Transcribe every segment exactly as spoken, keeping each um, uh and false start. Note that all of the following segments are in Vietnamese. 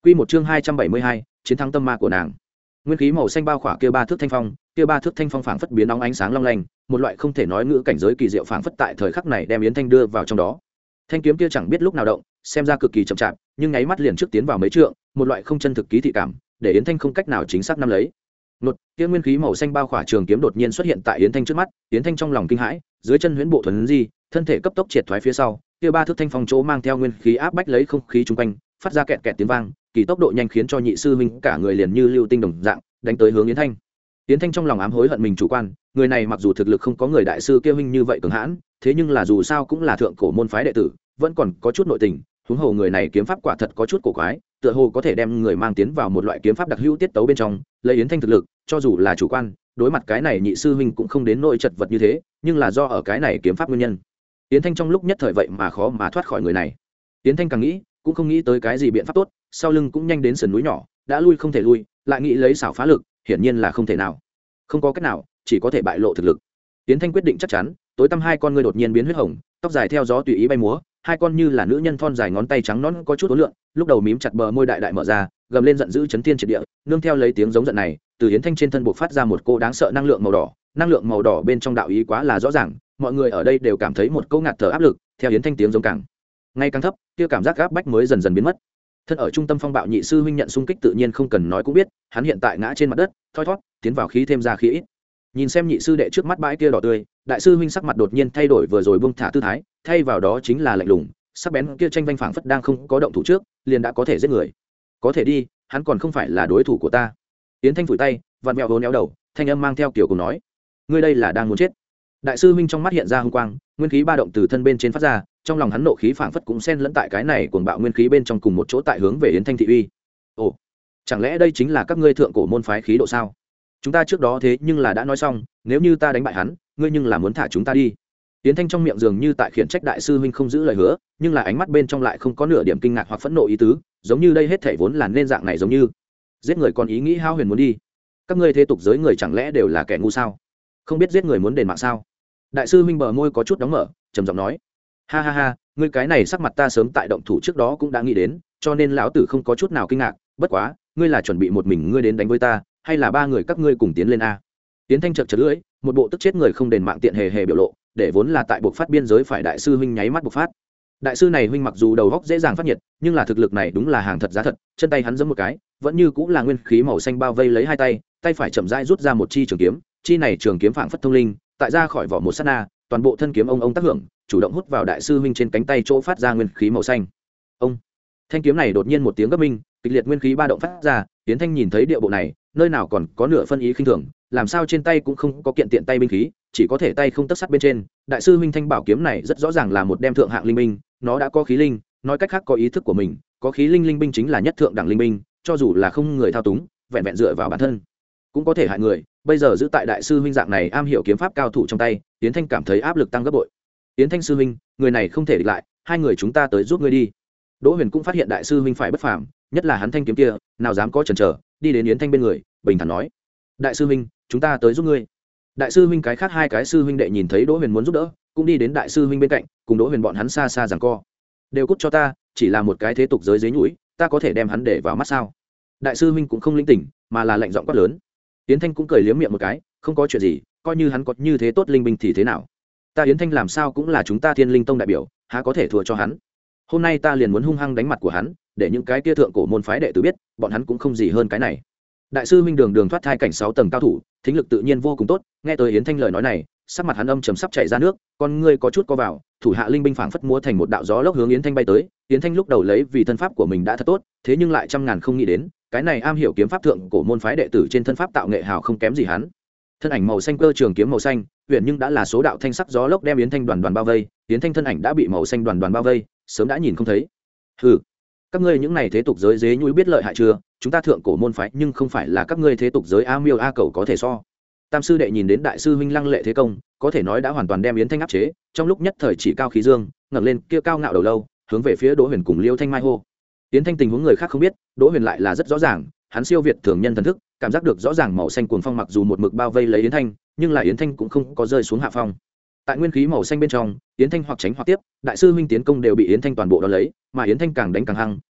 Quy một chương hai trăm bảy mươi hai, chiến thắng tâm ma của nàng. Nguyên khí màu xanh bao khỏa kia ba thước thanh phong, kia ba thước thanh phong phảng phất biến óng ánh sáng long lanh, một loại không thể nói ngữ cảnh giới kỳ diệu phảng phất tại thời khắc này đem Yến Thanh đưa vào trong đó. Thanh kiếm kia chẳng biết lúc nào động, xem ra cực kỳ chậm chạp, nhưng nháy mắt liền trước tiến vào mấy trượng, một loại không chân thực ký thị cảm, để Yến Thanh không cách nào chính xác nắm lấy. Nột, kia nguyên khí màu xanh bao khỏa trường kiếm đột nhiên xuất hiện tại Yến Thanh trước mắt, Yến Thanh trong lòng kinh hãi, dưới chân huyễn bộ thuần di, thân thể cấp tốc triệt thoái phía sau, kia ba thước thanh phong chỗ mang theo nguyên khí áp bách lấy không khí chung quanh, phát ra kẹt kẹt tiếng vang, kỳ tốc độ nhanh khiến cho nhị sư huynh cả người liền như lưu tinh đồng dạng đánh tới hướng Yến Thanh. Yến Thanh trong lòng ám hối hận mình chủ quan, người này mặc dù thực lực không có người đại sư kia huynh như vậy cường hãn, thế nhưng là dù sao cũng là thượng cổ môn phái đệ tử, vẫn còn có chút nội tình, huống hồ người này kiếm pháp quả thật có chút cổ quái, tựa hồ có thể đem người mang tiến vào một loại kiếm pháp đặc hữu tiết tấu bên trong, lấy Yến Thanh thực lực, cho dù là chủ quan, đối mặt cái này nhị sư huynh cũng không đến nỗi chật vật như thế, nhưng là do ở cái này kiếm pháp nguyên nhân. Yến Thanh trong lúc nhất thời vậy mà khó mà thoát khỏi người này. Yến Thanh càng nghĩ, cũng không nghĩ tới cái gì biện pháp tốt, sau lưng cũng nhanh đến sườn núi nhỏ, đã lui không thể lui, lại nghĩ lấy xảo phá lực, hiển nhiên là không thể nào. Không có cách nào, chỉ có thể bại lộ thực lực. Yến Thanh quyết định chắc chắn, tối tăm hai con ngươi đột nhiên biến huyết hồng, tóc dài theo gió tùy ý bay múa, hai con như là nữ nhân thon dài ngón tay trắng nõn có chút uốn lượn, lúc đầu mím chặt bờ môi đại đại mở ra, gầm lên giận dữ chấn thiên triệt địa, nương theo lấy tiếng giống giận này, từ Yến Thanh trên thân bộc phát ra một cô đáng sợ năng lượng màu đỏ, năng lượng màu đỏ bên trong đạo ý quá là rõ ràng, mọi người ở đây đều cảm thấy một câu ngạt thở áp lực, theo Yến Thanh tiếng giống càng ngày càng thấp, kia cảm giác áp bách mới dần dần biến mất. Thân ở trung tâm phong bạo nhị sư huynh nhận xung kích tự nhiên không cần nói cũng biết, hắn hiện tại ngã trên mặt đất, thoi thoát, tiến vào khí thêm ra khí ít. Nhìn xem nhị sư đệ trước mắt bãi kia đỏ tươi, đại sư huynh sắc mặt đột nhiên thay đổi vừa rồi buông thả tư thái, thay vào đó chính là lạnh lùng, sắc bén kia tranh vanh phảng phất đang không có động thủ trước, liền đã có thể giết người. Có thể đi, hắn còn không phải là đối thủ của ta. Yến Thanh phủi tay, vặn vẹo vốn éo đầu, thanh âm mang theo kiểu cùng nói: "Ngươi đây là đang muốn chết." Đại sư huynh trong mắt hiện ra hung quang, nguyên khí ba động từ thân bên trên phát ra, trong lòng hắn nộ khí phảng phất cũng xen lẫn tại cái này cuồng bạo nguyên khí bên trong cùng một chỗ tại hướng về Yến Thanh thị uy. Ồ, chẳng lẽ đây chính là các ngươi thượng cổ môn phái khí độ sao? Chúng ta trước đó thế nhưng là đã nói xong, nếu như ta đánh bại hắn, ngươi nhưng là muốn thả chúng ta đi. Yến Thanh trong miệng dường như tại khiển trách đại sư huynh không giữ lời hứa, nhưng là ánh mắt bên trong lại không có nửa điểm kinh ngạc hoặc phẫn nộ ý tứ, giống như đây hết thảy vốn là nên dạng này, giống như giết người còn ý nghĩ hao huyền muốn đi. Các ngươi thế tục giới người chẳng lẽ đều là kẻ ngu sao? Không biết giết người muốn đền mạng sao? Đại sư huynh bờ môi có chút đóng mở, trầm giọng nói: "Ha ha ha, ngươi cái này sắc mặt ta sớm tại động thủ trước đó cũng đã nghĩ đến, cho nên lão tử không có chút nào kinh ngạc, bất quá, ngươi là chuẩn bị một mình ngươi đến đánh với ta, hay là ba người các ngươi cùng tiến lên a?" Tiến Thanh chật chật lưỡi, một bộ tức chết người không đền mạng tiện hề hề biểu lộ, để vốn là tại buộc phát biên giới phải đại sư huynh nháy mắt buộc phát. Đại sư này huynh mặc dù đầu góc dễ dàng phát nhiệt, nhưng là thực lực này đúng là hàng thật giá thật, chân tay hắn giẫm một cái, vẫn như cũng là nguyên khí màu xanh bao vây lấy hai tay, tay phải chậm rãi rút ra một chi trường kiếm, chi này trường kiếm phảng phất thông linh, tại ra khỏi vỏ một sát na, toàn bộ thân kiếm ông ông tác hưởng, chủ động hút vào đại sư huynh trên cánh tay chỗ phát ra nguyên khí màu xanh. Ông, thanh kiếm này đột nhiên một tiếng gấp minh, kịch liệt nguyên khí ba động phát ra, Tiến Thanh nhìn thấy địa bộ này, nơi nào còn có nửa phân ý khinh thường, làm sao trên tay cũng không có kiện tiện tay binh khí, chỉ có thể tay không tấc sắt bên trên. Đại sư huynh thanh bảo kiếm này rất rõ ràng là một đem thượng hạng linh binh, nó đã có khí linh, nói cách khác có ý thức của mình, có khí linh linh binh chính là nhất thượng đẳng linh binh, cho dù là không người thao túng, vẹn vẹn dựa vào bản thân cũng có thể hại người. Bây giờ giữ tại đại sư huynh dạng này am hiểu kiếm pháp cao thủ trong tay, Tiến Thanh cảm thấy áp lực tăng gấp bội. Tiến Thanh sư huynh, người này không thể địch lại, hai người chúng ta tới giúp ngươi đi. Đỗ Huyền cũng phát hiện đại sư huynh phải bất phàm, nhất là hắn thanh kiếm kia, nào dám có chần chờ, đi đến Yến Thanh bên người, bình thản nói: "Đại sư huynh, chúng ta tới giúp ngươi." Đại sư huynh cái khác hai cái sư huynh đệ nhìn thấy Đỗ Huyền muốn giúp đỡ, cũng đi đến đại sư huynh bên cạnh, cùng Đỗ Huyền bọn hắn xa xa giằng co. "Đều cút cho ta, chỉ là một cái thế tục giới dế nhũi, ta có thể đem hắn để vào mắt sao?" Đại sư huynh cũng không linh tỉnh, mà là lạnh giọng quát lớn. Yến Thanh cũng cười liếm miệng một cái, không có chuyện gì, coi như hắn có như thế tốt linh binh thì thế nào? Ta Yến Thanh làm sao cũng là chúng ta Thiên Linh Tông đại biểu, há có thể thua cho hắn? Hôm nay ta liền muốn hung hăng đánh mặt của hắn, để những cái kia thượng cổ môn phái đệ tử biết, bọn hắn cũng không gì hơn cái này. Đại sư huynh đường đường thoát thai cảnh sáu tầng cao thủ, thính lực tự nhiên vô cùng tốt, nghe tới Yến Thanh lời nói này, sắc mặt hắn âm trầm sắp chảy ra nước, con ngươi có chút co vào, thủ hạ linh binh phảng phất múa thành một đạo gió lốc hướng Yến Thanh bay tới. Yến Thanh lúc đầu lấy vì thân pháp của mình đã thật tốt, thế nhưng lại trăm ngàn không nghĩ đến, cái này am hiểu kiếm pháp thượng cổ môn phái đệ tử trên thân pháp tạo nghệ hào không kém gì hắn. Thân ảnh màu xanh cơ trường kiếm màu xanh, huyền nhưng đã là số đạo thanh sắc gió lốc đem Yến Thanh đoàn đoàn bao vây, Yến Thanh thân ảnh đã bị màu xanh đoàn đoàn bao vây, sớm đã nhìn không thấy. Hừ, các ngươi những này thế tục giới dế nhúi biết lợi hại chưa? Chúng ta thượng cổ môn phái nhưng không phải là các ngươi thế tục giới a miêu a cầu có thể so. Tam sư đệ nhìn đến đại sư huynh lăng lệ thế công, có thể nói đã hoàn toàn đem Yến Thanh áp chế, trong lúc nhất thời chỉ cao khí dương, ngẩng lên kia cao ngạo đầu lâu, hướng về phía Đỗ Huyền cùng Liêu Thanh Mai hô. Yến Thanh tình huống người khác không biết, Đỗ Huyền lại là rất rõ ràng, hắn siêu việt thường nhân thần thức, cảm giác được rõ ràng màu xanh cuồng phong mặc dù một mực bao vây lấy Yến Thanh, nhưng là Yến Thanh cũng không có rơi xuống hạ phong. Tại nguyên khí màu xanh bên trong, Yến Thanh hoặc tránh hoặc tiếp, đại sư huynh tiến công đều bị Yến Thanh toàn bộ đón lấy, mà Yến Thanh càng đánh càng hăng,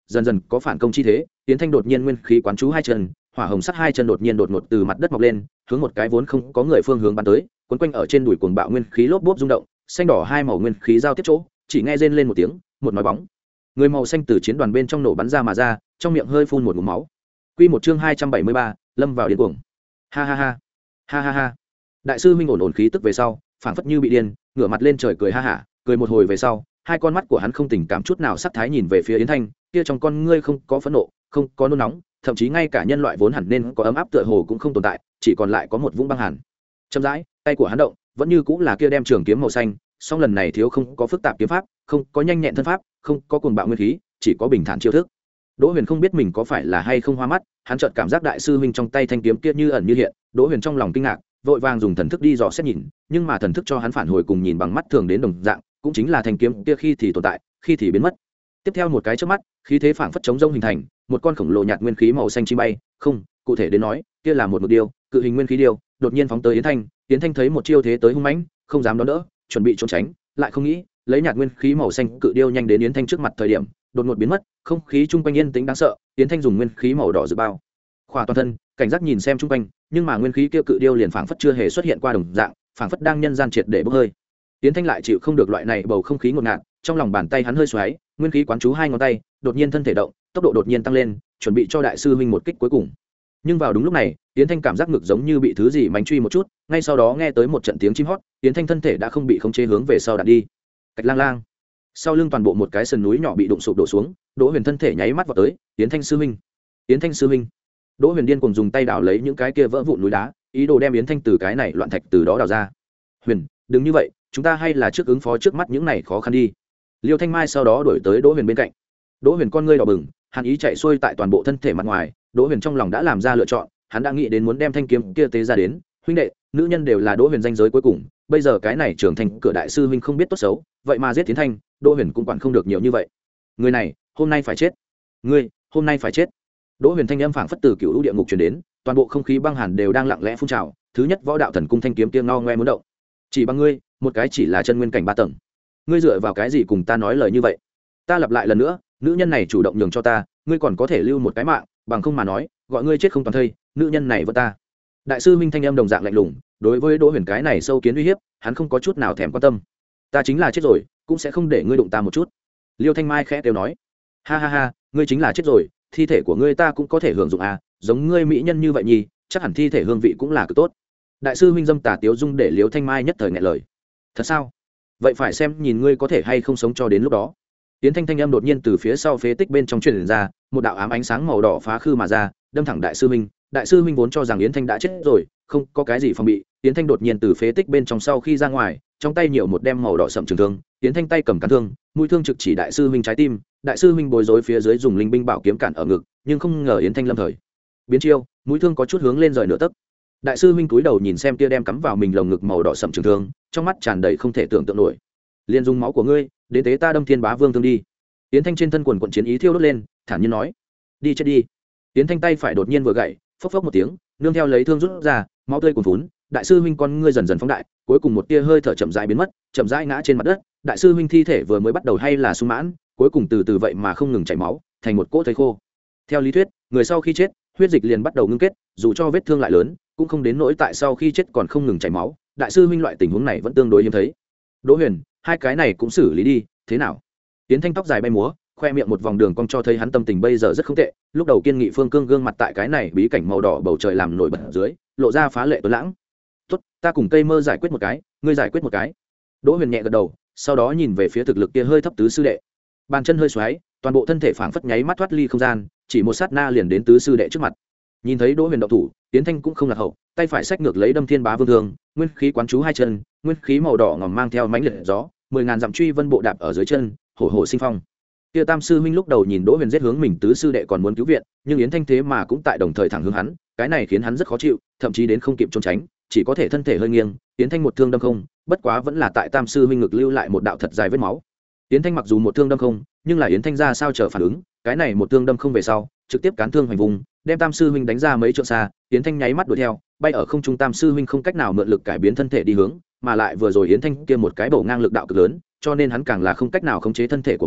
dần dần có phản công chi thế. Yến Thanh đột nhiên nguyên khí quán chú hai chân, hỏa hồng sắc hai chân đột nhiên đột ngột từ mặt đất mọc lên, hướng một cái vốn không có người phương hướng bắn tới, cuốn quanh ở trên đùi cuồng bạo nguyên khí lốp bốp rung động, xanh đỏ hai màu nguyên khí giao tiếp chỗ, chỉ nghe rên lên một tiếng, một nói bóng, người màu xanh từ chiến đoàn bên trong nổ bắn ra mà ra, trong miệng hơi phun một ngụm máu. Quy một chương hai trăm bảy mươi ba, lâm vào điên cuồng. Ha ha ha, ha ha ha. Đại sư huynh ổn ổn khí tức về sau, phảng phất như bị điên, ngửa mặt lên trời cười ha hả, cười một hồi về sau, hai con mắt của hắn không tình cảm chút nào sắc thái nhìn về phía Yến Thanh, kia trong con ngươi không có phẫn nộ, không có nôn nóng, thậm chí ngay cả nhân loại vốn hẳn nên có ấm áp tựa hồ cũng không tồn tại, chỉ còn lại có một vũng băng hàn. Chậm rãi, tay của hắn động, vẫn như cũng là kia đem trường kiếm màu xanh, song lần này thiếu không có phức tạp kiếm pháp, không có nhanh nhẹn thân pháp, không có cuồng bạo nguyên khí, chỉ có bình thản chiêu thức. Đỗ Huyền không biết mình có phải là hay không hoa mắt, hắn chợt cảm giác đại sư huynh trong tay thanh kiếm kia như ẩn như hiện, Đỗ Huyền trong lòng kinh ngạc, vội vàng dùng thần thức đi dò xét nhìn, nhưng mà thần thức cho hắn phản hồi cùng nhìn bằng mắt thường đến đồng dạng, cũng chính là thanh kiếm kia khi thì tồn tại, khi thì biến mất. Tiếp theo một cái chớp mắt, khí thế phảng phất chống rông hình thành, một con khổng lồ nhạt nguyên khí màu xanh chim bay, không, cụ thể đến nói, kia là một mực điêu, cự hình nguyên khí điêu, đột nhiên phóng tới Yến Thanh, Yến Thanh thấy một chiêu thế tới hung mãnh, không dám đón đỡ, chuẩn bị trốn tránh, lại không nghĩ, lấy nhạt nguyên khí màu xanh cự điêu nhanh đến Yến Thanh trước mặt thời điểm, đột ngột biến mất, không khí chung quanh yên tĩnh đáng sợ, Yến Thanh dùng nguyên khí màu đỏ dự bao khỏa toàn thân, cảnh giác nhìn xem chung quanh, nhưng mà nguyên khí kia cự điêu liền phảng phất chưa hề xuất hiện qua đồng dạng, phảng phất đang nhân gian triệt để bốc hơi. Yến Thanh lại chịu không được loại này bầu không khí ngột ngạt, trong lòng bàn tay hắn hơi xoáy, nguyên khí quán chú hai ngón tay, đột nhiên thân thể động, tốc độ đột nhiên tăng lên, chuẩn bị cho đại sư huynh một kích cuối cùng. Nhưng vào đúng lúc này, Yến Thanh cảm giác ngực giống như bị thứ gì mánh truy một chút, ngay sau đó nghe tới một trận tiếng chim hót, Yến Thanh thân thể đã không bị khống chế hướng về sau đạp đi. Cạch lang lang. Sau lưng toàn bộ một cái sườn núi nhỏ bị đụng sụp đổ xuống, Đỗ Huyền thân thể nháy mắt vào tới, Yến Thanh sư huynh, Yến Thanh sư huynh. Đỗ Huyền điên cuồng dùng tay đào lấy những cái kia vỡ vụn núi đá, ý đồ đem Yến Thanh từ cái này loạn thạch từ đó đào ra. Huyền, đừng như vậy, chúng ta hay là trước ứng phó trước mắt những này khó khăn đi. Liêu Thanh Mai sau đó đuổi tới Đỗ Huyền bên cạnh. Đỗ Huyền con ngươi đỏ bừng, hàn ý chạy xuôi tại toàn bộ thân thể mặt ngoài, Đỗ Huyền trong lòng đã làm ra lựa chọn, hắn đã nghĩ đến muốn đem thanh kiếm kia tế ra đến, huynh đệ, nữ nhân đều là Đỗ Huyền danh giới cuối cùng, bây giờ cái này trưởng thành cửa đại sư huynh không biết tốt xấu, vậy mà giết Tiến Thanh, Đỗ Huyền cũng quản không được nhiều như vậy. Người này, hôm nay phải chết. Ngươi, hôm nay phải chết. Đỗ Huyền thanh âm phảng phất từ cựu lũ địa ngục truyền đến, toàn bộ không khí băng hàn đều đang lặng lẽ phun trào, thứ nhất võ đạo thần cung thanh kiếm kia ngao ngoe muốn động. Chỉ bằng ngươi, một cái chỉ là chân nguyên cảnh ba tầng. Ngươi dựa vào cái gì cùng ta nói lời như vậy? Ta lặp lại lần nữa, nữ nhân này chủ động nhường cho ta, ngươi còn có thể lưu một cái mạng, bằng không mà nói, gọi ngươi chết không toàn thây, nữ nhân này vẫn ta. Đại sư huynh thanh âm đồng dạng lạnh lùng, đối với Đỗ Huyền cái này sâu kiến uy hiếp, hắn không có chút nào thèm quan tâm. Ta chính là chết rồi, cũng sẽ không để ngươi đụng ta một chút. Liêu Thanh Mai khẽ kêu nói, ha ha ha, ngươi chính là chết rồi, thi thể của ngươi ta cũng có thể hưởng dụng à, giống ngươi mỹ nhân như vậy nhỉ, chắc hẳn thi thể hương vị cũng là cực tốt. Đại sư huynh dâm tà tiếu dung để Liêu Thanh Mai nhất thời nghẹn lời. Thật sao? Vậy phải xem nhìn ngươi có thể hay không sống cho đến lúc đó. Tiến Thanh thanh âm đột nhiên từ phía sau phế tích bên trong truyền ra, một đạo ám ánh sáng màu đỏ phá khư mà ra, đâm thẳng đại sư huynh. Đại sư huynh vốn cho rằng Yến Thanh đã chết rồi, không có cái gì phòng bị, Yến Thanh đột nhiên từ phế tích bên trong sau khi ra ngoài, trong tay nhiều một đem màu đỏ sậm trường thương, Yến Thanh tay cầm cán thương, mũi thương trực chỉ đại sư huynh trái tim, đại sư huynh bối rối phía dưới dùng linh binh bảo kiếm cản ở ngực, nhưng không ngờ Yến Thanh lâm thời biến chiêu, mũi thương có chút hướng lên rời nửa tấc. Đại sư huynh cúi đầu nhìn xem kia đem cắm vào mình lồng ngực màu đỏ sậm trường thương, trong mắt tràn đầy không thể tưởng tượng nổi. Liên dùng máu của ngươi, đến tế ta đâm thiên bá vương thương đi. Yến Thanh trên thân quần quần chiến ý thiêu đốt lên, thản nhiên nói, đi chết đi. Yến Thanh tay phải đột nhiên vừa gậy, phốc phốc một tiếng, nương theo lấy thương rút ra, máu tươi cuồn phún, đại sư huynh con ngươi dần dần phóng đại, cuối cùng một tia hơi thở chậm rãi biến mất, chậm rãi ngã trên mặt đất. Đại sư huynh thi thể vừa mới bắt đầu hay là sung mãn, cuối cùng từ từ vậy mà không ngừng chảy máu, thành một cỗ thây khô. Theo lý thuyết, người sau khi chết, huyết dịch liền bắt đầu ngưng kết, dù cho vết thương lại lớn, cũng không đến nỗi tại sau khi chết còn không ngừng chảy máu. Đại sư huynh loại tình huống này vẫn tương đối hiếm thấy. Đỗ Huyền, hai cái này cũng xử lý đi, thế nào? Yến Thanh tóc dài bay múa, khoe miệng một vòng đường cong cho thấy hắn tâm tình bây giờ rất không tệ. Lúc đầu kiên nghị phương cương gương mặt tại cái này bí cảnh màu đỏ bầu trời làm nổi bật ở dưới, lộ ra phá lệ tuấn lãng. Tốt, ta cùng cây mơ giải quyết một cái, ngươi giải quyết một cái. Đỗ Huyền nhẹ gật đầu, sau đó nhìn về phía thực lực kia hơi thấp tứ sư đệ. Bàn chân hơi xoáy, toàn bộ thân thể phảng phất nháy mắt thoát ly không gian, chỉ một sát na liền đến tứ sư đệ trước mặt. Nhìn thấy Đỗ Huyền động thủ, Yến Thanh cũng không lạc hậu, tay phải xách ngược lấy đâm thiên bá vương thương, nguyên khí quán chú hai chân, nguyên khí màu đỏ ngòm mang theo mãnh liệt gió, mười ngàn dặm truy vân bộ đạp ở dưới chân, hổ hổ sinh phong. Kia Tam sư huynh lúc đầu nhìn Đỗ Huyền giết hướng mình tứ sư đệ còn muốn cứu viện, nhưng Yến Thanh thế mà cũng tại đồng thời thẳng hướng hắn, cái này khiến hắn rất khó chịu, thậm chí đến không kịp trốn tránh, chỉ có thể thân thể hơi nghiêng, Yến Thanh một thương đâm không, bất quá vẫn là tại Tam sư huynh ngực lưu lại một đạo thật dài vết máu. Yến Thanh mặc dù một thương đâm không, nhưng là Yến Thanh ra sao chờ phản ứng, cái này một thương đâm không về sau, trực tiếp cán thương hoành vùng, đem Tam sư huynh đánh ra mấy trượng xa, Yến Thanh nháy mắt đuổi theo, bay ở không trung. Tam sư huynh không cách nào mượn lực cải biến thân thể đi hướng, mà lại vừa rồi Yến Thanh kia một cái bổ ngang lực đạo cực lớn, cho nên hắn càng là không cách nào khống chế thân thể của mình,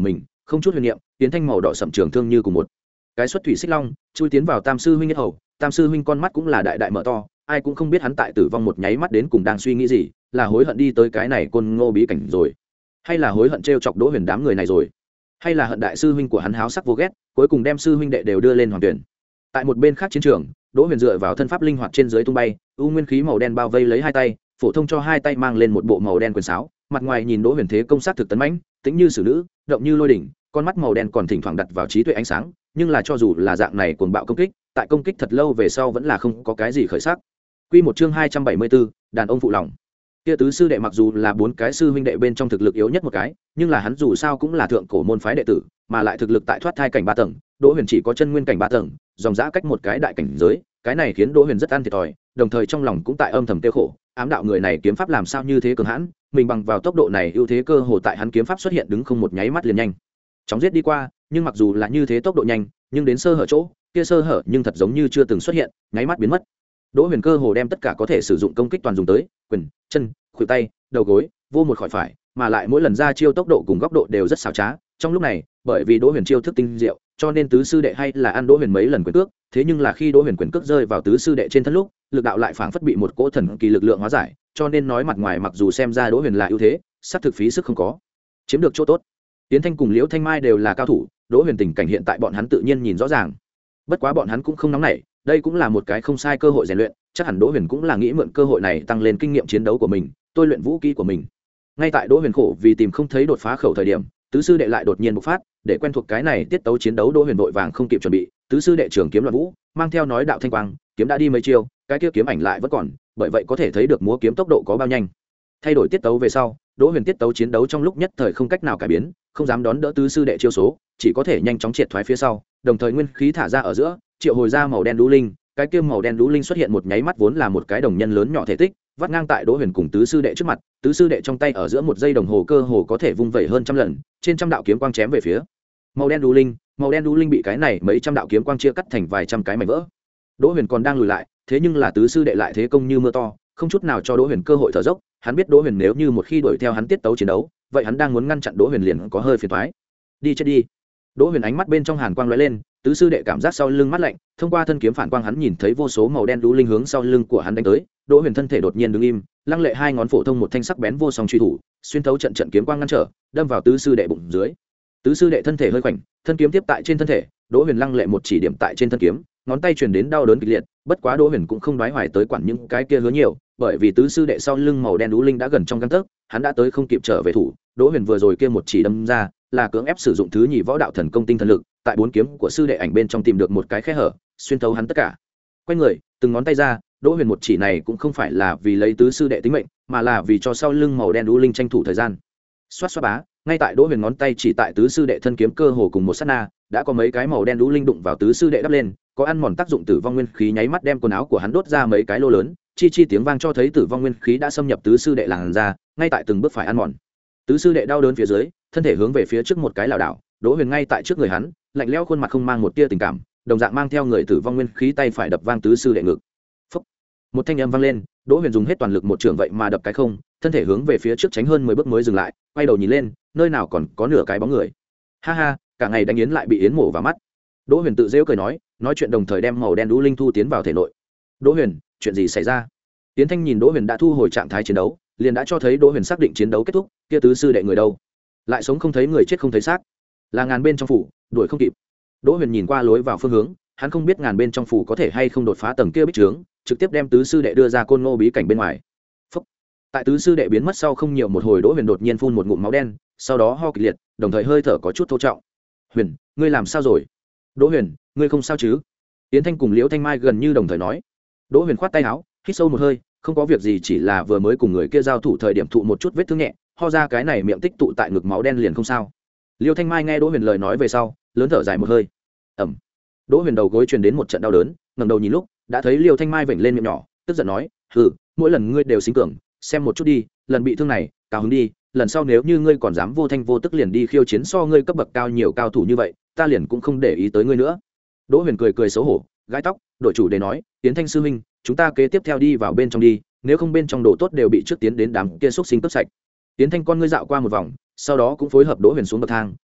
không chút huyền niệm, tiến thanh màu đỏ sậm trường thương như cùng một cái xuất thủy xích long chui tiến vào tam sư huynh nhất hầu. Tam sư huynh con mắt cũng là đại đại mở to, ai cũng không biết hắn tại tử vong một nháy mắt đến cùng đang suy nghĩ gì, là hối hận đi tới cái này côn ngô bí cảnh rồi, hay là hối hận t chọc Đỗ Huyền đám người này rồi, hay là hận đại sư huynh của hắn háo sắc vô ghét, cuối cùng đem sư huynh đệ đều đưa lên hoàng tuyển. Tại một bên khác chiến trường, Đỗ Huyền dựa vào thân pháp linh hoạt trên dưới tung bay, u nguyên khí màu đen bao vây lấy hai tay, phổ thông cho hai tay mang lên một bộ màu đen quyền sáo, mặt ngoài nhìn Đỗ Huyền thế công sát thực tấn mãnh, tính như xử nữ, động như lôi đỉnh, con mắt màu đen còn thỉnh thoảng đặt vào trí tuệ ánh sáng, nhưng là cho dù là dạng này cuồng bạo công kích, tại công kích thật lâu về sau vẫn là không có cái gì khởi sắc. Quy một chương hai trăm bảy mươi bốn, đàn ông phụ lòng. Kia tứ sư đệ mặc dù là bốn cái sư huynh đệ bên trong thực lực yếu nhất một cái, nhưng là hắn dù sao cũng là thượng cổ môn phái đệ tử, mà lại thực lực tại thoát thai cảnh ba tầng, Đỗ Huyền chỉ có chân nguyên cảnh ba tầng, dòng dã cách một cái đại cảnh giới, cái này khiến Đỗ Huyền rất ăn thiệt thòi, đồng thời trong lòng cũng tại âm thầm tiêu khổ, ám đạo người này kiếm pháp làm sao như thế cường hãn, mình bằng vào tốc độ này ưu thế cơ hồ tại hắn kiếm pháp xuất hiện đứng không một nháy mắt liền nhanh chóng giết đi qua, nhưng mặc dù là như thế tốc độ nhanh, nhưng đến sơ hở chỗ, kia sơ hở nhưng thật giống như chưa từng xuất hiện, nháy mắt biến mất. Đỗ Huyền cơ hồ đem tất cả có thể sử dụng công kích toàn dùng tới, quyền, chân, khuỷu tay, đầu gối, vô một khỏi phải, mà lại mỗi lần ra chiêu tốc độ cùng góc độ đều rất xảo trá. Trong lúc này, bởi vì Đỗ Huyền chiêu thức tinh diệu, cho nên tứ sư đệ hay là ăn Đỗ Huyền mấy lần quyền cước, thế nhưng là khi Đỗ Huyền quyền cước rơi vào tứ sư đệ trên thân lúc, lực đạo lại phảng phất bị một cỗ thần kỳ lực lượng hóa giải, cho nên nói mặt ngoài mặc dù xem ra Đỗ Huyền là ưu thế, sát thực phí sức không có chiếm được chỗ tốt. Tiến Thanh cùng Liễu Thanh Mai đều là cao thủ, Đỗ Huyền tình cảnh hiện tại bọn hắn tự nhiên nhìn rõ ràng. Bất quá bọn hắn cũng không nóng nảy, đây cũng là một cái không sai cơ hội rèn luyện, chắc hẳn Đỗ Huyền cũng là nghĩ mượn cơ hội này tăng lên kinh nghiệm chiến đấu của mình, tôi luyện vũ khí của mình. Ngay tại Đỗ Huyền khổ vì tìm không thấy đột phá khẩu thời điểm, tứ sư đệ lại đột nhiên bộc phát, để quen thuộc cái này tiết tấu chiến đấu, Đỗ Huyền vội vàng không kịp chuẩn bị, tứ sư đệ trường kiếm loạn vũ, mang theo nói đạo thanh quang, kiếm đã đi mấy chiêu, cái kia kiếm ảnh lại vẫn còn, bởi vậy có thể thấy được múa kiếm tốc độ có bao nhanh. Thay đổi tiết tấu về sau, Đỗ Huyền tiết tấu chiến đấu trong lúc nhất thời không cách nào cải biến, không dám đón đỡ tứ sư đệ chiêu số, chỉ có thể nhanh chóng triệt thoái phía sau, đồng thời nguyên khí thả ra ở giữa, triệu hồi ra màu đen đũ linh, cái kia màu đen đũ linh xuất hiện một nháy mắt vốn là một cái đồng nhân lớn nhỏ thể tích, vắt ngang tại Đỗ Huyền cùng tứ sư đệ trước mặt, tứ sư đệ trong tay ở giữa một giây đồng hồ cơ hồ có thể vung vẩy hơn trăm lần, trên trăm đạo kiếm quang chém về phía màu đen đũ linh, màu đen đũ linh bị cái này mấy trăm đạo kiếm quang chia cắt thành vài trăm cái mảnh vỡ. Đỗ Huyền còn đang lùi lại, thế nhưng là tứ sư đệ lại thế công như mưa to, không chút nào cho Đỗ Huyền cơ hội thở dốc, hắn biết Đỗ Huyền nếu như một khi đuổi theo hắn tiết tấu chiến đấu, vậy hắn đang muốn ngăn chặn Đỗ Huyền liền có hơi phiền toái. Đi chết đi. Đỗ Huyền ánh mắt bên trong hàn quang lóe lên, tứ sư đệ cảm giác sau lưng mát lạnh, thông qua thân kiếm phản quang hắn nhìn thấy vô số màu đen đũ linh hướng sau lưng của hắn đánh tới. Đỗ Huyền thân thể đột nhiên đứng im, lăng lệ hai ngón phổ thông một thanh sắc bén vô song truy thủ, xuyên thấu trận trận kiếm quang ngăn trở, đâm vào tứ sư đệ bụng dưới. Tứ sư đệ thân thể hơi khoảnh, thân kiếm tiếp tại trên thân thể, Đỗ Huyền lăng lệ một chỉ điểm tại trên thân kiếm, ngón tay truyền đến đau đớn kịch liệt, bất quá Đỗ Huyền cũng không đoái hoài tới quản những cái kia hứa nhiều, bởi vì tứ sư đệ sau lưng màu đen đũ linh đã gần trong gang tấc, hắn đã tới không kịp trở về thủ. Đỗ Huyền vừa rồi kia một chỉ đâm ra, là cưỡng ép sử dụng thứ nhị võ đạo thần công tinh thần lực, tại bốn kiếm của sư đệ ảnh bên trong tìm được một cái khe hở, xuyên thấu hắn tất cả. Quay người, từng ngón tay ra, Đỗ Huyền một chỉ này cũng không phải là vì lấy tứ sư đệ tính mệnh, mà là vì cho sau lưng màu đen đũ linh tranh thủ thời gian. Xoát xoát bá, ngay tại Đỗ Huyền ngón tay chỉ tại tứ sư đệ thân kiếm cơ hồ cùng một sát na, đã có mấy cái màu đen đũ linh đụng vào tứ sư đệ đắp lên, có ăn mòn tác dụng tử vong nguyên khí nháy mắt đem quần áo của hắn đốt ra mấy cái lô lớn, chi chi tiếng vang cho thấy tử vong nguyên khí đã xâm nhập tứ sư đệ làn ra, ngay tại từng bước phải ăn mòn. Tứ sư đệ đau đớn phía dưới, thân thể hướng về phía trước một cái lảo đảo, Đỗ Huyền ngay tại trước người hắn, lạnh lẽo khuôn mặt không mang một tia tình cảm, đồng dạng mang theo người tử vong nguyên khí tay phải đập vang tứ sư đệ ngực. Phốc. Một thanh âm vang lên, Đỗ Huyền dùng hết toàn lực một trường vậy mà đập cái không, thân thể hướng về phía trước tránh hơn mười bước mới dừng lại, quay đầu nhìn lên, nơi nào còn có nửa cái bóng người. Ha ha, cả ngày đánh yến lại bị yến mổ vào mắt. Đỗ Huyền tự giễu cười nói, nói chuyện đồng thời đem màu đen đũ linh thu tiến vào thể nội. Đỗ Huyền, chuyện gì xảy ra? Tiến Thanh nhìn Đỗ Huyền đã thu hồi trạng thái chiến đấu, liền đã cho thấy Đỗ Huyền xác định chiến đấu kết thúc, kia tứ sư đệ người đâu? Lại sống không thấy người, chết không thấy xác, là ngàn bên trong phủ, đuổi không kịp. Đỗ Huyền nhìn qua lối vào phương hướng, hắn không biết ngàn bên trong phủ có thể hay không đột phá tầng kia bích trướng, trực tiếp đem tứ sư đệ đưa ra côn ngô bí cảnh bên ngoài. Phúc. Tại tứ sư đệ biến mất sau không nhiều một hồi, Đỗ Huyền đột nhiên phun một ngụm máu đen, sau đó ho kịch liệt, đồng thời hơi thở có chút thô trọng. Huyền, ngươi làm sao rồi? Đỗ Huyền, ngươi không sao chứ? Yến Thanh cùng Liễu Thanh Mai gần như đồng thời nói. Đỗ Huyền khoát tay áo, hít sâu một hơi, không có việc gì, chỉ là vừa mới cùng người kia giao thủ thời điểm thụ một chút vết thương nhẹ, ho ra cái này miệng tích tụ tại ngực máu đen liền không sao. Liễu Thanh Mai nghe Đỗ Huyền lời nói về sau, lớn thở dài một hơi. Ẩm. Đỗ Huyền đầu gối truyền đến một trận đau đớn, ngẩng đầu nhìn lúc, đã thấy Liễu Thanh Mai vểnh lên miệng nhỏ, tức giận nói, "Hừ, mỗi lần ngươi đều xính cường, xem một chút đi, lần bị thương này, cao hứng đi, lần sau nếu như ngươi còn dám vô thanh vô tức liền đi khiêu chiến so ngươi cấp bậc cao nhiều cao thủ như vậy, ta liền cũng không để ý tới ngươi nữa." Đỗ Huyền cười cười xấu hổ, gãi tóc, đổi chủ đề nói, "Tiến Thanh sư huynh, chúng ta kế tiếp theo đi vào bên trong đi, nếu không bên trong đồ tốt đều bị trước tiến đến đám kia xúc sinh cướp sạch." Tiến Thanh con ngươi dạo qua một vòng, sau đó cũng phối hợp Đỗ Huyền xuống bậc thang,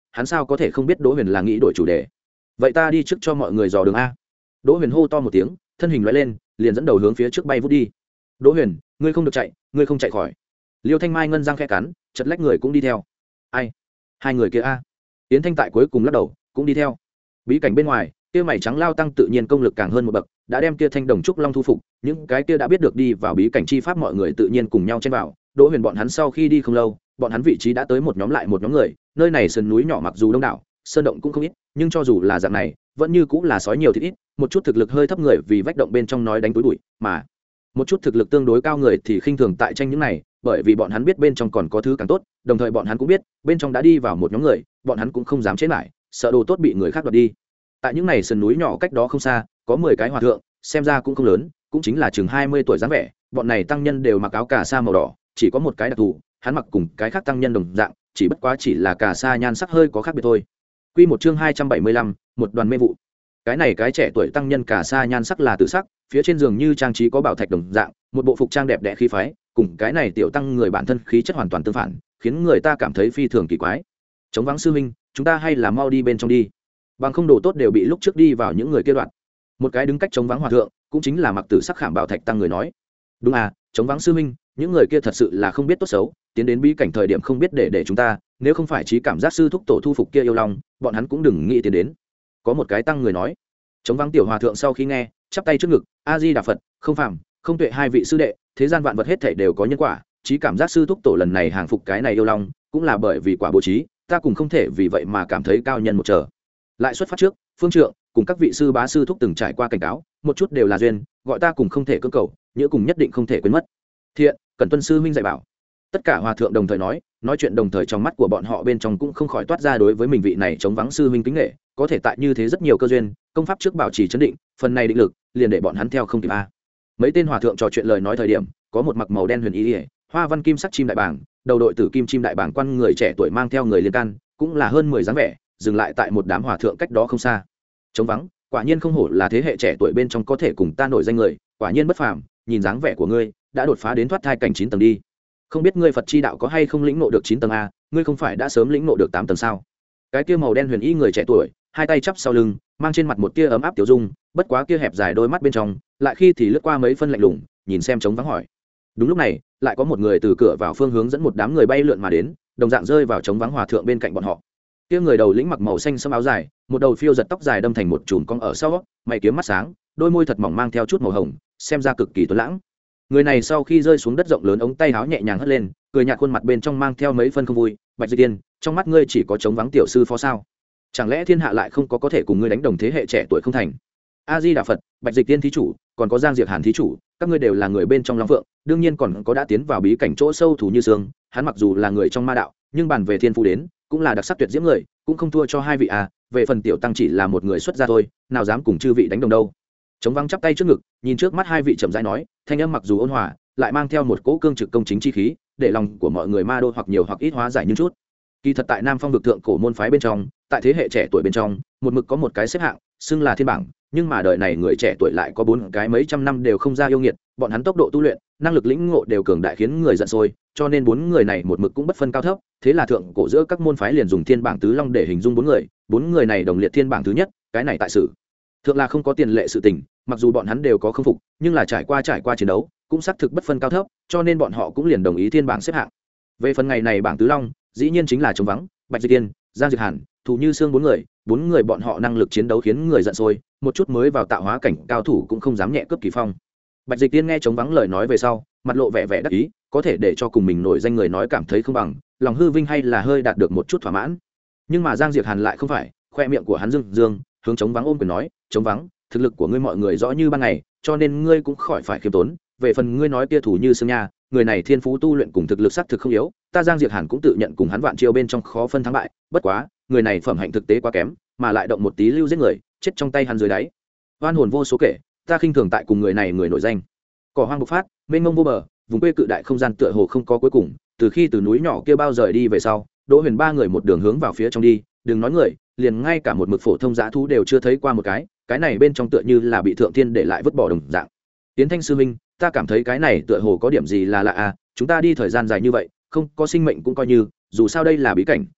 hắn sao có thể không biết đỗ huyền là nghĩ đổi chủ đề. Vậy ta đi trước cho mọi người dò đường a. Đỗ huyền hô to một tiếng, thân hình loại lên liền dẫn đầu hướng phía trước bay vút đi. Đỗ huyền, ngươi không được chạy, ngươi không chạy khỏi. Liêu Thanh Mai ngân răng khẽ cắn, chật lách người cũng đi theo. Ai? Hai người kia a. Yến Thanh tại cuối cùng lắc đầu cũng đi theo. Bí cảnh bên ngoài kia mày trắng lao tăng tự nhiên công lực càng hơn một bậc, đã đem kia thanh đồng trúc long thu phục. Những cái kia đã biết được đi vào bí cảnh chi pháp mọi người tự nhiên cùng nhau chen vào. Đỗ huyền bọn hắn sau khi đi không lâu, bọn hắn vị trí đã tới một nhóm lại một nhóm người. Nơi này sườn núi nhỏ mặc dù đông đảo, sơn động cũng không ít, nhưng cho dù là dạng này vẫn như cũng là sói nhiều thịt ít. Một chút thực lực hơi thấp người vì vách động bên trong nói đánh túi bụi, mà một chút thực lực tương đối cao người thì khinh thường tại tranh những này, bởi vì bọn hắn biết bên trong còn có thứ càng tốt, đồng thời bọn hắn cũng biết bên trong đã đi vào một nhóm người, bọn hắn cũng không dám chế lại, sợ đồ tốt bị người khác đoạt đi. Tại những này sườn núi nhỏ cách đó không xa có mười cái hòa thượng, xem ra cũng không lớn, cũng chính là chừng hai mươi tuổi dáng vẻ. Bọn này tăng nhân đều mặc áo cà sa màu đỏ, chỉ có một cái đặc thù, hắn mặc cùng cái khác tăng nhân đồng dạng, chỉ bất quá chỉ là cà sa nhan sắc hơi có khác biệt thôi. Quy một chương hai trăm bảy mươi lăm, một đoàn mê vụ. Cái này cái trẻ tuổi tăng nhân cà sa nhan sắc là tự sắc, phía trên giường như trang trí có bảo thạch đồng dạng, một bộ phục trang đẹp đẽ khí phái, cùng cái này tiểu tăng người bản thân khí chất hoàn toàn tương phản, khiến người ta cảm thấy phi thường kỳ quái. Chống vắng sư huynh, chúng ta hay là mau đi bên trong đi, bằng không đồ tốt đều bị lúc trước đi vào những người kia đoạn. Một cái đứng cách chống vắng hòa thượng, cũng chính là mặc tử sắc khảm bảo thạch tăng người nói. Đúng à, chống vắng sư huynh, những người kia thật sự là không biết tốt xấu, tiến đến bí cảnh thời điểm không biết để để chúng ta, nếu không phải trí cảm giác sư thúc tổ thu phục kia yêu long, bọn hắn cũng đừng nghĩ tiến đến. Có một cái tăng người nói. Chống vắng tiểu hòa thượng sau khi nghe, chắp tay trước ngực, a di đà phật, không phàm, không tuệ hai vị sư đệ, thế gian vạn vật hết thảy đều có nhân quả, trí cảm giác sư thúc tổ lần này hàng phục cái này yêu long, cũng là bởi vì quả bố trí, ta cùng không thể vì vậy mà cảm thấy cao nhân một trở. Lại xuất phát trước, phương trượng cùng các vị sư bá sư thúc từng trải qua cảnh cáo, một chút đều là duyên, gọi ta cùng không thể cưỡng cầu, nhỡ cùng nhất định không thể quên mất. Thiện, cần tuân sư huynh dạy bảo. Tất cả hòa thượng đồng thời nói, nói chuyện đồng thời trong mắt của bọn họ bên trong cũng không khỏi toát ra đối với mình vị này chống vắng sư huynh kính nghệ, có thể tại như thế rất nhiều cơ duyên, công pháp trước bảo trì chấn định, phần này định lực liền để bọn hắn theo không kịp a. Mấy tên hòa thượng trò chuyện lời nói thời điểm, có một mặc màu đen huyền y, hoa văn kim sắc chim đại bàng, đầu đội tử kim chim đại bàng quan người trẻ tuổi mang theo người liên can, cũng là hơn mười dáng vẻ, dừng lại tại một đám hòa thượng cách đó không xa. Chống vắng, quả nhiên không hổ là thế hệ trẻ tuổi bên trong có thể cùng ta nổi danh người, quả nhiên bất phàm, nhìn dáng vẻ của ngươi, đã đột phá đến thoát thai cảnh chín tầng đi. Không biết ngươi Phật chi đạo có hay không lĩnh ngộ được chín tầng a, ngươi không phải đã sớm lĩnh ngộ được tám tầng sao? Cái kia màu đen huyền y người trẻ tuổi, hai tay chắp sau lưng, mang trên mặt một tia ấm áp tiểu dung, bất quá kia hẹp dài đôi mắt bên trong, lại khi thì lướt qua mấy phân lạnh lùng, nhìn xem chống vắng hỏi. Đúng lúc này, lại có một người từ cửa vào phương hướng dẫn một đám người bay lượn mà đến, đồng dạng rơi vào chống vắng hòa thượng bên cạnh bọn họ. Kia người đầu lĩnh mặc màu xanh sẫm áo dài, một đầu phiêu giật tóc dài đâm thành một chùm cong ở sau, mày kiếm mắt sáng, đôi môi thật mỏng mang theo chút màu hồng, xem ra cực kỳ tuấn lãng. Người này sau khi rơi xuống đất rộng lớn ống tay áo nhẹ nhàng hất lên, cười nhạt khuôn mặt bên trong mang theo mấy phân không vui. Bạch Dịch Tiên, trong mắt ngươi chỉ có chống vắng tiểu sư phó sao? Chẳng lẽ thiên hạ lại không có có thể cùng ngươi đánh đồng thế hệ trẻ tuổi không thành? A Di Đà Phật, Bạch Dịch Tiên thí chủ, còn có Giang Diệp Hàn thí chủ, các ngươi đều là người bên trong Long Phượng, đương nhiên còn có đã tiến vào bí cảnh chỗ sâu thủ như xương, hắn mặc dù là người trong ma đạo, nhưng bàn về thiên phú đến, cũng là đặc sắc tuyệt diễm người, cũng không thua cho hai vị à, về phần tiểu tăng chỉ là một người xuất gia thôi, nào dám cùng chư vị đánh đồng đâu. Chống vắng chắp tay trước ngực, nhìn trước mắt hai vị chậm rãi nói, thanh âm mặc dù ôn hòa, lại mang theo một cỗ cương trực công chính chi khí, để lòng của mọi người ma đô hoặc nhiều hoặc ít hóa giải như chút. Kỳ thật tại Nam Phong vực thượng cổ môn phái bên trong, tại thế hệ trẻ tuổi bên trong, một mực có một cái xếp hạng, xưng là thiên bảng, nhưng mà đời này người trẻ tuổi lại có bốn cái mấy trăm năm đều không ra yêu nghiệt, bọn hắn tốc độ tu luyện, năng lực lĩnh ngộ đều cường đại khiến người giận sôi, cho nên bốn người này một mực cũng bất phân cao thấp, thế là thượng cổ giữa các môn phái liền dùng thiên bảng tứ long để hình dung bốn người, bốn người này đồng liệt thiên bảng thứ nhất, cái này tại sử thượng là không có tiền lệ sự tình, mặc dù bọn hắn đều có khâm phục, nhưng là trải qua trải qua chiến đấu, cũng xác thực bất phân cao thấp, cho nên bọn họ cũng liền đồng ý thiên bảng xếp hạng. Về phần ngày này bảng tứ long, dĩ nhiên chính là Trống Vắng, Bạch Diệp Tiên, Giang Diệp Hàn, Thủ Như Xương bốn người, bốn người bọn họ năng lực chiến đấu khiến người giận sôi, một chút mới vào tạo hóa cảnh cao thủ cũng không dám nhẹ cướp kỳ phong. Bạch Diệp Tiên nghe Trống Vắng lời nói về sau, mặt lộ vẻ vẻ đắc ý, có thể để cho cùng mình nổi danh người nói cảm thấy không bằng, lòng hư vinh hay là hơi đạt được một chút thỏa mãn. Nhưng mà Giang Diệp Hàn lại không phải, khoe miệng của hắn dương dương, hướng Trống Vắng ôm quyền nói, Trống Vắng, thực lực của ngươi mọi người rõ như ban ngày, cho nên ngươi cũng khỏi phải khiêm tốn, về phần ngươi nói kia Thủ Như Xương nha, người này thiên phú tu luyện cùng thực lực xác thực không yếu, ta Giang Diệp Hàn cũng tự nhận cùng hắn vạn chiêu bên trong khó phân thắng bại, bất quá, người này phẩm hạnh thực tế quá kém, mà lại động một tí lưu giết người, chết trong tay hắn dưới đáy. Oan hồn vô số kể, ta khinh thường tại cùng người này người nổi danh. Cỏ hoang bộc phát, mênh mông vô bờ, vùng quê cự đại không gian tựa hồ không có cuối cùng, từ khi từ núi nhỏ kia bao rời đi về sau, Đỗ Huyền ba người một đường hướng vào phía trong đi, đừng nói người, liền ngay cả một mực phổ thông dã thú đều chưa thấy qua một cái, cái này bên trong tựa như là bị thượng thiên để lại vứt bỏ đồng dạng. Tiến Thanh sư minh, ta cảm thấy cái này tựa hồ có điểm gì là lạ à, chúng ta đi thời gian dài như vậy, không có sinh mệnh cũng coi như, dù sao đây là bí cảnh,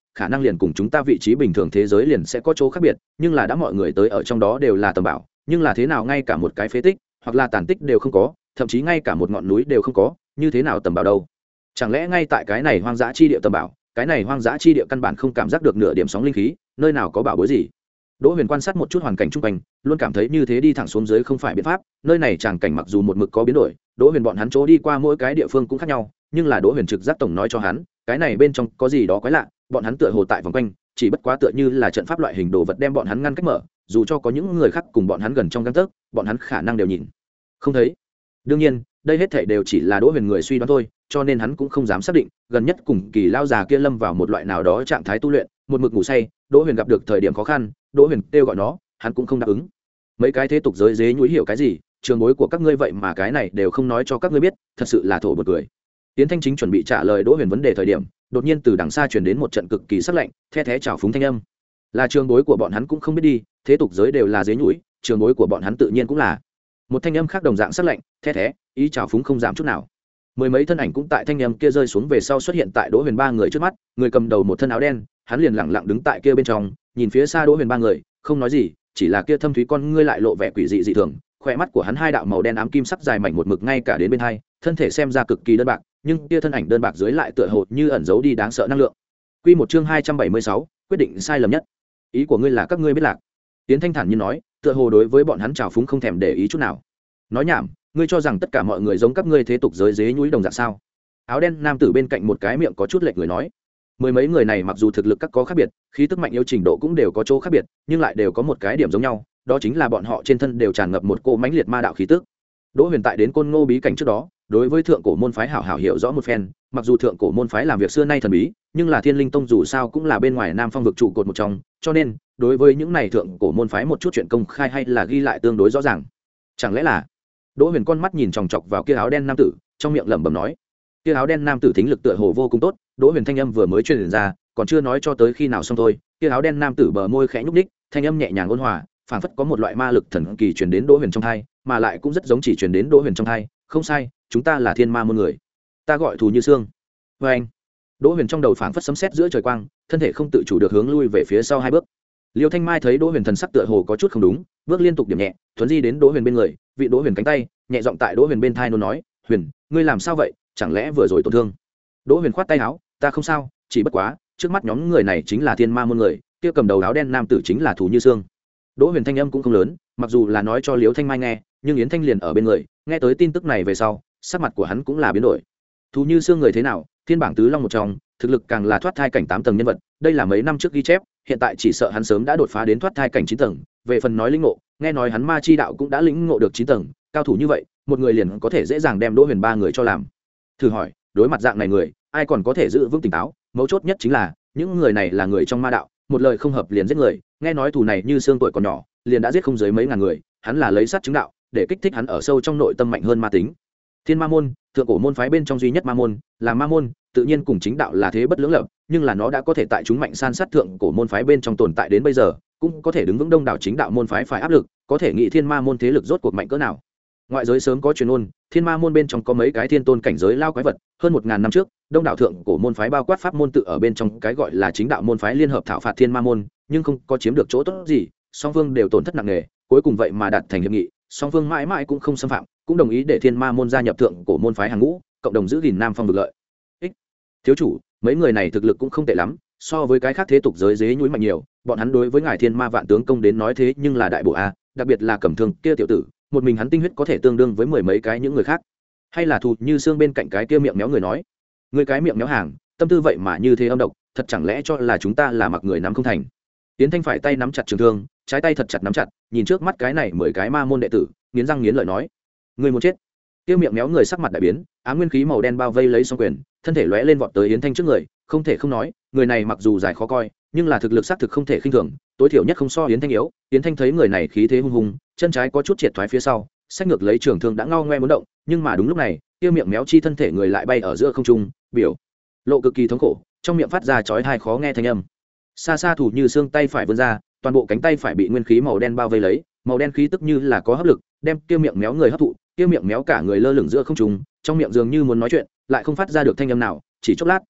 khả năng liền cùng chúng ta vị trí bình thường thế giới liền sẽ có chỗ khác biệt, nhưng là đã mọi người tới ở trong đó đều là tầm bảo, nhưng là thế nào ngay cả một cái phế tích hoặc là tàn tích đều không có, thậm chí ngay cả một ngọn núi đều không có, như thế nào tầm bảo đâu? Chẳng lẽ ngay tại cái này hoang dã chi địa tầm bảo, cái này hoang dã chi địa căn bản không cảm giác được nửa điểm sóng linh khí, nơi nào có bảo bối gì? Đỗ Huyền quan sát một chút hoàn cảnh xung quanh, luôn cảm thấy như thế đi thẳng xuống dưới không phải biện pháp, nơi này tràng cảnh mặc dù một mực có biến đổi, Đỗ Huyền bọn hắn chỗ đi qua mỗi cái địa phương cũng khác nhau, nhưng là Đỗ Huyền trực giác tổng nói cho hắn, cái này bên trong có gì đó quái lạ, bọn hắn tựa hồ tại vòng quanh, chỉ bất quá tựa như là trận pháp loại hình đồ vật đem bọn hắn ngăn cách mở, dù cho có những người khác cùng bọn hắn gần trong gang tấc, bọn hắn khả năng đều nhìn không thấy. Đương nhiên, đây hết thảy đều chỉ là Đỗ Huyền người suy đoán thôi, cho nên hắn cũng không dám xác định, gần nhất cùng Kỳ lao già kia lâm vào một loại nào đó trạng thái tu luyện, một mực ngủ say, Đỗ Huyền gặp được thời điểm khó khăn, Đỗ Huyền kêu gọi nó, hắn cũng không đáp ứng. Mấy cái thế tục giới dế nhúi hiểu cái gì, trường bối của các ngươi vậy mà cái này đều không nói cho các ngươi biết, thật sự là thổ bật cười. Tiến Thanh chính chuẩn bị trả lời Đỗ Huyền vấn đề thời điểm, đột nhiên từ đằng xa truyền đến một trận cực kỳ sắc lạnh, the thé chảo phúng thanh âm. Là trường bối của bọn hắn cũng không biết đi, thế tục giới đều là dế nhúi, trường bối của bọn hắn tự nhiên cũng là. Một thanh âm khác đồng dạng sắc lạnh, the thé, ý chảo phúng không giảm chút nào. Mười mấy thân ảnh cũng tại thanh âm kia rơi xuống về sau xuất hiện tại Đỗ Huyền ba người trước mắt, người cầm đầu một thân áo đen, hắn liền lặng lặng đứng tại kia bên trong, nhìn phía xa Đỗ Huyền ba người, không nói gì, chỉ là kia thâm thúy con ngươi lại lộ vẻ quỷ dị dị thường, khỏe mắt của hắn hai đạo màu đen ám kim sắc dài mảnh một mực ngay cả đến bên hai, thân thể xem ra cực kỳ đơn bạc, nhưng kia thân ảnh đơn bạc dưới lại tựa hồ như ẩn giấu đi đáng sợ năng lượng. Quy một chương hai trăm bảy mươi sáu, quyết định sai lầm nhất. Ý của ngươi là các ngươi biết lạc? Tiến Thanh thản như nói, tựa hồ đối với bọn hắn trào phúng không thèm để ý chút nào. Nói nhảm, ngươi cho rằng tất cả mọi người giống các ngươi thế tục giới dế nhúi đồng dạng sao? Áo đen nam tử bên cạnh một cái miệng có chút lệch người nói. Mười mấy người này mặc dù thực lực các có khác biệt, khí tức mạnh yếu trình độ cũng đều có chỗ khác biệt, nhưng lại đều có một cái điểm giống nhau, đó chính là bọn họ trên thân đều tràn ngập một cỗ mãnh liệt ma đạo khí tức. Đỗ Huyền tại đến Côn Ngô bí cảnh trước đó, đối với thượng cổ môn phái hảo hảo hiểu rõ một phen, mặc dù thượng cổ môn phái làm việc xưa nay thần bí, nhưng là Thiên Linh Tông dù sao cũng là bên ngoài Nam Phong vực trụ cột một trong, cho nên đối với những này thượng cổ môn phái một chút chuyện công khai hay là ghi lại tương đối rõ ràng. Chẳng lẽ là? Đỗ Huyền con mắt nhìn chòng chọc vào kia áo đen nam tử, trong miệng lẩm bẩm nói. Kia áo đen nam tử thính lực tựa hồ vô cùng tốt, Đỗ Huyền thanh âm vừa mới truyền ra, còn chưa nói cho tới khi nào xong thôi, kia áo đen nam tử bờ môi khẽ nhúc nhích, thanh âm nhẹ nhàng ôn hòa, phảng phất có một loại ma lực thần kỳ truyền đến Đỗ Huyền trong tai, mà lại cũng rất giống chỉ truyền đến Đỗ Huyền trong tai, không sai, chúng ta là Thiên Ma môn người. Ta gọi Thù Như Xương. Và anh. Đỗ Huyền trong đầu phảng phất sấm sét giữa trời quang, thân thể không tự chủ được hướng lui về phía sau hai bước. Liêu Thanh Mai thấy Đỗ Huyền thần sắc tựa hồ có chút không đúng, bước liên tục điểm nhẹ, thuấn di đến Đỗ Huyền bên người, vị Đỗ Huyền cánh tay, nhẹ giọng tại Đỗ Huyền bên tai nôn nói, "Huyền, ngươi làm sao vậy, chẳng lẽ vừa rồi tổn thương?" Đỗ Huyền khoát tay áo, "Ta không sao, chỉ bất quá, trước mắt nhóm người này chính là Thiên Ma môn người, kia cầm đầu áo đen nam tử chính là Thù Như Xương." Đỗ Huyền thanh âm cũng không lớn, mặc dù là nói cho Liêu Thanh Mai nghe, nhưng Yến Thanh liền ở bên người, nghe tới tin tức này về sau, sắc mặt của hắn cũng là biến đổi. Thù Như Xương người thế nào, thiên bảng tứ long một trong, thực lực càng là thoát thai cảnh tám tầng nhân vật, đây là mấy năm trước ghi chép, hiện tại chỉ sợ hắn sớm đã đột phá đến thoát thai cảnh chín tầng, về phần nói lĩnh ngộ, nghe nói hắn ma chi đạo cũng đã lĩnh ngộ được chín tầng, cao thủ như vậy, một người liền có thể dễ dàng đem Đỗ Huyền ba người cho làm. Thử hỏi, đối mặt dạng này người, ai còn có thể giữ vững tỉnh táo, mấu chốt nhất chính là, những người này là người trong ma đạo, một lời không hợp liền giết người, nghe nói Thù này Như Xương tuổi còn nhỏ, liền đã giết không dưới mấy ngàn người, hắn là lấy sát chứng đạo, để kích thích hắn ở sâu trong nội tâm mạnh hơn ma tính. Thiên Ma môn, thượng cổ môn phái bên trong duy nhất ma môn, là ma môn, tự nhiên cùng chính đạo là thế bất lưỡng lập, nhưng là nó đã có thể tại chúng mạnh san sát thượng cổ môn phái bên trong tồn tại đến bây giờ, cũng có thể đứng vững đông đảo chính đạo môn phái phải áp lực, có thể nghĩ Thiên Ma môn thế lực rốt cuộc mạnh cỡ nào. Ngoại giới sớm có truyền ôn, Thiên Ma môn bên trong có mấy cái thiên tôn cảnh giới lao quái vật, hơn một ngàn năm trước, đông đảo thượng cổ môn phái bao quát pháp môn tự ở bên trong cái gọi là chính đạo môn phái liên hợp thảo phạt Thiên Ma môn, nhưng không có chiếm được chỗ tốt gì, song phương đều tổn thất nặng nề, cuối cùng vậy mà đạt thành hiệp nghị, song phương mãi mãi cũng không xâm phạm, cũng đồng ý để Thiên Ma môn gia nhập thượng cổ môn phái hàng ngũ, cộng đồng giữ gìn Nam Phong vực lợi ích. Thiếu chủ, mấy người này thực lực cũng không tệ lắm, so với cái khác thế tục giới dế nhúi mạnh nhiều, bọn hắn đối với ngài Thiên Ma vạn tướng công đến nói thế nhưng là đại bộ a, đặc biệt là Cẩm Thương kia tiểu tử, một mình hắn tinh huyết có thể tương đương với mười mấy cái những người khác. Hay là Thù Như Xương bên cạnh cái kia miệng méo người nói, người cái miệng méo hàng, tâm tư vậy mà như thế âm độc, thật chẳng lẽ cho là chúng ta là mặc người nắm không thành. Tiến Thanh phải tay nắm chặt trường thương, trái tay thật chặt nắm chặt, nhìn trước mắt cái này mười cái ma môn đệ tử, nghiến răng nghiến lợi nói, người muốn chết. Kia miệng méo người sắc mặt đại biến, ám nguyên khí màu đen bao vây lấy song quyền, thân thể lóe lên vọt tới Yến Thanh trước người, không thể không nói, người này mặc dù dài khó coi, nhưng là thực lực xác thực không thể khinh thường, tối thiểu nhất không so Yến Thanh yếu. Yến Thanh thấy người này khí thế hung hùng, chân trái có chút triệt thoái phía sau, sách ngược lấy trường thương đã ngao ngoe muốn động, nhưng mà đúng lúc này, kia miệng méo chi thân thể người lại bay ở giữa không trung, biểu lộ cực kỳ thống khổ, trong miệng phát ra chói tai khó nghe thanh âm. Xa xa Thủ Như Xương tay phải vươn ra, toàn bộ cánh tay phải bị nguyên khí màu đen bao vây lấy, màu đen khí tức như là có hấp lực, đem kia miệng méo người hấp thụ, kia miệng méo cả người lơ lửng giữa không trung, trong miệng dường như muốn nói chuyện, lại không phát ra được thanh âm nào, chỉ chốc lát,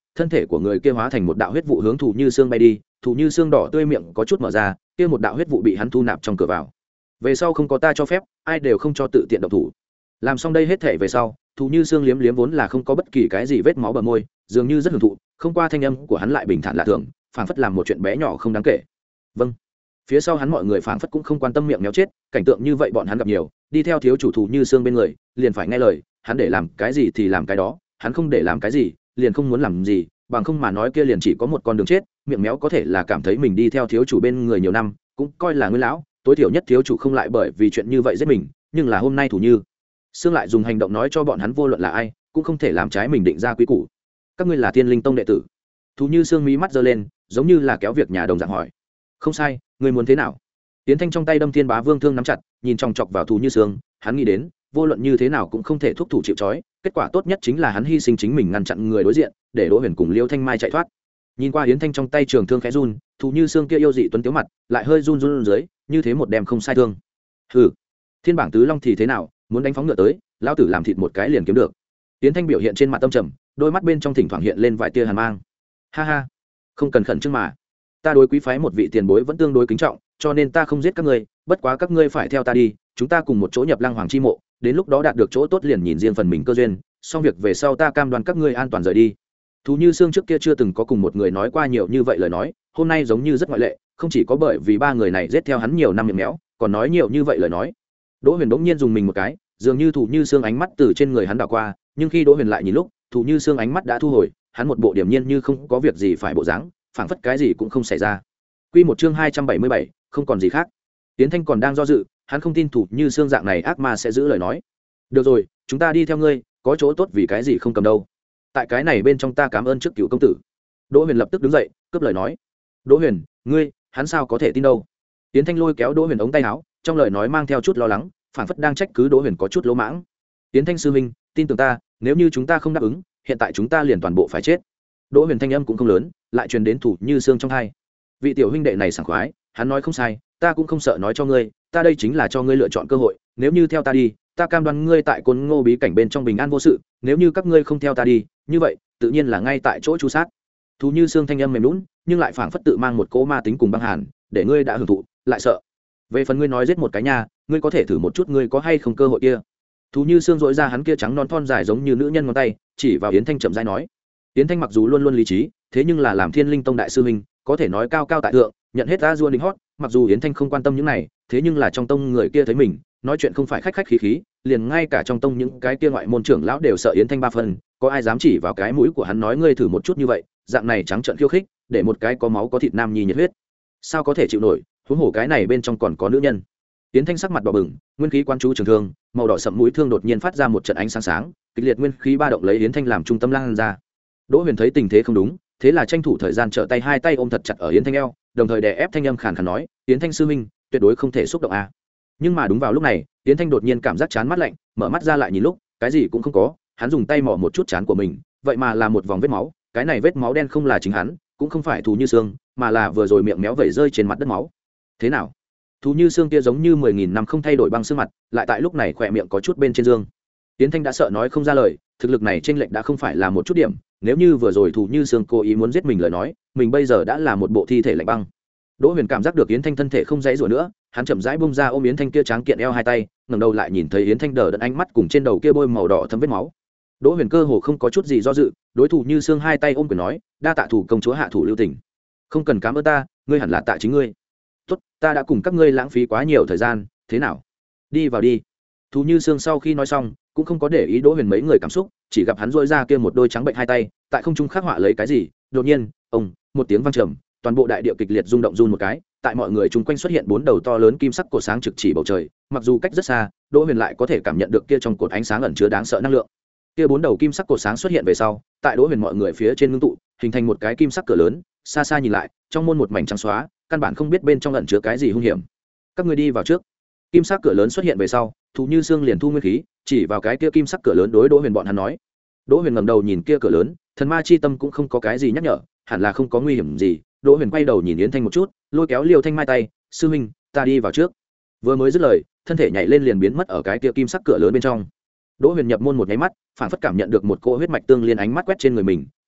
thân thể của người kia hóa thành một đạo huyết vụ hướng Thù Như Xương bay đi. Thù Như Xương đỏ tươi miệng có chút mở ra, kia một đạo huyết vụ bị hắn thu nạp trong cửa vào. Về sau không có ta cho phép, ai đều không cho tự tiện động thủ. Làm xong đây hết thể về sau, Thù Như Xương liếm liếm vốn là không có bất kỳ cái gì vết máu bờ môi, dường như rất hưởng thụ. Không qua thanh âm của hắn lại bình thản lạ thường, phảng phất làm một chuyện bé nhỏ không đáng kể. Vâng. Phía sau hắn mọi người phảng phất cũng không quan tâm miệng méo chết, cảnh tượng như vậy bọn hắn gặp nhiều, đi theo thiếu chủ Thù Như Xương bên người, liền phải nghe lời, hắn để làm cái gì thì làm cái đó, hắn không để làm cái gì, liền không muốn làm gì, bằng không mà nói kia liền chỉ có một con đường chết. Miệng méo có thể là cảm thấy mình đi theo thiếu chủ bên người nhiều năm, cũng coi là nguyên lão, tối thiểu nhất thiếu chủ không lại bởi vì chuyện như vậy giết mình, nhưng là hôm nay Thù Như Xương lại dùng hành động nói cho bọn hắn vô luận là ai, cũng không thể làm trái mình định ra quy củ. Các ngươi là Thiên Linh Tông đệ tử? Thù Như Xương mí mắt giơ lên, giống như là kéo việc nhà đồng dạng hỏi. Không sai, ngươi muốn thế nào? Tiến Thanh trong tay đâm Thiên Bá Vương thương nắm chặt, nhìn chòng chọc vào Thù Như Xương, hắn nghĩ đến, vô luận như thế nào cũng không thể thúc thủ chịu trói, kết quả tốt nhất chính là hắn hy sinh chính mình ngăn chặn người đối diện, để Đỗ Huyền cùng Liêu Thanh Mai chạy thoát. Nhìn qua Yến Thanh trong tay trường thương khẽ run, Thù Như Xương kia yêu dị tuấn tiếu mặt, lại hơi run run dưới, như thế một đem không sai thương. Hừ, Thiên Bảng Tứ Long thì thế nào, muốn đánh phóng ngựa tới, lão tử làm thịt một cái liền kiếm được. Yến Thanh biểu hiện trên mặt tâm trầm, đôi mắt bên trong thỉnh thoảng hiện lên vài tia hàn mang. Ha ha, không cần khẩn trương mà, ta đối quý phái một vị tiền bối vẫn tương đối kính trọng, cho nên ta không giết các ngươi, bất quá các ngươi phải theo ta đi, chúng ta cùng một chỗ nhập Lăng Hoàng chi mộ, đến lúc đó đạt được chỗ tốt liền nhìn riêng phần mình cơ duyên, xong việc về sau ta cam đoan các ngươi an toàn rời đi. Thú Như Xương trước kia chưa từng có cùng một người nói qua nhiều như vậy lời nói, hôm nay giống như rất ngoại lệ, không chỉ có bởi vì ba người này giết theo hắn nhiều năm miệng méo, còn nói nhiều như vậy lời nói. Đỗ Huyền bỗng nhiên dùng mình một cái, dường như Thú Như Xương ánh mắt từ trên người hắn đảo qua, nhưng khi Đỗ Huyền lại nhìn lúc, Thú Như Xương ánh mắt đã thu hồi, hắn một bộ điềm nhiên như không có việc gì phải bộ dáng, phảng phất cái gì cũng không xảy ra. Quy một chương hai trăm bảy mươi bảy, không còn gì khác. Tiến Thanh còn đang do dự, hắn không tin Thú Như Xương dạng này ác ma sẽ giữ lời nói. Được rồi, chúng ta đi theo ngươi, có chỗ tốt vì cái gì không cầm đâu. Tại cái này bên trong ta cảm ơn trước cựu công tử. Đỗ Huyền lập tức đứng dậy, cướp lời nói. Đỗ Huyền, ngươi, hắn sao có thể tin đâu? Tiến Thanh lôi kéo Đỗ Huyền ống tay áo, trong lời nói mang theo chút lo lắng, phảng phất đang trách cứ Đỗ Huyền có chút lỗ mãng. Tiến Thanh sư huynh, tin tưởng ta, nếu như chúng ta không đáp ứng, hiện tại chúng ta liền toàn bộ phải chết. Đỗ Huyền thanh âm cũng không lớn, lại truyền đến Thủ Như Xương trong tai. Vị tiểu huynh đệ này sảng khoái, hắn nói không sai, ta cũng không sợ nói cho ngươi, ta đây chính là cho ngươi lựa chọn cơ hội, nếu như theo ta đi, ta cam đoan ngươi tại Côn Ngô bí cảnh bên trong bình an vô sự, nếu như các ngươi không theo ta đi, như vậy, tự nhiên là ngay tại chỗ chu sát. Thủ Như Xương thanh âm mềm nhũn, nhưng lại phảng phất tự mang một cỗ ma tính cùng băng hàn, để ngươi đã hưởng thụ, lại sợ. Về phần ngươi nói giết một cái nha, ngươi có thể thử một chút ngươi có hay không cơ hội kia. Thủ Như Xương dỗi ra hắn kia trắng non thon dài giống như nữ nhân ngón tay, chỉ vào Yến Thanh chậm rãi nói. Yến Thanh mặc dù luôn luôn lý trí, thế nhưng là làm Thiên Linh Tông đại sư huynh, có thể nói cao cao tại thượng, nhận hết ra dua đính hót, mặc dù Yến Thanh không quan tâm những này, thế nhưng là trong tông người kia thấy mình, nói chuyện không phải khách khách khí khí, liền ngay cả trong tông những cái kia ngoại môn trưởng lão đều sợ Yến Thanh ba phần, có ai dám chỉ vào cái mũi của hắn nói ngươi thử một chút như vậy, dạng này trắng trợn khiêu khích, để một cái có máu có thịt nam nhi nhiệt huyết, sao có thể chịu nổi, huống hồ cái này bên trong còn có nữ nhân. Yến Thanh sắc mặt đỏ bừng, nguyên khí quan chú trường thương, màu đỏ sậm mũi thương đột nhiên phát ra một trận ánh sáng sáng, kịch liệt nguyên khí ba động lấy Yến Thanh làm trung tâm lan ra. Đỗ Huyền thấy tình thế không đúng, thế là tranh thủ thời gian trở tay hai tay ôm thật chặt ở Yến Thanh eo, đồng thời đè ép thanh âm khàn khàn nói, Yến Thanh sư huynh, tuyệt đối không thể xúc động a. À. Nhưng mà đúng vào lúc này, Yến Thanh đột nhiên cảm giác chán mắt lạnh, mở mắt ra lại nhìn lúc, cái gì cũng không có, hắn dùng tay mò một chút chán của mình, vậy mà là một vòng vết máu, cái này vết máu đen không là chính hắn, cũng không phải Thú Như Xương, mà là vừa rồi miệng méo vẩy rơi trên mặt đất máu. Thế nào? Thú Như Xương kia giống như mười nghìn năm không thay đổi băng xương mặt, lại tại lúc này khỏe miệng có chút bên trên dương. Yến Thanh đã sợ nói không ra lời, thực lực này chênh lệch đã không phải là một chút điểm, nếu như vừa rồi Thú Như Xương cố ý muốn giết mình lời nói, mình bây giờ đã là một bộ thi thể lạnh băng. Đỗ Huyền cảm giác được Yến Thanh thân thể không dãy rủa nữa, hắn chậm rãi bung ra ôm Yến Thanh kia tráng kiện eo hai tay, ngẩng đầu lại nhìn thấy Yến Thanh đờ đẫn ánh mắt cùng trên đầu kia bôi màu đỏ thấm vết máu. Đỗ Huyền cơ hồ không có chút gì do dự, đối thủ Như Xương hai tay ôm quyền nói, đa tạ thủ công chúa hạ thủ lưu tình. Không cần cảm ơn ta, ngươi hẳn là tạ chính ngươi. Tốt, ta đã cùng các ngươi lãng phí quá nhiều thời gian, thế nào? Đi vào đi. Thủ Như Xương sau khi nói xong, cũng không có để ý Đỗ Huyền mấy người cảm xúc, chỉ gặp hắn duỗi ra kia một đôi trắng bệnh hai tay, tại không trung khắc họa lấy cái gì, đột nhiên, ông, một tiếng vang trầm, toàn bộ đại địa kịch liệt rung động run một cái, tại mọi người chung quanh xuất hiện bốn đầu to lớn kim sắc cột sáng trực chỉ bầu trời, mặc dù cách rất xa, Đỗ Huyền lại có thể cảm nhận được kia trong cột ánh sáng ẩn chứa đáng sợ năng lượng. Kia bốn đầu kim sắc cột sáng xuất hiện về sau, tại Đỗ Huyền mọi người phía trên ngưng tụ, hình thành một cái kim sắc cửa lớn, xa xa nhìn lại, trong môn một mảnh trắng xóa, căn bản không biết bên trong ẩn chứa cái gì hung hiểm. Các ngươi đi vào trước. Kim sắc cửa lớn xuất hiện về sau, Thú Như Xương liền thu nguyên khí, chỉ vào cái kia kim sắc cửa lớn đối Đỗ Huyền bọn hắn nói. Đỗ Huyền ngẩng đầu nhìn kia cửa lớn, thần ma chi tâm cũng không có cái gì nhắc nhở, hẳn là không có nguy hiểm gì. Đỗ Huyền quay đầu nhìn Yến Thanh một chút, lôi kéo Liêu Thanh Mai tay, sư huynh, ta đi vào trước. Vừa mới dứt lời, thân thể nhảy lên liền biến mất ở cái kia kim sắc cửa lớn bên trong. Đỗ Huyền nhập môn một nháy mắt, phản phất cảm nhận được một cỗ huyết mạch tương liên ánh mắt quét trên người mình,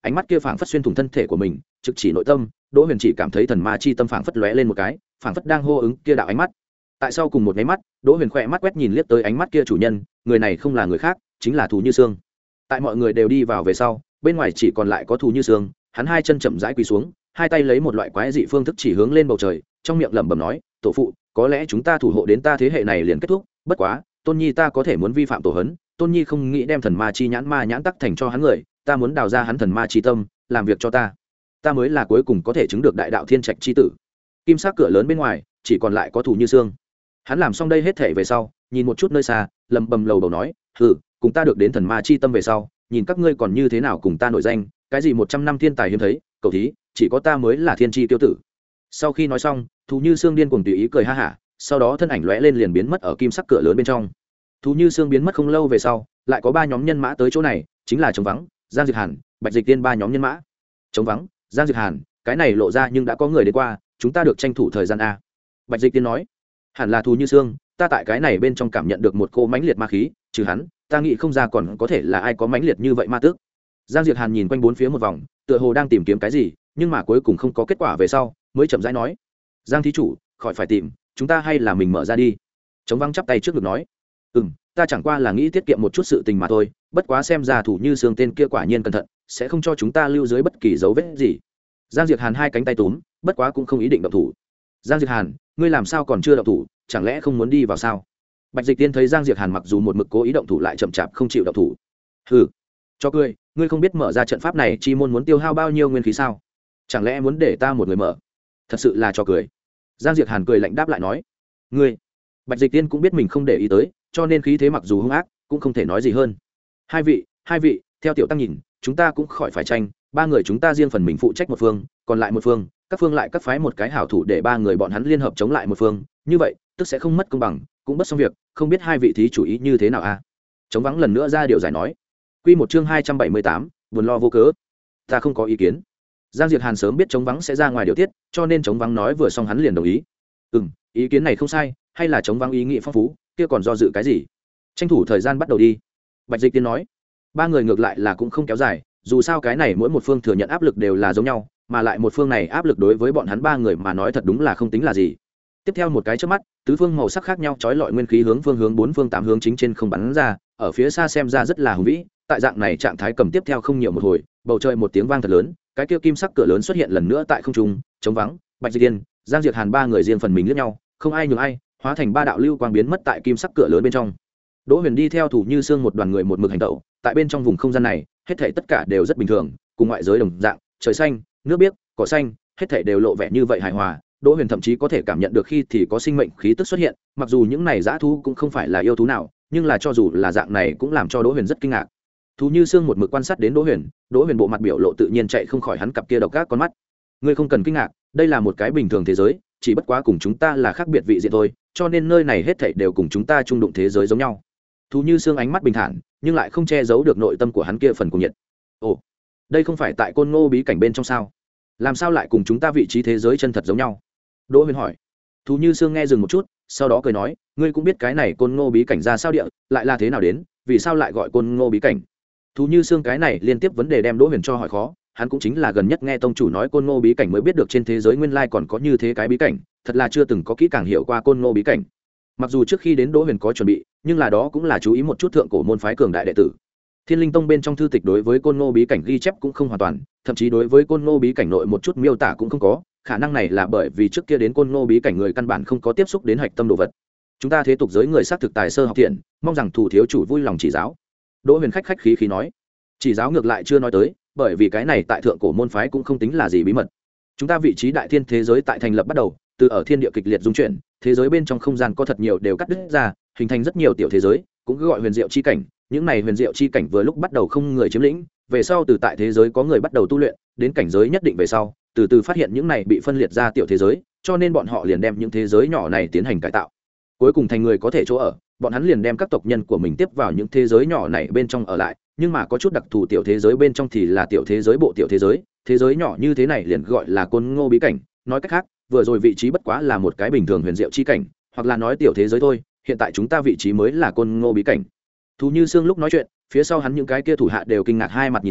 ánh mắt kia phảng phất xuyên thủng thân thể của mình trực chỉ nội tâm. Đỗ Huyền chỉ cảm thấy thần ma chi tâm phảng phất lóe lên một cái, phảng phất đang hô ứng kia đạo ánh mắt. Tại sau cùng một cái mắt, Đỗ Huyền khỏe mắt quét nhìn liếc tới ánh mắt kia chủ nhân, người này không là người khác, chính là Thù Như Sương. Tại mọi người đều đi vào về sau, bên ngoài chỉ còn lại có Thù Như Sương, hắn hai chân chậm rãi quỳ xuống, hai tay lấy một loại quái dị phương thức chỉ hướng lên bầu trời, trong miệng lẩm bẩm nói: "Tổ phụ, có lẽ chúng ta thủ hộ đến ta thế hệ này liền kết thúc, bất quá, Tôn Nhi ta có thể muốn vi phạm tổ hấn, Tôn Nhi không nghĩ đem thần ma chi nhãn ma nhãn tắc thành cho hắn người, ta muốn đào ra hắn thần ma chi tâm, làm việc cho ta. Ta mới là cuối cùng có thể chứng được đại đạo thiên trạch chi tử." Kim sắc cửa lớn bên ngoài, chỉ còn lại có Thù Như Sương. Hắn làm xong đây hết thể về sau, nhìn một chút nơi xa, lẩm bẩm lầu bầu nói: "Hừ, cùng ta được đến thần ma chi tâm về sau, nhìn các ngươi còn như thế nào cùng ta nổi danh, cái gì một trăm năm thiên tài hiếm thấy, cầu thí, chỉ có ta mới là thiên chi tiêu tử." Sau khi nói xong, Thù Như Sương điên cuồng tùy ý cười ha hả, sau đó thân ảnh lóe lên liền biến mất ở kim sắc cửa lớn bên trong. Thù Như Sương biến mất không lâu về sau, lại có ba nhóm nhân mã tới chỗ này, chính là Trống Vắng, Giang Diệt Hàn, Bạch Dịch Tiên ba nhóm nhân mã. Trống Vắng, Giang Diệt Hàn, cái này lộ ra nhưng đã có người đến qua, chúng ta được tranh thủ thời gian a. Bạch Dịch Tiên nói, hẳn là Thù Như Sương, ta tại cái này bên trong cảm nhận được một cô mãnh liệt ma khí, trừ hắn, ta nghĩ không ra còn có thể là ai có mãnh liệt như vậy ma tước. Giang Diệt Hàn nhìn quanh bốn phía một vòng, tựa hồ đang tìm kiếm cái gì, nhưng mà cuối cùng không có kết quả về sau, mới chậm rãi nói: "Giang thí chủ, khỏi phải tìm, chúng ta hay là mình mở ra đi." Trống Vắng chắp tay trước ngực nói: "Ừm, ta chẳng qua là nghĩ tiết kiệm một chút sự tình mà thôi, bất quá xem ra Thù Như Sương tên kia quả nhiên cẩn thận, sẽ không cho chúng ta lưu dưới bất kỳ dấu vết gì." Giang Diệt Hàn hai cánh tay túm, bất quá cũng không ý định động thủ. "Giang Diệt Hàn, ngươi làm sao còn chưa động thủ, chẳng lẽ không muốn đi vào sao?" Bạch Dịch Tiên thấy Giang Diệt Hàn mặc dù một mực cố ý động thủ lại chậm chạp không chịu động thủ. "Hừ, cho cười, ngươi không biết mở ra trận pháp này chi môn muốn tiêu hao bao nhiêu nguyên khí sao? Chẳng lẽ muốn để ta một người mở? Thật sự là cho cười." Giang Diệt Hàn cười lạnh đáp lại nói: "Ngươi." Bạch Dịch Tiên cũng biết mình không để ý tới, cho nên khí thế mặc dù hung ác, cũng không thể nói gì hơn. "Hai vị, hai vị, theo tiểu tăng nhìn, chúng ta cũng khỏi phải tranh, ba người chúng ta riêng phần mình phụ trách một phương, còn lại một phương, các phương lại các phái một cái hảo thủ để ba người bọn hắn liên hợp chống lại một phương, như vậy, tức sẽ không mất công bằng, cũng bất xong việc, không biết hai vị thí chủ ý như thế nào a?" À? Trống Vắng lần nữa ra điều giải nói. Quy một chương hai trăm bảy mươi tám, buồn lo vô cớ. "Ta không có ý kiến." Giang Diệt Hàn sớm biết Trống Vắng sẽ ra ngoài điều tiết, cho nên Trống Vắng nói vừa xong hắn liền đồng ý. "Ừm, ý kiến này không sai, hay là Trống Vắng ý nghĩ phong phú, kia còn do dự cái gì? Tranh thủ thời gian bắt đầu đi." Bạch Dịch Tiên nói. Ba người ngược lại là cũng không kéo dài, dù sao cái này mỗi một phương thừa nhận áp lực đều là giống nhau, mà lại một phương này áp lực đối với bọn hắn ba người mà nói thật đúng là không tính là gì. Tiếp theo một cái chớp mắt, tứ phương màu sắc khác nhau chói lọi nguyên khí hướng phương hướng bốn phương tám hướng chính trên không bắn ra, ở phía xa xem ra rất là hùng vĩ. Tại dạng này trạng thái cầm tiếp theo không nhiều một hồi, bầu trời một tiếng vang thật lớn, cái kia kim sắc cửa lớn xuất hiện lần nữa tại không trung. Trống Vắng, Bạch Dịch Tiên, Giang Diệt Hàn ba người riêng phần mình liếc nhau, không ai nhường ai, hóa thành ba đạo lưu quang biến mất tại kim sắc cửa lớn bên trong. Đỗ Huyền đi theo Thù Như Sương một đoàn người một mực hành động, tại bên trong vùng không gian này, hết thảy tất cả đều rất bình thường, cùng ngoại giới đồng dạng, trời xanh, nước biếc, cỏ xanh, hết thảy đều lộ vẻ như vậy hài hòa. Đỗ Huyền thậm chí có thể cảm nhận được khi thì có sinh mệnh khí tức xuất hiện, mặc dù những này dã thú cũng không phải là yêu thú nào, nhưng là cho dù là dạng này cũng làm cho Đỗ Huyền rất kinh ngạc. Thù Như Sương một mực quan sát đến Đỗ Huyền, Đỗ Huyền bộ mặt biểu lộ tự nhiên chạy không khỏi hắn cặp kia độc ác con mắt. "Ngươi không cần kinh ngạc, đây là một cái bình thường thế giới, chỉ bất quá cùng chúng ta là khác biệt vị diện thôi, cho nên nơi này hết thảy đều cùng chúng ta chung đụng thế giới giống nhau." Thù Như Sương ánh mắt bình thản, nhưng lại không che giấu được nội tâm của hắn kia phần cuồng nhiệt. "Ồ, đây không phải tại Côn Ngô bí cảnh bên trong sao? Làm sao lại cùng chúng ta vị trí thế giới chân thật giống nhau?" Đỗ Huyền hỏi. Thù Như Sương nghe dừng một chút, sau đó cười nói: "Ngươi cũng biết cái này Côn Ngô bí cảnh ra sao địa, lại là thế nào đến, vì sao lại gọi Côn Ngô bí cảnh?" Thù Như Sương cái này liên tiếp vấn đề đem Đỗ Huyền cho hỏi khó, hắn cũng chính là gần nhất nghe tông chủ nói Côn Ngô bí cảnh mới biết được trên thế giới nguyên lai còn có như thế cái bí cảnh, thật là chưa từng có kỹ càng hiểu qua Côn Ngô bí cảnh. Mặc dù trước khi đến Đỗ Huyền có chuẩn bị, nhưng là đó cũng là chú ý một chút thượng cổ môn phái cường đại đệ tử. Thiên Linh Tông bên trong thư tịch đối với Côn Ngô bí cảnh ghi chép cũng không hoàn toàn, thậm chí đối với Côn Ngô bí cảnh nội một chút miêu tả cũng không có, khả năng này là bởi vì trước kia đến Côn Ngô bí cảnh người căn bản không có tiếp xúc đến hạch tâm đồ vật. Chúng ta thế tục giới người xác thực tài sơ học thiện, mong rằng thủ thiếu chủ vui lòng chỉ giáo." Đỗ Huyền khách khách khí khí nói. Chỉ giáo ngược lại chưa nói tới, bởi vì cái này tại thượng cổ môn phái cũng không tính là gì bí mật. Chúng ta vị trí đại thiên thế giới tại thành lập bắt đầu, từ ở thiên địa kịch liệt dung chuyển, thế giới bên trong không gian có thật nhiều đều cắt đứt ra, hình thành rất nhiều tiểu thế giới, cũng cứ gọi huyền diệu chi cảnh. Những này huyền diệu chi cảnh vừa lúc bắt đầu không người chiếm lĩnh, về sau từ tại thế giới có người bắt đầu tu luyện, đến cảnh giới nhất định về sau, từ từ phát hiện những này bị phân liệt ra tiểu thế giới, cho nên bọn họ liền đem những thế giới nhỏ này tiến hành cải tạo. Cuối cùng thành người có thể chỗ ở, bọn hắn liền đem các tộc nhân của mình tiếp vào những thế giới nhỏ này bên trong ở lại, nhưng mà có chút đặc thù tiểu thế giới bên trong thì là tiểu thế giới bộ tiểu thế giới, thế giới nhỏ như thế này liền gọi là Côn Ngô bí cảnh. Nói cách khác, vừa rồi vị trí bất quá là một cái bình thường huyền diệu chi cảnh, hoặc là nói tiểu thế giới thôi, hiện tại chúng ta vị trí mới là Côn Ngô bí cảnh. Thù Như Sương lúc nói chuyện, phía sau hắn những cái kia thủ hạ đều kinh ngạc hai mặt nhìn nhau,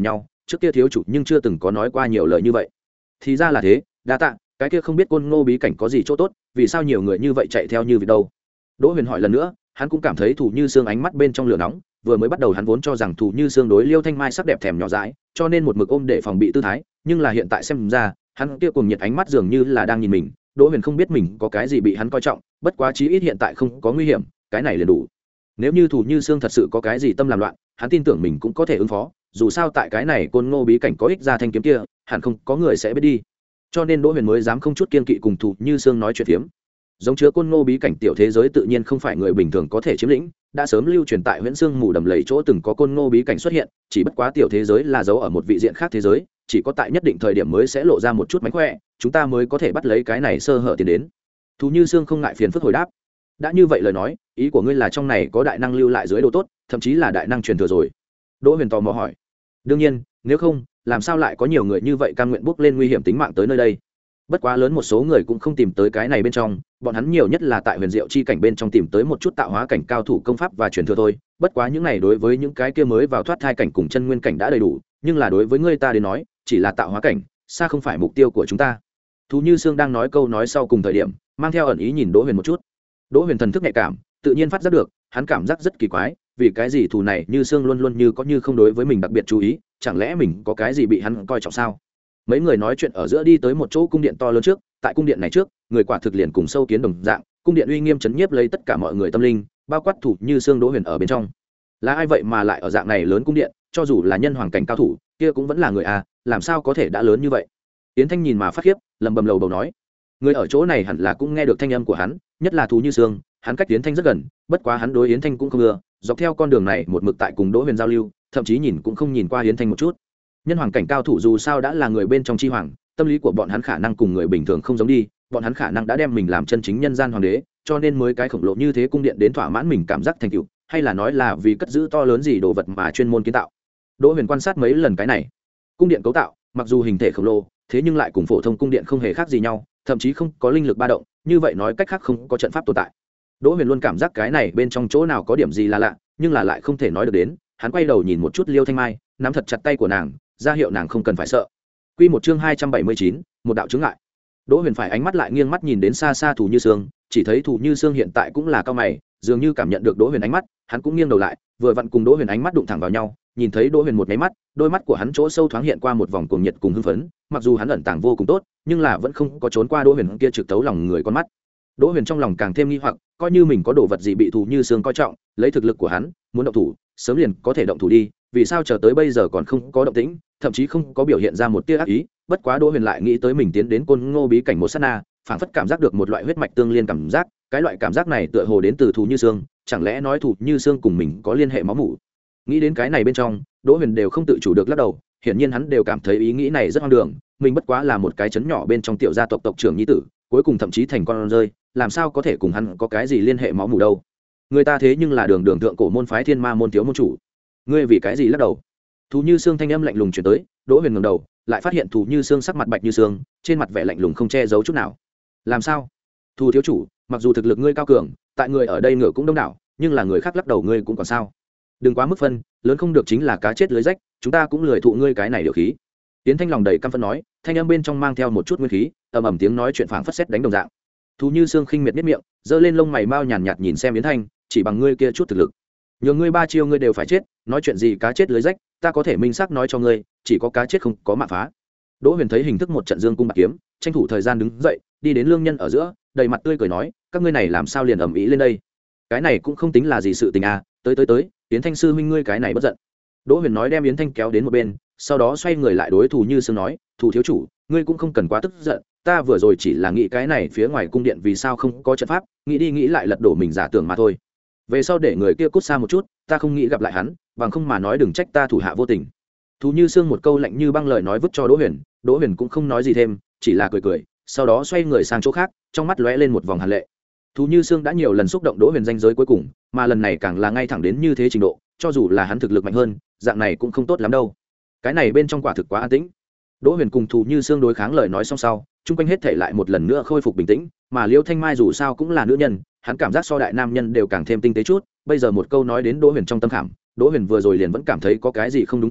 trước kia thiếu chủ nhưng chưa từng có nói qua nhiều lời như vậy. Thì ra là thế, đa tạ. Cái kia không biết côn ngô bí cảnh có gì chỗ tốt, vì sao nhiều người như vậy chạy theo như vậy đâu? Đỗ Huyền hỏi lần nữa, hắn cũng cảm thấy Thủ Như Sương ánh mắt bên trong lửa nóng, vừa mới bắt đầu hắn vốn cho rằng Thủ Như Sương đối Liêu Thanh Mai sắc đẹp thèm nhỏ dãi, cho nên một mực ôm để phòng bị tư thái, nhưng là hiện tại xem ra, hắn kia cùng nhiệt ánh mắt dường như là đang nhìn mình. Đỗ Huyền không biết mình có cái gì bị hắn coi trọng, bất quá chí ít hiện tại không có nguy hiểm, cái này liền đủ. Nếu như Thủ Như Sương thật sự có cái gì tâm làm loạn, hắn tin tưởng mình cũng có thể ứng phó, dù sao tại cái này côn ngô bí cảnh có ích ra thanh kiếm kia, hẳn không có người sẽ biết đi. Cho nên Đỗ Huyền mới dám không chút kiên kỵ cùng Thủ Như Sương nói chuyện phiếm. Giống chứa côn ngô bí cảnh tiểu thế giới tự nhiên không phải người bình thường có thể chiếm lĩnh, đã sớm lưu truyền tại Huyễn Sương mù đầm lầy chỗ từng có côn ngô bí cảnh xuất hiện, chỉ bất quá tiểu thế giới là giấu ở một vị diện khác thế giới, chỉ có tại nhất định thời điểm mới sẽ lộ ra một chút mánh khỏe, chúng ta mới có thể bắt lấy cái này sơ hở tiến đến. Thủ Như Sương không ngại phiền phức hồi đáp. Đã như vậy lời nói, ý của ngươi là trong này có đại năng lưu lại dưới đồ tốt, thậm chí là đại năng truyền thừa rồi? Đỗ Huyền tò mò hỏi. Đương nhiên, nếu không, làm sao lại có nhiều người như vậy cam nguyện bước lên nguy hiểm tính mạng tới nơi đây? Bất quá lớn một số người cũng không tìm tới cái này bên trong, bọn hắn nhiều nhất là tại huyền diệu chi cảnh bên trong tìm tới một chút tạo hóa cảnh cao thủ công pháp và truyền thừa thôi. Bất quá những này đối với những cái kia mới vào thoát thai cảnh cùng chân nguyên cảnh đã đầy đủ, nhưng là đối với người ta đến nói, chỉ là tạo hóa cảnh, xa không phải mục tiêu của chúng ta. Thủ Như Sương đang nói câu nói sau cùng thời điểm, mang theo ẩn ý nhìn Đỗ Huyền một chút. Đỗ Huyền thần thức nhạy cảm, tự nhiên phát giác được, hắn cảm giác rất kỳ quái, vì cái gì Thủ này Như Sương luôn luôn như có như không đối với mình đặc biệt chú ý, chẳng lẽ mình có cái gì bị hắn coi trọng sao? Mấy người nói chuyện ở giữa đi tới một chỗ cung điện to lớn trước, tại cung điện này trước, người quả thực liền cùng sâu kiến đồng dạng, cung điện uy nghiêm chấn nhiếp lấy tất cả mọi người tâm linh, bao quát Thủ Như Sương Đỗ Huyền ở bên trong. Là ai vậy mà lại ở dạng này lớn cung điện, cho dù là nhân hoàng cảnh cao thủ, kia cũng vẫn là người à, làm sao có thể đã lớn như vậy? Yến Thanh nhìn mà phát khiếp, lẩm bẩm lầu bầu nói, người ở chỗ này hẳn là cũng nghe được thanh âm của hắn, nhất là Thủ Như Sương, hắn cách Yến Thanh rất gần, bất quá hắn đối Yến Thanh cũng không ưa, dọc theo con đường này một mực tại cùng Đỗ Huyền giao lưu, thậm chí nhìn cũng không nhìn qua Yến Thanh một chút. Nhân hoàng cảnh cao thủ dù sao đã là người bên trong chi hoàng, tâm lý của bọn hắn khả năng cùng người bình thường không giống đi, bọn hắn khả năng đã đem mình làm chân chính nhân gian hoàng đế, cho nên mới cái khổng lồ như thế cung điện đến thỏa mãn mình cảm giác thành tựu, hay là nói là vì cất giữ to lớn gì đồ vật mà chuyên môn kiến tạo. Đỗ Huyền quan sát mấy lần cái này cung điện cấu tạo, mặc dù hình thể khổng lồ, thế nhưng lại cùng phổ thông cung điện không hề khác gì nhau, thậm chí không có linh lực ba động, như vậy nói cách khác không có trận pháp tồn tại. Đỗ Huyền luôn cảm giác cái này bên trong chỗ nào có điểm gì là lạ, nhưng là lại không thể nói được đến. Hắn quay đầu nhìn một chút Liêu Thanh Mai, nắm thật chặt tay của nàng, ra hiệu nàng không cần phải sợ. Quy một chương hai trăm bảy mươi chín, một đạo chướng ngại. Đỗ Huyền phải ánh mắt lại nghiêng mắt nhìn đến xa xa Thủ Như Sương, chỉ thấy Thủ Như Sương hiện tại cũng là cao mày, dường như cảm nhận được Đỗ Huyền ánh mắt, hắn cũng nghiêng đầu lại, vừa vặn cùng Đỗ Huyền ánh mắt đụng thẳng vào nhau, nhìn thấy Đỗ Huyền một cái mắt, đôi mắt của hắn chỗ sâu thoáng hiện qua một vòng cuồng nhiệt cùng hưng phấn, mặc dù hắn ẩn tàng vô cùng tốt, nhưng là vẫn không có trốn qua Đỗ Huyền kia trực tấu lòng người con mắt. Đỗ Huyền trong lòng càng thêm nghi hoặc, coi như mình có đồ vật gì bị Thủ Như Sương coi trọng, lấy thực lực của hắn, muốn động thủ, sớm liền có thể động thủ đi, vì sao chờ tới bây giờ còn không có động tĩnh, thậm chí không có biểu hiện ra một tia ác ý. Bất quá Đỗ Huyền lại nghĩ tới mình tiến đến côn ngô bí cảnh một sát na, phảng phất cảm giác được một loại huyết mạch tương liên cảm giác, cái loại cảm giác này tựa hồ đến từ Thủ Như Sương, chẳng lẽ nói Thủ Như Sương cùng mình có liên hệ máu mủ? Nghĩ đến cái này bên trong, Đỗ Huyền đều không tự chủ được lắc đầu, hiển nhiên hắn đều cảm thấy ý nghĩ này rất hoang đường, mình bất quá là một cái trấn nhỏ bên trong tiểu gia tộc tộc trưởng nhi tử, cuối cùng thậm chí thành con rơi, làm sao có thể cùng hắn có cái gì liên hệ máu mủ đâu? Người ta thế nhưng là đường đường thượng cổ môn phái Thiên Ma môn thiếu môn chủ, ngươi vì cái gì lắc đầu? Thủ Như Sương thanh âm lạnh lùng truyền tới, Đỗ Huyền ngẩng đầu, lại phát hiện Thủ Như Sương sắc mặt bạch như sương, trên mặt vẻ lạnh lùng không che giấu chút nào. Làm sao? Thủ thiếu chủ, mặc dù thực lực ngươi cao cường, tại người ở đây ngựa cũng đông đảo, nhưng là người khác lắc đầu ngươi cũng còn sao? Đừng quá mức phân, lớn không được chính là cá chết lưới rách, chúng ta cũng lười thụ ngươi cái này điều khí. Tiến Thanh lòng đầy căm phẫn nói, thanh âm bên trong mang theo một chút nguyên khí, ầm ầm tiếng nói chuyện phảng phất sét đánh đồng dạng. Thủ Như Sương khinh miệt nhếch miệng, giơ lên lông mày mau nhàn nhạt nhìn xem Yến Thanh, chỉ bằng ngươi kia chút thực lực, nhờ ngươi ba chiêu ngươi đều phải chết, nói chuyện gì cá chết lưới rách, ta có thể minh xác nói cho ngươi, chỉ có cá chết không có mạng phá. Đỗ Huyền thấy hình thức một trận dương cung bạc kiếm, tranh thủ thời gian đứng dậy, đi đến lương nhân ở giữa, đầy mặt tươi cười nói, các ngươi này làm sao liền ầm ĩ lên đây? Cái này cũng không tính là gì sự tình à, tới tới tới, Yến Thanh sư huynh ngươi cái này bất giận. Đỗ Huyền nói đem Yến Thanh kéo đến một bên, sau đó xoay người lại đối Thủ Như Sương nói, Thủ thiếu chủ, ngươi cũng không cần quá tức giận, ta vừa rồi chỉ là nghĩ cái này phía ngoài cung điện vì sao không có trận pháp, nghĩ đi nghĩ lại lật đổ mình giả tưởng mà thôi. Về sau để người kia cút xa một chút, ta không nghĩ gặp lại hắn, bằng không mà nói đừng trách ta thủ hạ vô tình. Thủ Như Sương một câu lạnh như băng lời nói vứt cho Đỗ Huyền, Đỗ Huyền cũng không nói gì thêm, chỉ là cười cười, sau đó xoay người sang chỗ khác, trong mắt lóe lên một vòng hàn lệ. Thủ Như Sương đã nhiều lần xúc động Đỗ Huyền danh giới cuối cùng, mà lần này càng là ngay thẳng đến như thế trình độ, cho dù là hắn thực lực mạnh hơn, dạng này cũng không tốt lắm đâu. Cái này bên trong quả thực quá an tĩnh. Đỗ Huyền cùng Thủ Như Sương đối kháng lời nói xong sau, chung quanh hết thảy lại một lần nữa khôi phục bình tĩnh, mà Liễu Thanh Mai dù sao cũng là nữ nhân, hắn cảm giác so đại nam nhân đều càng thêm tinh tế chút, bây giờ một câu nói đến Đỗ Huyền trong tâm khảm, Đỗ Huyền vừa rồi liền vẫn cảm thấy có cái gì không đúng kình,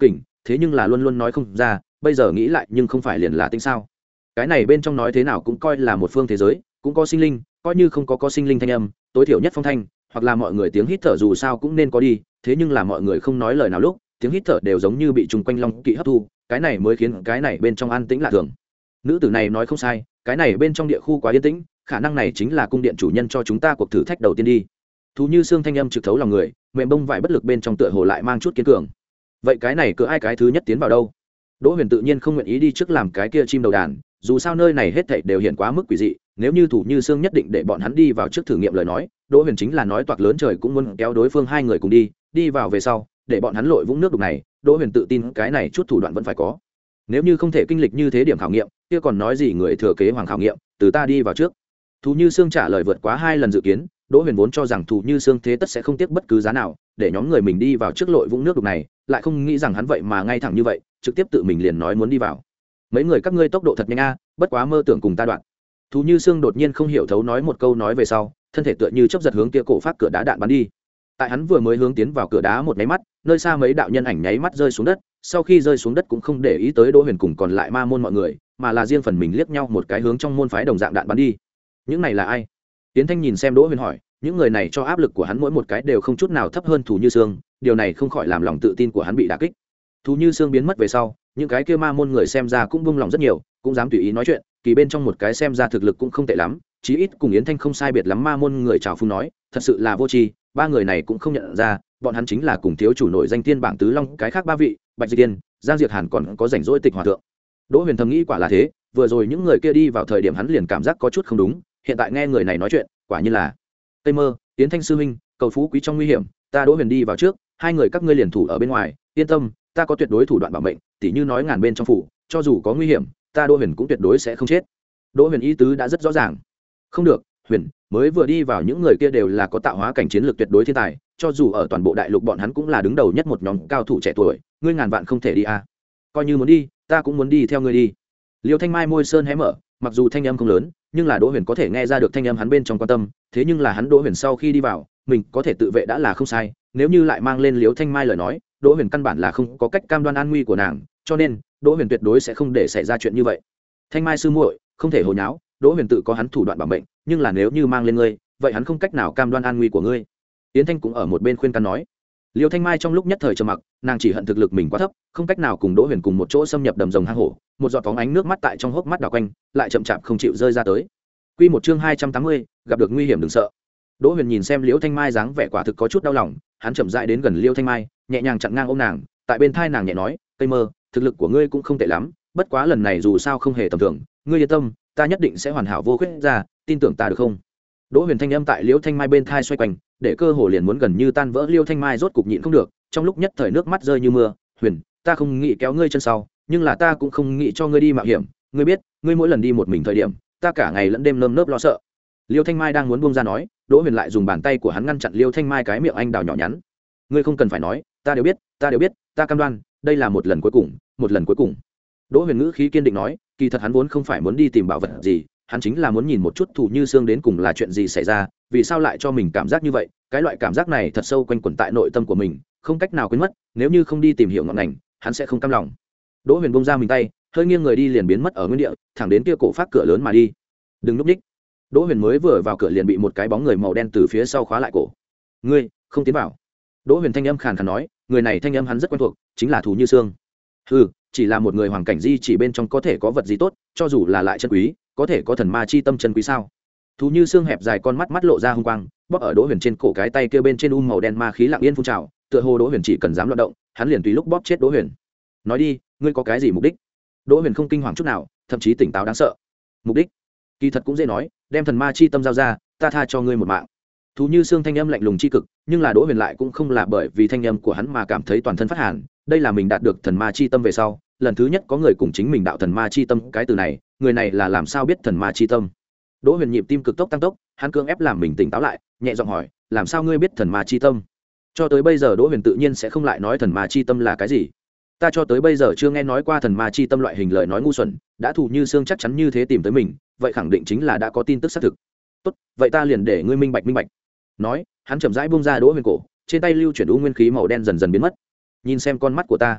thế nhưng là luôn luôn nói không ra, bây giờ nghĩ lại nhưng không phải liền là tính sao. Cái này bên trong nói thế nào cũng coi là một phương thế giới, cũng có sinh linh, coi như không có có sinh linh thanh âm, tối thiểu nhất phong thanh, hoặc là mọi người tiếng hít thở dù sao cũng nên có đi, thế nhưng là mọi người không nói lời nào lúc, tiếng hít thở đều giống như bị trùng quanh long kỵ hấp thu, cái này mới khiến cái này bên trong an tĩnh lạ thường. Nữ tử này nói không sai, cái này bên trong địa khu quá yên tĩnh, khả năng này chính là cung điện chủ nhân cho chúng ta cuộc thử thách đầu tiên đi. Thú như xương thanh âm trực thấu lòng người, mềm bông vải bất lực bên trong tựa hồ lại mang chút kiên cường. Vậy cái này cửa ai cái thứ nhất tiến vào đâu? Đỗ Huyền tự nhiên không nguyện ý đi trước làm cái kia chim đầu đàn, dù sao nơi này hết thảy đều hiện quá mức quỷ dị, nếu như Thủ Như Sương nhất định để bọn hắn đi vào trước thử nghiệm lời nói, Đỗ Huyền chính là nói toạc lớn trời cũng muốn kéo đối phương hai người cùng đi, đi vào về sau, để bọn hắn lội vũng nước đục này, Đỗ Huyền tự tin cái này chút thủ đoạn vẫn phải có. Nếu như không thể kinh lịch như thế điểm khảo nghiệm, kia còn nói gì người thừa kế hoàng khảo nghiệm, từ ta đi vào trước. Thủ Như Sương trả lời vượt quá hai lần dự kiến, Đỗ Huyền vốn cho rằng Thủ Như Sương thế tất sẽ không tiếc bất cứ giá nào, để nhóm người mình đi vào trước lội vũng nước đục này, lại không nghĩ rằng hắn vậy mà ngay thẳng như vậy, trực tiếp tự mình liền nói muốn đi vào. Mấy người các ngươi tốc độ thật nhanh a, bất quá mơ tưởng cùng ta đoạn. Thủ Như Sương đột nhiên không hiểu thấu nói một câu nói về sau, thân thể tựa như chớp giật hướng kia cổ phát cửa đá đạn bắn đi. Tại hắn vừa mới hướng tiến vào cửa đá một máy mắt, nơi xa mấy đạo nhân ảnh nháy mắt rơi xuống đất, sau khi rơi xuống đất cũng không để ý tới Đỗ Huyền cùng còn lại ma môn mọi người, mà là riêng phần mình liếc nhau một cái hướng trong môn phái đồng dạng đạn bắn đi. Những này là ai? Tiến Thanh nhìn xem Đỗ Huyền hỏi, những người này cho áp lực của hắn mỗi một cái đều không chút nào thấp hơn Thủ Như Sương, điều này không khỏi làm lòng tự tin của hắn bị đả kích. Thủ Như Sương biến mất về sau, những cái kia ma môn người xem ra cũng buông lòng rất nhiều, cũng dám tùy ý nói chuyện, kỳ bên trong một cái xem ra thực lực cũng không tệ lắm, chí ít cùng Yến Thanh không sai biệt lắm ma môn người chào phung nói, thật sự là vô tri, ba người này cũng không nhận ra, bọn hắn chính là cùng thiếu chủ nổi danh tiên bảng tứ long cái khác ba vị, Bạch Diệt Tiên, Giang Diệt Hàn còn có rảnh rỗi Tịch Hòa thượng. Đỗ Huyền thầm nghĩ quả là thế, vừa rồi những người kia đi vào thời điểm hắn liền cảm giác có chút không đúng, hiện tại nghe người này nói chuyện, quả nhiên là Tây Mơ, Yến Thanh sư huynh, cầu phú quý trong nguy hiểm, ta Đỗ Huyền đi vào trước, hai người các ngươi liền thủ ở bên ngoài, yên tâm, ta có tuyệt đối thủ đoạn bảo mệnh, tỉ như nói ngàn bên trong phủ, cho dù có nguy hiểm, ta Đỗ Huyền cũng tuyệt đối sẽ không chết. Đỗ Huyền ý tứ đã rất rõ ràng. Không được, Huyền, mới vừa đi vào những người kia đều là có tạo hóa cảnh chiến lược tuyệt đối thiên tài, cho dù ở toàn bộ đại lục bọn hắn cũng là đứng đầu nhất một nhóm cao thủ trẻ tuổi, ngươi ngàn vạn không thể đi à? Coi như muốn đi, ta cũng muốn đi theo ngươi đi. Liêu Thanh Mai môi sơn hé mở, mặc dù thanh âm không lớn, nhưng là Đỗ Huyền có thể nghe ra được thanh âm hắn bên trong quan tâm, thế nhưng là hắn Đỗ Huyền sau khi đi vào, mình có thể tự vệ đã là không sai, nếu như lại mang lên Liêu Thanh Mai lời nói, Đỗ Huyền căn bản là không có cách cam đoan an nguy của nàng, cho nên Đỗ Huyền tuyệt đối sẽ không để xảy ra chuyện như vậy. Thanh Mai sư muội, không thể hồ nháo, Đỗ Huyền tự có hắn thủ đoạn bảo mệnh, nhưng là nếu như mang lên ngươi, vậy hắn không cách nào cam đoan an nguy của ngươi. Yến Thanh cũng ở một bên khuyên can nói. Liêu Thanh Mai trong lúc nhất thời trầm mặc, nàng chỉ hận thực lực mình quá thấp, không cách nào cùng Đỗ Huyền cùng một chỗ xâm nhập đầm rồng hang hổ, một giọt phóng ánh nước mắt tại trong hốc mắt đảo quanh, lại chậm chạp không chịu rơi ra tới. Quy một chương hai trăm tám mươi, gặp được nguy hiểm đừng sợ. Đỗ Huyền nhìn xem Liêu Thanh Mai dáng vẻ quả thực có chút đau lòng, hắn chậm rãi đến gần Liêu Thanh Mai, nhẹ nhàng chặn ngang ôm nàng, tại bên thai nàng nhẹ nói, "Tây Mơ, thực lực của ngươi cũng không tệ lắm, bất quá lần này dù sao không hề tầm thường, ngươi yên tâm, ta nhất định sẽ hoàn hảo vô khuyết ra, tin tưởng ta được không?" Đỗ Huyền thanh âm tại Liêu Thanh Mai bên thai xoay quanh, để cơ hồ liền muốn gần như tan vỡ. Liêu Thanh Mai rốt cục nhịn không được, trong lúc nhất thời nước mắt rơi như mưa. "Huyền, ta không nghĩ kéo ngươi chân sau, nhưng là ta cũng không nghĩ cho ngươi đi mạo hiểm, ngươi biết, ngươi mỗi lần đi một mình thời điểm, ta cả ngày lẫn đêm nơm nớp lo sợ." Liêu Thanh Mai đang muốn buông ra nói, Đỗ Huyền lại dùng bàn tay của hắn ngăn chặn Liêu Thanh Mai cái miệng anh đào nhỏ nhắn. "Ngươi không cần phải nói, ta đều biết, ta đều biết, ta cam đoan, đây là một lần cuối cùng, một lần cuối cùng." Đỗ Huyền ngữ khí kiên định nói, kỳ thật hắn vốn không phải muốn đi tìm bảo vật gì, hắn chính là muốn nhìn một chút Thủ Như Sương đến cùng là chuyện gì xảy ra, vì sao lại cho mình cảm giác như vậy, cái loại cảm giác này thật sâu quanh quẩn tại nội tâm của mình, không cách nào quên mất, nếu như không đi tìm hiểu ngọn ngành, hắn sẽ không cam lòng. Đỗ Huyền buông ra mình tay, hơi nghiêng người đi liền biến mất ở nguyên địa, thẳng đến kia cổ phát cửa lớn mà đi. "Đừng lúc ních." Đỗ Huyền mới vừa vào cửa liền bị một cái bóng người màu đen từ phía sau khóa lại cổ. "Ngươi, không tiến vào." Đỗ Huyền thanh âm khàn khàn nói, người này thanh âm hắn rất quen thuộc, chính là Thủ Như Sương. "Hừ, chỉ là một người hoàng cảnh di chỉ bên trong có thể có vật gì tốt, cho dù là lại chân quý, có thể có thần ma chi tâm chân quý sao?" Thủ Như Sương hẹp dài con mắt mắt lộ ra hung quang, bóp ở Đỗ Huyền trên cổ cái tay kia bên trên um màu đen ma khí lặng yên phun trào, tựa hồ Đỗ Huyền chỉ cần dám loạn động, hắn liền tùy lúc bóp chết Đỗ Huyền. "Nói đi, ngươi có cái gì mục đích?" Đỗ Huyền không kinh hoàng chút nào, thậm chí tỉnh táo đáng sợ. "Mục đích? Kỳ thật cũng dễ nói, đem thần ma chi tâm giao ra, ta tha cho ngươi một mạng." Thủ Như Sương thanh âm lạnh lùng chi cực, nhưng là Đỗ Huyền lại cũng không là bởi vì thanh âm của hắn mà cảm thấy toàn thân phát hàn, đây là mình đạt được thần ma chi tâm về sau, lần thứ nhất có người cùng chính mình đạo thần ma chi tâm, cái từ này, người này là làm sao biết thần ma chi tâm? Đỗ Huyền nhịp tim cực tốc tăng tốc, hắn cưỡng ép làm mình tỉnh táo lại, nhẹ giọng hỏi, làm sao ngươi biết thần ma chi tâm? Cho tới bây giờ Đỗ Huyền tự nhiên sẽ không lại nói thần ma chi tâm là cái gì. Ta cho tới bây giờ chưa nghe nói qua thần ma chi tâm loại hình lời nói ngu xuẩn, đã Thủ Như Sương chắc chắn như thế tìm tới mình, vậy khẳng định chính là đã có tin tức xác thực. Tốt, vậy ta liền để ngươi minh bạch minh bạch. Nói, hắn chậm rãi buông ra Đỗ Huyền cổ, trên tay lưu chuyển u nguyên khí màu đen dần dần biến mất. Nhìn xem con mắt của ta.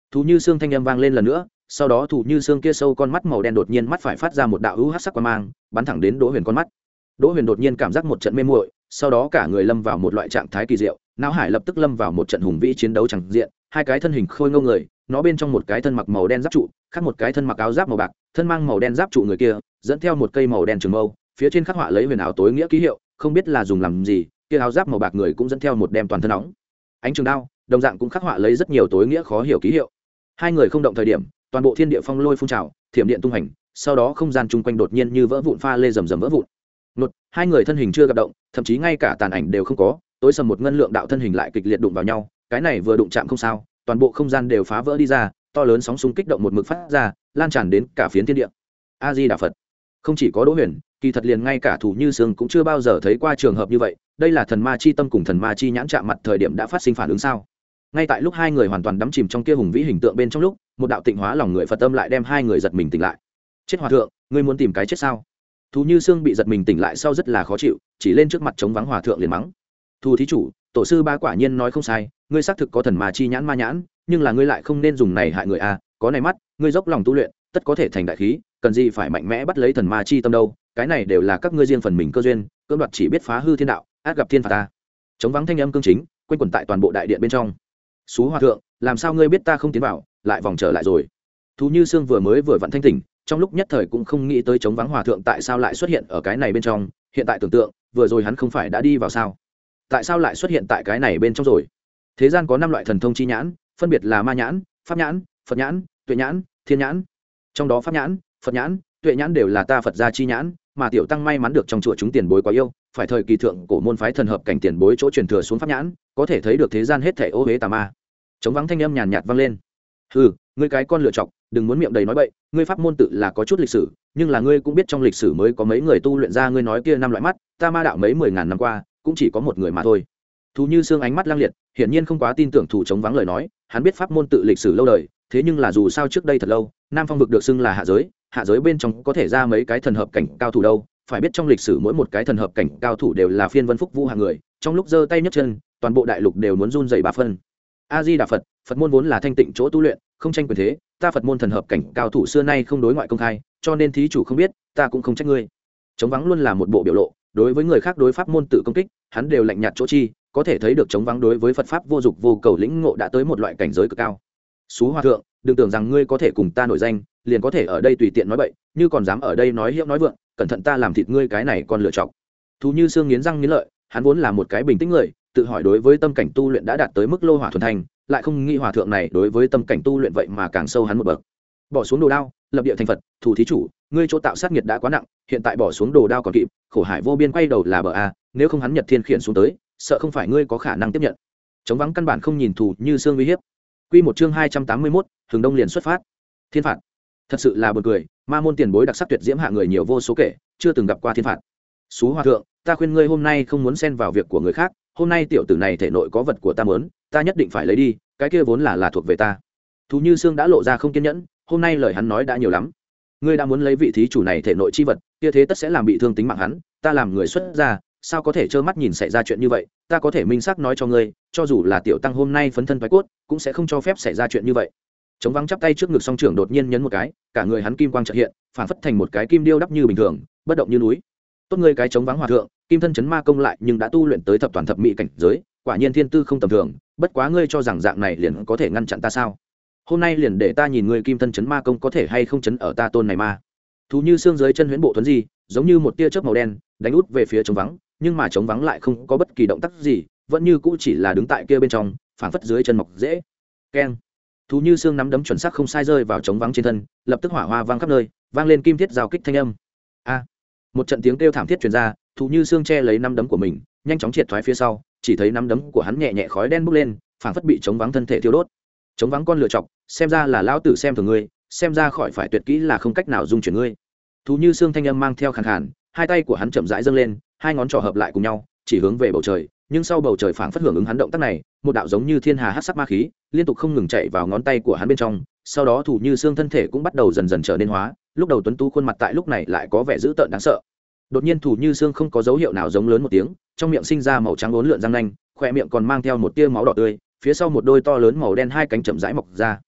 Thú như xương thanh âm vang lên lần nữa, sau đó Thú như xương kia sâu con mắt màu đen đột nhiên mắt phải phát ra một đạo hữu hắc sắc quang mang, bắn thẳng đến Đỗ Huyền con mắt. Đỗ Huyền đột nhiên cảm giác một trận mê muội, sau đó cả người lâm vào một loại trạng thái kỳ diệu, não hải lập tức lâm vào một trận hùng vĩ chiến đấu chẳng diện, hai cái thân hình khôi ngô người, nó bên trong một cái thân mặc màu đen giáp trụ, khác một cái thân mặc áo giáp màu bạc, thân mang màu đen giáp trụ người kia, dẫn theo một cây màu đen trường mâu, phía trên khắc họa lấy huyền ảo tối nghĩa ký hiệu, không biết là dùng làm gì, kia áo giáp màu bạc người cũng dẫn theo một đem toàn thân nóng ánh trường đao, đồng dạng cũng khắc họa lấy rất nhiều tối nghĩa khó hiểu ký hiệu. Hai người không động thời điểm, toàn bộ thiên địa phong lôi phun trào, thiểm điện tung hành, sau đó không gian chung quanh đột nhiên như vỡ vụn pha lê rầm rầm vỡ vụn. Nột, hai người thân hình chưa gặp động, thậm chí ngay cả tàn ảnh đều không có, tối sầm một ngân lượng đạo thân hình lại kịch liệt đụng vào nhau, cái này vừa đụng chạm không sao, toàn bộ không gian đều phá vỡ đi ra, to lớn sóng xung kích động một mực phát ra, lan tràn đến cả phiến thiên địa. A Di Đà Phật. Không chỉ có Đỗ Huyền, kỳ thật liền ngay cả Thủ Như Sương cũng chưa bao giờ thấy qua trường hợp như vậy, đây là thần ma chi tâm cùng thần ma chi nhãn chạm mặt thời điểm đã phát sinh phản ứng sao? Ngay tại lúc hai người hoàn toàn đắm chìm trong kia hùng vĩ hình tượng bên trong lúc, một đạo tịnh hóa lòng người Phật âm lại đem hai người giật mình tỉnh lại. Chết hòa thượng, ngươi muốn tìm cái chết sao? Thủ Như Sương bị giật mình tỉnh lại sau rất là khó chịu, chỉ lên trước mặt chống vắng hòa thượng liền mắng. Thu thí chủ, tổ sư ba quả nhiên nói không sai, ngươi xác thực có thần ma chi nhãn ma nhãn, nhưng là ngươi lại không nên dùng này hại người a, có này mắt, ngươi dốc lòng tu luyện, tất có thể thành đại khí, cần gì phải mạnh mẽ bắt lấy thần ma chi tâm đâu, cái này đều là các ngươi riêng phần mình cơ duyên, cưỡng đoạt chỉ biết phá hư thiên đạo, át gặp thiên phạt ta. Chống vắng thanh âm cương chính, quanh quẩn tại toàn bộ đại điện bên trong. Sú hòa thượng, làm sao ngươi biết ta không tiến vào, lại vòng trở lại rồi? Thú Như Sương vừa mới vừa vặn thanh tỉnh, trong lúc nhất thời cũng không nghĩ tới chống vắng hòa thượng tại sao lại xuất hiện ở cái này bên trong, hiện tại tưởng tượng, vừa rồi hắn không phải đã đi vào sao? Tại sao lại xuất hiện tại cái này bên trong rồi? Thế gian có năm loại thần thông chi nhãn, phân biệt là ma nhãn, pháp nhãn, Phật nhãn, tuệ nhãn, thiên nhãn. Trong đó pháp nhãn, Phật nhãn, tuệ nhãn đều là ta Phật gia chi nhãn, mà tiểu tăng may mắn được trong chùa chúng tiền bối quá yêu, phải thời kỳ thượng cổ môn phái thần hợp cảnh tiền bối chỗ truyền thừa xuống pháp nhãn, có thể thấy được thế gian hết thảy ô uế tà ma. Chống vắng thanh âm nhàn nhạt vang lên. Hừ, ngươi cái con lựa chọc, đừng muốn miệng đầy nói bậy, ngươi pháp môn tự là có chút lịch sử, nhưng là ngươi cũng biết trong lịch sử mới có mấy người tu luyện ra ngươi nói kia năm loại mắt, ta ma đạo mấy mười ngàn năm qua, cũng chỉ có một người mà thôi. Thú Như Sương ánh mắt lang liệt, hiển nhiên không quá tin tưởng thủ chống vắng lời nói, hắn biết pháp môn tự lịch sử lâu đời, thế nhưng là dù sao trước đây thật lâu, Nam Phong vực được xưng là hạ giới, hạ giới bên trong có thể ra mấy cái thần hợp cảnh cao thủ đâu, phải biết trong lịch sử mỗi một cái thần hợp cảnh cao thủ đều là phiên vân phúc vũ hạng người, trong lúc giơ tay nhấc chân, toàn bộ đại lục đều muốn run rẩy ba phân. A Di Đà Phật, Phật môn vốn là thanh tịnh chỗ tu luyện, không tranh quyền thế, ta Phật môn thần hợp cảnh cao thủ xưa nay không đối ngoại công khai, cho nên thí chủ không biết, ta cũng không trách ngươi. Chống vắng luôn là một bộ biểu lộ, đối với người khác đối pháp môn tự công kích, hắn đều lạnh nhạt chỗ chi, có thể thấy được chống vắng đối với Phật pháp vô dục vô cầu lĩnh ngộ đã tới một loại cảnh giới cực cao. Sú hòa thượng, đừng tưởng rằng ngươi có thể cùng ta nổi danh, liền có thể ở đây tùy tiện nói bậy, như còn dám ở đây nói hiệu nói vượng, cẩn thận ta làm thịt ngươi cái này còn lựa chọc. Thú Như Sương nghiến răng nghiến lợi, hắn vốn là một cái bình tĩnh người, tự hỏi đối với tâm cảnh tu luyện đã đạt tới mức lô hỏa thuần thành, lại không nghĩ hòa thượng này đối với tâm cảnh tu luyện vậy mà càng sâu hắn một bậc. Bỏ xuống đồ đao, lập địa thành Phật, thủ thí chủ, ngươi chỗ tạo sát nghiệt đã quá nặng, hiện tại bỏ xuống đồ đao còn kịp, khổ hải vô biên quay đầu là bờ a, nếu không hắn Nhật Thiên khiển xuống tới, sợ không phải ngươi có khả năng tiếp nhận. Chống vắng căn bản không nhìn Thù Như Sương uy hiếp. Quy một chương hai trăm tám mươi mốt, Hừng Đông liền xuất phát. Thiên phạt. Thật sự là buồn cười, ma môn tiền bối đặc sắc tuyệt diễm hạ người nhiều vô số kể, chưa từng gặp qua thiên phạt. Sú hòa thượng, ta khuyên ngươi hôm nay không muốn xen vào việc của người khác, hôm nay tiểu tử này thể nội có vật của ta muốn, ta nhất định phải lấy đi, cái kia vốn là là thuộc về ta. Thú Như Sương đã lộ ra không kiên nhẫn, hôm nay lời hắn nói đã nhiều lắm. Ngươi đã muốn lấy vị thí chủ này thể nội chi vật, kia thế tất sẽ làm bị thương tính mạng hắn, ta làm người xuất gia, sao có thể trơ mắt nhìn xảy ra chuyện như vậy, ta có thể minh xác nói cho ngươi, cho dù là tiểu tăng hôm nay phấn thân phái cốt, cũng sẽ không cho phép xảy ra chuyện như vậy. Chống vắng chắp tay trước ngực song trưởng đột nhiên nhấn một cái, cả người hắn kim quang chợt hiện, phản phất thành một cái kim điêu đắp như bình thường, bất động như núi. Tốt ngươi cái chống vắng hòa thượng, kim thân chấn ma công lại nhưng đã tu luyện tới thập toàn thập mỹ cảnh giới, quả nhiên thiên tư không tầm thường, bất quá ngươi cho rằng dạng này liền có thể ngăn chặn ta sao? Hôm nay liền để ta nhìn ngươi kim thân chấn ma công có thể hay không chấn ở ta tôn này ma. Thú Như Sương dưới chân huyễn bộ thuấn di, giống như một tia chớp màu đen, đánh út về phía chống vắng, nhưng mà chống vắng lại không có bất kỳ động tác gì, vẫn như cũ chỉ là đứng tại kia bên trong, phảng phất dưới chân mọc dễ. Keng. Thú Như Sương nắm đấm chuẩn xác không sai rơi vào chống vắng trên thân, lập tức hỏa hoa vang khắp nơi, vang lên kim thiết giao kích thanh âm. A. Một trận tiếng kêu thảm thiết truyền ra, Thú Như Sương che lấy nắm đấm của mình, nhanh chóng triệt thoái phía sau, chỉ thấy nắm đấm của hắn nhẹ nhẹ khói đen bốc lên, phảng phất bị chống vắng thân thể thiêu đốt. Chống vắng con lựa chọc, xem ra là lão tử xem thường ngươi, xem ra khỏi phải tuyệt kỹ là không cách nào dung chuyển ngươi. Thú Như Sương thanh âm mang theo khàn khàn, hai tay của hắn chậm rãi dâng lên, hai ngón trỏ hợp lại cùng nhau, chỉ hướng về bầu trời, nhưng sau bầu trời phảng phất hưởng ứng hắn động tác này, một đạo giống như thiên hà hắc sắc ma khí, liên tục không ngừng chạy vào ngón tay của hắn bên trong, sau đó Thú Như Sương thân thể cũng bắt đầu dần dần trở nên hóa, lúc đầu tuấn tú khuôn mặt tại lúc này lại có vẻ dữ tợn đáng sợ. Đột nhiên Thú Như Sương không có dấu hiệu nào giống lớn một tiếng, trong miệng sinh ra màu trắng uốn lượn răng nanh, khóe miệng còn mang theo một tia máu đỏ tươi, phía sau một đôi to lớn màu đen hai cánh chậm rãi mọc ra.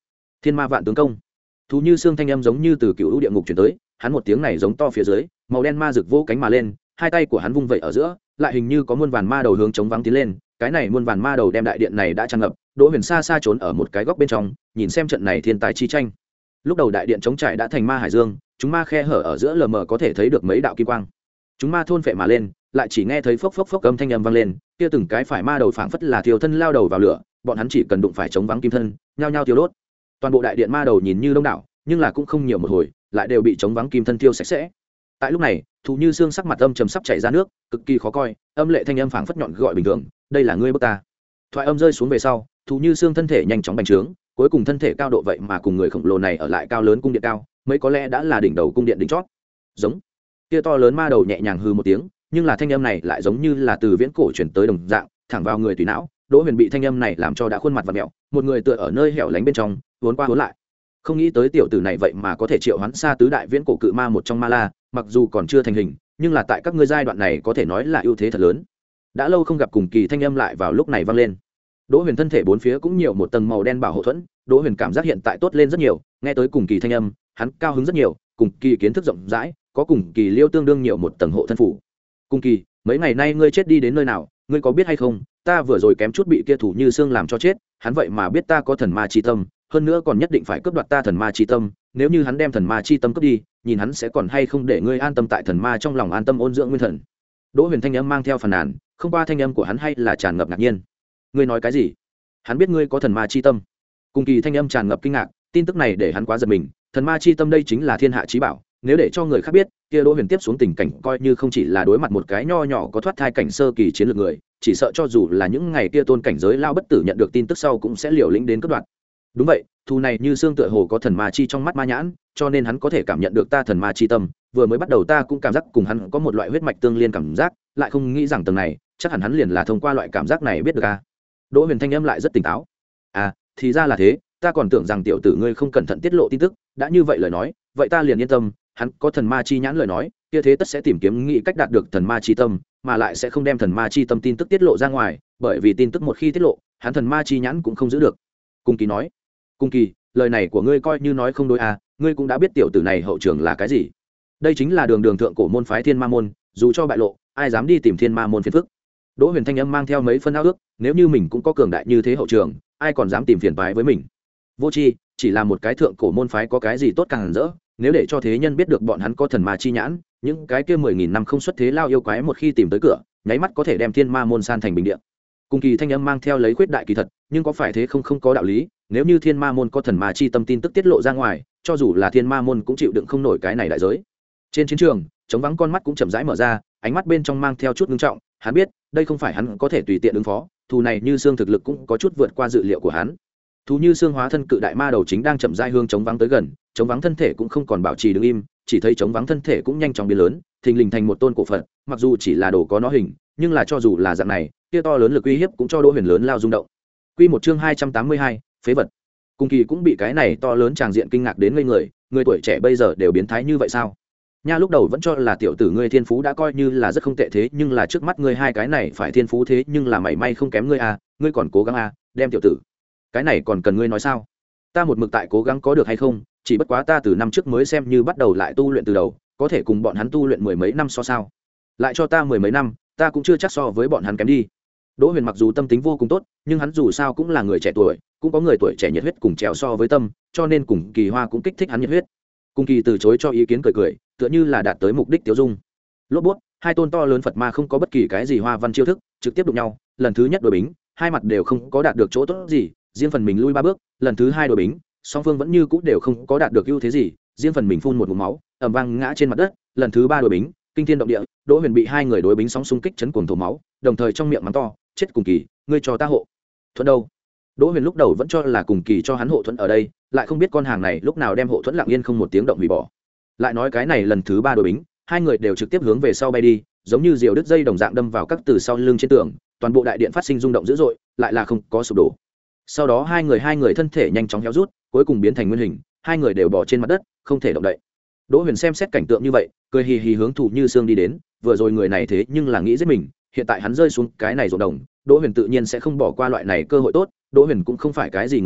Thiên ma vạn tướng công. Thú như xương thanh âm giống như từ cựu địa ngục chuyển tới, hắn một tiếng này giống to phía dưới, màu đen ma rực vô cánh mà lên, hai tay của hắn vung vẩy ở giữa, lại hình như có muôn vàn ma đầu hướng chống vắng tiến lên, cái này muôn vàn ma đầu đem đại điện này đã tràn ngập. Đỗ Huyền xa xa trốn ở một cái góc bên trong, nhìn xem trận này thiên tài chi tranh. Lúc đầu đại điện chống trải đã thành ma hải dương, chúng ma khe hở ở giữa lờ mờ có thể thấy được mấy đạo kim quang. Chúng ma thôn phệ mà lên, lại chỉ nghe thấy phốc phốc phốc âm thanh âm vang lên, kia từng cái phải ma đầu phảng phất là thiêu thân lao đầu vào lửa, bọn hắn chỉ cần đụng phải chống vắng kim thân, nhao nhao tiêu đốt. Toàn bộ đại điện ma đầu nhìn như đông đảo, nhưng là cũng không nhiều một hồi, lại đều bị chống vắng kim thân tiêu sạch sẽ. Tại lúc này, Thú Như Xương sắc mặt âm trầm sắp chảy ra nước, cực kỳ khó coi, âm lệ thanh âm phảng phất nhọn gọi bình thường, đây là ngươi bức ta. Thoại âm rơi xuống về sau, Thú Như Xương thân thể nhanh chóng bành trướng, cuối cùng thân thể cao độ vậy mà cùng người khổng lồ này ở lại cao lớn cung điện cao, mấy có lẽ đã là đỉnh đầu cung điện đỉnh chót. Giống. Kia to lớn ma đầu nhẹ nhàng hừ một tiếng, nhưng là thanh âm này lại giống như là từ viễn cổ truyền tới đồng dạng, thẳng vào người tùy não. Đỗ Huyền bị thanh âm này làm cho đã khuôn mặt vặn mèo, một người tựa ở nơi hẻo lánh bên trong, uốn qua uốn lại. Không nghĩ tới tiểu tử này vậy mà có thể triệu hoán xa tứ đại viễn cổ cự ma một trong ma la, mặc dù còn chưa thành hình, nhưng là tại các ngươi giai đoạn này có thể nói là ưu thế thật lớn. Đã lâu không gặp cùng kỳ thanh âm lại vào lúc này vang lên. Đỗ Huyền thân thể bốn phía cũng nhiều một tầng màu đen bảo hộ thuẫn, Đỗ Huyền cảm giác hiện tại tốt lên rất nhiều, nghe tới cùng kỳ thanh âm, hắn cao hứng rất nhiều, cùng kỳ kiến thức rộng rãi, có cùng kỳ liêu tương đương nhiều một tầng hộ thân phủ. Cùng kỳ, mấy ngày nay ngươi chết đi đến nơi nào, ngươi có biết hay không, ta vừa rồi kém chút bị kia Thủ Như Xương làm cho chết, hắn vậy mà biết ta có thần ma chi tâm, hơn nữa còn nhất định phải cướp đoạt ta thần ma chi tâm, nếu như hắn đem thần ma chi tâm cướp đi, nhìn hắn sẽ còn hay không để ngươi an tâm tại thần ma trong lòng an tâm ôn dưỡng nguyên thần. Đỗ Huyền thanh âm mang theo phàn nàn, không qua thanh âm của hắn hay là tràn ngập ngạc nhiên. Ngươi nói cái gì? Hắn biết ngươi có thần ma chi tâm? Cùng kỳ thanh âm tràn ngập kinh ngạc, tin tức này để hắn quá giật mình, thần ma chi tâm đây chính là thiên hạ chí bảo, nếu để cho người khác biết, kia Đỗ Huyền tiếp xuống tình cảnh coi như không chỉ là đối mặt một cái nho nhỏ có thoát thai cảnh sơ kỳ chiến lược người, chỉ sợ cho dù là những ngày kia tôn cảnh giới lao bất tử nhận được tin tức sau cũng sẽ liều lĩnh đến cướp đoạt. Đúng vậy, Thu này Như Xương tựa hồ có thần ma chi trong mắt ma nhãn, cho nên hắn có thể cảm nhận được ta thần ma chi tâm, vừa mới bắt đầu ta cũng cảm giác cùng hắn có một loại huyết mạch tương liên cảm giác, lại không nghĩ rằng tầng này, chắc hẳn hắn liền là thông qua loại cảm giác này biết được a. Đỗ Huyền thanh âm lại rất tỉnh táo. À, thì ra là thế, ta còn tưởng rằng tiểu tử ngươi không cẩn thận tiết lộ tin tức, đã như vậy lời nói, vậy ta liền yên tâm, hắn có thần ma chi nhãn lời nói, kia thế tất sẽ tìm kiếm nghĩ cách đạt được thần ma chi tâm, mà lại sẽ không đem thần ma chi tâm tin tức tiết lộ ra ngoài, bởi vì tin tức một khi tiết lộ, hắn thần ma chi nhãn cũng không giữ được. Cung Kỳ nói, Cung Kỳ, lời này của ngươi coi như nói không đối à, ngươi cũng đã biết tiểu tử này hậu trường là cái gì. Đây chính là đường đường thượng cổ môn phái Thiên Ma môn, dù cho bại lộ, ai dám đi tìm Thiên Ma môn phiền phức. Đỗ Huyền thanh âm mang theo mấy phân ao ước, nếu như mình cũng có cường đại như thế hậu trường, ai còn dám tìm phiền toái với mình. Vô tri, chỉ là một cái thượng cổ môn phái có cái gì tốt càng rỡ, nếu để cho thế nhân biết được bọn hắn có thần ma chi nhãn, những cái kia mười nghìn năm không xuất thế lao yêu quái một khi tìm tới cửa, nháy mắt có thể đem Thiên Ma môn san thành bình địa. Cùng kỳ thanh âm mang theo lấy khuyết đại kỳ thật, nhưng có phải thế không không có đạo lý, nếu như Thiên Ma môn có thần ma chi tâm tin tức tiết lộ ra ngoài, cho dù là Thiên Ma môn cũng chịu đựng không nổi cái này đại giới. Trên chiến trường, chống vắng con mắt cũng chậm rãi mở ra, ánh mắt bên trong mang theo chút ngưng trọng, hắn biết, đây không phải hắn có thể tùy tiện ứng phó, Thù này Như Xương thực lực cũng có chút vượt qua dự liệu của hắn. Thú Như Xương hóa thân cự đại ma đầu chính đang chậm rãi hướng chống vắng tới gần, chống vắng thân thể cũng không còn bảo trì đứng im, chỉ thấy chống vắng thân thể cũng nhanh chóng biến lớn, thình lình thành một tôn cổ Phật, mặc dù chỉ là đồ có nó hình, nhưng là cho dù là dạng này, kia to lớn lực uy hiếp cũng cho Đỗ Huyền lớn lao rung động. Quy một chương hai trăm tám mươi hai, phế vật. Cung Kỳ cũng bị cái này to lớn tràng diện kinh ngạc đến ngây người, người tuổi trẻ bây giờ đều biến thái như vậy sao? Nha, lúc đầu vẫn cho là tiểu tử ngươi thiên phú đã coi như là rất không tệ thế, nhưng là trước mắt ngươi hai cái này phải thiên phú thế nhưng là mảy may không kém ngươi à, ngươi còn cố gắng à, đem tiểu tử. Cái này còn cần ngươi nói sao? Ta một mực tại cố gắng có được hay không, chỉ bất quá ta từ năm trước mới xem như bắt đầu lại tu luyện từ đầu, có thể cùng bọn hắn tu luyện mười mấy năm so sao? Lại cho ta mười mấy năm, ta cũng chưa chắc so với bọn hắn kém đi. Đỗ Huyền mặc dù tâm tính vô cùng tốt, nhưng hắn dù sao cũng là người trẻ tuổi, cũng có người tuổi trẻ nhiệt huyết cùng trèo so với tâm, cho nên cùng Kỳ Hoa cũng kích thích hắn nhiệt huyết. Cùng Kỳ từ chối cho ý kiến cười cười, tựa như là đạt tới mục đích tiêu dung. Lốp bút, hai tôn to lớn Phật ma không có bất kỳ cái gì hoa văn chiêu thức, trực tiếp đụng nhau, lần thứ nhất đối bính, hai mặt đều không có đạt được chỗ tốt gì, riêng phần mình lui ba bước, lần thứ hai đối bính, song phương vẫn như cũ đều không có đạt được ưu thế gì, riêng phần mình phun một ngụm máu, ầm vang ngã trên mặt đất, lần thứ ba đối bính, kinh thiên động địa, Đỗ Huyền bị hai người đối bính sóng xung kích chấn cuồng thổ máu, đồng thời trong miệng mắng to, chết Cùng Kỳ, ngươi cho ta hộ thuẫn đâu? Đỗ Huyền lúc đầu vẫn cho là Cùng Kỳ cho hắn hộ thuẫn ở đây, lại không biết con hàng này lúc nào đem hộ thuẫn lặng yên không một tiếng động hủy bỏ. Lại nói cái này lần thứ ba đối bính, hai người đều trực tiếp hướng về sau bay đi, giống như diều đứt dây đồng dạng đâm vào các từ sau lưng trên tường, toàn bộ đại điện phát sinh rung động dữ dội, lại là không có sụp đổ. Sau đó hai người hai người thân thể nhanh chóng héo rút, cuối cùng biến thành nguyên hình, hai người đều bò trên mặt đất, không thể động đậy. Đỗ Huyền xem xét cảnh tượng như vậy, cười hì hì hướng Thủ Như Xương đi đến, vừa rồi người này thế nhưng là nghĩ giết mình, hiện tại hắn rơi xuống cái này ruộng đồng, Đỗ Huyền tự nhiên sẽ không bỏ qua loại này cơ hội tốt, Đỗ Huyền cũng không phải cái gì người tốt,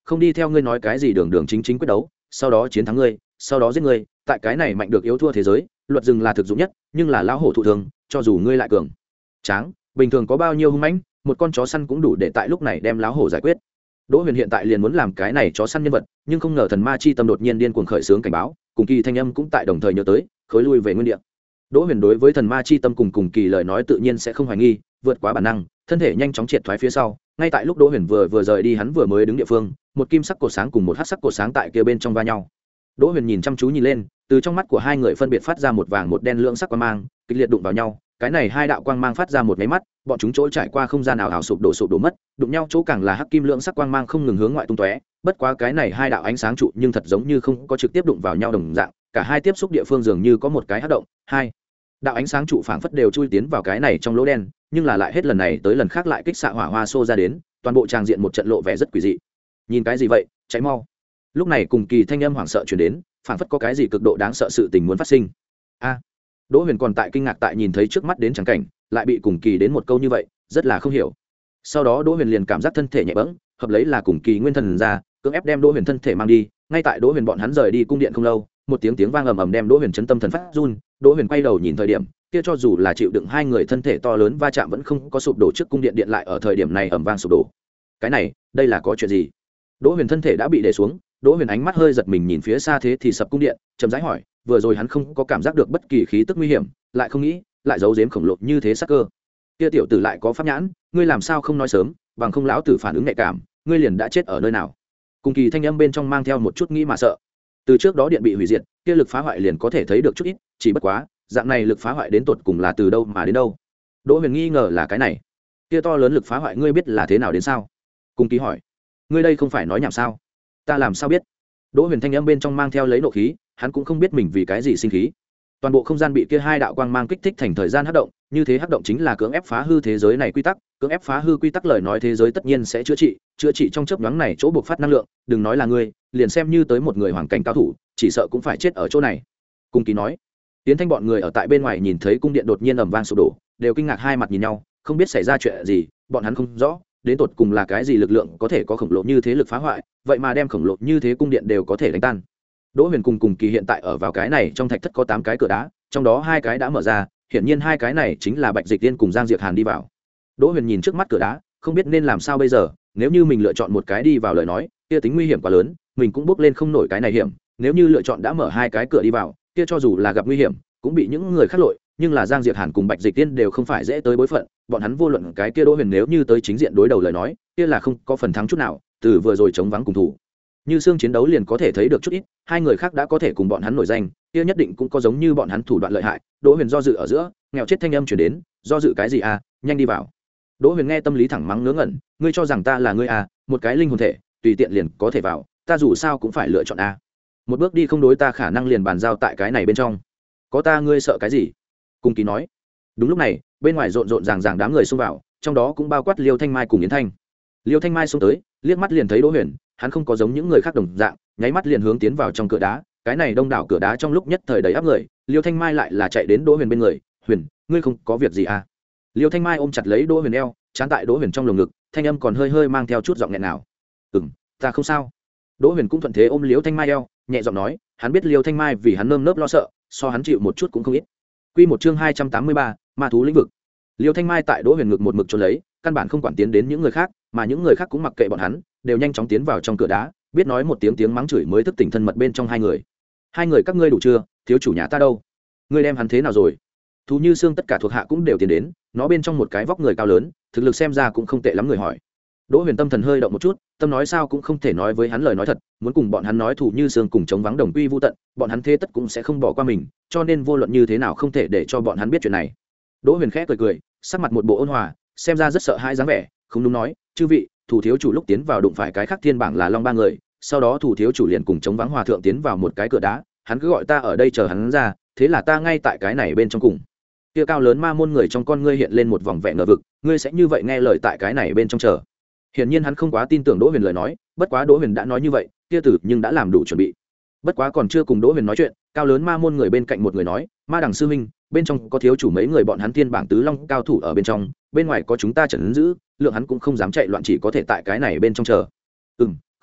không đi theo ngươi nói cái gì đường đường chính chính quyết đấu sau đó chiến thắng ngươi sau đó giết ngươi tại cái này mạnh được yếu thua thế giới luật rừng là thực dụng nhất nhưng là lão hổ thụ thường cho dù ngươi lại cường tráng bình thường có bao nhiêu hung mãnh một con chó săn cũng đủ để tại lúc này đem lão hổ giải quyết. Đỗ Huyền hiện tại liền muốn làm cái này chó săn nhân vật nhưng không ngờ thần ma chi tâm đột nhiên điên cuồng khởi xướng cảnh báo cùng kỳ thanh âm cũng tại đồng thời nhớ tới khối lui về nguyên địa. Đỗ Huyền đối với thần ma chi tâm cùng cùng kỳ lời nói tự nhiên sẽ không hoài nghi vượt quá bản năng thân thể nhanh chóng triệt thoái phía sau. Ngay tại lúc Đỗ Huyền vừa vừa rời đi hắn vừa mới đứng địa phương một kim sắc cột sáng cùng một hắc sắc cột sáng tại kia bên trong va nhau. Đỗ Huyền nhìn chăm chú nhìn lên từ trong mắt của hai người phân biệt phát ra một vàng một đen lưỡng sắc quang mang kịch liệt đụng vào nhau. Cái này hai đạo quang mang phát ra một máy mắt bọn chúng chỗ trải qua không gian nào ảo sụp đổ sụp đổ mất đụng nhau chỗ càng là hắc kim lượng sắc quang mang không ngừng hướng ngoại tung tóe. Bất quá cái này hai đạo ánh sáng trụ nhưng thật giống như không có trực tiếp đụng vào nhau đồng dạng cả hai tiếp xúc địa phương dường như có một cái hắc động hai đạo ánh sáng trụ phảng phất đều chui tiến vào cái này trong lỗ đen nhưng là lại hết lần này tới lần khác lại kích xạ hỏa hoa xô ra đến toàn bộ tràng diện một trận lộ vẻ rất quỷ dị. Nhìn cái gì vậy cháy mau. Lúc này cùng kỳ thanh âm hoảng sợ chuyển đến phảng phất có cái gì cực độ đáng sợ sự tình muốn phát sinh. A Đỗ Huyền còn tại kinh ngạc tại nhìn thấy trước mắt đến trắng cảnh lại bị cùng kỳ đến một câu như vậy rất là không hiểu. Sau đó Đỗ Huyền liền cảm giác thân thể nhẹ bẫng hợp lấy là cùng kỳ nguyên thần ra cưỡng ép đem Đỗ Huyền thân thể mang đi. Ngay tại Đỗ Huyền bọn hắn rời đi cung điện không lâu một tiếng tiếng vang ầm ầm đem Đỗ Huyền chấn tâm thần phát run. Đỗ Huyền quay đầu nhìn thời điểm kia cho dù là chịu đựng hai người thân thể to lớn va chạm vẫn không có sụp đổ trước cung điện điện lại ở thời điểm này ầm vang sụp đổ. Cái này đây là có chuyện gì? Đỗ Huyền thân thể đã bị để xuống. Đỗ Huyền ánh mắt hơi giật mình nhìn phía xa thế thì sập cung điện chậm rãi hỏi vừa rồi hắn không có cảm giác được bất kỳ khí tức nguy hiểm lại không nghĩ lại giấu giếm khổng lồ như thế sắc cơ. Kia tiểu tử lại có pháp nhãn ngươi làm sao không nói sớm bằng không lão tử phản ứng nhạy cảm ngươi liền đã chết ở nơi nào. Cùng kỳ thanh âm bên trong mang theo một chút nghĩ mà sợ. Từ trước đó điện bị hủy diệt kia lực phá hoại liền có thể thấy được chút ít chỉ bất quá dạng này lực phá hoại đến tột cùng là từ đâu mà đến đâu. Đỗ Huyền nghi ngờ là cái này kia to lớn lực phá hoại ngươi biết là thế nào đến sao? Cùng kỳ hỏi. Ngươi đây không phải nói nhảm sao? Ta làm sao biết? Đỗ Huyền thanh âm bên trong mang theo lấy nộ khí hắn cũng không biết mình vì cái gì sinh khí. Toàn bộ không gian bị kia hai đạo quang mang kích thích thành thời gian hắc động như thế hắc động chính là cưỡng ép phá hư thế giới này quy tắc cưỡng ép phá hư quy tắc lời nói thế giới tất nhiên sẽ chữa trị chữa trị trong chớp nhoáng này chỗ buộc phát năng lượng đừng nói là ngươi liền xem như tới một người hoàng cảnh cao thủ chỉ sợ cũng phải chết ở chỗ này. Cung kỳ nói. Tiến Thanh bọn người ở tại bên ngoài nhìn thấy cung điện đột nhiên ầm vang sụp đổ đều kinh ngạc hai mặt nhìn nhau không biết xảy ra chuyện gì bọn hắn không rõ đến tột cùng là cái gì lực lượng có thể có khổng lồ như thế lực phá hoại vậy mà đem khổng lồ như thế cung điện đều có thể đánh tan. Đỗ Huyền cùng cùng kỳ hiện tại ở vào cái này trong thạch thất có tám cái cửa đá trong đó hai cái đã mở ra hiển nhiên hai cái này chính là Bạch Dịch Tiên cùng Giang Diệp Hàn đi vào. Đỗ Huyền nhìn trước mắt cửa đá không biết nên làm sao bây giờ nếu như mình lựa chọn một cái đi vào lời nói kia tính nguy hiểm quá lớn mình cũng bước lên không nổi cái này hiểm nếu như lựa chọn đã mở hai cái cửa đi vào kia cho dù là gặp nguy hiểm cũng bị những người khác lội nhưng là Giang Diệp Hàn cùng Bạch Dịch Tiên đều không phải dễ tới bối phận bọn hắn vô luận cái kia Đỗ Huyền nếu như tới chính diện đối đầu lời nói kia là không có phần thắng chút nào từ vừa rồi chống vắng cùng thủ như xương chiến đấu liền có thể thấy được chút ít hai người khác đã có thể cùng bọn hắn nổi danh kia nhất định cũng có giống như bọn hắn thủ đoạn lợi hại. Đỗ Huyền do dự ở giữa nghèo chết thanh âm chuyển đến do dự cái gì à nhanh đi vào. Đỗ Huyền nghe tâm lý thẳng mắng ngớ ngẩn ngươi cho rằng ta là ngươi à một cái linh hồn thể tùy tiện liền có thể vào ta dù sao cũng phải lựa chọn a một bước đi không đối ta khả năng liền bàn giao tại cái này bên trong có ta ngươi sợ cái gì. Cung kỳ nói. Đúng lúc này bên ngoài rộn rộn ràng ràng đám người xông vào trong đó cũng bao quát Liêu Thanh Mai cùng Yến Thanh. Liêu Thanh Mai xông tới liếc mắt liền thấy Đỗ Huyền hắn không có giống những người khác đồng dạng nháy mắt liền hướng tiến vào trong cửa đá cái này đông đảo cửa đá trong lúc nhất thời đầy áp người. Liêu Thanh Mai lại là chạy đến Đỗ Huyền bên người Huyền ngươi không có việc gì à. Liêu Thanh Mai ôm chặt lấy Đỗ Huyền eo chán tại Đỗ Huyền trong lồng ngực thanh âm còn hơi hơi mang theo chút giọng nghẹn nào. Ừm ta không sao. Đỗ Huyền cũng thuận thế ôm Liêu Thanh Mai eo nhẹ giọng nói hắn biết Liêu Thanh Mai vì hắn nơm nớp lo sợ so hắn chịu một chút cũng không ít. Quy một chương hai trăm tám mươi ba ma thú lĩnh vực. Liêu Thanh Mai tại Đỗ Huyền ngực một mực trốn lấy căn bản không quản tiến đến những người khác mà những người khác cũng mặc kệ bọn hắn đều nhanh chóng tiến vào trong cửa đá biết nói một tiếng tiếng mắng chửi mới thức tỉnh thân mật bên trong hai người. Hai người các ngươi đủ chưa thiếu chủ nhà ta đâu ngươi đem hắn thế nào rồi. Thú Như Xương tất cả thuộc hạ cũng đều tiến đến nó bên trong một cái vóc người cao lớn thực lực xem ra cũng không tệ lắm người hỏi. Đỗ Huyền tâm thần hơi động một chút tâm nói sao cũng không thể nói với hắn lời nói thật muốn cùng bọn hắn nói Thú Như Xương cùng chống vắng đồng quy vu tận bọn hắn thế tất cũng sẽ không bỏ qua mình cho nên vô luận như thế nào không thể để cho bọn hắn biết chuyện này. Đỗ Huyền khẽ cười cười sắc mặt một bộ ôn hòa xem ra rất sợ hãi dáng vẻ không đúng nói chư vị thủ thiếu chủ lúc tiến vào đụng phải cái khác thiên bảng là long ba người sau đó thủ thiếu chủ liền cùng chống vắng hòa thượng tiến vào một cái cửa đá hắn cứ gọi ta ở đây chờ hắn ra thế là ta ngay tại cái này bên trong cùng kia cao lớn ma môn người trong con ngươi hiện lên một vòng vẻ ngờ vực ngươi sẽ như vậy nghe lời tại cái này bên trong chờ. Hiển nhiên hắn không quá tin tưởng Đỗ Huyền lời nói bất quá Đỗ Huyền đã nói như vậy kia tử nhưng đã làm đủ chuẩn bị. Bất quá còn chưa cùng Đỗ Huyền nói chuyện cao lớn ma môn người bên cạnh một người nói ma đằng sư huynh bên trong có thiếu chủ mấy người bọn hắn thiên bảng tứ long cao thủ ở bên trong bên ngoài có chúng ta trấn giữ lượng hắn cũng không dám chạy loạn chỉ có thể tại cái này bên trong chờ. Ừ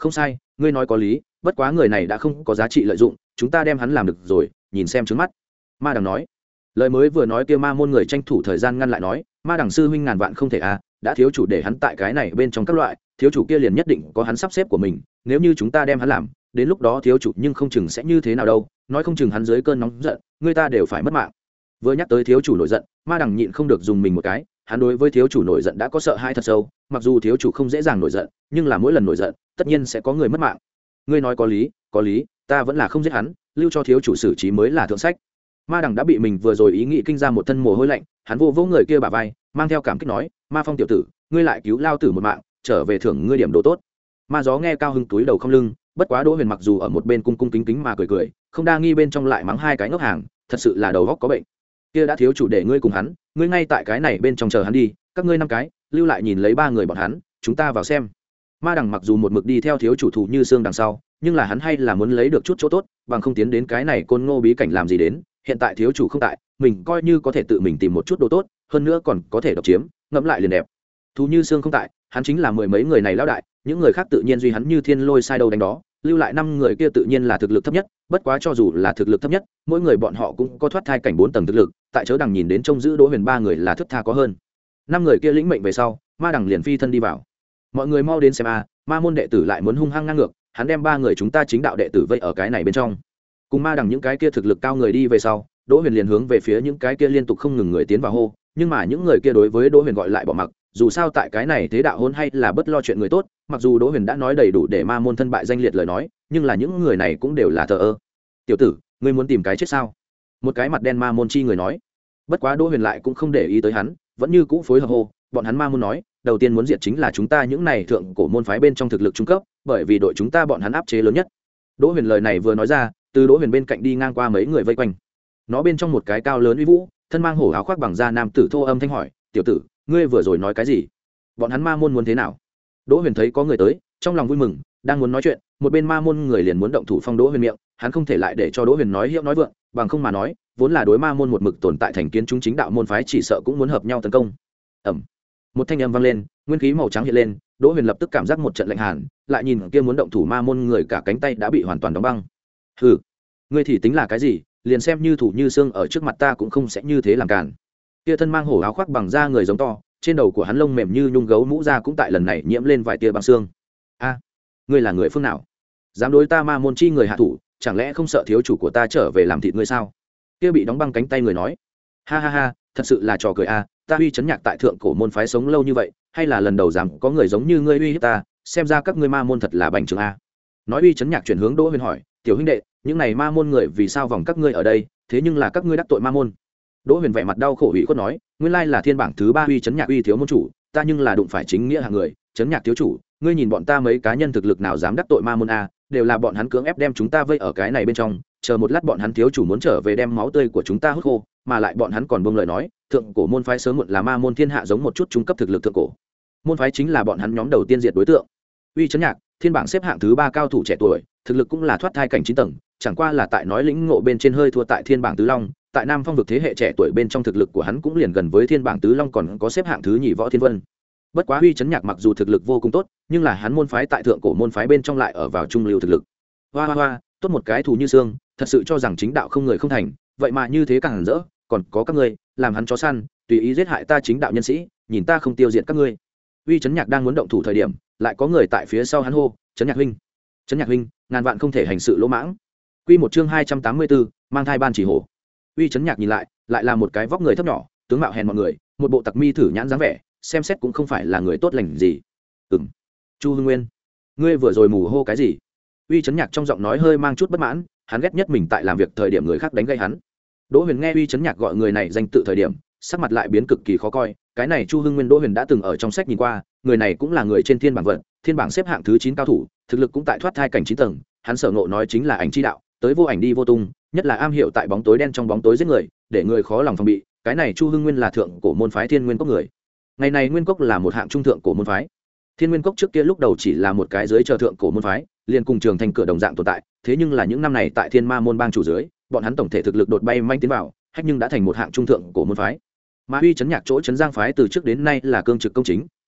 không sai, ngươi nói có lý, bất quá người này đã không có giá trị lợi dụng, chúng ta đem hắn làm được rồi, nhìn xem trước mắt. Ma đằng nói. Lời mới vừa nói kia ma môn người tranh thủ thời gian ngăn lại nói, ma đằng sư huynh ngàn vạn không thể à, đã thiếu chủ để hắn tại cái này bên trong các loại, thiếu chủ kia liền nhất định có hắn sắp xếp của mình, nếu như chúng ta đem hắn làm, đến lúc đó thiếu chủ nhưng không chừng sẽ như thế nào đâu, nói không chừng hắn dưới cơn nóng giận, người ta đều phải mất mạng. Vừa nhắc tới thiếu chủ nổi giận, ma đằng nhịn không được dùng mình một cái, hắn đối với thiếu chủ nổi giận đã có sợ hãi thật sâu, mặc dù thiếu chủ không dễ dàng nổi giận, nhưng là mỗi lần nổi giận, tất nhiên sẽ có người mất mạng. Ngươi nói có lý, có lý, ta vẫn là không giết hắn, lưu cho thiếu chủ xử trí mới là thượng sách. Ma đằng đã bị mình vừa rồi ý nghĩ kinh ra một thân mồ hôi lạnh, hắn vô vô người kia bả vai, mang theo cảm kích nói, ma phong tiểu tử, ngươi lại cứu lao tử một mạng, trở về thưởng ngươi điểm đồ tốt. Ma gió nghe cao hưng túi đầu không lưng, bất quá Đỗ Huyền mặc dù ở một bên cung cung kính kính mà cười cười, không đa nghi bên trong lại mắng hai cái ngốc hàng, thật sự là đầu óc có bệnh. Kia đã thiếu chủ để ngươi cùng hắn, ngươi ngay tại cái này bên trong chờ hắn đi, các ngươi năm cái, lưu lại nhìn lấy ba người bọn hắn, chúng ta vào xem. Ma đằng mặc dù một mực đi theo thiếu chủ thủ như xương đằng sau, nhưng là hắn hay là muốn lấy được chút chỗ tốt, bằng không tiến đến cái này côn ngô bí cảnh làm gì đến, hiện tại thiếu chủ không tại, mình coi như có thể tự mình tìm một chút đồ tốt, hơn nữa còn có thể độc chiếm, ngẫm lại liền đẹp. Thủ như xương không tại, hắn chính là mười mấy người này lão đại, những người khác tự nhiên duy hắn như thiên lôi sai đâu đánh đó, lưu lại năm người kia tự nhiên là thực lực thấp nhất, bất quá cho dù là thực lực thấp nhất, mỗi người bọn họ cũng có thoát thai cảnh bốn tầng thực lực, tại chớ đằng nhìn đến trông giữ Đỗ Huyền ba người là thức tha có hơn. Năm người kia lĩnh mệnh về sau, ma đằng liền phi thân đi vào. Mọi người mau đến xem a, ma môn đệ tử lại muốn hung hăng ngang ngược, hắn đem ba người chúng ta chính đạo đệ tử vây ở cái này bên trong. Cùng ma đằng những cái kia thực lực cao người đi về sau, Đỗ Huyền liền hướng về phía những cái kia liên tục không ngừng người tiến vào hô, nhưng mà những người kia đối với Đỗ Huyền gọi lại bỏ mặc, dù sao tại cái này thế đạo hôn hay là bất lo chuyện người tốt, mặc dù Đỗ Huyền đã nói đầy đủ để ma môn thân bại danh liệt lời nói, nhưng là những người này cũng đều là thờ ơ. Tiểu tử, ngươi muốn tìm cái chết sao? Một cái mặt đen ma môn chi người nói. Bất quá Đỗ Huyền lại cũng không để ý tới hắn, vẫn như cũ phối hợp hô, bọn hắn ma môn nói, đầu tiên muốn diệt chính là chúng ta những này thượng cổ môn phái bên trong thực lực trung cấp, bởi vì đội chúng ta bọn hắn áp chế lớn nhất. Đỗ Huyền lời này vừa nói ra, từ Đỗ Huyền bên cạnh đi ngang qua mấy người vây quanh. Nó bên trong một cái cao lớn uy vũ, thân mang hổ áo khoác bằng da nam tử thô âm thanh hỏi, tiểu tử, ngươi vừa rồi nói cái gì? Bọn hắn ma môn muốn thế nào? Đỗ Huyền thấy có người tới, trong lòng vui mừng, đang muốn nói chuyện, một bên ma môn người liền muốn động thủ phong Đỗ Huyền miệng, hắn không thể lại để cho Đỗ Huyền nói hiệu nói vượng, bằng không mà nói, vốn là đối ma môn một mực tồn tại thành kiến chúng chính đạo môn phái chỉ sợ cũng muốn hợp nhau tấn công. Ầm. Một thanh âm vang lên, nguyên khí màu trắng hiện lên, Đỗ Huyền lập tức cảm giác một trận lạnh hàn, lại nhìn kia muốn động thủ ma môn người cả cánh tay đã bị hoàn toàn đóng băng. Hừ, ngươi thì tính là cái gì, liền xem như thủ như xương ở trước mặt ta cũng không sẽ như thế làm cản. Kia thân mang hổ áo khoác bằng da người giống to, trên đầu của hắn lông mềm như nhung gấu mũ da cũng tại lần này nhiễm lên vài tia băng xương. A, ngươi là người phương nào? Dám đối ta ma môn chi người hạ thủ, chẳng lẽ không sợ thiếu chủ của ta trở về làm thịt ngươi sao? Kia bị đóng băng cánh tay người nói. Ha ha ha, thật sự là trò cười a, ta uy chấn nhạc tại thượng cổ môn phái sống lâu như vậy, hay là lần đầu dám có người giống như ngươi uy hiếp ta, xem ra các ngươi ma môn thật là bành trướng a. Nói uy chấn nhạc chuyển hướng Đỗ Huyền hỏi, tiểu huynh đệ, những này ma môn người vì sao vòng các ngươi ở đây, thế nhưng là các ngươi đắc tội ma môn. Đỗ Huyền vẻ mặt đau khổ ủy khuất nói, nguyên lai là thiên bảng thứ ba uy chấn nhạc uy thiếu môn chủ, ta nhưng là đụng phải chính nghĩa hạng người, chấn nhạc thiếu chủ, ngươi nhìn bọn ta mấy cá nhân thực lực nào dám đắc tội ma môn a, đều là bọn hắn cưỡng ép đem chúng ta vây ở cái này bên trong, chờ một lát bọn hắn thiếu chủ muốn trở về đem máu tươi của chúng ta hút khô, mà lại bọn hắn còn buông lời nói, thượng cổ môn phái sớm muộn là ma môn thiên hạ giống một chút trung cấp thực lực thượng cổ. Môn phái chính là bọn hắn nhóm đầu tiên diệt đối tượng. Uy chấn nhạc, thiên bảng xếp hạng thứ ba cao thủ trẻ tuổi, thực lực cũng là thoát thai cảnh chín tầng, chẳng qua là tại nói lĩnh ngộ bên trên hơi thua tại thiên bảng tứ long, tại Nam Phong vực thế hệ trẻ tuổi bên trong thực lực của hắn cũng liền gần với thiên bảng tứ long, còn có xếp hạng thứ nhì Võ Thiên Vân. Bất quá Uy chấn nhạc mặc dù thực lực vô cùng tốt, nhưng là hắn môn phái tại thượng cổ môn phái bên trong lại ở vào trung lưu thực lực. Hoa hoa hoa, tốt một cái thù như xương, thật sự cho rằng chính đạo không người không thành, vậy mà như thế càng hẳn rỡ, còn có các ngươi làm hắn chó săn, tùy ý giết hại ta chính đạo nhân sĩ, nhìn ta không tiêu diệt các ngươi. Uy chấn nhạc đang muốn động thủ thời điểm, lại có người tại phía sau hắn hô, chấn nhạc huynh, chấn nhạc huynh, ngàn vạn không thể hành sự lỗ mãng. Quy một chương hai trăm tám mươi bốn, mang thai ban chỉ hổ. Uy chấn nhạc nhìn lại, lại là một cái vóc người thấp nhỏ, tướng mạo hèn mọi người, một bộ tặc mi thử nhãn dáng vẻ, xem xét cũng không phải là người tốt lành gì. Ừm, Chu Hưng Nguyên, ngươi vừa rồi mù hô cái gì? Uy chấn nhạc trong giọng nói hơi mang chút bất mãn, hắn ghét nhất mình tại làm việc thời điểm người khác đánh gây hắn. Đỗ Huyền nghe Uy chấn nhạc gọi người này danh tự thời điểm, sắc mặt lại biến cực kỳ khó coi, cái này Chu Hưng Nguyên Đỗ Huyền đã từng ở trong sách nhìn qua, người này cũng là người trên thiên bảng vận, thiên bảng xếp hạng thứ chín cao thủ, thực lực cũng tại thoát thai cảnh chín tầng, hắn sở ngộ nói chính là ảnh chi đạo, tới vô ảnh đi vô tung, nhất là am hiểu tại bóng tối đen trong bóng tối giết người, để người khó lòng phòng bị, cái này Chu Hưng Nguyên là thượng cổ môn phái Thiên Nguyên Cốc người. Ngày này Nguyên Cốc là một hạng trung thượng cổ môn phái. Thiên Nguyên Cốc trước kia lúc đầu chỉ là một cái dưới chờ thượng cổ môn phái, liền cùng Trường Thành cửa đồng dạng tồn tại, thế nhưng là những năm này tại Thiên Ma môn bang chủ dưới, bọn hắn tổng thể thực lực đột bay manh tiến vào, hách nhưng đã thành một hạng trung thượng cổ môn phái. Mà Uy chấn nhạc chỗ chấn Giang phái từ trước đến nay là cương trực công chính,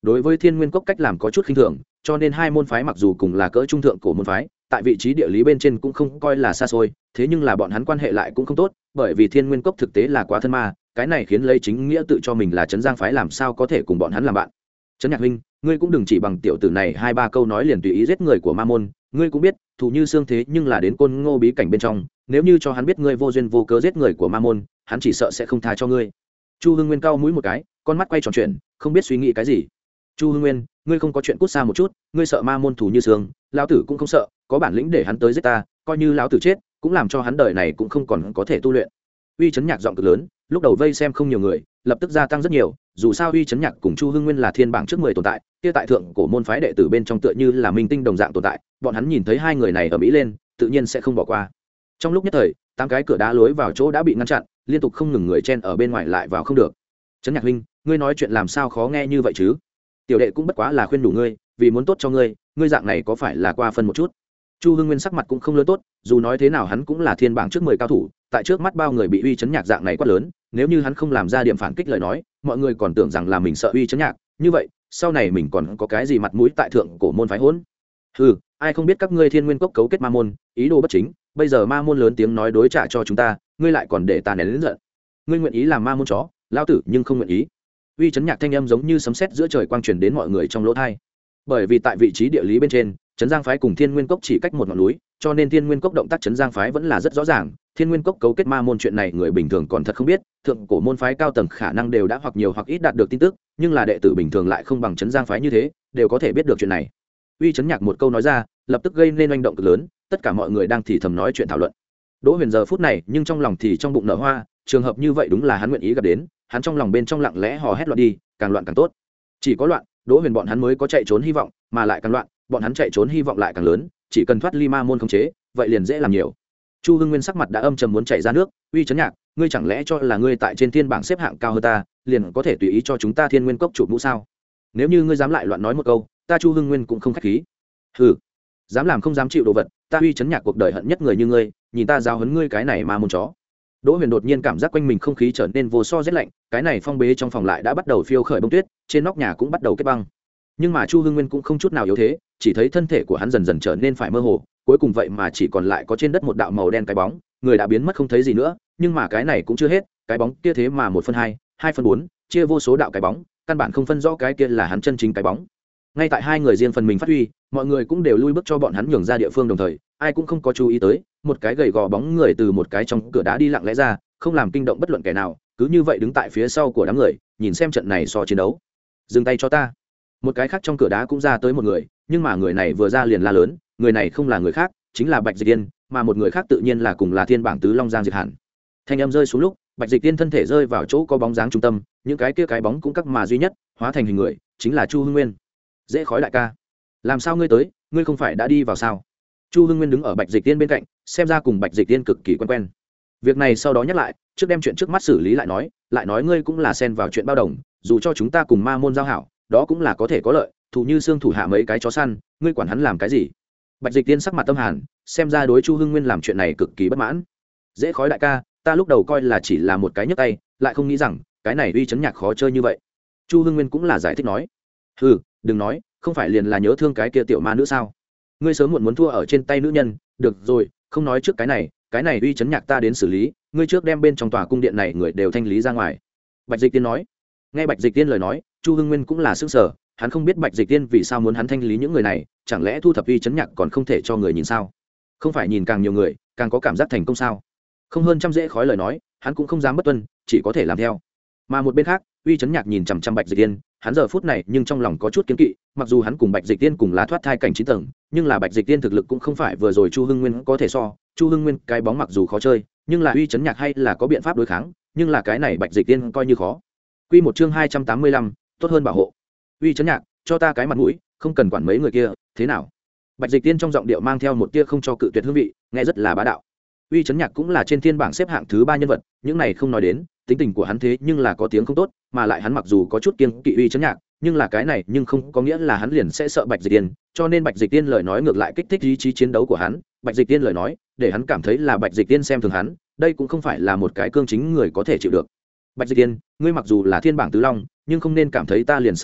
đối với thiên nguyên cốc cách làm có chút khinh thường, cho nên hai môn phái mặc dù cùng là cỡ trung thượng cổ môn phái, tại vị trí địa lý bên trên cũng không coi là xa xôi, thế nhưng là bọn hắn quan hệ lại cũng không tốt, bởi vì thiên nguyên cốc thực tế là quá thân ma, cái này khiến lấy chính nghĩa tự cho mình là trấn giang phái làm sao có thể cùng bọn hắn làm bạn. Trấn Nhạc huynh, ngươi cũng đừng chỉ bằng tiểu tử này hai ba câu nói liền tùy ý giết người của ma môn, ngươi cũng biết thù như xương thế nhưng là đến côn ngô bí cảnh bên trong, nếu như cho hắn biết ngươi vô duyên vô cớ giết người của ma môn, hắn chỉ sợ sẽ không tha cho ngươi. Chu Hưng Nguyên cau mũi một cái, con mắt quay tròn chuyện, không biết suy nghĩ cái gì. Chu Hưng Nguyên, ngươi không có chuyện cút xa một chút, ngươi sợ ma môn thù như xương, lão tử cũng không sợ, có bản lĩnh để hắn tới giết ta, coi như lão tử chết cũng làm cho hắn đời này cũng không còn có thể tu luyện. Uy Chấn Nhạc giọng cực lớn, lúc đầu vây xem không nhiều người, lập tức gia tăng rất nhiều, dù sao Uy Chấn Nhạc cùng Chu Hưng Nguyên là thiên bảng trước mười tồn tại, kia tại thượng cổ môn phái đệ tử bên trong tựa như là minh tinh đồng dạng tồn tại, bọn hắn nhìn thấy hai người này ở mỹ lên, tự nhiên sẽ không bỏ qua. Trong lúc nhất thời, tám cái cửa đá lối vào chỗ đã bị ngăn chặn, liên tục không ngừng người chen ở bên ngoài lại vào không được. Chấn Nhạc huynh, ngươi nói chuyện làm sao khó nghe như vậy chứ? Tiểu đệ cũng bất quá là khuyên đủ ngươi, vì muốn tốt cho ngươi, ngươi dạng này có phải là qua phân một chút? Chu Hưng Nguyên sắc mặt cũng không lớn tốt, dù nói thế nào hắn cũng là thiên bảng trước mười cao thủ, tại trước mắt bao người bị Uy Chấn Nhạc dạng này quát lớn, nếu như hắn không làm ra điểm phản kích lời nói, mọi người còn tưởng rằng là mình sợ Uy Chấn Nhạc, như vậy, sau này mình còn có cái gì mặt mũi tại thượng cổ môn phái hỗn? Hừ, ai không biết các ngươi Thiên Nguyên Cốc cấu kết ma môn, ý đồ bất chính, bây giờ ma môn lớn tiếng nói đối trả cho chúng ta, ngươi lại còn để ta nén lớn giận. Ngươi nguyện ý làm ma môn chó, lão tử nhưng không nguyện ý. Uy Chấn Nhạc thanh âm giống như sấm sét giữa trời quang truyền đến mọi người trong lỗ tai. Bởi vì tại vị trí địa lý bên trên, Trấn Giang phái cùng Thiên Nguyên Cốc chỉ cách một ngọn núi, cho nên Thiên Nguyên Cốc động tác Trấn Giang phái vẫn là rất rõ ràng. Thiên Nguyên Cốc cấu kết ma môn chuyện này người bình thường còn thật không biết, thượng cổ môn phái cao tầng khả năng đều đã hoặc nhiều hoặc ít đạt được tin tức, nhưng là đệ tử bình thường lại không bằng Trấn Giang phái như thế, đều có thể biết được chuyện này. Uy Chấn Nhạc một câu nói ra, lập tức gây nên oanh động cực lớn, tất cả mọi người đang thì thầm nói chuyện thảo luận. Đỗ Huyền giờ phút này, nhưng trong lòng thì trong bụng nở hoa, trường hợp như vậy đúng là hắn nguyện ý gặp đến, hắn trong lòng bên trong lặng lẽ hò hét loạn đi, càng loạn càng tốt. Chỉ có loạn, Đỗ Huyền bọn hắn mới có chạy trốn hy vọng, mà lại càng loạn, bọn hắn chạy trốn hy vọng lại càng lớn, chỉ cần thoát ly ma môn khống chế, vậy liền dễ làm nhiều. Chu Hưng Nguyên sắc mặt đã âm trầm muốn chảy ra nước, Uy Chấn Nhạc, ngươi chẳng lẽ cho là ngươi tại trên thiên bảng xếp hạng cao hơn ta, liền có thể tùy ý cho chúng ta Thiên Nguyên Cốc chụp mũ sao? Nếu như ngươi dám lại loạn nói một câu, ta Chu Hưng Nguyên cũng không khách khí. Hừ, dám làm không dám chịu đồ vật, ta Uy Chấn Nhạc cuộc đời hận nhất người như ngươi, nhìn ta giáo huấn ngươi cái này ma môn chó. Đỗ Huyền đột nhiên cảm giác quanh mình không khí trở nên vô so rét lạnh, cái này phong bế trong phòng lại đã bắt đầu phiêu khởi bông tuyết, trên nóc nhà cũng bắt đầu kết băng. Nhưng mà Chu Hưng Nguyên cũng không chút nào yếu thế, chỉ thấy thân thể của hắn dần dần trở nên phải mơ hồ, cuối cùng vậy mà chỉ còn lại có trên đất một đạo màu đen cái bóng, người đã biến mất không thấy gì nữa, nhưng mà cái này cũng chưa hết, cái bóng kia thế mà một phân hai, hai phân bốn, chia vô số đạo cái bóng, căn bản không phân rõ cái kia là hắn chân chính cái bóng. Ngay tại hai người riêng phần mình phát huy, mọi người cũng đều lui bước cho bọn hắn nhường ra địa phương đồng thời, ai cũng không có chú ý tới, một cái gầy gò bóng người từ một cái trong cửa đá đi lặng lẽ ra, không làm kinh động bất luận kẻ nào, cứ như vậy đứng tại phía sau của đám người, nhìn xem trận này so chiến đấu. Dừng tay cho ta. Một cái khác trong cửa đá cũng ra tới một người, nhưng mà người này vừa ra liền la lớn, người này không là người khác, chính là Bạch Dịch Tiên, mà một người khác tự nhiên là cùng là thiên bảng tứ long Giang Diệt Hàn. Thanh âm rơi xuống lúc, Bạch Dịch Tiên thân thể rơi vào chỗ có bóng dáng trung tâm, những cái kia cái bóng cũng các mà duy nhất, hóa thành hình người, chính là Chu Hưng Nguyên. Dễ khói đại ca, làm sao ngươi tới, ngươi không phải đã đi vào sao? Chu Hưng Nguyên đứng ở Bạch Dịch Tiên bên cạnh, xem ra cùng Bạch Dịch Tiên cực kỳ quen quen. Việc này sau đó nhắc lại, trước đem chuyện trước mắt xử lý lại nói, lại nói ngươi cũng là xen vào chuyện bao đồng, dù cho chúng ta cùng ma môn giao hảo, đó cũng là có thể có lợi, thủ như xương thủ hạ mấy cái chó săn, ngươi quản hắn làm cái gì? Bạch Dịch Tiên sắc mặt tâm hàn, xem ra đối Chu Hưng Nguyên làm chuyện này cực kỳ bất mãn. Dễ khói đại ca, ta lúc đầu coi là chỉ là một cái nhấc tay, lại không nghĩ rằng cái này Uy Chấn Nhạc khó chơi như vậy. Chu Hưng Nguyên cũng là giải thích nói, hừ, đừng nói, không phải liền là nhớ thương cái kia tiểu ma nữ sao? Ngươi sớm muộn muốn thua ở trên tay nữ nhân, được rồi, không nói trước cái này, cái này Uy Chấn Nhạc ta đến xử lý, ngươi trước đem bên trong tòa cung điện này người đều thanh lý ra ngoài. Bạch Dịch Tiên nói. Nghe Bạch Dịch Tiên lời nói, Chu Hưng Nguyên cũng là sững sờ, hắn không biết Bạch Dịch Tiên vì sao muốn hắn thanh lý những người này, chẳng lẽ thu thập Uy Chấn Nhạc còn không thể cho người nhìn sao? Không phải nhìn càng nhiều người, càng có cảm giác thành công sao? Không hơn trăm dễ khói lời nói, hắn cũng không dám bất tuân, chỉ có thể làm theo. Mà một bên khác, Uy Chấn Nhạc nhìn chằm chằm Bạch Dịch Tiên, hắn giờ phút này nhưng trong lòng có chút kiêng kỵ, mặc dù hắn cùng Bạch Dịch Tiên cùng là thoát thai cảnh chín tầng, nhưng là Bạch Dịch Tiên thực lực cũng không phải vừa rồi Chu Hưng Nguyên có thể so, Chu Hưng Nguyên cái bóng mặc dù khó chơi, nhưng là Uy Chấn Nhạc hay là có biện pháp đối kháng, nhưng là cái này Bạch Dịch Tiên coi như khó. Quy một chương hai trăm tám mươi lăm, tốt hơn bảo hộ. Uy Chấn Nhạc, cho ta cái mặt mũi, không cần quản mấy người kia, thế nào? Bạch Dịch Tiên trong giọng điệu mang theo một tia không cho cự tuyệt hương vị, nghe rất là bá đạo. Uy Chấn Nhạc cũng là trên thiên bảng xếp hạng thứ ba nhân vật, những này không nói đến, tính tình của hắn thế nhưng là có tiếng không tốt, mà lại hắn mặc dù có chút kiêng kỵ Uy Chấn Nhạc, nhưng là cái này nhưng không có nghĩa là hắn liền sẽ sợ Bạch Dịch Tiên, cho nên Bạch Dịch Tiên lời nói ngược lại kích thích ý chí chiến đấu của hắn, Bạch Dịch Tiên lời nói, để hắn cảm thấy là Bạch Dịch Tiên xem thường hắn, đây cũng không phải là một cái cương chính người có thể chịu được. Bạch Dịch Tiên, ngươi mặc dù là thiên bảng tứ long, nhưng không nên cảm thấy ta liền sợ ngươi,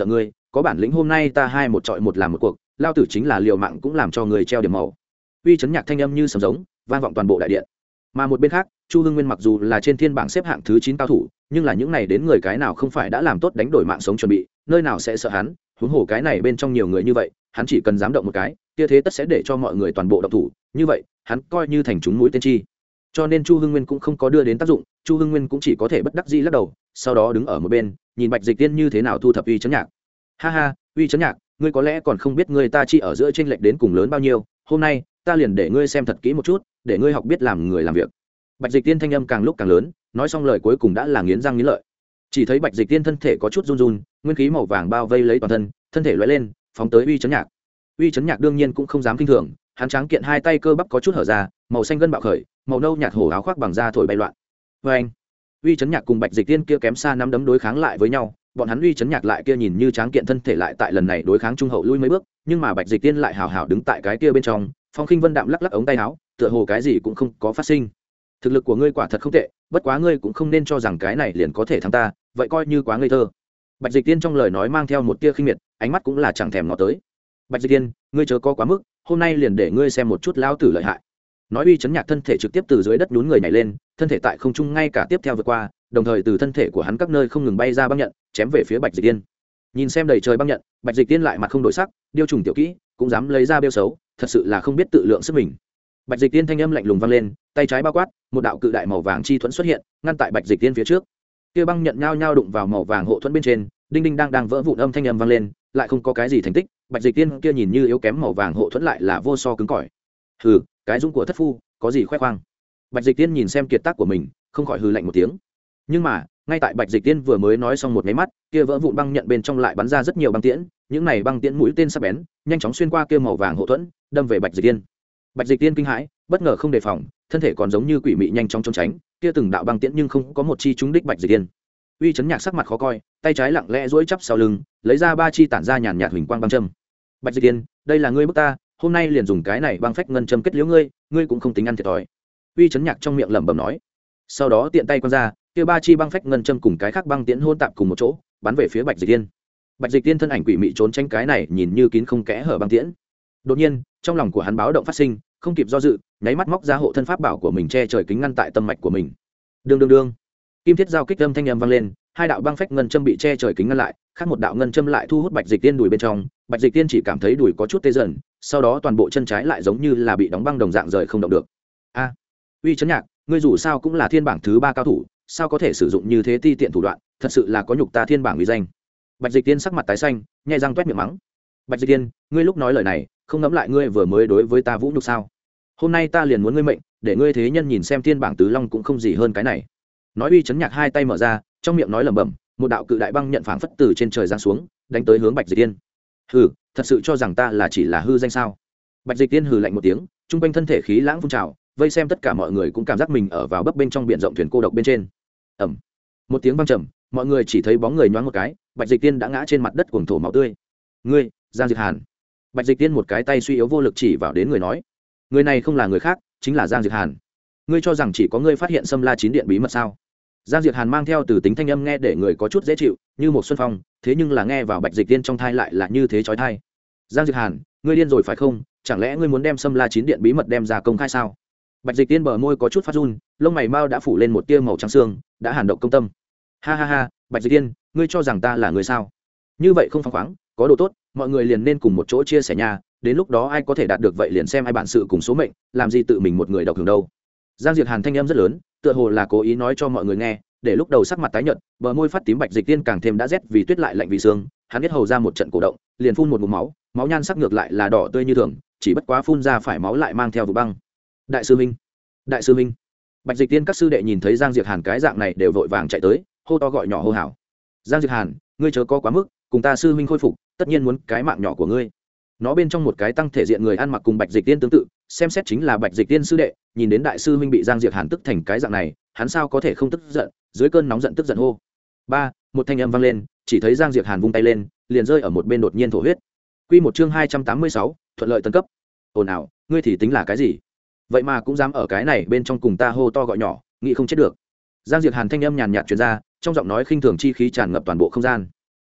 có bản lĩnh hôm nay ta hai một trọi một làm một cuộc, lao tử chính là liều mạng cũng làm cho người treo điểm màu. Uy chấn nhạc thanh âm như sấm giống vang vọng toàn bộ đại điện. Mà một bên khác, Chu Hưng Nguyên mặc dù là trên thiên bảng xếp hạng thứ chín cao thủ, nhưng là những này đến người cái nào không phải đã làm tốt đánh đổi mạng sống chuẩn bị, nơi nào sẽ sợ hắn, huống hồ cái này bên trong nhiều người như vậy, hắn chỉ cần dám động một cái, kia thế tất sẽ để cho mọi người toàn bộ động thủ, như vậy, hắn coi như thành chúng mũi tên chi. Cho nên Chu Hưng Nguyên cũng không có đưa đến tác dụng, Chu Hưng Nguyên cũng chỉ có thể bất đắc dĩ lắc đầu, sau đó đứng ở một bên, nhìn Bạch Dịch Tiên như thế nào thu thập Uy chấn nhạc. Ha ha, Uy chấn nhạc, ngươi có lẽ còn không biết người ta chi ở giữa chênh lệch đến cùng lớn bao nhiêu, hôm nay, ta liền để ngươi xem thật kỹ một chút, để ngươi học biết làm người làm việc. Bạch Dịch Tiên thanh âm càng lúc càng lớn, nói xong lời cuối cùng đã là nghiến răng nghiến lợi. Chỉ thấy Bạch Dịch Tiên thân thể có chút run run, nguyên khí màu vàng bao vây lấy toàn thân, thân thể lóe lên, phóng tới Uy chấn nhạc. Uy chấn nhạc đương nhiên cũng không dám kinh thường, hắn tráng kiện hai tay cơ bắp có chút hở ra, màu xanh gân bạo khởi, màu nâu nhạt hổ áo khoác bằng da thổi bay loạn. Và anh, Uy chấn nhạc cùng Bạch Dịch Tiên kia kém xa năm đấm đối kháng lại với nhau, bọn hắn Uy chấn nhạc lại kia nhìn như tráng kiện thân thể lại tại lần này đối kháng trung hậu lui mấy bước, nhưng mà Bạch Dịch Tiên lại hào hào đứng tại cái kia bên trong, Phong Khinh Vân đạm lắc lắc ống tay áo, tựa hồ cái gì cũng không có phát sinh. Thực lực của ngươi quả thật không tệ, bất quá ngươi cũng không nên cho rằng cái này liền có thể thắng ta, vậy coi như quá ngây thơ. Bạch Dịch Tiên trong lời nói mang theo một tia khinh miệt, ánh mắt cũng là chẳng thèm ngó tới. Bạch Dịch Tiên, ngươi chớ có quá mức, hôm nay liền để ngươi xem một chút lao tử lợi hại. Nói Uy chấn nhạc thân thể trực tiếp từ dưới đất nhún người nhảy lên, thân thể tại không trung ngay cả tiếp theo vượt qua, đồng thời từ thân thể của hắn các nơi không ngừng bay ra băng nhận, chém về phía Bạch Dịch Tiên. Nhìn xem đầy trời băng nhận, Bạch Dịch Tiên lại mặt không đổi sắc, điêu trùng tiểu kỹ, cũng dám lấy ra bêu xấu, thật sự là không biết tự lượng sức mình. Bạch Dịch Tiên thanh âm lạnh lùng vang lên, tay trái bao quát, một đạo cự đại màu vàng chi thuẫn xuất hiện, ngăn tại Bạch Dịch Tiên phía trước. Kia băng nhận nhao nhao đụng vào màu vàng hộ thuẫn bên trên, đinh đinh đang đang vỡ vụn âm thanh âm vang lên, lại không có cái gì thành tích, Bạch Dịch Tiên kia nhìn như yếu kém màu vàng hộ thuẫn lại là vô so cứng cỏi. Hừ, cái dũng của thất phu, có gì khoe khoang. Bạch Dịch Tiên nhìn xem kiệt tác của mình, không khỏi hừ lạnh một tiếng. Nhưng mà, ngay tại Bạch Dịch Tiên vừa mới nói xong một cái mắt, kia vỡ vụn băng nhận bên trong lại bắn ra rất nhiều băng tiễn, những này băng tiễn mũi tên sắc bén, nhanh chóng xuyên qua kia màu vàng hộ thuẫn, đâm về Bạch Dịch Tiên. Bạch Dịch Tiên kinh hãi, bất ngờ không đề phòng, thân thể còn giống như quỷ mị nhanh chóng trốn tránh, kia từng đạo băng tiễn nhưng không có một chi trúng đích Bạch Dịch Tiên. Uy chấn nhạc sắc mặt khó coi, tay trái lặng lẽ duỗi chắp sau lưng, lấy ra ba chi tản ra nhàn nhạt huỳnh quang băng châm. Bạch Dịch Tiên, đây là ngươi bức ta, hôm nay liền dùng cái này băng phách ngân châm kết liễu ngươi, ngươi cũng không tính ăn thiệt thòi. Uy chấn nhạc trong miệng lẩm bẩm nói. Sau đó tiện tay quăng ra, kia ba chi băng phách ngân châm cùng cái khác băng tiễn hôn tạp cùng một chỗ, bắn về phía Bạch Dịch Tiên. Bạch Dịch Tiên thân ảnh quỷ mị trốn tránh cái này, nhìn như kín không kẽ hở băng tiễn. Đột nhiên, trong lòng của hắn báo động phát sinh, không kịp do dự, nháy mắt móc ra hộ thân pháp bảo của mình che trời kính ngăn tại tâm mạch của mình. Đương đương đương, kim thiết giao kích âm thanh âm vang lên, hai đạo băng phách ngân châm bị che trời kính ngăn lại, khác một đạo ngân châm lại thu hút Bạch Dịch Tiên đùi bên trong, Bạch Dịch Tiên chỉ cảm thấy đùi có chút tê dần, sau đó toàn bộ chân trái lại giống như là bị đóng băng đồng dạng rời không động được. A, Uy chấn nhạc, ngươi dù sao cũng là thiên bảng thứ ba cao thủ, sao có thể sử dụng như thế ti tiện thủ đoạn, thật sự là có nhục ta thiên bảng uy danh. Bạch Dịch Tiên sắc mặt tái xanh, nhẹ răng toét miệng mắng. Bạch Dịch Tiên, ngươi lúc nói lời này, không ngẫm lại ngươi vừa mới đối với ta vũ nhục sao? Hôm nay ta liền muốn ngươi mệnh, để ngươi thế nhân nhìn xem thiên bảng tứ long cũng không gì hơn cái này. Nói Uy chấn nhạc hai tay mở ra, trong miệng nói lẩm bẩm, một đạo cự đại băng nhận phảng phất từ trên trời giáng xuống, đánh tới hướng Bạch Dịch Tiên. Hừ, thật sự cho rằng ta là chỉ là hư danh sao? Bạch Dịch Tiên hừ lạnh một tiếng, trung quanh thân thể khí lãng phun trào, vây xem tất cả mọi người cũng cảm giác mình ở vào bấp bên trong biển rộng thuyền cô độc bên trên. Ầm, một tiếng vang trầm, mọi người chỉ thấy bóng người nhoáng một cái, Bạch Dịch Tiên đã ngã trên mặt đất cuồng thổ máu tươi. Ngươi, Giang Diệt Hàn. Bạch Dịch Tiên một cái tay suy yếu vô lực chỉ vào đến người nói, người này không là người khác, chính là Giang Diệt Hàn. Ngươi cho rằng chỉ có ngươi phát hiện Sâm La Chín Điện bí mật sao? Giang Diệt Hàn mang theo từ tính thanh âm nghe để người có chút dễ chịu, như một xuân phong, thế nhưng là nghe vào Bạch Dịch Tiên trong thai lại là như thế chói tai. Giang Diệt Hàn, ngươi điên rồi phải không? Chẳng lẽ ngươi muốn đem Sâm La Chín Điện bí mật đem ra công khai sao? Bạch Dịch Tiên bờ môi có chút phát run, lông mày mau đã phủ lên một tia màu trắng xương, đã hàn động công tâm. Ha ha ha, Bạch Dịch Tiên, ngươi cho rằng ta là người sao? Như vậy không phăng khoáng, có đồ tốt, mọi người liền nên cùng một chỗ chia sẻ nhà, đến lúc đó ai có thể đạt được vậy liền xem ai bản sự cùng số mệnh, làm gì tự mình một người độc hưởng đâu. Giang Diệt Hàn thanh âm rất lớn, tựa hồ là cố ý nói cho mọi người nghe, để lúc đầu sắc mặt tái nhợt, bờ môi phát tím Bạch Dịch Tiên càng thêm đã rét vì tuyết lại lạnh vì xương, hắn biết hầu ra một trận cổ động, liền phun một ngụm máu, máu nhan sắc ngược lại là đỏ tươi như thường, chỉ bất quá phun ra phải máu lại mang theo vụ băng. Đại sư minh, đại sư minh. Bạch Dịch Tiên các sư đệ nhìn thấy Giang Diệt Hàn cái dạng này đều vội vàng chạy tới, hô to gọi nhỏ hô hào. Giang Diệt Hàn, ngươi chớ có quá mức, cùng ta sư minh khôi phục, tất nhiên muốn cái mạng nhỏ của ngươi. Nó bên trong một cái tăng thể diện người ăn mặc cùng Bạch Dịch Tiên tương tự, xem xét chính là Bạch Dịch Tiên sư đệ, nhìn đến đại sư huynh bị Giang Diệt Hàn tức thành cái dạng này, hắn sao có thể không tức giận, dưới cơn nóng giận tức giận hô. Ba, một thanh âm vang lên, chỉ thấy Giang Diệt Hàn vung tay lên, liền rơi ở một bên đột nhiên thổ huyết. Quy một chương hai trăm tám mươi sáu, thuận lợi tấn cấp. Ồn ào, ngươi thì tính là cái gì? Vậy mà cũng dám ở cái này bên trong cùng ta hô to gọi nhỏ, nghĩ không chết được. Giang Diệt Hàn thanh âm nhàn nhạt truyền ra, trong giọng nói khinh thường chi khí tràn ngập toàn bộ không gian.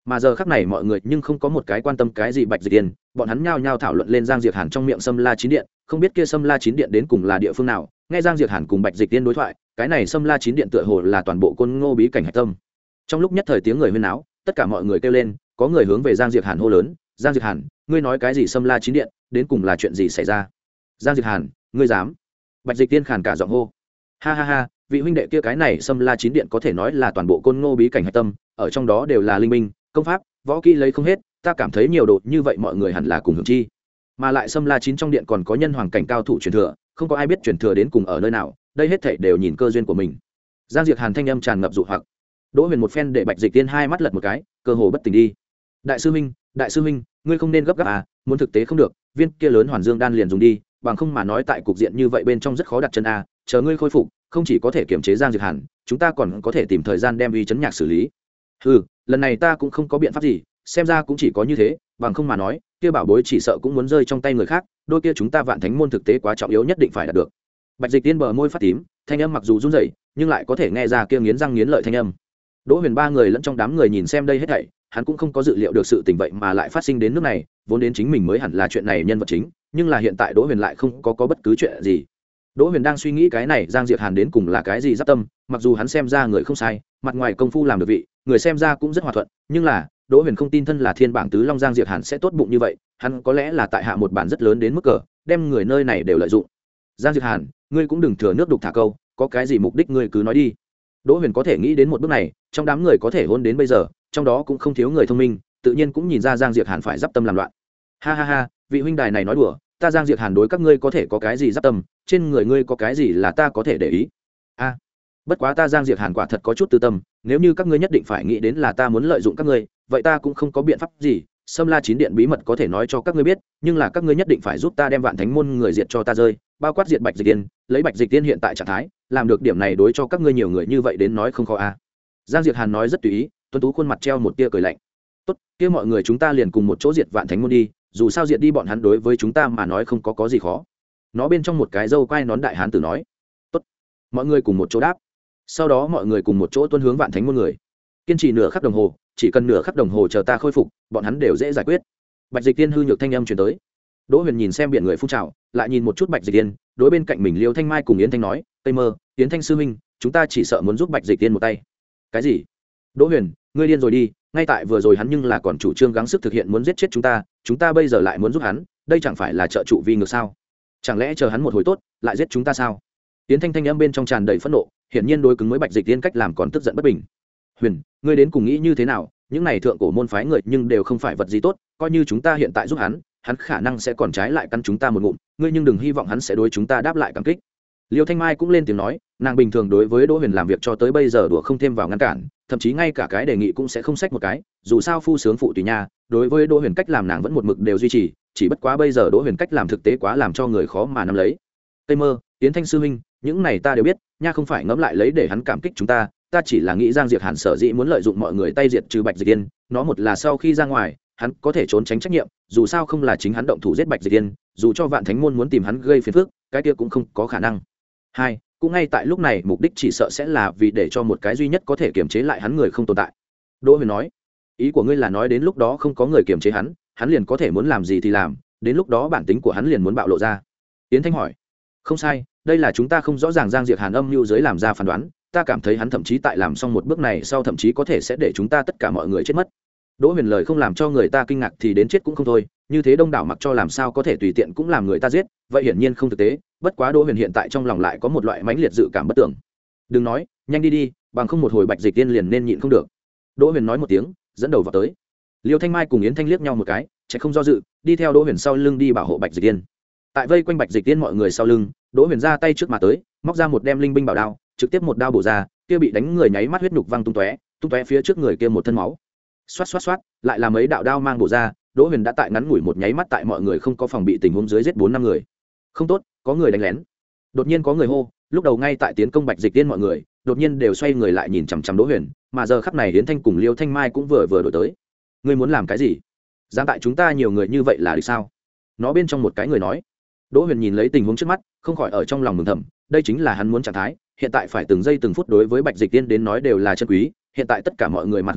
mà giờ khắc này mọi người nhưng không có một cái quan tâm cái gì Bạch Dịch Tiên, bọn hắn nhao nhao thảo luận lên Giang Diệt Hàn trong miệng Sâm La Chín Điện, không biết kia Sâm La Chín Điện đến cùng là địa phương nào. Nghe Giang Diệt Hàn cùng Bạch Dịch Tiên đối thoại, cái này Sâm La Chín Điện tựa hồ là toàn bộ Côn Ngô bí cảnh hạch tâm. Trong lúc nhất thời tiếng người huyên náo, tất cả mọi người kêu lên, có người hướng về Giang Diệt Hàn hô lớn, Giang Diệt Hàn, ngươi nói cái gì Sâm La Chín Điện, đến cùng là chuyện gì xảy ra? Giang Diệt Hàn, ngươi dám? Bạch Dịch Tiên khàn cả giọng hô. Ha ha ha, vị huynh đệ kia, cái này Sâm La Chín Điện có thể nói là toàn bộ Côn Ngô bí cảnh hạch tâm, ở trong đó đều là linh minh, công pháp, võ kỹ lấy không hết, ta cảm thấy nhiều đồ như vậy mọi người hẳn là cùng hưởng chi. Mà lại Sâm La Chín trong điện còn có nhân hoàng cảnh cao thủ truyền thừa, không có ai biết truyền thừa đến cùng ở nơi nào, đây hết thảy đều nhìn cơ duyên của mình. Giang Diệt Hàn thanh âm tràn ngập dụ hoặc. Đỗ Huyền một phen để Bạch Dịch Tiên hai mắt lật một cái, cơ hồ bất tỉnh đi. Đại sư huynh, đại sư huynh, ngươi không nên gấp gáp à, muốn thực tế không được, viên kia lớn hoàn dương đan liền dùng đi, bằng không mà nói tại cục diện như vậy bên trong rất khó đặt chân a, chờ ngươi khôi phục, không chỉ có thể kiểm chế Giang Diệt Hàn, chúng ta còn có thể tìm thời gian đem uy chấn nhạc xử lý. Ừ, lần này ta cũng không có biện pháp gì, xem ra cũng chỉ có như thế, bằng không mà nói, kia bảo bối chỉ sợ cũng muốn rơi trong tay người khác, đôi kia chúng ta Vạn Thánh môn thực tế quá trọng yếu nhất định phải đạt được. Bạch Dịch Tiên bờ môi phát tím, thanh âm mặc dù run rẩy, nhưng lại có thể nghe ra kia nghiến răng nghiến lợi thanh âm. Đỗ Huyền ba người lẫn trong đám người nhìn xem đây hết thảy, hắn cũng không có dự liệu được sự tình vậy mà lại phát sinh đến nước này, vốn đến chính mình mới hẳn là chuyện này nhân vật chính, nhưng là hiện tại Đỗ Huyền lại không có có bất cứ chuyện gì. Đỗ Huyền đang suy nghĩ cái này Giang Diệt Hàn đến cùng là cái gì giáp tâm, mặc dù hắn xem ra người không sai, mặt ngoài công phu làm được vị, người xem ra cũng rất hòa thuận, nhưng là Đỗ Huyền không tin thân là thiên bảng tứ long Giang Diệt Hàn sẽ tốt bụng như vậy, hắn có lẽ là tại hạ một bản rất lớn đến mức cờ, đem người nơi này đều lợi dụng. Giang Diệt Hàn, ngươi cũng đừng thừa nước đục thả câu, có cái gì mục đích ngươi cứ nói đi. Đỗ Huyền có thể nghĩ đến một bước này, trong đám người có thể hôn đến bây giờ, trong đó cũng không thiếu người thông minh, tự nhiên cũng nhìn ra Giang Diệt Hàn phải giáp tâm làm loạn. Ha ha ha, vị huynh đài này nói đùa, ta Giang Diệt Hàn đối các ngươi có thể có cái gì giáp tâm, trên người ngươi có cái gì là ta có thể để ý. A, à, bất quá ta Giang Diệt Hàn quả thật có chút tư tâm, nếu như các ngươi nhất định phải nghĩ đến là ta muốn lợi dụng các ngươi, vậy ta cũng không có biện pháp gì. Sâm La Chín Điện bí mật có thể nói cho các ngươi biết, nhưng là các ngươi nhất định phải giúp ta đem Vạn Thánh môn người diệt cho ta rơi, bao quát diệt Bạch Dịch Tiên, lấy Bạch Dịch Tiên hiện tại trạng thái, làm được điểm này đối cho các ngươi nhiều người như vậy đến nói không khó a. À. Giang Diệt Hàn nói rất tùy ý, tuấn tú khuôn mặt treo một tia cười lạnh. Tốt, kia mọi người chúng ta liền cùng một chỗ diệt Vạn Thánh môn đi, dù sao diệt đi bọn hắn đối với chúng ta mà nói không có có gì khó. Nó bên trong một cái dâu quai nón đại hán tử nói. Tốt, mọi người cùng một chỗ đáp. Sau đó mọi người cùng một chỗ tuân hướng Vạn Thánh môn người. Kiên trì nửa khắc đồng hồ, chỉ cần nửa khắc đồng hồ chờ ta khôi phục, bọn hắn đều dễ giải quyết. Bạch Dịch Tiên hư nhược thanh âm truyền tới. Đỗ Huyền nhìn xem biển người phun trào, lại nhìn một chút Bạch Dịch Tiên, đối bên cạnh mình Liêu Thanh Mai cùng Yến Thanh nói, "Tây Mơ, Yến Thanh sư huynh, chúng ta chỉ sợ muốn giúp Bạch Dịch Tiên một tay." "Cái gì?" "Đỗ Huyền, ngươi điên rồi đi, ngay tại vừa rồi hắn nhưng là còn chủ trương gắng sức thực hiện muốn giết chết chúng ta, chúng ta bây giờ lại muốn giúp hắn, đây chẳng phải là trợ trụ vi ngược sao? Chẳng lẽ chờ hắn một hồi tốt, lại giết chúng ta sao?" Yến Thanh thanh âm bên trong tràn đầy phẫn nộ, hiển nhiên đối cứng với Bạch Dịch Tiên cách làm còn tức giận bất bình. "Huyền, ngươi đến cùng nghĩ như thế nào? Những này thượng cổ môn phái người nhưng đều không phải vật gì tốt, coi như chúng ta hiện tại giúp hắn, hắn khả năng sẽ còn trái lại căn chúng ta một ngụm, ngươi nhưng đừng hy vọng hắn sẽ đối chúng ta đáp lại cảm kích." Liêu Thanh Mai cũng lên tiếng nói, nàng bình thường đối với Đỗ Huyền làm việc cho tới bây giờ đùa không thêm vào ngăn cản, thậm chí ngay cả cái đề nghị cũng sẽ không xách một cái, dù sao phu sướng phụ tùy nha, đối với Đỗ Huyền cách làm nàng vẫn một mực đều duy trì, chỉ bất quá bây giờ Đỗ Huyền cách làm thực tế quá làm cho người khó mà nắm lấy. "Tây Mơ, Yến Thanh sư huynh, những này ta đều biết, nha không phải ngẫm lại lấy để hắn cảm kích chúng ta, ta chỉ là nghĩ Giang Diệt Hàn sở dĩ muốn lợi dụng mọi người tay diệt trừ Bạch Dịch Tiên, nó một là sau khi ra ngoài, hắn có thể trốn tránh trách nhiệm, dù sao không là chính hắn động thủ giết Bạch Dịch Tiên, dù cho Vạn Thánh môn muốn tìm hắn gây phiền phức, cái kia cũng không có khả năng. Hai, cũng ngay tại lúc này mục đích chỉ sợ sẽ là vì để cho một cái duy nhất có thể kiềm chế lại hắn người không tồn tại." Đỗ Huyền nói, "Ý của ngươi là nói đến lúc đó không có người kiềm chế hắn, hắn liền có thể muốn làm gì thì làm, đến lúc đó bản tính của hắn liền muốn bạo lộ ra." Yến Thanh hỏi, "Không sai, đây là chúng ta không rõ ràng Giang Diệt Hàn âm mưu dưới làm ra phán đoán, ta cảm thấy hắn thậm chí tại làm xong một bước này sau thậm chí có thể sẽ để chúng ta tất cả mọi người chết mất." Đỗ Huyền lời không làm cho người ta kinh ngạc thì đến chết cũng không thôi, như thế đông đảo mặc cho làm sao có thể tùy tiện cũng làm người ta giết, vậy hiển nhiên không thực tế, bất quá Đỗ Huyền hiện tại trong lòng lại có một loại mãnh liệt dự cảm bất tưởng. "Đừng nói, nhanh đi đi, bằng không một hồi Bạch Dịch Tiên liền nên nhịn không được." Đỗ Huyền nói một tiếng, dẫn đầu vào tới. Liêu Thanh Mai cùng Yến Thanh liếc nhau một cái, chạy không do dự, đi theo Đỗ Huyền sau lưng đi bảo hộ Bạch Dịch Tiên. Tại vây quanh Bạch Dịch Tiên mọi người sau lưng, Đỗ Huyền ra tay trước mà tới, móc ra một đem linh binh bảo đao, trực tiếp một đao bổ ra, kia bị đánh người nháy mắt huyết nhục văng tung tóe, tung tóe phía trước người kia một thân máu. Xoát xoát xoát, lại là mấy đạo đao mang bổ ra, Đỗ Huyền đã tại ngắn ngủi một nháy mắt tại mọi người không có phòng bị tình huống dưới giết bốn năm người. Không tốt, có người đánh lén. Đột nhiên có người hô, lúc đầu ngay tại tiến công Bạch Dịch Tiên mọi người, đột nhiên đều xoay người lại nhìn chằm chằm Đỗ Huyền, mà giờ khắc này Yến Thanh cùng Liêu Thanh Mai cũng vừa vừa đổi tới. "Ngươi muốn làm cái gì? Dám tại chúng ta nhiều người như vậy là được sao?" Nó bên trong một cái người nói. Đỗ Huyền nhìn lấy tình huống trước mắt, không khỏi ở trong lòng mừng thầm, đây chính là hắn muốn trạng thái, hiện tại phải từng giây từng phút đối với Bạch Dịch Tiên đến nói đều là chân quý, hiện tại tất cả mọi người mặt hướng hắn,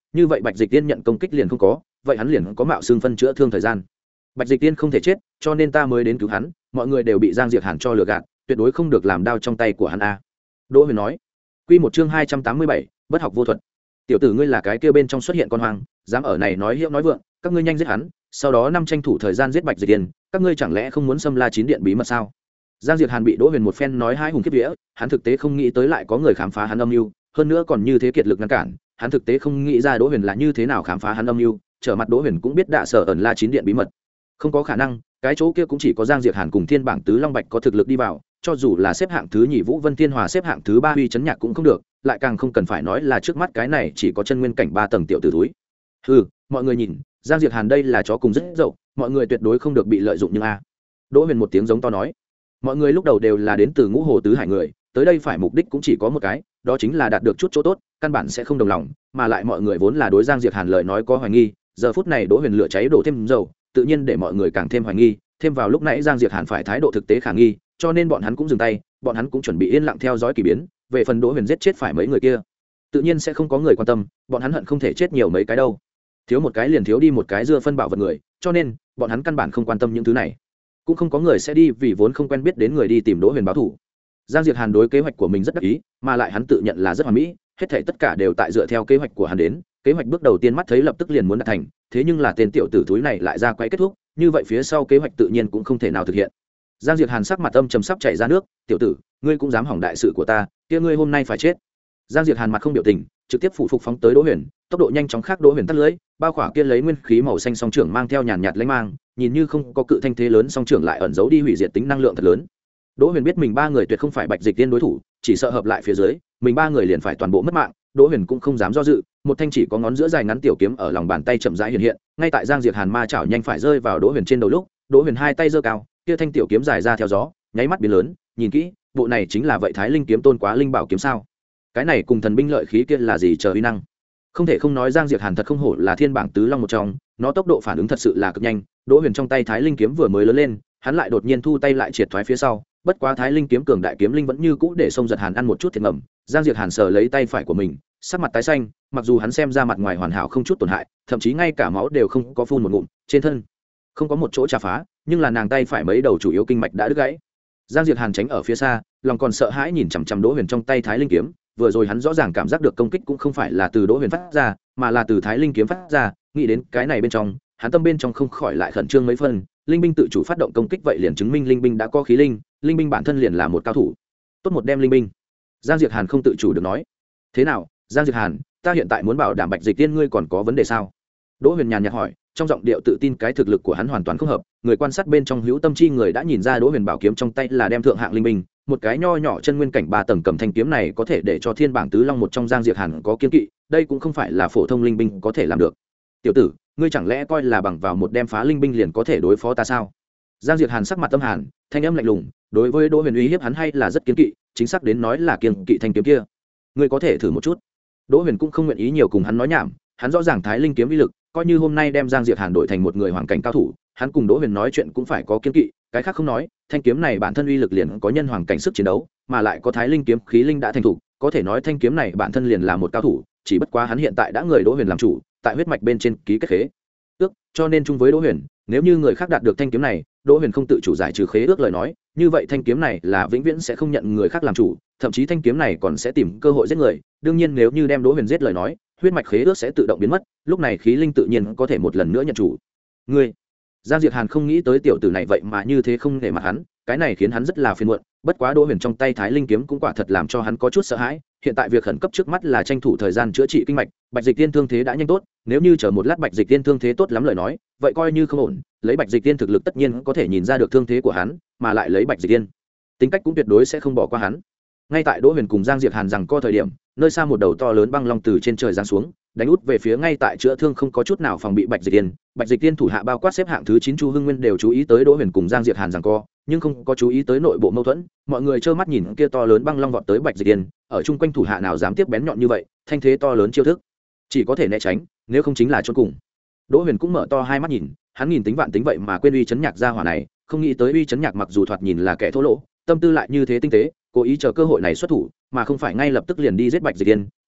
như vậy bạch dịch tiên nhận công kích liền không có, vậy hắn liền có mạo xương phân chữa thương thời gian. Bạch dịch tiên không thể chết, cho nên ta mới đến cứu hắn, mọi người đều bị Giang Diệt Hàn cho lừa gạt, tuyệt đối không được làm đao trong tay của hắn a. Đỗ Huyền nói. Quy một chương hai trăm tám mươi bảy, bất học vô thuật. Tiểu tử ngươi là cái kia bên trong xuất hiện con hoang, dám ở này nói hiệu nói vượng, các ngươi nhanh giết hắn, sau đó năm tranh thủ thời gian giết Bạch Dịch Tiên, các ngươi chẳng lẽ không muốn xâm la chín điện bí mật sao? Giang Diệt Hàn bị Đỗ Huyền một phen nói hai hùng kiếp vía, hắn thực tế không nghĩ tới lại có người khám phá hắn âm mưu, hơn nữa còn như thế kiệt lực ngăn cản, hắn thực tế không nghĩ ra Đỗ Huyền là như thế nào khám phá hắn âm mưu, trở mặt Đỗ Huyền cũng biết đạ sở ẩn la chín điện bí mật. Không có khả năng, cái chỗ kia cũng chỉ có Giang Diệt Hàn cùng Thiên Bảng Tứ Long Bạch có thực lực đi vào, cho dù là xếp hạng thứ nhì Vũ Vân Thiên Hòa xếp hạng thứ ba Huy Chấn Nhạc cũng không được, lại càng không cần phải nói là trước mắt cái này chỉ có chân nguyên cảnh ba tầng tiểu tử túi. Hừ, mọi người nhìn, Giang Diệt Hàn đây là chó cùng rất dậu, mọi người tuyệt đối không được bị lợi dụng nhưng a. Đỗ Huyền một tiếng giống to nói. Mọi người lúc đầu đều là đến từ Ngũ Hồ tứ hải người, tới đây phải mục đích cũng chỉ có một cái, đó chính là đạt được chút chỗ tốt, căn bản sẽ không đồng lòng, mà lại mọi người vốn là đối Giang Diệt Hàn lời nói có hoài nghi, giờ phút này Đỗ Huyền lửa cháy đổ thêm dầu, tự nhiên để mọi người càng thêm hoài nghi, thêm vào lúc nãy Giang Diệt Hàn phải thái độ thực tế khả nghi, cho nên bọn hắn cũng dừng tay, bọn hắn cũng chuẩn bị yên lặng theo dõi kỳ biến, về phần Đỗ Huyền giết chết phải mấy người kia, tự nhiên sẽ không có người quan tâm, bọn hắn hận không thể chết nhiều mấy cái đâu. Thiếu một cái liền thiếu đi một cái dưa phân bảo vật người, cho nên bọn hắn căn bản không quan tâm những thứ này. Cũng không có người sẽ đi vì vốn không quen biết đến người đi tìm Đỗ Huyền báo thù. Giang Diệt Hàn đối kế hoạch của mình rất đắc ý, mà lại hắn tự nhận là rất hoàn mỹ, hết thảy tất cả đều tại dựa theo kế hoạch của hắn đến, kế hoạch bước đầu tiên mắt thấy lập tức liền muốn đạt thành, thế nhưng là tên tiểu tử túi này lại ra quấy kết thúc, như vậy phía sau kế hoạch tự nhiên cũng không thể nào thực hiện. Giang Diệt Hàn sắc mặt âm trầm sắp chảy ra nước, "Tiểu tử, ngươi cũng dám hỏng đại sự của ta, kia ngươi hôm nay phải chết." Giang Diệt Hàn mặt không biểu tình, trực tiếp phụ phục phóng tới Đỗ Huyền, tốc độ nhanh chóng khác Đỗ Huyền tắt lưới, bao khỏa kia lấy nguyên khí màu xanh song trưởng mang theo nhàn nhạt lãnh mang, nhìn như không có cự thanh thế lớn song trưởng lại ẩn giấu đi hủy diệt tính năng lượng thật lớn. Đỗ Huyền biết mình ba người tuyệt không phải Bạch Dịch Tiên đối thủ, chỉ sợ hợp lại phía dưới, mình ba người liền phải toàn bộ mất mạng. Đỗ Huyền cũng không dám do dự, một thanh chỉ có ngón giữa dài ngắn tiểu kiếm ở lòng bàn tay chậm rãi hiện hiện, ngay tại Giang Diệt Hàn ma chảo nhanh phải rơi vào Đỗ Huyền trên đầu lúc, Đỗ Huyền hai tay giơ cao, kia thanh tiểu kiếm dài ra theo gió, nháy mắt biến lớn, nhìn kỹ, bộ này chính là vậy Thái Linh kiếm tôn quá linh bảo kiếm sao? Cái này cùng thần binh lợi khí kia là gì chờ uy năng? Không thể không nói Giang Diệt Hàn thật không hổ là thiên bảng tứ long một trong, nó tốc độ phản ứng thật sự là cực nhanh. Đỗ Huyền trong tay Thái Linh kiếm vừa mới lớn lên, hắn lại đột nhiên thu tay lại triệt thoái phía sau, bất quá Thái Linh kiếm cường đại kiếm linh vẫn như cũ để Sông Giật Hàn ăn một chút thiệt ngầm. Giang Diệt Hàn sờ lấy tay phải của mình, sắc mặt tái xanh, mặc dù hắn xem ra mặt ngoài hoàn hảo không chút tổn hại, thậm chí ngay cả máu đều không có phun một ngụm, trên thân không có một chỗ chà phá, nhưng là nàng tay phải mấy đầu chủ yếu kinh mạch đã đứt gãy. Giang Diệt Hàn tránh ở phía xa, lòng còn sợ hãi nhìn chằm chằm Đỗ Huyền trong tay Thái Linh kiếm, vừa rồi hắn rõ ràng cảm giác được công kích cũng không phải là từ Đỗ Huyền phát ra, mà là từ Thái Linh kiếm phát ra, nghĩ đến cái này bên trong, hắn tâm bên trong không khỏi lại khẩn trương mấy phần, linh binh tự chủ phát động công kích vậy liền chứng minh linh binh đã có khí linh, linh binh bản thân liền là một cao thủ. Tốt một đem linh binh. Giang Diệt Hàn không tự chủ được nói. Thế nào, Giang Diệt Hàn, ta hiện tại muốn bảo đảm Bạch Dịch Tiên ngươi còn có vấn đề sao? Đỗ Huyền nhàn nhạt hỏi, trong giọng điệu tự tin cái thực lực của hắn hoàn toàn không hợp, người quan sát bên trong hữu tâm chi người đã nhìn ra Đỗ Huyền bảo kiếm trong tay là đem thượng hạng linh binh, một cái nho nhỏ chân nguyên cảnh ba tầng cầm thanh kiếm này có thể để cho thiên bảng tứ long một trong Giang Diệt Hàn có kiên kỵ, đây cũng không phải là phổ thông linh binh có thể làm được. Tiểu tử, ngươi chẳng lẽ coi là bằng vào một đem phá linh binh liền có thể đối phó ta sao? Giang Diệt Hàn sắc mặt âm hàn, thanh âm lạnh lùng, đối với Đỗ Huyền uy hiếp hắn hay là rất kiên kỵ, chính xác đến nói là kiên kỵ thanh kiếm kia. Ngươi có thể thử một chút. Đỗ Huyền cũng không nguyện ý nhiều cùng hắn nói nhảm, hắn rõ ràng Thái Linh kiếm uy lực, coi như hôm nay đem Giang Diệt Hàn đổi thành một người hoàng cảnh cao thủ, hắn cùng Đỗ Huyền nói chuyện cũng phải có kiên kỵ, cái khác không nói, thanh kiếm này bản thân uy lực liền có nhân hoàng cảnh sức chiến đấu, mà lại có Thái Linh kiếm khí linh đã thành thủ, có thể nói thanh kiếm này bản thân liền là một cao thủ, chỉ bất quá hắn hiện tại đã người Đỗ Huyền làm chủ, tại huyết mạch bên trên ký kết khế ước, cho nên chung với Đỗ Huyền, nếu như người khác đạt được thanh kiếm này, Đỗ Huyền không tự chủ giải trừ khế ước lời nói, như vậy thanh kiếm này là vĩnh viễn sẽ không nhận người khác làm chủ, thậm chí thanh kiếm này còn sẽ tìm cơ hội giết người, đương nhiên nếu như đem Đỗ Huyền giết lời nói, huyết mạch khế ước sẽ tự động biến mất, lúc này khí linh tự nhiên có thể một lần nữa nhận chủ. Ngươi, Giang Diệt Hàn không nghĩ tới tiểu tử này vậy mà như thế không để mặt hắn, cái này khiến hắn rất là phiền muộn, bất quá Đỗ Huyền trong tay Thái Linh kiếm cũng quả thật làm cho hắn có chút sợ hãi, hiện tại việc khẩn cấp trước mắt là tranh thủ thời gian chữa trị kinh mạch, Bạch Dịch Tiên thương thế đã nhanh tốt, nếu như chờ một lát Bạch Dịch Tiên thương thế tốt lắm lời nói, vậy coi như không ổn, lấy Bạch Dịch Tiên thực lực tất nhiên có thể nhìn ra được thương thế của hắn, mà lại lấy Bạch Dịch Tiên, tính cách cũng tuyệt đối sẽ không bỏ qua hắn. Ngay tại Đỗ Huyền cùng Giang Diệt Hàn rằng co thời điểm, nơi xa một đầu to lớn băng long từ trên trời giáng xuống, đánh út về phía ngay tại chữa thương không có chút nào phòng bị Bạch Dịch Tiên. Bạch Dịch Tiên thủ hạ bao quát xếp hạng thứ chín Chu Hưng Nguyên đều chú ý tới Đỗ Huyền cùng Giang Diệt Hàn rằng co, nhưng không có chú ý tới nội bộ mâu thuẫn, mọi người trơ mắt nhìn kia to lớn băng long vọt tới Bạch Dịch Tiên, ở chung quanh thủ hạ nào dám tiếp bén nhọn như vậy, thanh thế to lớn chiêu thức, chỉ có thể né tránh, nếu không chính là chôn cùng. Đỗ Huyền cũng mở to hai mắt nhìn, hắn nhìn tính vạn tính vậy mà quên Uy Chấn Nhạc gia hỏa này, không nghĩ tới Uy Chấn Nhạc mặc dù thoạt nhìn là kẻ thô lỗ, tâm tư lại như thế tinh tế, cố ý chờ cơ hội này xuất thủ, mà không phải ngay lập tức liền đi giết Bạch Dịch Tiên,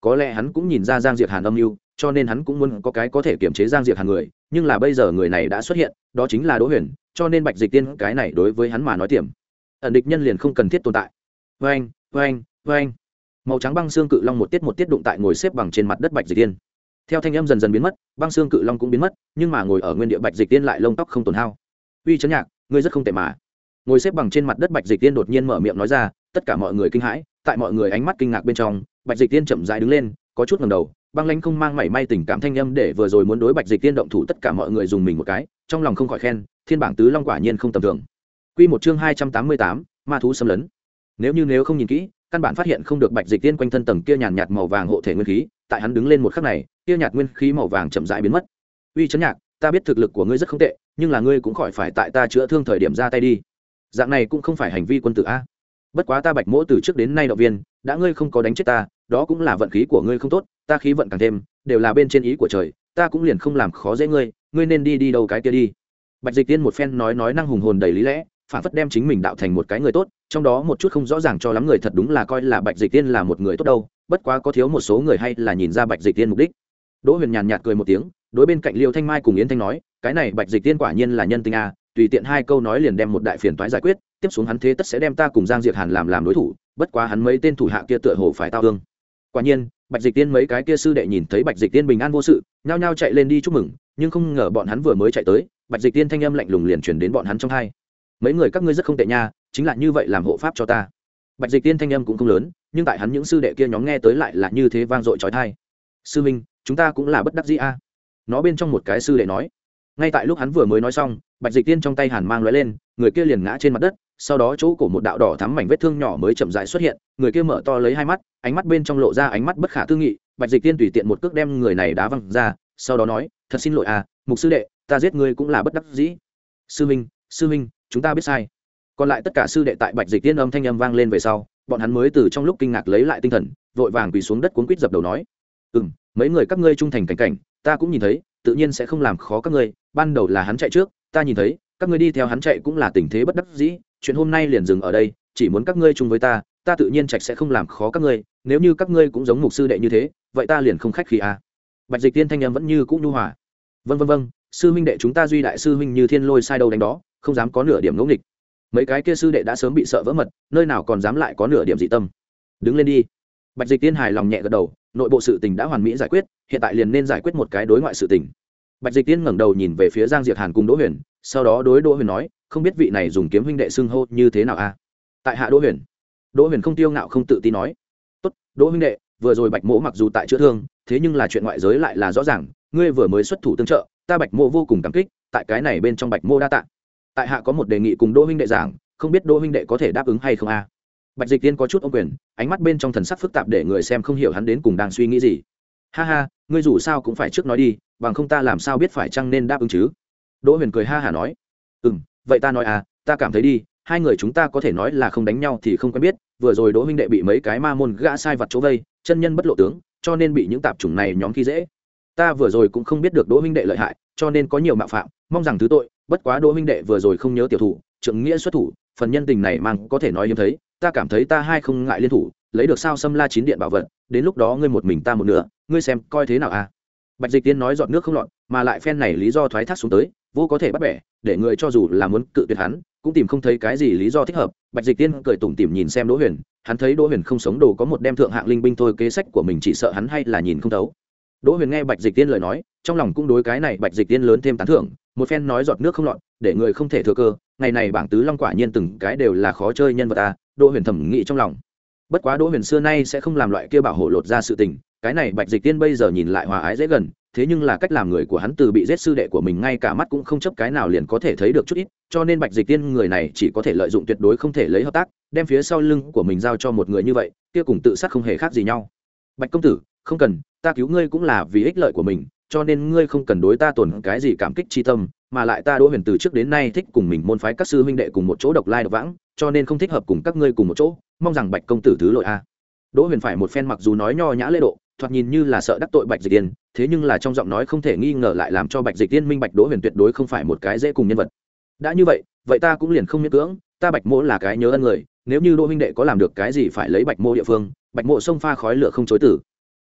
có lẽ hắn cũng nhìn ra Giang Diệp Hàn âm mưu, cho nên hắn cũng muốn có cái có thể kiểm chế Giang Diệp Hàn người, nhưng là bây giờ người này đã xuất hiện, đó chính là Đỗ Huyền, cho nên Bạch Dịch Tiên cái này đối với hắn mà nói tiềm ẩn địch nhân liền không cần thiết tồn tại. Oeng, oeng, oeng. Màu trắng băng xương cự long một tiết một tiết đụng tại ngồi xếp bằng trên mặt đất Bạch Dịch Tiên. Theo thanh âm dần dần biến mất, băng xương cự long cũng biến mất, nhưng mà ngồi ở nguyên địa Bạch Dịch Tiên lại lông tóc không tổn hao. Uy Chấn Nhạc, ngươi rất không tệ mà. Ngồi xếp bằng trên mặt đất Bạch Dịch Tiên đột nhiên mở miệng nói ra, tất cả mọi người kinh hãi, tại mọi người ánh mắt kinh ngạc bên trong, Bạch Dịch Tiên chậm rãi đứng lên, có chút ngẩng đầu, băng lãnh không mang mảy may tình cảm thanh âm để vừa rồi muốn đối Bạch Dịch Tiên động thủ tất cả mọi người dùng mình một cái, trong lòng không khỏi khen, thiên bảng tứ long quả nhiên không tầm thường. Quy một chương hai trăm tám mươi tám, ma thú xâm lấn. Nếu như nếu không nhìn kỹ, căn bản phát hiện không được Bạch Dịch Tiên quanh thân tầng kia nhàn nhạt màu vàng hộ thể nguyên khí, tại hắn đứng lên một khắc này, kia nhạt nguyên khí màu vàng chậm rãi biến mất. Uy Chấn Nhạc, ta biết thực lực của ngươi rất không tệ, nhưng là ngươi cũng khỏi phải tại ta chữa thương thời điểm ra tay đi. Dạng này cũng không phải hành vi quân tử a. Bất quá ta Bạch Mỗ từ trước đến nay động viên, đã ngươi không có đánh chết ta, đó cũng là vận khí của ngươi không tốt, ta khí vận càng thêm, đều là bên trên ý của trời, ta cũng liền không làm khó dễ ngươi, ngươi nên đi đi đâu cái kia đi. Bạch Dịch Tiên một phen nói nói năng hùng hồn đầy lý lẽ, phản phất đem chính mình đạo thành một cái người tốt, trong đó một chút không rõ ràng cho lắm người thật đúng là coi là Bạch Dịch Tiên là một người tốt đâu, bất quá có thiếu một số người hay là nhìn ra Bạch Dịch Tiên mục đích. Đỗ Huyền nhàn nhạt cười một tiếng, đối bên cạnh Liêu Thanh Mai cùng Yến Thanh nói, cái này Bạch Dịch Tiên quả nhiên là nhân tinh a, tùy tiện hai câu nói liền đem một đại phiền toái giải quyết, tiếp xuống hắn thế tất sẽ đem ta cùng Giang Diệp Hàn làm làm đối thủ, bất quá hắn mấy tên thủ hạ kia tựa hồ phải tao ương. Quả nhiên, Bạch Dịch Tiên mấy cái kia sư đệ nhìn thấy Bạch Dịch Tiên bình an vô sự, nhao nhao chạy lên đi chúc mừng, nhưng không ngờ bọn hắn vừa mới chạy tới, Bạch Dịch Tiên thanh âm lạnh lùng liền truyền đến bọn hắn trong tai. Mấy người các ngươi rất không tệ nha, chính là như vậy làm hộ pháp cho ta. Bạch Dịch Tiên thanh âm cũng không lớn, nhưng tại hắn những sư đệ kia nhóm nghe tới lại là như thế vang dội chói tai. Sư minh, chúng ta cũng là bất đắc dĩ a. Nó bên trong một cái sư đệ nói. Ngay tại lúc hắn vừa mới nói xong, Bạch Dịch Tiên trong tay hàn mang lóe lên, người kia liền ngã trên mặt đất, sau đó chỗ cổ một đạo đỏ thắm mảnh vết thương nhỏ mới chậm rãi xuất hiện, người kia mở to lấy hai mắt, ánh mắt bên trong lộ ra ánh mắt bất khả tư nghị. Bạch Dịch Tiên tùy tiện một cước đem người này đá văng ra, sau đó nói, thật xin lỗi à, mục sư đệ, ta giết ngươi cũng là bất đắc dĩ. Sư minh, sư minh, chúng ta biết sai. Còn lại tất cả sư đệ tại Bạch Dịch Tiên âm thanh âm vang lên về sau, bọn hắn mới từ trong lúc kinh ngạc lấy lại tinh thần, vội vàng quỳ xuống đất cuống quýt dập đầu nói, ừm, mấy người các ngươi trung thành cảnh cảnh, ta cũng nhìn thấy, tự nhiên sẽ không làm khó các ngươi, ban đầu là hắn chạy trước, ta nhìn thấy, các ngươi đi theo hắn chạy cũng là tình thế bất đắc dĩ, chuyện hôm nay liền dừng ở đây, chỉ muốn các ngươi chung với ta, ta tự nhiên trạch sẽ không làm khó các ngươi, nếu như các ngươi cũng giống mục sư đệ như thế, vậy ta liền không khách khí à. Bạch Dịch Tiên thanh âm vẫn như cũ nhu hòa. Vâng vâng vâng, sư huynh đệ chúng ta duy đại sư huynh như thiên lôi sai đâu đánh đó, không dám có nửa điểm ngỗ nghịch. Mấy cái kia sư đệ đã sớm bị sợ vỡ mật, nơi nào còn dám lại có nửa điểm dị tâm. Đứng lên đi. Bạch Dịch Tiên hài lòng nhẹ gật đầu, nội bộ sự tình đã hoàn mỹ giải quyết, hiện tại liền nên giải quyết một cái đối ngoại sự tình. Bạch Dịch Tiên ngẩng đầu nhìn về phía Giang Diệp Hàn cùng Đỗ Huyền, sau đó đối Đỗ Huyền nói, không biết vị này dùng kiếm huynh đệ xưng hô như thế nào a? À? Tại hạ Đỗ Huyền. Đỗ Huyền không tiêu ngạo không tự tin nói, tốt, Đỗ huynh đệ, vừa rồi Bạch Mỗ mặc dù tại chữa thương, thế nhưng là chuyện ngoại giới lại là rõ ràng, ngươi vừa mới xuất thủ tương trợ, ta Bạch Mỗ vô cùng cảm kích, tại cái này bên trong Bạch Mỗ đa tạ. Tại hạ có một đề nghị cùng Đỗ huynh đệ giảng, không biết Đỗ huynh đệ có thể đáp ứng hay không a? À? Bạch Dịch Tiên có chút ôm quyền, ánh mắt bên trong thần sắc phức tạp để người xem không hiểu hắn đến cùng đang suy nghĩ gì. Ha ha, ngươi dù sao cũng phải trước nói đi, bằng không ta làm sao biết phải chăng nên đáp ứng chứ? Đỗ Huyền cười ha hả nói, ừm, vậy ta nói à, ta cảm thấy đi, hai người chúng ta có thể nói là không đánh nhau thì không quen biết, vừa rồi Đỗ huynh đệ bị mấy cái ma môn gã sai vặt chỗ vây, chân nhân bất lộ tướng, cho nên bị những tạp chủng này nhóm khi dễ. Ta vừa rồi cũng không biết được Đỗ huynh đệ lợi hại, cho nên có nhiều mạo phạm, mong rằng thứ tội, bất quá Đỗ huynh đệ vừa rồi không nhớ tiểu thủ, trượng nghĩa xuất thủ, phần nhân tình này mang có thể nói hiếm thấy, ta cảm thấy ta hai không ngại liên thủ, lấy được sao Sâm La chín điện bảo vật, đến lúc đó ngươi một mình ta một nửa, ngươi xem coi thế nào a? À? Bạch Dịch Tiên nói giọt nước không lọt, mà lại phen này lý do thoái thác xuống tới, vô có thể bắt bẻ, để người cho dù là muốn cự tuyệt hắn, cũng tìm không thấy cái gì lý do thích hợp. Bạch Dịch Tiên cười tủm tỉm nhìn xem Đỗ Huyền, hắn thấy Đỗ Huyền không sống đồ có một đem thượng hạng linh binh thôi, kế sách của mình chỉ sợ hắn hay là nhìn không thấu. Đỗ Huyền nghe Bạch Dịch Tiên lời nói, trong lòng cũng đối cái này Bạch Dịch Tiên lớn thêm tán thưởng, một phen nói giọt nước không lọt, để người không thể thừa cơ, ngày này bảng tứ long quả nhiên từng cái đều là khó chơi nhân vật a. Đỗ Huyền thầm nghĩ trong lòng. Bất quá Đỗ Huyền xưa nay sẽ không làm loại kia bảo hộ lột ra sự tình, cái này Bạch Dịch Tiên bây giờ nhìn lại hòa ái dễ gần, thế nhưng là cách làm người của hắn từ bị giết sư đệ của mình ngay cả mắt cũng không chấp cái nào liền có thể thấy được chút ít, cho nên Bạch Dịch Tiên người này chỉ có thể lợi dụng, tuyệt đối không thể lấy hợp tác, đem phía sau lưng của mình giao cho một người như vậy, kia cùng tự sát không hề khác gì nhau. Bạch công tử, không cần, ta cứu ngươi cũng là vì ích lợi của mình, cho nên ngươi không cần đối ta tổn cái gì cảm kích chi tâm, mà lại ta Đỗ Huyền từ trước đến nay thích cùng mình môn phái các sư huynh đệ cùng một chỗ độc lai độc vãng, cho nên không thích hợp cùng các ngươi cùng một chỗ, mong rằng Bạch công tử thứ lỗi a. Đỗ Huyền phải một phen mặc dù nói nho nhã lễ độ, thoạt nhìn như là sợ đắc tội Bạch Dịch Tiên, thế nhưng là trong giọng nói không thể nghi ngờ lại làm cho Bạch Dịch Tiên minh bạch Đỗ Huyền tuyệt đối không phải một cái dễ cùng nhân vật. Đã như vậy, vậy ta cũng liền không miễn cưỡng, ta Bạch Mỗ là cái nhớ ân người, nếu như Đỗ huynh đệ có làm được cái gì phải lấy Bạch Mỗ địa phương, Bạch Mỗ xông pha khói lửa không chối từ.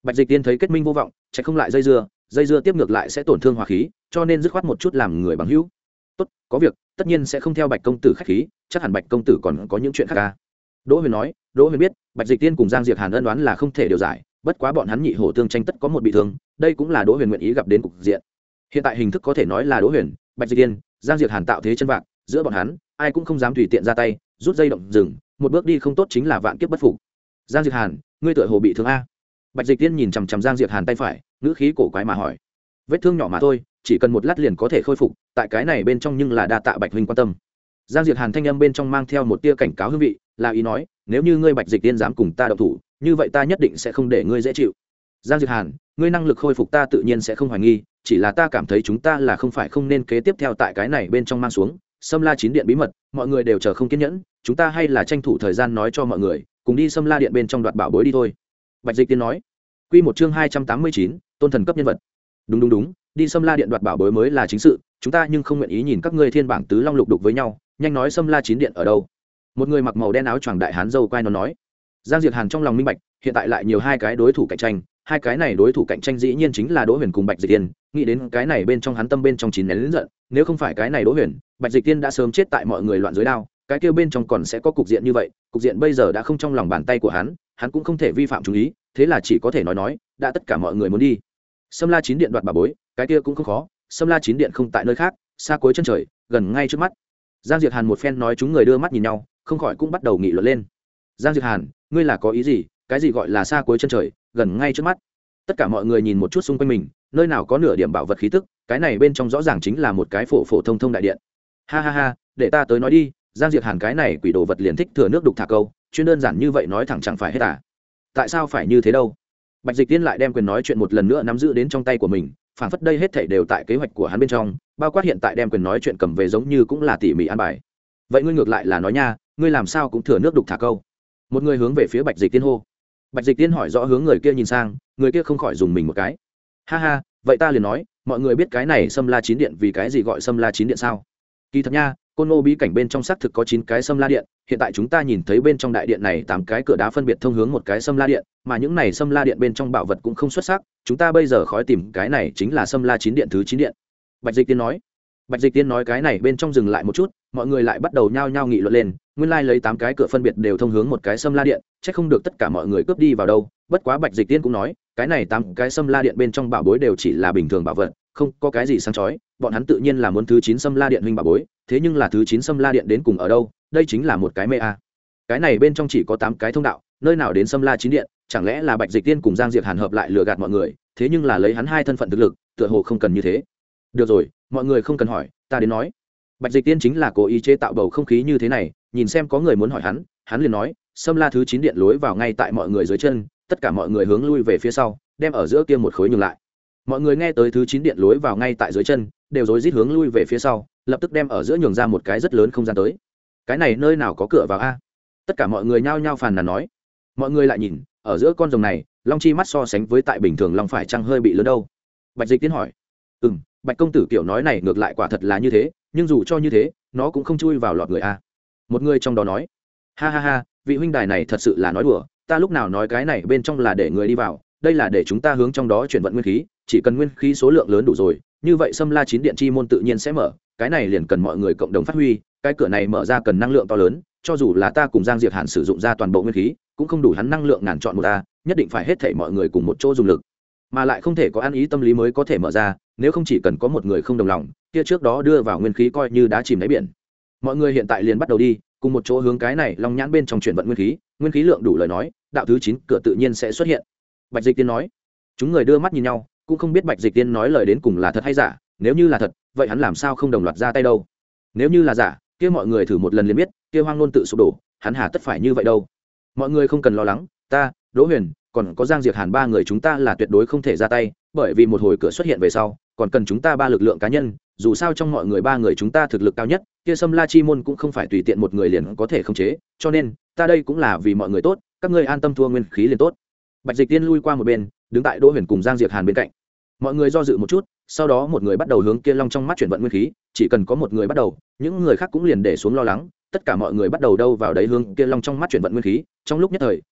Bạch Dịch Tiên thấy kết minh vô vọng, chạy không lại dây dưa, dây dưa tiếp ngược lại sẽ tổn thương hòa khí, cho nên dứt khoát một chút làm người bằng hữu. Tốt, có việc, tất nhiên sẽ không theo Bạch công tử khách khí, chắc hẳn Bạch công tử còn có những chuyện khác ca. Đỗ Huyền nói, Đỗ Huyền biết, Bạch Dịch Tiên cùng Giang Diệp Hàn ân đoán là không thể điều giải, bất quá bọn hắn nhị hổ tương tranh tất có một bị thương, đây cũng là Đỗ Huyền nguyện ý gặp đến cục diện. Hiện tại hình thức có thể nói là Đỗ Huyền, Bạch Dịch Tiên, Giang Diệp Hàn tạo thế chân vạc, giữa bọn hắn, ai cũng không dám tùy tiện ra tay, rút dây động dừng, một bước đi không tốt chính là vạn kiếp bất phục. Giang Diệp Hàn, ngươi tựa hồ bị thương a? Bạch Dịch Tiên nhìn chằm chằm Giang Diệp Hàn tay phải, ngữ khí cổ quái mà hỏi. Vết thương nhỏ mà thôi, chỉ cần một lát liền có thể khôi phục, tại cái này bên trong nhưng là đa tạ Bạch huynh quan tâm. Giang Diệp Hàn thanh âm bên trong mang theo một tia cảnh cáo hương vị, là ý nói, nếu như ngươi Bạch Dịch Tiên dám cùng ta động thủ, như vậy ta nhất định sẽ không để ngươi dễ chịu. Giang Diệp Hàn, ngươi năng lực khôi phục ta tự nhiên sẽ không hoài nghi, chỉ là ta cảm thấy chúng ta là không phải không nên kế tiếp theo tại cái này bên trong mang xuống Sâm La Chín Điện bí mật, mọi người đều chờ không kiên nhẫn, chúng ta hay là tranh thủ thời gian nói cho mọi người, cùng đi Sâm La Điện bên trong đoạt bảo bối đi thôi. Bạch Dịch Tiên nói. Quy một chương hai trăm tám mươi chín, tôn thần cấp nhân vật. Đúng đúng đúng, đi Sâm La Điện đoạt bảo bối mới là chính sự, chúng ta nhưng không nguyện ý nhìn các ngươi thiên bảng tứ long lục đục với nhau, nhanh nói Sâm La Chín Điện ở đâu? Một người mặc màu đen áo choàng đại hán râu quai nó nói. Giang Diệp Hàn trong lòng minh bạch, hiện tại lại nhiều hai cái đối thủ cạnh tranh, hai cái này đối thủ cạnh tranh dĩ nhiên chính là Đỗ Huyền cùng Bạch Dịch Tiên, nghĩ đến cái này bên trong hắn tâm bên trong chín nén lớn giận, nếu không phải cái này Đỗ Huyền, Bạch Dịch Tiên đã sớm chết tại mọi người loạn dưới đao, cái kia bên trong còn sẽ có cục diện như vậy, cục diện bây giờ đã không trong lòng bàn tay của hắn, hắn cũng không thể vi phạm chú ý, thế là chỉ có thể nói nói, đã tất cả mọi người muốn đi Sâm La Chín Điện đoạt bảo bối, cái kia cũng không khó, Sâm La Chín Điện không tại nơi khác, xa cuối chân trời, gần ngay trước mắt. Giang Diệp Hàn một phen nói, chúng người đưa mắt nhìn nhau, không khỏi cũng bắt đầu nghị luận lên. Giang Diệp Hàn, ngươi là có ý gì? Cái gì gọi là xa cuối chân trời, gần ngay trước mắt? Tất cả mọi người nhìn một chút xung quanh mình, nơi nào có nửa điểm bảo vật khí tức, cái này bên trong rõ ràng chính là một cái phổ phổ thông thông đại điện. Ha ha ha, để ta tới nói đi, Giang Diệp Hàn cái này quỷ đồ vật liền thích thừa nước đục thả câu, chuyên đơn giản như vậy nói thẳng chẳng phải hết à? Tại sao phải như thế đâu? Bạch Dịch Tiên lại đem quyền nói chuyện một lần nữa nắm giữ đến trong tay của mình, phảng phất đây hết thảy đều tại kế hoạch của hắn bên trong, bao quát hiện tại đem quyền nói chuyện cầm về giống như cũng là tỉ mỉ an bài. Vậy ngươi ngược lại là nói nha, ngươi làm sao cũng thừa nước đục thả câu? Một người hướng về phía Bạch Dịch Tiên hô. Bạch Dịch Tiên hỏi rõ hướng người kia nhìn sang, người kia không khỏi dùng mình một cái. Ha ha, vậy ta liền nói, mọi người biết cái này Sâm La Chín Điện vì cái gì gọi Sâm La Chín Điện sao? Kỳ thật nha, Côn Ngô bí cảnh bên trong xác thực có chín cái Sâm La Điện, hiện tại chúng ta nhìn thấy bên trong đại điện này tám cái cửa đá phân biệt thông hướng một cái Sâm La Điện, mà những này Sâm La Điện bên trong bảo vật cũng không xuất sắc, chúng ta bây giờ khói tìm cái này chính là Sâm La Chín Điện thứ chín điện. Bạch Dịch Tiên nói. Bạch Dịch Tiên nói cái này bên trong dừng lại một chút, mọi người lại bắt đầu nhao nhao nghị luận lên, nguyên lai lấy tám cái cửa phân biệt đều thông hướng một cái Sâm La Điện, chắc không được tất cả mọi người cướp đi vào đâu. Bất quá Bạch Dịch Tiên cũng nói, cái này tám cái Sâm La Điện bên trong bảo bối đều chỉ là bình thường bảo vật, không có cái gì sáng chói, bọn hắn tự nhiên là muốn thứ chín Sâm La Điện huynh bảo bối, thế nhưng là thứ chín Sâm La Điện đến cùng ở đâu? Đây chính là một cái mê a. Cái này bên trong chỉ có tám cái thông đạo, nơi nào đến Sâm La Chín Điện, chẳng lẽ là Bạch Dịch Tiên cùng Giang Diệp Hàn hợp lại lừa gạt mọi người, thế nhưng là lấy hắn hai thân phận thực lực, tựa hồ không cần như thế. Được rồi, mọi người không cần hỏi, ta đến nói. Bạch Dịch Tiên chính là cố ý chế tạo bầu không khí như thế này, nhìn xem có người muốn hỏi hắn, hắn liền nói, Sâm La thứ chín điện lối vào ngay tại mọi người dưới chân, tất cả mọi người hướng lui về phía sau, đem ở giữa kia một khối nhường lại. Mọi người nghe tới thứ chín điện lối vào ngay tại dưới chân, đều rối rít hướng lui về phía sau, lập tức đem ở giữa nhường ra một cái rất lớn không gian tới. Cái này nơi nào có cửa vào a? Tất cả mọi người nhao nhao phàn nàn nói. Mọi người lại nhìn, ở giữa con rồng này, long chi mắt so sánh với tại bình thường long phải chăng hơi bị lớn đâu? Bạch Dịch Tiên hỏi. Ừm, Bạch công tử kiểu nói này ngược lại quả thật là như thế, nhưng dù cho như thế, nó cũng không chui vào lọt người a. Một người trong đó nói. Ha ha ha, vị huynh đài này thật sự là nói đùa, ta lúc nào nói cái này bên trong là để người đi vào, đây là để chúng ta hướng trong đó chuyển vận nguyên khí, chỉ cần nguyên khí số lượng lớn đủ rồi, như vậy Sâm La Chín Điện chi môn tự nhiên sẽ mở, cái này liền cần mọi người cộng đồng phát huy, cái cửa này mở ra cần năng lượng to lớn, cho dù là ta cùng Giang Diệp Hàn sử dụng ra toàn bộ nguyên khí, cũng không đủ hắn năng lượng ngàn chọn một ta, nhất định phải hết thảy mọi người cùng một chỗ dùng lực, mà lại không thể có ăn ý tâm lý mới có thể mở ra, nếu không chỉ cần có một người không đồng lòng, kia trước đó đưa vào nguyên khí coi như đá chìm đáy biển. Mọi người hiện tại liền bắt đầu đi, cùng một chỗ hướng cái này long nhãn bên trong chuyển vận nguyên khí, nguyên khí lượng đủ lời nói, đạo thứ chín cửa tự nhiên sẽ xuất hiện. Bạch Dịch Tiên nói. Chúng người đưa mắt nhìn nhau, cũng không biết Bạch Dịch Tiên nói lời đến cùng là thật hay giả, nếu như là thật, vậy hắn làm sao không đồng loạt ra tay đâu? Nếu như là giả, kia mọi người thử một lần liền biết, kia hoang ngôn tự sụp đổ, hắn hà tất phải như vậy đâu? Mọi người không cần lo lắng, ta, Đỗ Huyền, còn có Giang Diệp Hàn ba người chúng ta là tuyệt đối không thể ra tay, bởi vì một hồi cửa xuất hiện về sau, còn cần chúng ta ba lực lượng cá nhân, dù sao trong mọi người ba người chúng ta thực lực cao nhất, kia Sâm La chi môn cũng không phải tùy tiện một người liền có thể khống chế, cho nên, ta đây cũng là vì mọi người tốt, các ngươi an tâm thua nguyên khí liền tốt. Bạch Dịch Tiên lui qua một bên, đứng tại Đỗ Huyền cùng Giang Diệp Hàn bên cạnh. Mọi người do dự một chút, sau đó một người bắt đầu hướng kia long trong mắt chuyển vận nguyên khí, chỉ cần có một người bắt đầu, những người khác cũng liền để xuống lo lắng, tất cả mọi người bắt đầu đâu vào đấy hướng kia long trong mắt chuyển vận nguyên khí, trong lúc nhất thời,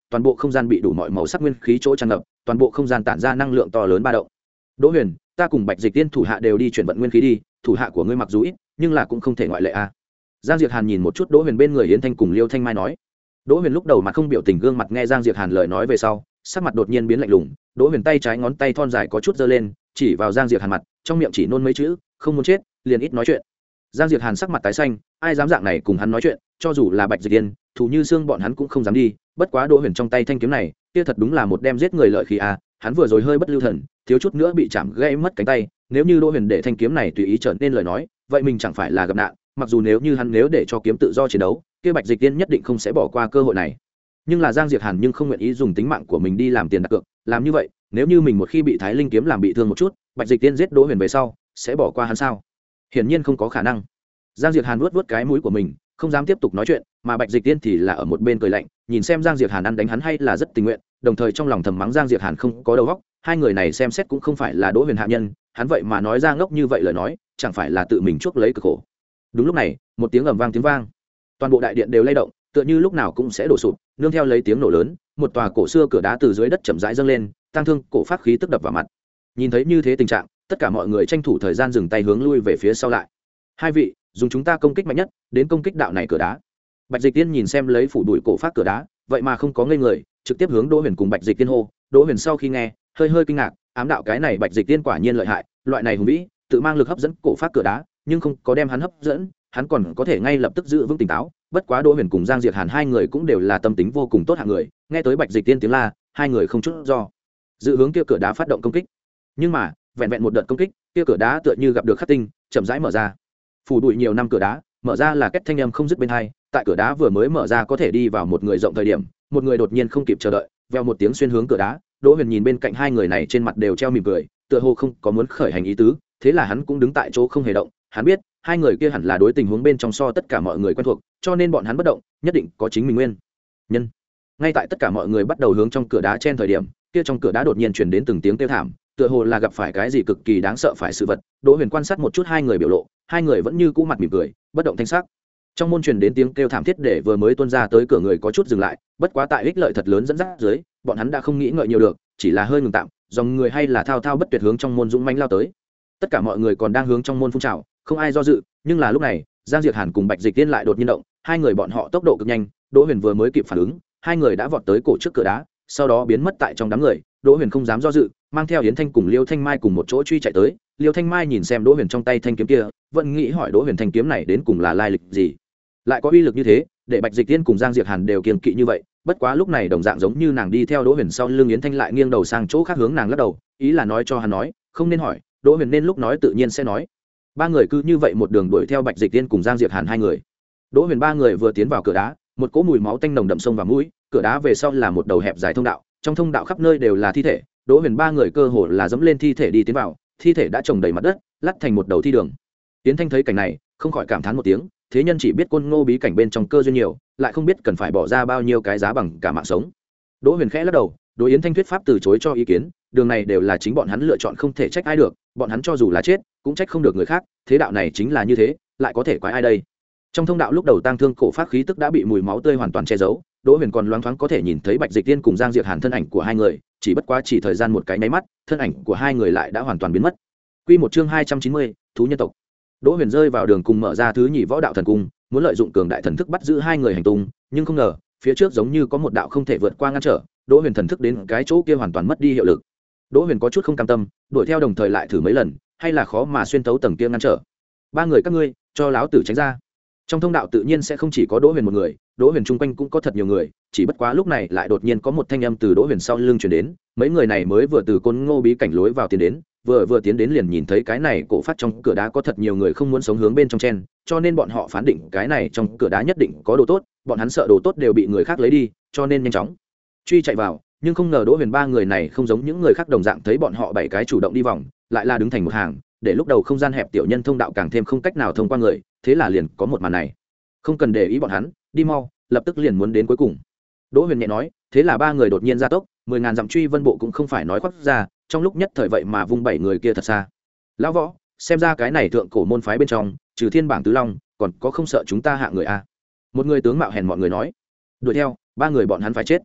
toàn bộ không gian bị đủ mọi màu sắc nguyên khí chỗ tràn ngập, toàn bộ không gian tản ra năng lượng to lớn ba động. Đỗ Huyền, ta cùng Bạch Dịch Tiên thủ hạ đều đi chuyển vận nguyên khí đi, thủ hạ của ngươi mặc dù ít nhưng là cũng không thể ngoại lệ a. Giang Diệp Hàn nhìn một chút Đỗ Huyền bên người Yến Thanh cùng Liêu Thanh Mai nói. Đỗ Huyền lúc đầu mặt không biểu tình gương mặt nghe Giang Diệp Hàn lời nói về sau, sắc mặt đột nhiên biến lạnh lùng. Đỗ Huyền tay trái ngón tay thon dài có chút giơ lên, chỉ vào Giang Diệp Hàn mặt, trong miệng chỉ nôn mấy chữ, không muốn chết, liền ít nói chuyện. Giang Diệp Hàn sắc mặt tái xanh, ai dám dạng này cùng hắn nói chuyện, cho dù là Bạch Dịch Tiên, thủ như xương bọn hắn cũng không dám đi. Bất quá Đỗ Huyền trong tay thanh kiếm này, kia thật đúng là một đem giết người lợi khí a. Hắn vừa rồi hơi bất lưu thần, thiếu chút nữa bị chạm gãy mất cánh tay. Nếu như Đỗ Huyền để thanh kiếm này tùy ý trở nên lời nói, vậy mình chẳng phải là gặp nạn. Mặc dù nếu như hắn nếu để cho kiếm tự do chiến đấu, kia Bạch Dịch Tiên nhất định không sẽ bỏ qua cơ hội này. Nhưng là Giang Diệp Hàn nhưng không nguyện ý dùng tính mạng của mình đi làm tiền đặt cược, làm như vậy, nếu như mình một khi bị Thái Linh kiếm làm bị thương một chút, Bạch Dịch Tiên giết Đỗ Huyền về sau, sẽ bỏ qua hắn sao? Hiển nhiên không có khả năng. Giang Diệp Hàn vuốt vuốt cái mũi của mình, không dám tiếp tục nói chuyện, mà Bạch Dịch Tiên thì là ở một bên cười lạnh, nhìn xem Giang Diệp Hàn ăn đánh hắn hay là rất tình nguyện, đồng thời trong lòng thầm mắng Giang Diệp Hàn không có đầu óc, hai người này xem xét cũng không phải là Đỗ Huyền hạ nhân, hắn vậy mà nói ra ngốc như vậy lời nói, chẳng phải là tự mình chuốc lấy cực khổ. Đúng lúc này, một tiếng ầm vang tiếng vang, toàn bộ đại điện đều lay động, tựa như lúc nào cũng sẽ đổ sụp, nương theo lấy tiếng nổ lớn, một tòa cổ xưa cửa đá từ dưới đất chậm rãi dâng lên, tăng thương cổ pháp khí tức đập vào mặt. Nhìn thấy như thế tình trạng, tất cả mọi người tranh thủ thời gian dừng tay hướng lui về phía sau lại. Hai vị, dùng chúng ta công kích mạnh nhất, đến công kích đạo này cửa đá. Bạch Dịch Tiên nhìn xem lấy phủ đuổi cổ pháp cửa đá, vậy mà không có ngây người, trực tiếp hướng Đỗ Huyền cùng Bạch Dịch Tiên hô. Đỗ Huyền sau khi nghe, hơi hơi kinh ngạc, ám đạo cái này Bạch Dịch Tiên quả nhiên lợi hại, loại này hùng vĩ, tự mang lực hấp dẫn cổ pháp cửa đá, nhưng không có đem hắn hấp dẫn, hắn còn có thể ngay lập tức giữ vững tỉnh táo. Bất quá Đỗ Huyền cùng Giang Diệp Hàn hai người cũng đều là tâm tính vô cùng tốt hạng người, nghe tới Bạch Dịch Tiên tiếng la, hai người không chút do dự hướng kia cửa đá phát động công kích. Nhưng mà, vẹn vẹn một đợt công kích, kia cửa đá tựa như gặp được khắc tinh, chậm rãi mở ra. Phủ đuổi nhiều năm cửa đá, mở ra là kết thanh âm không dứt bên hai, tại cửa đá vừa mới mở ra có thể đi vào một người rộng thời điểm, một người đột nhiên không kịp chờ đợi, veo một tiếng xuyên hướng cửa đá. Đỗ Huyền nhìn bên cạnh hai người này trên mặt đều treo mỉm cười, tựa hồ không có muốn khởi hành ý tứ, thế là hắn cũng đứng tại chỗ không hề động. Hắn biết, hai người kia hẳn là đối tình huống bên trong so tất cả mọi người quen thuộc, cho nên bọn hắn bất động, nhất định có chính mình nguyên nhân. Ngay tại tất cả mọi người bắt đầu hướng trong cửa đá chen thời điểm, kia trong cửa đá đột nhiên truyền đến từng tiếng kêu thảm, tựa hồ là gặp phải cái gì cực kỳ đáng sợ phải sự vật. Đỗ Huyền quan sát một chút hai người biểu lộ, hai người vẫn như cũ mặt mỉm cười, bất động thanh sắc. Trong môn truyền đến tiếng kêu thảm thiết để vừa mới tuôn ra tới cửa người có chút dừng lại, bất quá tại ích lợi thật lớn dẫn dắt dưới, bọn hắn đã không nghĩ ngợi nhiều được, chỉ là hơi ngừng tạm, dòng người hay là thao thao bất tuyệt hướng trong môn dũng mãnh lao tới. Tất cả mọi người còn đang hướng trong môn phun trào, không ai do dự, nhưng là lúc này, Giang Diệp Hàn cùng Bạch Dịch Tiên lại đột nhiên động, hai người bọn họ tốc độ cực nhanh, Đỗ Huyền vừa mới kịp phản ứng, hai người đã vọt tới cổ trước cửa đá, sau đó biến mất tại trong đám người. Đỗ Huyền không dám do dự, mang theo Yến Thanh cùng Liêu Thanh Mai cùng một chỗ truy chạy tới. Liêu Thanh Mai nhìn xem Đỗ Huyền trong tay thanh kiếm kia, vẫn nghĩ hỏi Đỗ Huyền thanh kiếm này đến cùng là lai lịch gì, lại có uy lực như thế, để Bạch Dịch Tiên cùng Giang Diệp Hàn đều kiêng kỵ như vậy. Bất quá lúc này đồng dạng giống như nàng đi theo Đỗ Huyền sau lưng, Yến Thanh lại nghiêng đầu sang chỗ khác hướng nàng lắc đầu, ý là nói cho hắn nói, không nên hỏi. Đỗ Huyền nên lúc nói tự nhiên sẽ nói. Ba người cứ như vậy một đường đuổi theo Bạch Dịch Tiên cùng Giang Diệp Hàn hai người. Đỗ Huyền ba người vừa tiến vào cửa đá, một cỗ mùi máu tanh nồng đậm xông vào mũi, cửa đá về sau là một đầu hẹp dài thông đạo, trong thông đạo khắp nơi đều là thi thể. Đỗ Huyền ba người cơ hồ là dẫm lên thi thể đi tiến vào, thi thể đã chồng đầy mặt đất, lắt thành một đầu thi đường. Tiến Thanh thấy cảnh này, không khỏi cảm thán một tiếng, thế nhân chỉ biết Côn Ngô bí cảnh bên trong cơ duyên nhiều, lại không biết cần phải bỏ ra bao nhiêu cái giá bằng cả mạng sống. Đỗ Huyền khẽ lắc đầu, đối Yến Thanh thuyết pháp từ chối cho ý kiến, đường này đều là chính bọn hắn lựa chọn, không thể trách ai được, bọn hắn cho dù là chết, cũng trách không được người khác, thế đạo này chính là như thế, lại có thể quái ai đây. Trong thông đạo lúc đầu tang thương cổ pháp khí tức đã bị mùi máu tươi hoàn toàn che giấu, Đỗ Huyền còn loáng thoáng có thể nhìn thấy Bạch Dịch Tiên cùng Giang Diệp Hàn thân ảnh của hai người, chỉ bất quá chỉ thời gian một cái nháy mắt, thân ảnh của hai người lại đã hoàn toàn biến mất. Quy một chương hai trăm chín mươi, thú nhân tộc. Đỗ Huyền rơi vào đường cùng mở ra thứ nhì võ đạo thần cung, muốn lợi dụng cường đại thần thức bắt giữ hai người hành tung, nhưng không ngờ, phía trước giống như có một đạo không thể vượt qua ngăn trở, Đỗ Huyền thần thức đến cái chỗ kia hoàn toàn mất đi hiệu lực. Đỗ Huyền có chút không cam tâm, đuổi theo đồng thời lại thử mấy lần, hay là khó mà xuyên thấu tầng kia ngăn trở. Ba người các ngươi, cho láo tử tránh ra. Trong thông đạo tự nhiên sẽ không chỉ có Đỗ Huyền một người, Đỗ Huyền chung quanh cũng có thật nhiều người, chỉ bất quá lúc này lại đột nhiên có một thanh âm từ Đỗ Huyền sau lưng truyền đến, mấy người này mới vừa từ Côn Ngô bí cảnh lối vào tiến đến, vừa vừa tiến đến liền nhìn thấy cái này cổ phát trong cửa đá có thật nhiều người không muốn sống hướng bên trong chen, cho nên bọn họ phán định cái này trong cửa đá nhất định có đồ tốt, bọn hắn sợ đồ tốt đều bị người khác lấy đi, cho nên nhanh chóng truy chạy vào. Nhưng không ngờ Đỗ Huyền ba người này không giống những người khác đồng dạng thấy bọn họ bảy cái chủ động đi vòng, lại là đứng thành một hàng, để lúc đầu không gian hẹp tiểu nhân thông đạo càng thêm không cách nào thông qua người, thế là liền có một màn này. Không cần để ý bọn hắn, đi mau, lập tức liền muốn đến cuối cùng. Đỗ Huyền nhẹ nói, thế là ba người đột nhiên gia tốc, mười ngàn dặm truy vân bộ cũng không phải nói khoác ra, trong lúc nhất thời vậy mà vung bảy người kia thật xa. Lão Võ, xem ra cái này thượng cổ môn phái bên trong, trừ thiên bảng tứ long, còn có không sợ chúng ta hạ người a? Một người tướng mạo hèn mọi người nói. Đuổi theo, ba người bọn hắn phải chết.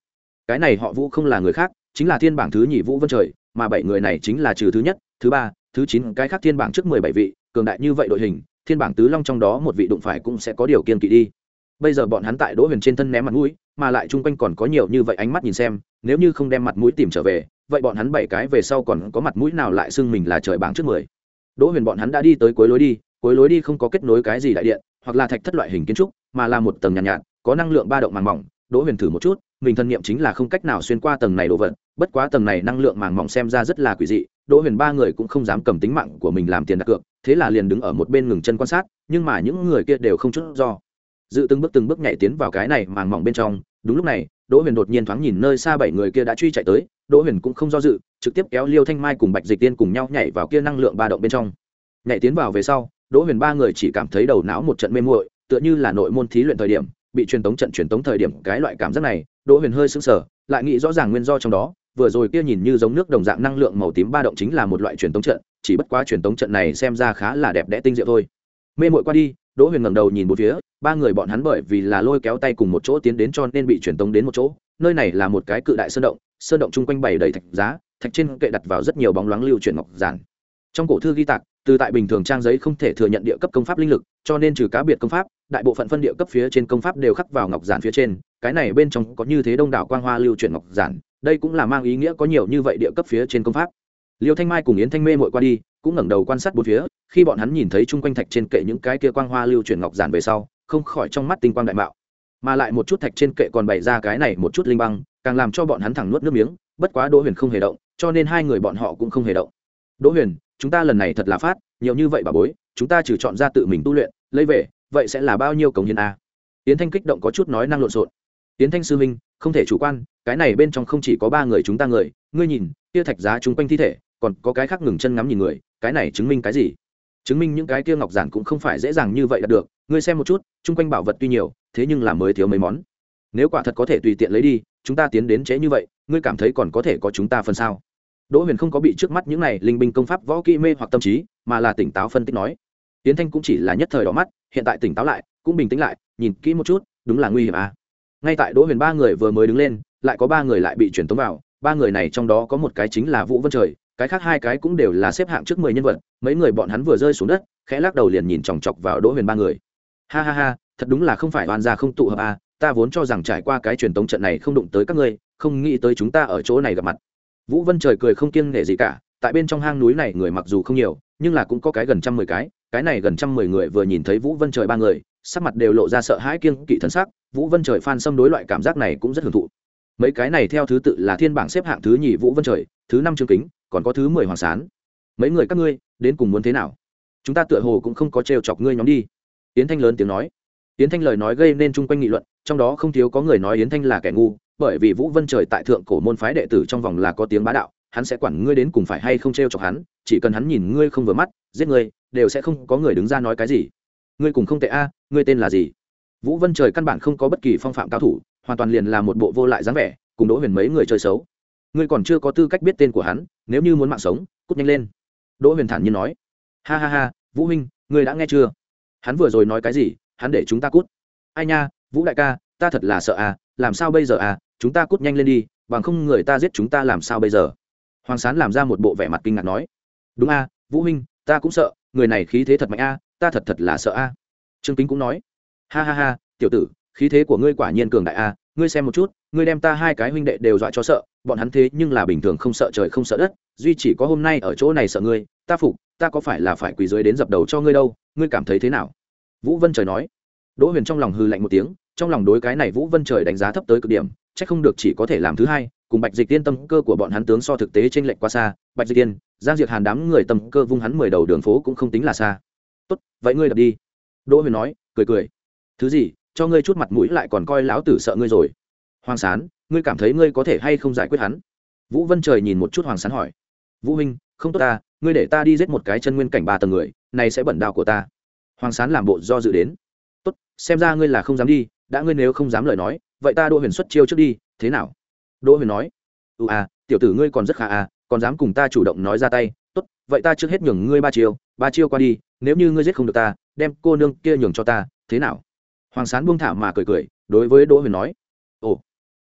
cái này họ Vũ không là người khác, chính là thiên bảng thứ nhì Vũ Vân Trời, mà bảy người này chính là trừ thứ nhất, thứ ba, thứ chín cái khác thiên bảng trước mười bảy vị, cường đại như vậy đội hình, thiên bảng tứ long trong đó một vị đụng phải cũng sẽ có điều kiên kỵ đi. Bây giờ bọn hắn tại Đỗ Huyền trên thân ném mặt mũi, mà lại chung quanh còn có nhiều như vậy ánh mắt nhìn xem, nếu như không đem mặt mũi tìm trở về, vậy bọn hắn bảy cái về sau còn có mặt mũi nào lại xưng mình là trời bảng trước mười. Đỗ Huyền bọn hắn đã đi tới cuối lối đi, cuối lối đi không có kết nối cái gì đại điện, hoặc là thạch thất loại hình kiến trúc, mà là một tầng nhàn nhạt, nhạt, có năng lượng ba động màng mỏng. Đỗ Huyền thử một chút, mình thân niệm chính là không cách nào xuyên qua tầng này đồ vật, bất quá tầng này năng lượng màng mỏng xem ra rất là quỷ dị. Đỗ Huyền ba người cũng không dám cầm tính mạng của mình làm tiền đặt cược, thế là liền đứng ở một bên ngừng chân quan sát, nhưng mà những người kia đều không chút do dự từng bước từng bước nhảy tiến vào cái này màng mỏng bên trong. Đúng lúc này, Đỗ Huyền đột nhiên thoáng nhìn nơi xa bảy người kia đã truy chạy tới, Đỗ Huyền cũng không do dự, trực tiếp kéo Liêu Thanh Mai cùng Bạch Dịch Tiên cùng nhau nhảy vào kia năng lượng ba động bên trong. Nhảy tiến vào về sau, Đỗ Huyền ba người chỉ cảm thấy đầu não một trận mê muội, tựa như là nội môn thí luyện thời điểm, bị truyền tống trận truyền tống thời điểm cái loại cảm giác này. Đỗ Huyền hơi sững sờ, lại nghĩ rõ ràng nguyên do trong đó, vừa rồi kia nhìn như giống nước đồng dạng năng lượng màu tím ba động chính là một loại truyền tống trận, chỉ bất quá truyền tống trận này xem ra khá là đẹp đẽ tinh diệu thôi. Mê muội qua đi, Đỗ Huyền ngẩng đầu nhìn bốn phía, ba người bọn hắn bởi vì là lôi kéo tay cùng một chỗ tiến đến cho nên bị truyền tống đến một chỗ. Nơi này là một cái cự đại sơn động, sơn động chung quanh bày đầy thạch giá, thạch trên kệ đặt vào rất nhiều bóng loáng lưu chuyển ngọc giản. Trong cổ thư ghi tạc, từ tại bình thường trang giấy không thể thừa nhận địa cấp công pháp linh lực, cho nên trừ cá biệt công pháp, đại bộ phận phân địa cấp phía trên công pháp đều khắc vào ngọc giản phía trên. Cái này bên trong có như thế đông đảo quang hoa lưu chuyển ngọc giản, đây cũng là mang ý nghĩa có nhiều như vậy địa cấp phía trên công pháp. Liêu Thanh Mai cùng Yến Thanh Mê muội qua đi, cũng ngẩng đầu quan sát bốn phía, khi bọn hắn nhìn thấy chung quanh thạch trên kệ những cái kia quang hoa lưu chuyển ngọc giản về sau, không khỏi trong mắt tinh quang đại mạo. Mà lại một chút thạch trên kệ còn bày ra cái này một chút linh băng, càng làm cho bọn hắn thẳng nuốt nước miếng. Bất quá Đỗ Huyền không hề động, cho nên hai người bọn họ cũng không hề động. Đỗ Huyền, chúng ta lần này thật là phát, nhiều như vậy bà bối, chúng ta trừ chọn ra tự mình tu luyện, lấy về, vậy sẽ là bao nhiêu cống hiến a? Yến Thanh kích động có chút nói năng lộn xộn. Yến Thanh sư huynh, không thể chủ quan, cái này bên trong không chỉ có ba người chúng ta người, ngươi nhìn, kia thạch giá chung quanh thi thể, còn có cái khác ngừng chân ngắm nhìn người, cái này chứng minh cái gì? Chứng minh những cái kia ngọc giản cũng không phải dễ dàng như vậy đạt được, ngươi xem một chút, chung quanh bảo vật tuy nhiều, thế nhưng là mới thiếu mấy món. Nếu quả thật có thể tùy tiện lấy đi, chúng ta tiến đến trễ như vậy, ngươi cảm thấy còn có thể có chúng ta phần sao? Đỗ Huyền không có bị trước mắt những này linh binh công pháp võ kỹ mê hoặc tâm trí, mà là tỉnh táo phân tích nói. Tiến Thanh cũng chỉ là nhất thời đỏ mắt, hiện tại tỉnh táo lại, cũng bình tĩnh lại, nhìn kỹ một chút, đúng là nguy hiểm à. Ngay tại Đỗ Huyền ba người vừa mới đứng lên, lại có ba người lại bị chuyển tống vào, ba người này trong đó có một cái chính là Vũ Vân Trời, cái khác hai cái cũng đều là xếp hạng trước mười nhân vật, mấy người bọn hắn vừa rơi xuống đất, khẽ lắc đầu liền nhìn chòng chọc vào Đỗ Huyền ba người. Ha ha ha, thật đúng là không phải oan gia không tụ hợp à, ta vốn cho rằng trải qua cái truyền tống trận này không đụng tới các ngươi, không nghĩ tới chúng ta ở chỗ này gặp mặt. Vũ Vân Trời cười không kiêng nể gì cả, tại bên trong hang núi này người mặc dù không nhiều, nhưng là cũng có cái gần trăm mười cái, cái này gần trăm mười người vừa nhìn thấy Vũ Vân Trời ba người, sắc mặt đều lộ ra sợ hãi kiêng kỵ thần sắc. Vũ Vân Trời phan xâm đối loại cảm giác này cũng rất hưởng thụ. Mấy cái này theo thứ tự là thiên bảng xếp hạng thứ nhì Vũ Vân Trời, thứ năm Trương Kính, còn có thứ mười Hoàng Sán. Mấy người các ngươi, đến cùng muốn thế nào? Chúng ta tựa hồ cũng không có trêu chọc ngươi nhóm đi. Yến Thanh lớn tiếng nói. Yến Thanh lời nói gây nên chung quanh nghị luận, trong đó không thiếu có người nói Yến Thanh là kẻ ngu, bởi vì Vũ Vân Trời tại thượng cổ môn phái đệ tử trong vòng là có tiếng bá đạo, hắn sẽ quản ngươi đến cùng phải hay không trêu chọc hắn, chỉ cần hắn nhìn ngươi không vừa mắt, giết ngươi, đều sẽ không có người đứng ra nói cái gì. Ngươi cùng không tệ a, ngươi tên là gì? Vũ Vân Trời căn bản không có bất kỳ phong phạm cao thủ, hoàn toàn liền là một bộ vô lại dáng vẻ, cùng Đỗ Huyền mấy người chơi xấu. Ngươi còn chưa có tư cách biết tên của hắn, nếu như muốn mạng sống, cút nhanh lên. Đỗ Huyền thản nhiên nói. Ha ha ha, Vũ huynh, ngươi đã nghe chưa? Hắn vừa rồi nói cái gì? Hắn để chúng ta cút. Ai nha, Vũ đại ca, ta thật là sợ à, làm sao bây giờ à, chúng ta cút nhanh lên đi, bằng không người ta giết chúng ta làm sao bây giờ? Hoàng Sán làm ra một bộ vẻ mặt kinh ngạc nói. Đúng a, Vũ huynh, ta cũng sợ, người này khí thế thật mạnh a, ta thật thật là sợ a. Trương Kính cũng nói. Ha ha ha, tiểu tử, khí thế của ngươi quả nhiên cường đại a, ngươi xem một chút, ngươi đem ta hai cái huynh đệ đều dọa cho sợ, bọn hắn thế nhưng là bình thường không sợ trời không sợ đất, duy chỉ có hôm nay ở chỗ này sợ ngươi, ta phục, ta có phải là phải quỳ dưới đến dập đầu cho ngươi đâu, ngươi cảm thấy thế nào? Vũ Vân Trời nói. Đỗ Huyền trong lòng hừ lạnh một tiếng, trong lòng đối cái này Vũ Vân Trời đánh giá thấp tới cực điểm, chắc không được chỉ có thể làm thứ hai, cùng Bạch Dịch Tiên tâm cơ của bọn hắn tướng so thực tế chênh lệch quá xa, Bạch Dịch Tiên, Giang Diệt Hàn đám người tâm cơ vung hắn mười đầu đường phố cũng không tính là xa. Tốt, vậy ngươi đập đi. Đỗ Huyền nói, cười cười. Thứ gì, cho ngươi chút mặt mũi lại còn coi lão tử sợ ngươi rồi. Hoàng Sán, ngươi cảm thấy ngươi có thể hay không giải quyết hắn? Vũ Vân Trời nhìn một chút Hoàng Sán hỏi. Vũ huynh, không tốt ta, ngươi để ta đi giết một cái chân nguyên cảnh ba tầng người, này sẽ bẩn đao của ta. Hoàng Sán làm bộ do dự đến. Tốt, xem ra ngươi là không dám đi, đã ngươi nếu không dám lời nói, vậy ta Đỗ Huyền xuất chiêu trước đi, thế nào? Đỗ Huyền nói. Ừ à, tiểu tử ngươi còn rất khá à, còn dám cùng ta chủ động nói ra tay, tốt, vậy ta trước hết nhường ngươi ba chiêu, ba chiêu qua đi, nếu như ngươi giết không được ta, đem cô nương kia nhường cho ta, thế nào? Hoàng Sán buông thả mà cười cười, đối với Đỗ Huyền nói. Ồ,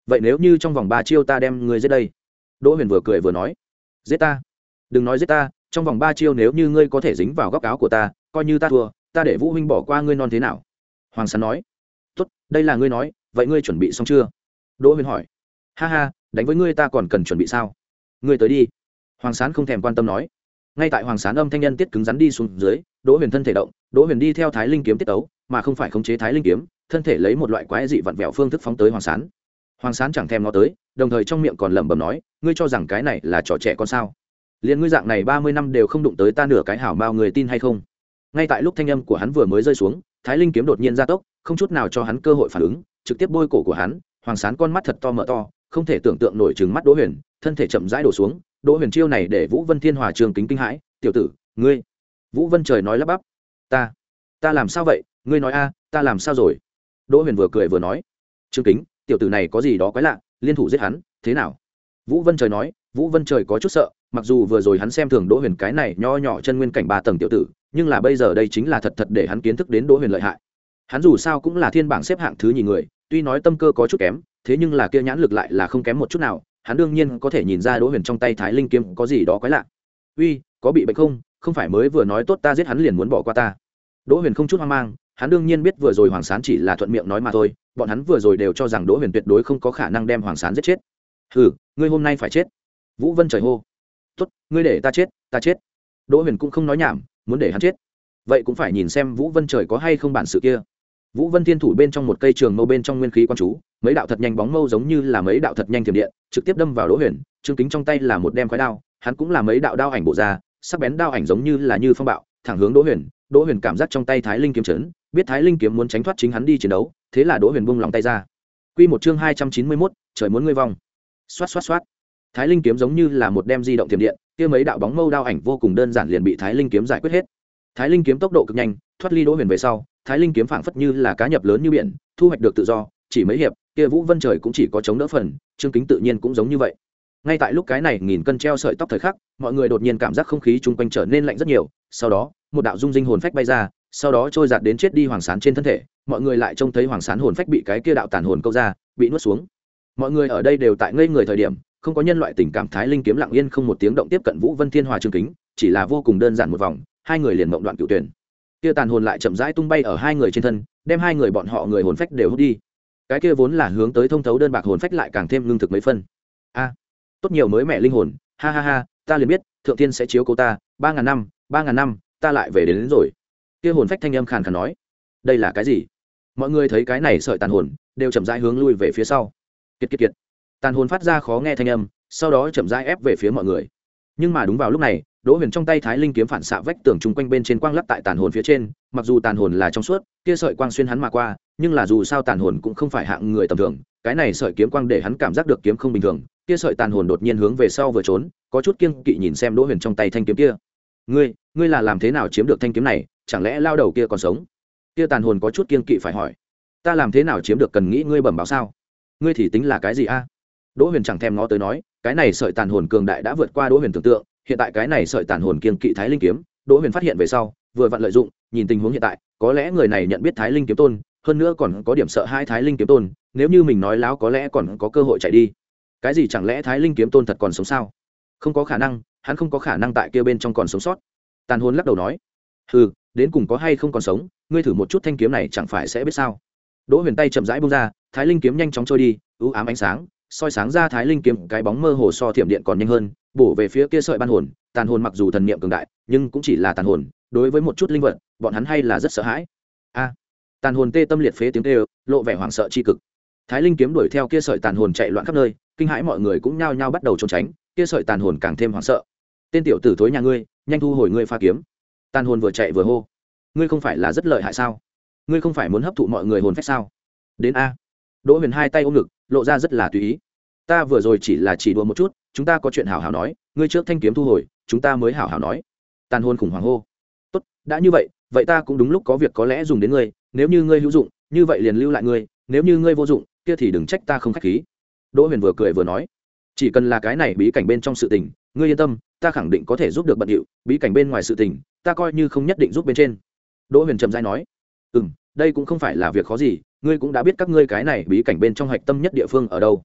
vậy nếu như trong vòng ba chiêu ta đem ngươi giết đây? Đỗ Huyền vừa cười vừa nói. Giết ta? Đừng nói giết ta, trong vòng ba chiêu nếu như ngươi có thể dính vào góc áo của ta, coi như ta thua, ta để Vũ huynh bỏ qua ngươi non thế nào? Hoàng Sán nói. Tốt, đây là ngươi nói, vậy ngươi chuẩn bị xong chưa? Đỗ Huyền hỏi. Ha ha, đánh với ngươi ta còn cần chuẩn bị sao? Ngươi tới đi. Hoàng Sán không thèm quan tâm nói. Ngay tại Hoàng Sán âm thanh nhân tiết cứng rắn đi xuống dưới, Đỗ Huyền thân thể động, Đỗ Huyền đi theo Thái Linh kiếm tiết tấu, mà không phải khống chế Thái Linh kiếm, thân thể lấy một loại quái dị vặn vẹo phương thức phóng tới Hoàng Sán. Hoàng Sán chẳng thèm ngó tới, đồng thời trong miệng còn lẩm bẩm nói, ngươi cho rằng cái này là trò trẻ con sao? Liên ngươi dạng này ba mươi năm đều không đụng tới ta nửa cái hảo mao, người tin hay không? Ngay tại lúc thanh âm của hắn vừa mới rơi xuống, Thái Linh kiếm đột nhiên gia tốc, không chút nào cho hắn cơ hội phản ứng, trực tiếp bôi cổ của hắn. Hoàng Sán con mắt thật to mở to, không thể tưởng tượng nổi trừng mắt Đỗ Huyền, thân thể chậm rãi đổ xuống. Đỗ Huyền chiêu này để Vũ Vân Thiên Hòa Trường kính kinh hãi, "Tiểu tử, ngươi?" Vũ Vân Trời nói lắp bắp, "Ta, ta làm sao vậy? Ngươi nói a, ta làm sao rồi?" Đỗ Huyền vừa cười vừa nói, "Trương Kính, tiểu tử này có gì đó quái lạ, liên thủ giết hắn, thế nào?" Vũ Vân Trời nói. Vũ Vân Trời có chút sợ, mặc dù vừa rồi hắn xem thường Đỗ Huyền cái này nho nhỏ chân nguyên cảnh ba tầng tiểu tử, nhưng là bây giờ đây chính là thật thật để hắn kiến thức đến Đỗ Huyền lợi hại. Hắn dù sao cũng là thiên bảng xếp hạng thứ nhì người, tuy nói tâm cơ có chút kém, thế nhưng là kia nhãn lực lại là không kém một chút nào, hắn đương nhiên có thể nhìn ra Đỗ Huyền trong tay Thái Linh kiếm có gì đó quái lạ. "Uy, có bị bệnh không? Không phải mới vừa nói tốt ta giết hắn liền muốn bỏ qua ta?" Đỗ Huyền không chút hoang mang, hắn đương nhiên biết vừa rồi Hoàng Sán chỉ là thuận miệng nói mà thôi, bọn hắn vừa rồi đều cho rằng Đỗ Huyền tuyệt đối không có khả năng đem Hoàng Sán giết chết. "Hừ, ngươi hôm nay phải chết." Vũ Vân Trời hô. "Tốt, ngươi để ta chết, ta chết." Đỗ Huyền cũng không nói nhảm, muốn để hắn chết, vậy cũng phải nhìn xem Vũ Vân Trời có hay không bản sự kia. Vũ Vân Thiên thủ bên trong một cây trường mâu bên trong nguyên khí quan chú, mấy đạo thật nhanh bóng mâu giống như là mấy đạo thật nhanh thiểm điện, trực tiếp đâm vào Đỗ Huyền. Trương Kính trong tay là một đem khói đao, hắn cũng là mấy đạo đao ảnh bộ ra, sắc bén đao ảnh giống như là như phong bạo, thẳng hướng Đỗ Huyền. Đỗ Huyền cảm giác trong tay Thái Linh kiếm chấn, biết Thái Linh kiếm muốn tránh thoát chính hắn đi chiến đấu, thế là Đỗ Huyền buông lòng tay ra. Quy một chương hai trăm chín mươi mốt, trời muốn ngươi vong. Xoát xoát xoát. Thái Linh kiếm giống như là một đem di động thiểm điện, kia mấy đạo bóng mâu đao ảnh vô cùng đơn giản liền bị Thái Linh kiếm giải quyết hết. Thái Linh kiếm tốc độ cực nhanh, thoát ly Đỗ Huyền về sau, Thái Linh kiếm phảng phất như là cá nhập lớn như biển, thu hoạch được tự do, chỉ mấy hiệp, kia Vũ Vân Trời cũng chỉ có chống đỡ phần, Trương Kính tự nhiên cũng giống như vậy. Ngay tại lúc cái này nghìn cân treo sợi tóc thời khắc, mọi người đột nhiên cảm giác không khí chung quanh trở nên lạnh rất nhiều, sau đó, một đạo dung dinh hồn phách bay ra, sau đó trôi giạt đến chết đi Hoàng Sán trên thân thể, mọi người lại trông thấy Hoàng Sán hồn phách bị cái kia đạo tàn hồn câu ra, bị nuốt xuống. Mọi người ở đây đều tại ngây người thời điểm, không có nhân loại tình cảm, Thái Linh kiếm lặng yên không một tiếng động tiếp cận Vũ Vân Thiên Hòa Trương Kính, chỉ là vô cùng đơn giản một vòng, hai người liền mộng đoạn cửu tuyển. Kia tàn hồn lại chậm rãi tung bay ở hai người trên thân, đem hai người bọn họ người hồn phách đều hút đi. Cái kia vốn là hướng tới thông thấu đơn bạc hồn phách lại càng thêm lương thực mấy phân. A, tốt nhiều mới mẹ linh hồn, ha ha ha, ta liền biết, thượng tiên sẽ chiếu cố ta, ba ngàn năm, ba ngàn năm, ta lại về đến, đến rồi. Kia hồn phách thanh âm khàn khàn nói, đây là cái gì? Mọi người thấy cái này sợi tàn hồn, đều chậm rãi hướng lui về phía sau. Kiệt kiệt kiệt. Tàn hồn phát ra khó nghe thanh âm, sau đó chậm rãi ép về phía mọi người. Nhưng mà đúng vào lúc này, Đỗ Huyền trong tay Thái Linh kiếm phản xạ vách tường chung quanh bên trên quang lắp tại tàn hồn phía trên, mặc dù tàn hồn là trong suốt, kia sợi quang xuyên hắn mà qua, nhưng là dù sao tàn hồn cũng không phải hạng người tầm thường, cái này sợi kiếm quang để hắn cảm giác được kiếm không bình thường, kia sợi tàn hồn đột nhiên hướng về sau vừa trốn, có chút kiêng kỵ nhìn xem Đỗ Huyền trong tay thanh kiếm kia. "Ngươi, ngươi là làm thế nào chiếm được thanh kiếm này, chẳng lẽ lao đầu kia còn sống?" Kia tàn hồn có chút kiêng kỵ phải hỏi. "Ta làm thế nào chiếm được cần nghĩ ngươi bẩm báo sao? Ngươi thì tính là cái gì a?" Đỗ Huyền chẳng thèm ngó tới nói, cái này sợi tàn hồn cường đại đã vượt qua Đỗ Huyền tưởng tượng, hiện tại cái này sợi tàn hồn kiêng kỵ Thái Linh kiếm, Đỗ Huyền phát hiện về sau, vừa vặn lợi dụng, nhìn tình huống hiện tại, có lẽ người này nhận biết Thái Linh kiếm tôn, hơn nữa còn có điểm sợ hai Thái Linh kiếm tôn, nếu như mình nói láo có lẽ còn có cơ hội chạy đi. Cái gì chẳng lẽ Thái Linh kiếm tôn thật còn sống sao? Không có khả năng, hắn không có khả năng tại kia bên trong còn sống sót. Tàn hồn lắc đầu nói, hừ, đến cùng có hay không còn sống, ngươi thử một chút thanh kiếm này chẳng phải sẽ biết sao? Đỗ Huyền tay chậm rãi buông ra, Thái Linh kiếm nhanh chóng trôi đi, u ám ánh sáng, soi sáng ra Thái Linh kiếm cái bóng mơ hồ so thiểm điện còn nhanh hơn, bổ về phía kia sợi ban hồn. Tàn hồn mặc dù thần niệm cường đại, nhưng cũng chỉ là tàn hồn, đối với một chút linh vật, bọn hắn hay là rất sợ hãi. A! Tàn hồn tê tâm liệt phế tiếng kêu, lộ vẻ hoảng sợ chi cực. Thái Linh kiếm đuổi theo kia sợi tàn hồn chạy loạn khắp nơi, kinh hãi mọi người cũng nhao nhao bắt đầu trốn tránh, kia sợi tàn hồn càng thêm hoảng sợ. Tên tiểu tử thối nhà ngươi, nhanh thu hồi ngươi pha kiếm. Tàn hồn vừa chạy vừa hô, ngươi không phải là rất lợi hại sao? Ngươi không phải muốn hấp thụ mọi người hồn phách sao? Đến a! Đỗ Huyền hai tay ôm ngực, lộ ra rất là tùy ý. Ta vừa rồi chỉ là chỉ đùa một chút, chúng ta có chuyện hảo hảo nói, ngươi trước thanh kiếm thu hồi, chúng ta mới hảo hảo nói. Tàn hồn khủng hoảng hô, tốt, đã như vậy, vậy ta cũng đúng lúc có việc có lẽ dùng đến ngươi, nếu như ngươi hữu dụng, như vậy liền lưu lại ngươi, nếu như ngươi vô dụng, kia thì đừng trách ta không khách khí. Đỗ Huyền vừa cười vừa nói, chỉ cần là cái này bí cảnh bên trong sự tình, ngươi yên tâm, ta khẳng định có thể giúp được bận điệu, bí cảnh bên ngoài sự tình, ta coi như không nhất định giúp bên trên. Đỗ Huyền trầm rãi nói, ừm, đây cũng không phải là việc khó gì, ngươi cũng đã biết các ngươi cái này bí cảnh bên trong hạch tâm nhất địa phương ở đâu.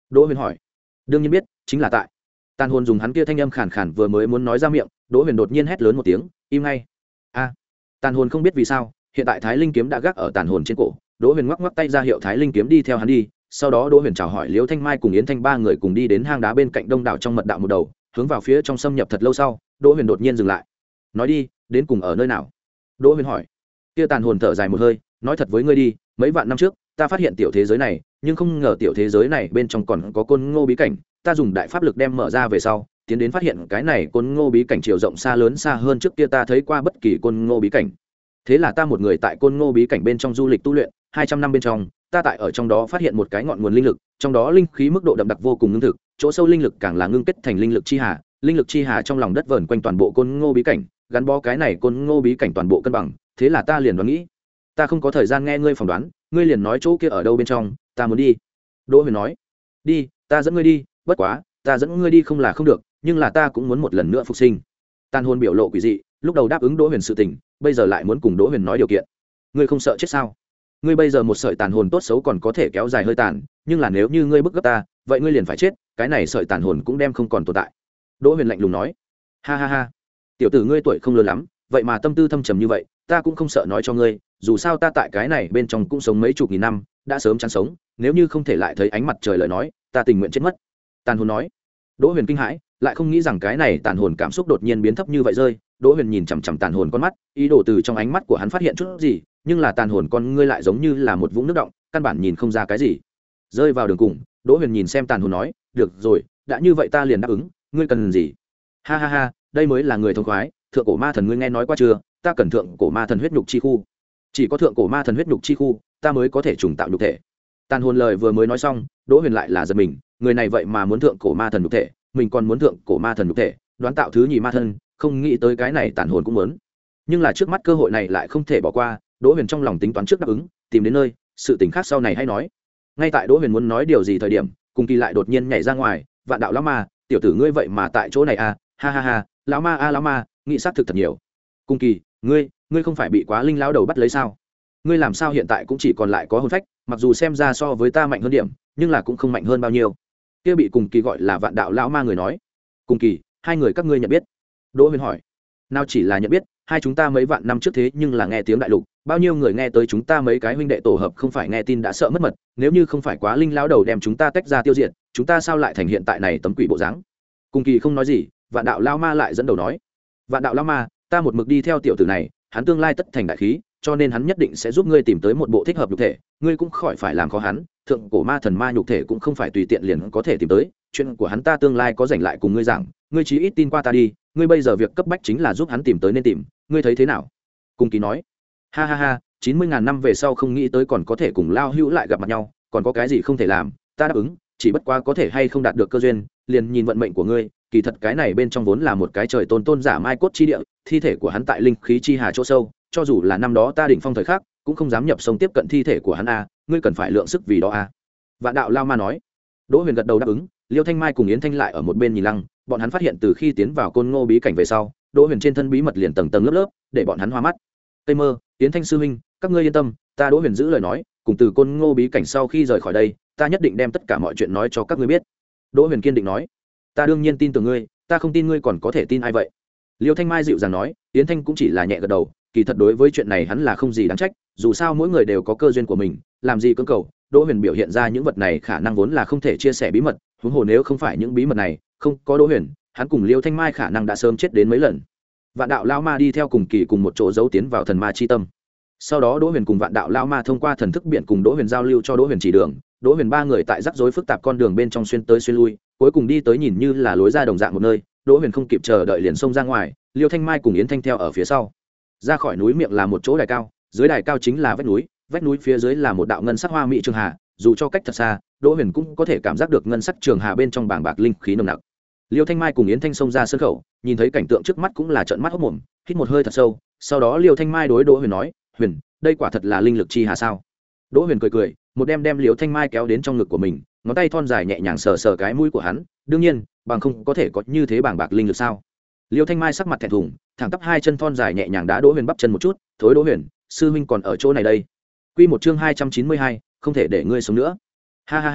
Đỗ Huyền hỏi. Đương nhiên biết, chính là tại. Tàn hồn dùng hắn kia thanh âm khàn khàn vừa mới muốn nói ra miệng, Đỗ Huyền đột nhiên hét lớn một tiếng, im ngay. A. Tàn hồn không biết vì sao, hiện tại Thái Linh kiếm đã gác ở tàn hồn trên cổ, Đỗ Huyền ngoắc ngoắc tay ra hiệu Thái Linh kiếm đi theo hắn đi, sau đó Đỗ Huyền chào hỏi Liễu Thanh Mai cùng Yến Thanh ba người cùng đi đến hang đá bên cạnh đông đảo trong mật đạo một đầu, hướng vào phía trong xâm nhập thật lâu sau, Đỗ Huyền đột nhiên dừng lại. Nói đi, đến cùng ở nơi nào? Đỗ Huyền hỏi. Kia tàn hồn thở dài một hơi, nói thật với ngươi đi, mấy vạn năm trước, ta phát hiện tiểu thế giới này, nhưng không ngờ tiểu thế giới này bên trong còn có côn ngô bí cảnh, ta dùng đại pháp lực đem mở ra về sau, tiến đến phát hiện cái này côn ngô bí cảnh chiều rộng xa lớn xa hơn trước kia ta thấy qua bất kỳ côn ngô bí cảnh. Thế là ta một người tại côn ngô bí cảnh bên trong du lịch tu luyện, hai trăm năm bên trong, ta tại ở trong đó phát hiện một cái ngọn nguồn linh lực, trong đó linh khí mức độ đậm đặc vô cùng ngưng thực, chỗ sâu linh lực càng là ngưng kết thành linh lực chi hà, linh lực chi hà trong lòng đất vờn quanh toàn bộ côn ngô bí cảnh, gắn bó cái này côn ngô bí cảnh toàn bộ cân bằng. Thế là ta liền đoán nghĩ, ta không có thời gian nghe ngươi phỏng đoán, ngươi liền nói chỗ kia ở đâu bên trong, ta muốn đi. Đỗ Huyền nói. Đi, ta dẫn ngươi đi, bất quá, ta dẫn ngươi đi không là không được, nhưng là ta cũng muốn một lần nữa phục sinh. Tàn hồn biểu lộ quỷ dị, lúc đầu đáp ứng Đỗ Huyền sự tình, bây giờ lại muốn cùng Đỗ Huyền nói điều kiện. Ngươi không sợ chết sao? Ngươi bây giờ một sợi tàn hồn tốt xấu còn có thể kéo dài hơi tàn, nhưng là nếu như ngươi bức gấp ta, vậy ngươi liền phải chết, cái này sợi tàn hồn cũng đem không còn tồn tại. Đỗ Huyền lạnh lùng nói. Ha ha ha, tiểu tử ngươi tuổi không lớn lắm, vậy mà tâm tư thâm trầm như vậy, ta cũng không sợ nói cho ngươi, dù sao ta tại cái này bên trong cũng sống mấy chục nghìn năm, đã sớm chán sống, nếu như không thể lại thấy ánh mặt trời lời nói, ta tình nguyện chết mất. Tàn hồn nói. Đỗ Huyền kinh hãi, lại không nghĩ rằng cái này tàn hồn cảm xúc đột nhiên biến thấp như vậy rơi. Đỗ Huyền nhìn chằm chằm tàn hồn con mắt, ý đồ từ trong ánh mắt của hắn phát hiện chút gì, nhưng là tàn hồn con ngươi lại giống như là một vũng nước động, căn bản nhìn không ra cái gì. Rơi vào đường cùng, Đỗ Huyền nhìn xem tàn hồn nói, được rồi, đã như vậy ta liền đáp ứng, ngươi cần gì? Ha ha ha, đây mới là người thông khoái, thượng cổ ma thần ngươi nghe nói qua chưa? Ta cần thượng cổ ma thần huyết nhục chi khu, chỉ có thượng cổ ma thần huyết nhục chi khu, ta mới có thể trùng tạo nhục thể. Tàn hồn lời vừa mới nói xong, Đỗ Huyền lại là giật mình, người này vậy mà muốn thượng cổ ma thần nhục thể, mình còn muốn thượng cổ ma thần nhục thể, đoán tạo thứ nhì ma thân, không nghĩ tới cái này tàn hồn cũng muốn. Nhưng là trước mắt cơ hội này lại không thể bỏ qua, Đỗ Huyền trong lòng tính toán trước đáp ứng, tìm đến nơi, sự tình khác sau này hay nói. Ngay tại Đỗ Huyền muốn nói điều gì thời điểm, Cùng Kỳ lại đột nhiên nhảy ra ngoài, Vạn đạo lão ma, tiểu tử ngươi vậy mà tại chỗ này à, ha ha ha, lão ma a lão ma, nghĩ sát thực thật nhiều. Cùng Kỳ, ngươi, ngươi không phải bị Quá Linh lão đầu bắt lấy sao? Ngươi làm sao hiện tại cũng chỉ còn lại có hồn phách, mặc dù xem ra so với ta mạnh hơn điểm, nhưng là cũng không mạnh hơn bao nhiêu. Kia bị Cùng Kỳ gọi là Vạn đạo lão ma người nói. Cùng Kỳ, hai người các ngươi nhận biết? Đỗ Huyền hỏi. Nào chỉ là nhận biết, hai chúng ta mấy vạn năm trước thế nhưng là nghe tiếng đại lục, bao nhiêu người nghe tới chúng ta mấy cái huynh đệ tổ hợp không phải nghe tin đã sợ mất mật, nếu như không phải Quá Linh lão đầu đem chúng ta tách ra tiêu diệt, chúng ta sao lại thành hiện tại này tấm quỷ bộ dáng? Cùng Kỳ không nói gì, Vạn đạo lão ma lại dẫn đầu nói. Vạn đạo lão ma, ta một mực đi theo tiểu tử này, hắn tương lai tất thành đại khí, cho nên hắn nhất định sẽ giúp ngươi tìm tới một bộ thích hợp nhục thể, ngươi cũng khỏi phải làm khó hắn, thượng cổ ma thần ma nhục thể cũng không phải tùy tiện liền có thể tìm tới, chuyện của hắn ta tương lai có rảnh lại cùng ngươi giảng, ngươi chí ít tin qua ta đi, ngươi bây giờ việc cấp bách chính là giúp hắn tìm tới nên tìm, ngươi thấy thế nào? Cùng Kỳ nói. Ha ha ha, chín mươi ngàn năm về sau không nghĩ tới còn có thể cùng Lao Hữu lại gặp mặt nhau, còn có cái gì không thể làm, ta đáp ứng, chỉ bất quá có thể hay không đạt được cơ duyên, liền nhìn vận mệnh của ngươi, kỳ thật cái này bên trong vốn là một cái trời tôn tôn giả mai cốt chi địa, thi thể của hắn tại linh khí chi hà chỗ sâu, cho dù là năm đó ta đỉnh phong thời khắc, cũng không dám nhập sông tiếp cận thi thể của hắn a, ngươi cần phải lượng sức vì đó a. Vạn đạo lao ma nói. Đỗ Huyền gật đầu đáp ứng, Liêu Thanh Mai cùng Yến Thanh lại ở một bên nhìn lăng, bọn hắn phát hiện từ khi tiến vào Côn Ngô bí cảnh về sau, Đỗ Huyền trên thân bí mật liền tầng tầng lớp lớp, để bọn hắn hoa mắt. Tây Mơ, Yến Thanh sư huynh, các ngươi yên tâm, ta Đỗ Huyền giữ lời nói, cùng từ Côn Ngô bí cảnh sau khi rời khỏi đây, ta nhất định đem tất cả mọi chuyện nói cho các ngươi biết. Đỗ Huyền kiên định nói. Ta đương nhiên tin tưởng ngươi, ta không tin ngươi còn có thể tin ai vậy? Liêu Thanh Mai dịu dàng nói, Yến Thanh cũng chỉ là nhẹ gật đầu, kỳ thật đối với chuyện này hắn là không gì đáng trách, dù sao mỗi người đều có cơ duyên của mình, làm gì cưỡng cầu. Đỗ Huyền biểu hiện ra những vật này khả năng vốn là không thể chia sẻ bí mật, huống hồ nếu không phải những bí mật này, không có Đỗ Huyền, hắn cùng Liêu Thanh Mai khả năng đã sớm chết đến mấy lần. Vạn đạo lão ma đi theo Cùng Kỳ cùng một chỗ giấu tiến vào thần ma chi tâm. Sau đó Đỗ Huyền cùng Vạn đạo lão ma thông qua thần thức biển cùng Đỗ Huyền giao lưu cho Đỗ Huyền chỉ đường, Đỗ Huyền ba người tại rắc rối phức tạp con đường bên trong xuyên tới xuyên lui, cuối cùng đi tới nhìn như là lối ra đồng dạng một nơi, Đỗ Huyền không kịp chờ đợi liền xông ra ngoài, Liêu Thanh Mai cùng Yến Thanh theo ở phía sau. Ra khỏi núi miệng là một chỗ đài cao, dưới đài cao chính là vách núi, vách núi phía dưới là một đạo ngân sắc hoa mỹ trường hà, dù cho cách thật xa, Đỗ Huyền cũng có thể cảm giác được ngân sắc trường hà bên trong bảng bạc linh khí nồng nặc. Liêu Thanh Mai cùng Yến Thanh xông ra sân khẩu, nhìn thấy cảnh tượng trước mắt cũng là trợn mắt hốt mồm, hít một hơi thật sâu, sau đó Liêu Thanh Mai đối Đỗ Huyền nói, "Huyền, đây quả thật là linh lực chi hà sao?" Đỗ Huyền cười cười, một đem đem Liêu Thanh Mai kéo đến trong ngực của mình, ngón tay thon dài nhẹ nhàng sờ sờ cái mũi của hắn, đương nhiên, bằng không có thể có như thế bảng bạc linh lực sao? Liêu Thanh Mai sắc mặt thẹn thùng, thẳng tắp hai chân thon dài nhẹ nhàng đá Đỗ Huyền bắp chân một chút, "Thối Đỗ Huyền, sư huynh còn ở chỗ này đây." Quy một chương hai trăm chín mươi hai, không thể để ngươi sống nữa. Ha ha ha,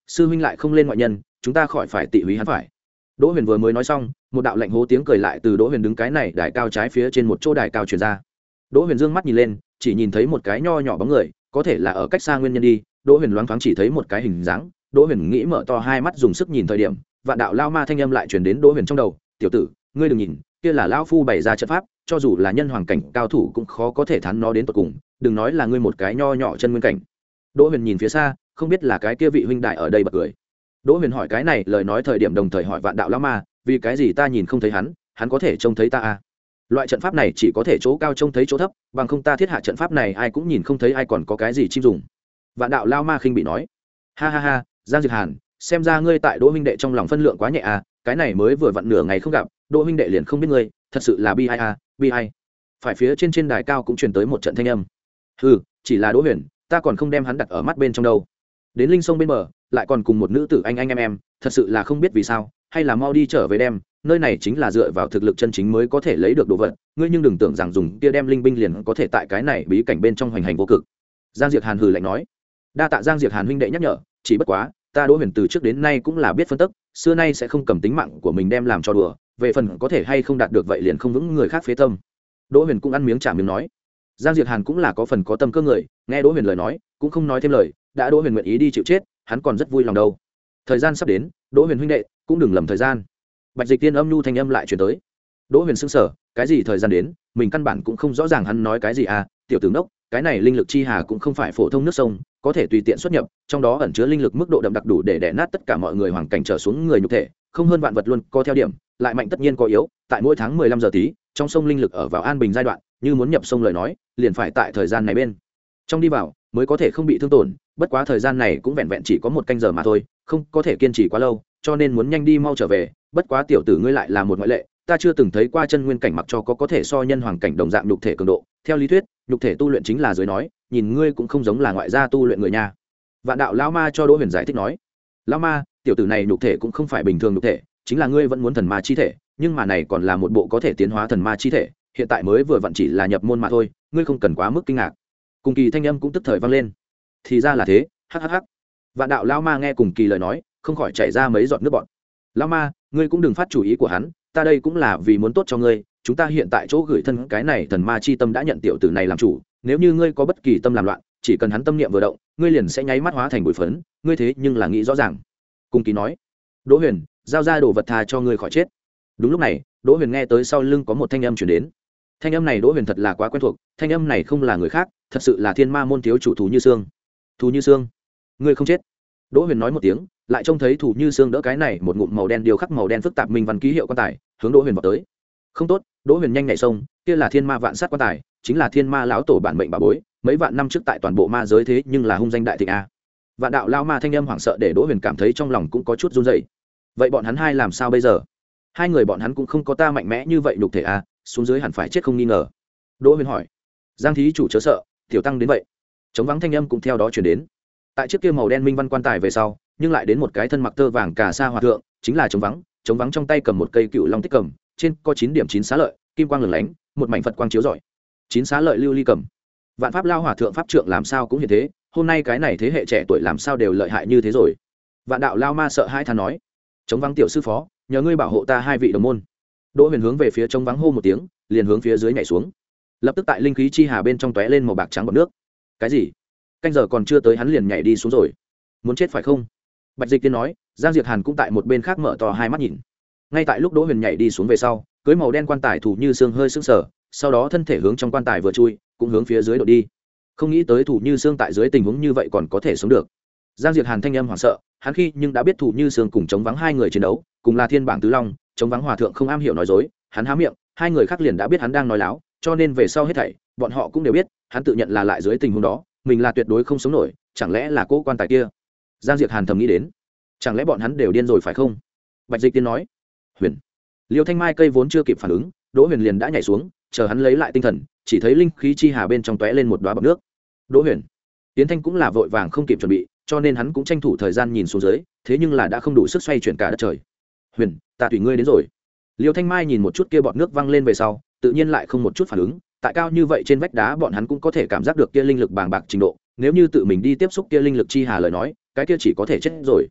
sư huynh lại không lên ngoại nhân, chúng ta khỏi phải tị húy hắn phải. Đỗ Huyền vừa mới nói xong, một đạo lạnh hố tiếng cười lại từ Đỗ Huyền đứng cái này đài cao trái phía trên một chỗ đài cao truyền ra. Đỗ Huyền dương mắt nhìn lên, chỉ nhìn thấy một cái nho nhỏ bóng người, có thể là ở cách xa nguyên nhân đi. Đỗ Huyền loáng thoáng chỉ thấy một cái hình dáng. Đỗ Huyền nghĩ mở to hai mắt dùng sức nhìn thời điểm, vạn đạo lao ma thanh âm lại truyền đến Đỗ Huyền trong đầu, "Tiểu tử, ngươi đừng nhìn, kia là lão phu bày ra trận pháp, cho dù là nhân hoàng cảnh cao thủ cũng khó có thể thắng nó đến tận cùng, đừng nói là ngươi một cái nho nhỏ chân nguyên cảnh." Đỗ Huyền nhìn phía xa, không biết là cái kia vị huynh đại ở đây bật cười. Đỗ Huyền hỏi cái này lời nói thời điểm đồng thời hỏi vạn đạo lão ma, vì cái gì ta nhìn không thấy hắn, hắn có thể trông thấy ta à? Loại trận pháp này chỉ có thể chỗ cao trông thấy chỗ thấp, bằng không ta thiết hạ trận pháp này ai cũng nhìn không thấy ai còn có cái gì chim dùng. Vạn đạo lão ma khinh bị nói, ha ha ha, Giang Diệt Hàn, xem ra ngươi tại Đỗ huynh đệ trong lòng phân lượng quá nhẹ à, cái này mới vừa vặn nửa ngày không gặp, Đỗ huynh đệ liền không biết ngươi, thật sự là bi ai à, bi ai. Phải phía trên trên đài cao cũng truyền tới một trận thanh âm. Hừ, chỉ là Đỗ Huyền, ta còn không đem hắn đặt ở mắt bên trong đâu. Đến linh sông bên bờ, lại còn cùng một nữ tử anh anh em em, thật sự là không biết vì sao, hay là mau đi trở về đem, nơi này chính là dựa vào thực lực chân chính mới có thể lấy được đồ vật, ngươi nhưng đừng tưởng rằng dùng kia đem linh binh liền có thể tại cái này bí cảnh bên trong hoành hành vô cực. Giang Diệt Hàn hừ lạnh nói. Đa tạ Giang Diệt Hàn huynh đệ nhắc nhở, chỉ bất quá, ta Đỗ Huyền từ trước đến nay cũng là biết phân tích, xưa nay sẽ không cầm tính mạng của mình đem làm cho đùa, về phần có thể hay không đạt được vậy liền không vững người khác phế tâm. Đỗ Huyền cũng ăn miếng trả miếng nói. Giang Diệt Hàn cũng là có phần có tâm cơ người, nghe Đỗ Huyền lời nói, cũng không nói thêm lời, đã Đỗ Huyền nguyện ý đi chịu chết, hắn còn rất vui lòng đâu. Thời gian sắp đến, Đỗ Huyền huynh đệ, cũng đừng lầm thời gian. Bạch Dịch Tiên âm nhu thanh âm lại truyền tới. Đỗ Huyền sững sờ, cái gì thời gian đến, mình căn bản cũng không rõ ràng hắn nói cái gì à, tiểu tử ngốc, cái này linh lực chi hà cũng không phải phổ thông nước sông, có thể tùy tiện xuất nhập, trong đó ẩn chứa linh lực mức độ đậm đặc đủ để đè nát tất cả mọi người hoàng cảnh trở xuống người nhục thể, không hơn vạn vật luôn, có theo điểm, lại mạnh tất nhiên có yếu, tại mỗi tháng mười lăm giờ tí, trong sông linh lực ở vào an bình giai đoạn, như muốn nhập sông lời nói, liền phải tại thời gian này bên trong đi vào, mới có thể không bị thương tổn, bất quá thời gian này cũng vẹn vẹn chỉ có một canh giờ mà thôi, không có thể kiên trì quá lâu, cho nên muốn nhanh đi mau trở về, bất quá tiểu tử ngươi lại là một ngoại lệ, ta chưa từng thấy qua chân nguyên cảnh mặc cho có có thể so nhân hoàng cảnh đồng dạng nhục thể cường độ, theo lý thuyết, nhục thể tu luyện chính là dưới nói, nhìn ngươi cũng không giống là ngoại gia tu luyện người nha. Vạn đạo lão ma cho Đỗ Huyền giải thích nói, lão ma, tiểu tử này nhục thể cũng không phải bình thường nhục thể, chính là ngươi vẫn muốn thần ma chi thể, nhưng mà này còn là một bộ có thể tiến hóa thần ma chi thể, hiện tại mới vừa vặn chỉ là nhập môn mà thôi, ngươi không cần quá mức kinh ngạc. Cùng kỳ thanh âm cũng tức thời vang lên. Thì ra là thế, hắc hắc hắc. Vạn đạo lão ma nghe cùng kỳ lời nói, không khỏi chảy ra mấy giọt nước bọt. Lão ma, ngươi cũng đừng phát chủ ý của hắn, ta đây cũng là vì muốn tốt cho ngươi, chúng ta hiện tại chỗ gửi thân cái này thần ma chi tâm đã nhận tiểu tử này làm chủ, nếu như ngươi có bất kỳ tâm làm loạn, chỉ cần hắn tâm niệm vừa động, ngươi liền sẽ nháy mắt hóa thành bụi phấn, ngươi thế nhưng là nghĩ rõ ràng. Cùng kỳ nói, Đỗ Huyền, giao ra đồ vật tha cho ngươi khỏi chết. Đúng lúc này, Đỗ Huyền nghe tới sau lưng có một thanh âm truyền đến. Thanh âm này Đỗ Huyền thật là quá quen thuộc, thanh âm này không là người khác, thật sự là Thiên Ma môn thiếu chủ Thù Như Sương. Thù Như Sương, ngươi không chết. Đỗ Huyền nói một tiếng, lại trông thấy Thù Như Sương đỡ cái này một ngụm màu đen điều khắc màu đen phức tạp minh văn ký hiệu quan tài, hướng Đỗ Huyền vào tới. Không tốt, Đỗ Huyền nhanh nhảy sông, kia là Thiên Ma vạn sát quan tài, chính là Thiên Ma lão tổ bản mệnh bà bối, mấy vạn năm trước tại toàn bộ ma giới thế nhưng là hung danh đại thịnh a. Vạn đạo lao ma thanh âm hoảng sợ để Đỗ Huyền cảm thấy trong lòng cũng có chút run rẩy. Vậy bọn hắn hai làm sao bây giờ? Hai người bọn hắn cũng không có ta mạnh mẽ như vậy nhục thể a, xuống dưới hẳn phải chết không nghi ngờ. Đỗ Huyền hỏi. Giang thí chủ chớ sợ, tiểu tăng đến vậy. Chống vắng thanh âm cũng theo đó truyền đến. Tại chiếc kia màu đen minh văn quan tài về sau, nhưng lại đến một cái thân mặc tơ vàng cà sa hòa thượng, chính là chống vắng, chống vắng trong tay cầm một cây cựu long tích cầm, trên có chín điểm chín xá lợi, kim quang lửng lánh, một mảnh phật quang chiếu rọi. Chín xá lợi lưu ly cầm. Vạn pháp lao hòa thượng pháp trượng làm sao cũng như thế, hôm nay cái này thế hệ trẻ tuổi làm sao đều lợi hại như thế rồi. Vạn đạo lao ma sợ hai than nói, chống vắng tiểu sư phó, nhờ ngươi bảo hộ ta hai vị đồng môn. Đỗ Huyền hướng về phía chống vắng hô một tiếng, liền hướng phía dưới nhảy xuống. Lập tức tại linh khí chi hà bên trong tóe lên màu bạc trắng bọt nước. Cái gì? Canh giờ còn chưa tới hắn liền nhảy đi xuống rồi. Muốn chết phải không? Bạch Dịch Tiên nói. Giang Diệt Hàn cũng tại một bên khác mở to hai mắt nhìn. Ngay tại lúc Đỗ Huyền nhảy đi xuống về sau, cưới màu đen quan tài Thủ Như Sương hơi sững sờ, sau đó thân thể hướng trong quan tài vừa chui, cũng hướng phía dưới đổ đi. Không nghĩ tới Thủ Như Sương tại dưới tình huống như vậy còn có thể sống được. Giang Diệt Hàn thanh âm hoảng sợ, hắn khi nhưng đã biết Thủ Như Sương cùng chống vắng hai người chiến đấu, cùng là thiên bảng tứ long, chống vắng hòa thượng không am hiểu nói dối, hắn há miệng, hai người khác liền đã biết hắn đang nói láo, cho nên về sau hết thảy, bọn họ cũng đều biết, hắn tự nhận là lại dưới tình huống đó, mình là tuyệt đối không sống nổi, chẳng lẽ là cố quan tài kia? Giang Diệt Hàn thầm nghĩ đến, chẳng lẽ bọn hắn đều điên rồi phải không? Bạch Dịch Tiên nói. Huyền. Liêu Thanh Mai cây vốn chưa kịp phản ứng, Đỗ Huyền liền đã nhảy xuống, chờ hắn lấy lại tinh thần, chỉ thấy linh khí chi hà bên trong tóe lên một đóa bọt nước. Đỗ Huyền. Tiến Thanh cũng là vội vàng không kịp chuẩn bị, cho nên hắn cũng tranh thủ thời gian nhìn xuống dưới, thế nhưng là đã không đủ sức xoay chuyển cả đất trời. Huyền, ta tùy ngươi đến rồi. Liêu Thanh Mai nhìn một chút kia bọt nước văng lên về sau, tự nhiên lại không một chút phản ứng, tại cao như vậy trên vách đá bọn hắn cũng có thể cảm giác được kia linh lực bàng bạc trình độ, nếu như tự mình đi tiếp xúc kia linh lực chi hà lời nói, cái kia chỉ có thể chết rồi.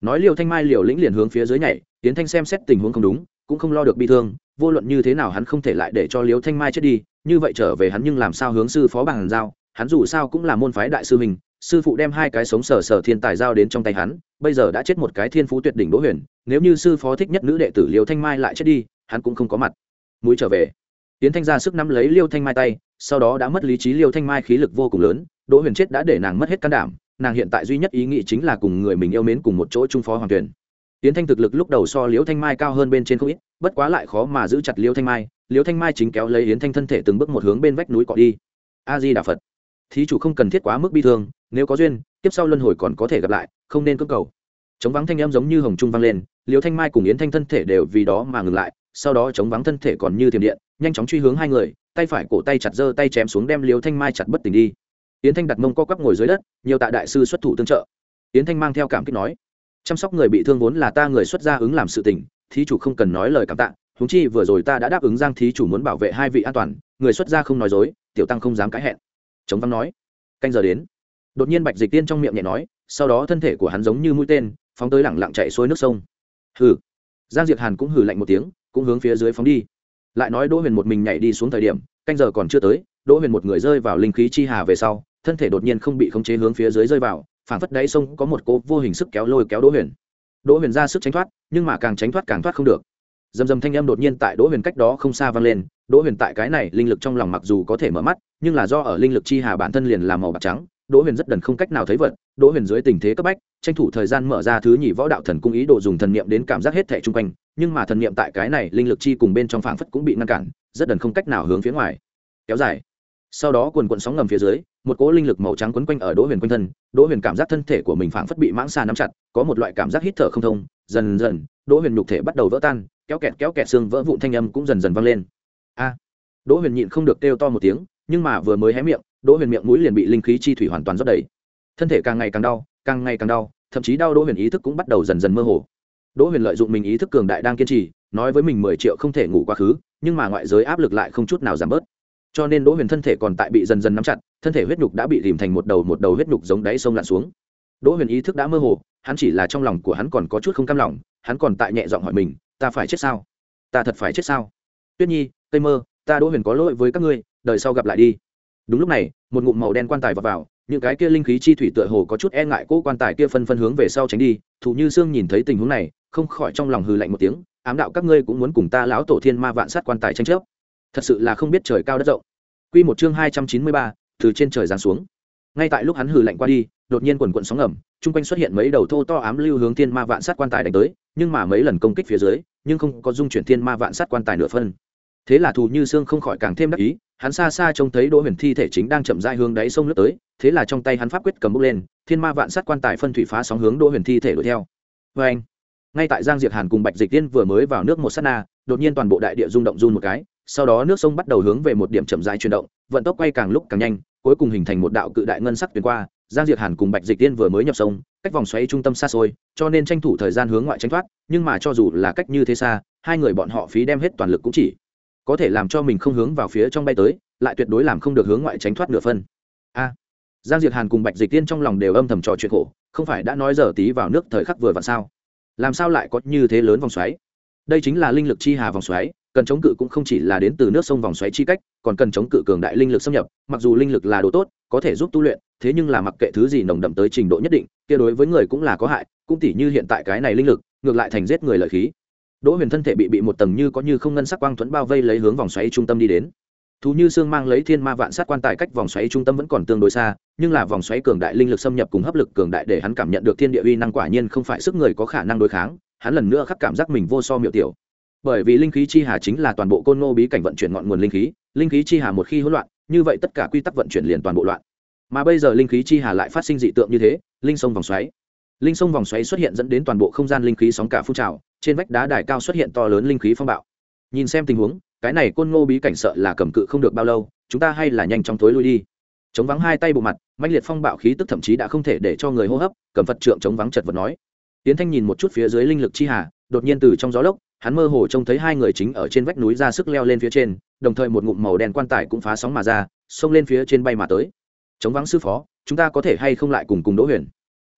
nói liêu thanh mai liều lĩnh liền hướng phía dưới nhảy. Yến Thanh xem xét tình huống không đúng, cũng không lo được bị thương, vô luận như thế nào hắn không thể lại để cho liêu thanh mai chết đi, như vậy trở về hắn nhưng làm sao hướng sư phó bằng giao, hắn dù sao cũng là môn phái đại sư mình, sư phụ đem hai cái sống sờ sờ thiên tài giao đến trong tay hắn, bây giờ đã chết một cái thiên phú tuyệt đỉnh Đỗ Huyền, nếu như sư phó thích nhất nữ đệ tử liêu thanh mai lại chết đi, hắn cũng không có mặt mũi trở về. Yến Thanh ra sức nắm lấy liêu thanh mai tay, sau đó đã mất lý trí. Liêu thanh mai khí lực vô cùng lớn, Đỗ Huyền chết đã để nàng mất hết can đảm, nàng hiện tại duy nhất ý nghĩ chính là cùng người mình yêu mến cùng một chỗ chung phó hoàng tuyển. Yến Thanh thực lực lúc đầu so Liêu Thanh Mai cao hơn bên trên không ít, bất quá lại khó mà giữ chặt Liêu Thanh Mai. Liêu Thanh Mai chính kéo lấy Yến Thanh thân thể từng bước một hướng bên vách núi cọ đi. A Di Đà Phật, thí chủ không cần thiết quá mức bi thương, nếu có duyên, tiếp sau luân hồi còn có thể gặp lại, không nên cưỡng cầu. Chống vắng thanh âm giống như hồng trung vang lên, Liêu Thanh Mai cùng Yến Thanh thân thể đều vì đó mà ngừng lại, sau đó chống vắng thân thể còn như thiểm điện, nhanh chóng truy hướng hai người, tay phải cổ tay chặt giơ tay chém xuống đem Liêu Thanh Mai chặt bất tỉnh đi. Yến Thanh đặt mông co quắp ngồi dưới đất, nhiều tạ đại sư xuất thủ tương trợ. Yến Thanh mang theo cảm kích nói: chăm sóc người bị thương vốn là ta người xuất gia ứng làm sự tình, thí chủ không cần nói lời cảm tạ, huống chi vừa rồi ta đã đáp ứng Giang thí chủ muốn bảo vệ hai vị an toàn, người xuất gia không nói dối, tiểu tăng không dám cãi hẹn. Chống vắng nói: canh giờ đến. Đột nhiên Bạch Dịch Tiên trong miệng nhẹ nói, sau đó thân thể của hắn giống như mũi tên phóng tới lẳng lặng chạy xuôi nước sông. Hừ. Giang Diệt Hàn cũng hừ lạnh một tiếng, cũng hướng phía dưới phóng đi. Lại nói Đỗ Huyền một mình nhảy đi xuống thời điểm, canh giờ còn chưa tới, Đỗ Huyền một người rơi vào linh khí chi hà về sau, thân thể đột nhiên không bị khống chế hướng phía dưới rơi vào, phảng phất đáy sông có một cỗ vô hình sức kéo lôi kéo Đỗ Huyền. Đỗ Huyền ra sức tránh thoát, nhưng mà càng tránh thoát càng thoát không được. Dầm dầm thanh âm đột nhiên tại Đỗ Huyền cách đó không xa vang lên, Đỗ Huyền tại cái này linh lực trong lòng mặc dù có thể mở mắt, nhưng là do ở linh lực chi hà bản thân liền là màu bạc trắng, Đỗ Huyền rất đần không cách nào thấy vật. Đỗ Huyền dưới tình thế cấp bách, tranh thủ thời gian mở ra thứ nhị võ đạo thần cung ý đồ dùng thần niệm đến cảm giác hết thảy xung quanh, nhưng mà thần niệm tại cái này linh lực chi cùng bên trong phảng phất cũng bị ngăn cản, rất đần không cách nào hướng phía ngoài kéo dài. Sau đó cuồn cuộn sóng ngầm phía dưới, một cỗ linh lực màu trắng quấn quanh ở Đỗ Huyền quanh thân, Đỗ Huyền cảm giác thân thể của mình phảng phất bị mãng xà nắm chặt, có một loại cảm giác hít thở không thông, dần dần, Đỗ Huyền nhục thể bắt đầu vỡ tan, kéo kẹt kéo kẹt xương vỡ vụn thanh âm cũng dần dần vang lên. A! Đỗ Huyền nhịn không được kêu to một tiếng, nhưng mà vừa mới hé miệng, Đỗ Huyền miệng mũi liền bị linh khí chi thủy hoàn toàn rót đầy. Thân thể càng ngày càng đau, càng ngày càng đau, thậm chí đau Đỗ Huyền ý thức cũng bắt đầu dần dần mơ hồ. Đỗ Huyền lợi dụng mình ý thức cường đại đang kiên trì, nói với mình mười triệu không thể ngủ quá khứ, nhưng mà ngoại giới áp lực lại không chút nào giảm bớt. Cho nên Đỗ Huyền thân thể còn tại bị dần dần nắm chặt, thân thể huyết nhục đã bị rìm thành một đầu một đầu huyết nhục giống đáy sông lặn xuống. Đỗ Huyền ý thức đã mơ hồ, hắn chỉ là trong lòng của hắn còn có chút không cam lòng, hắn còn tại nhẹ giọng hỏi mình, ta phải chết sao? Ta thật phải chết sao? Tuyết Nhi, Tây Mơ, ta Đỗ Huyền có lỗi với các ngươi, đời sau gặp lại đi. Đúng lúc này, một ngụm màu đen quan tài vào vào, những cái kia linh khí chi thủy tựa hồ có chút e ngại cố quan tài kia phân phân hướng về sau tránh đi. Thủ Như Sương nhìn thấy tình huống này, không khỏi trong lòng hừ lạnh một tiếng, ám đạo các ngươi cũng muốn cùng ta lão tổ thiên ma vạn sát quan tài tranh chấp, thật sự là không biết trời cao đất rộng. Quy một chương hai trăm chín mươi ba, từ trên trời giáng xuống. Ngay tại lúc hắn hừ lạnh qua đi, đột nhiên quần quần sóng ngầm, trung quanh xuất hiện mấy đầu thô to ám lưu hướng thiên ma vạn sát quan tài đánh tới, nhưng mà mấy lần công kích phía dưới, nhưng không có dung chuyển thiên ma vạn sát quan tài nửa phân. Thế là Thủ Như Sương không khỏi càng thêm đắc ý, hắn xa xa trông thấy Đỗ Huyền thi thể chính đang chậm rãi hướng đáy sông lướt tới, thế là trong tay hắn pháp quyết cầm bút lên, thiên ma vạn sát quan tài phân thủy phá sóng hướng Đỗ Huyền thi thể đuổi theo. Và anh, ngay tại Giang Diệt Hàn cùng Bạch Dịch Tiên vừa mới vào nước một sát na, đột nhiên toàn bộ đại địa rung động run một cái, sau đó nước sông bắt đầu hướng về một điểm chậm rãi chuyển động, vận tốc quay càng lúc càng nhanh, cuối cùng hình thành một đạo cự đại ngân sắc tuyến qua. Giang Diệt Hàn cùng Bạch Dịch Tiên vừa mới nhập sông, cách vòng xoáy trung tâm xa xôi, cho nên tranh thủ thời gian hướng ngoại tránh thoát, nhưng mà cho dù là cách như thế xa, hai người bọn họ phí đem hết toàn lực cũng chỉ có thể làm cho mình không hướng vào phía trong bay tới, lại tuyệt đối làm không được hướng ngoại tránh thoát nửa phân. A! Giang Diệt Hàn cùng Bạch Dịch Tiên trong lòng đều âm thầm trò chuyện khổ, không phải đã nói giờ tí vào nước thời khắc vừa vặn sao? Làm sao lại có như thế lớn vòng xoáy? Đây chính là linh lực chi hà vòng xoáy, cần chống cự cũng không chỉ là đến từ nước sông vòng xoáy chi cách, còn cần chống cự cường đại linh lực xâm nhập, mặc dù linh lực là đồ tốt, có thể giúp tu luyện, thế nhưng là mặc kệ thứ gì nồng đậm tới trình độ nhất định, kia đối với người cũng là có hại, cũng tỉ như hiện tại cái này linh lực, ngược lại thành giết người lợi khí. Đỗ Huyền thân thể bị bị một tầng như có như không ngân sắc quang thuẫn bao vây lấy hướng vòng xoáy trung tâm đi đến. Thú Như Sương mang lấy thiên ma vạn sát quan tài cách vòng xoáy trung tâm vẫn còn tương đối xa, nhưng là vòng xoáy cường đại linh lực xâm nhập cùng hấp lực cường đại để hắn cảm nhận được thiên địa uy năng quả nhiên không phải sức người có khả năng đối kháng, hắn lần nữa khắc cảm giác mình vô so miệu tiểu. Bởi vì linh khí chi hà chính là toàn bộ Côn Ngô bí cảnh vận chuyển ngọn nguồn linh khí, linh khí chi hà một khi hỗn loạn, như vậy tất cả quy tắc vận chuyển liền toàn bộ loạn. Mà bây giờ linh khí chi hà lại phát sinh dị tượng như thế, linh sông vòng xoáy. Linh sông vòng xoáy xuất hiện dẫn đến toàn bộ không gian linh khí sóng cả phun trào, trên vách đá đài cao xuất hiện to lớn linh khí phong bạo. Nhìn xem tình huống, cái này Côn Ngô bí cảnh sợ là cầm cự không được bao lâu, chúng ta hay là nhanh chóng tối lui đi. Chống vắng hai tay bộ mặt, mãnh liệt phong bạo khí tức thậm chí đã không thể để cho người hô hấp, cầm Phật trượng chống vắng chật vật nói. Tiến Thanh nhìn một chút phía dưới linh lực chi hà, đột nhiên từ trong gió lốc, hắn mơ hồ trông thấy hai người chính ở trên vách núi ra sức leo lên phía trên, đồng thời một ngụm màu đen quan tài cũng phá sóng mà ra, xông lên phía trên bay mà tới. Chống vắng sư phó, chúng ta có thể hay không lại cùng cùng Đỗ Huyền?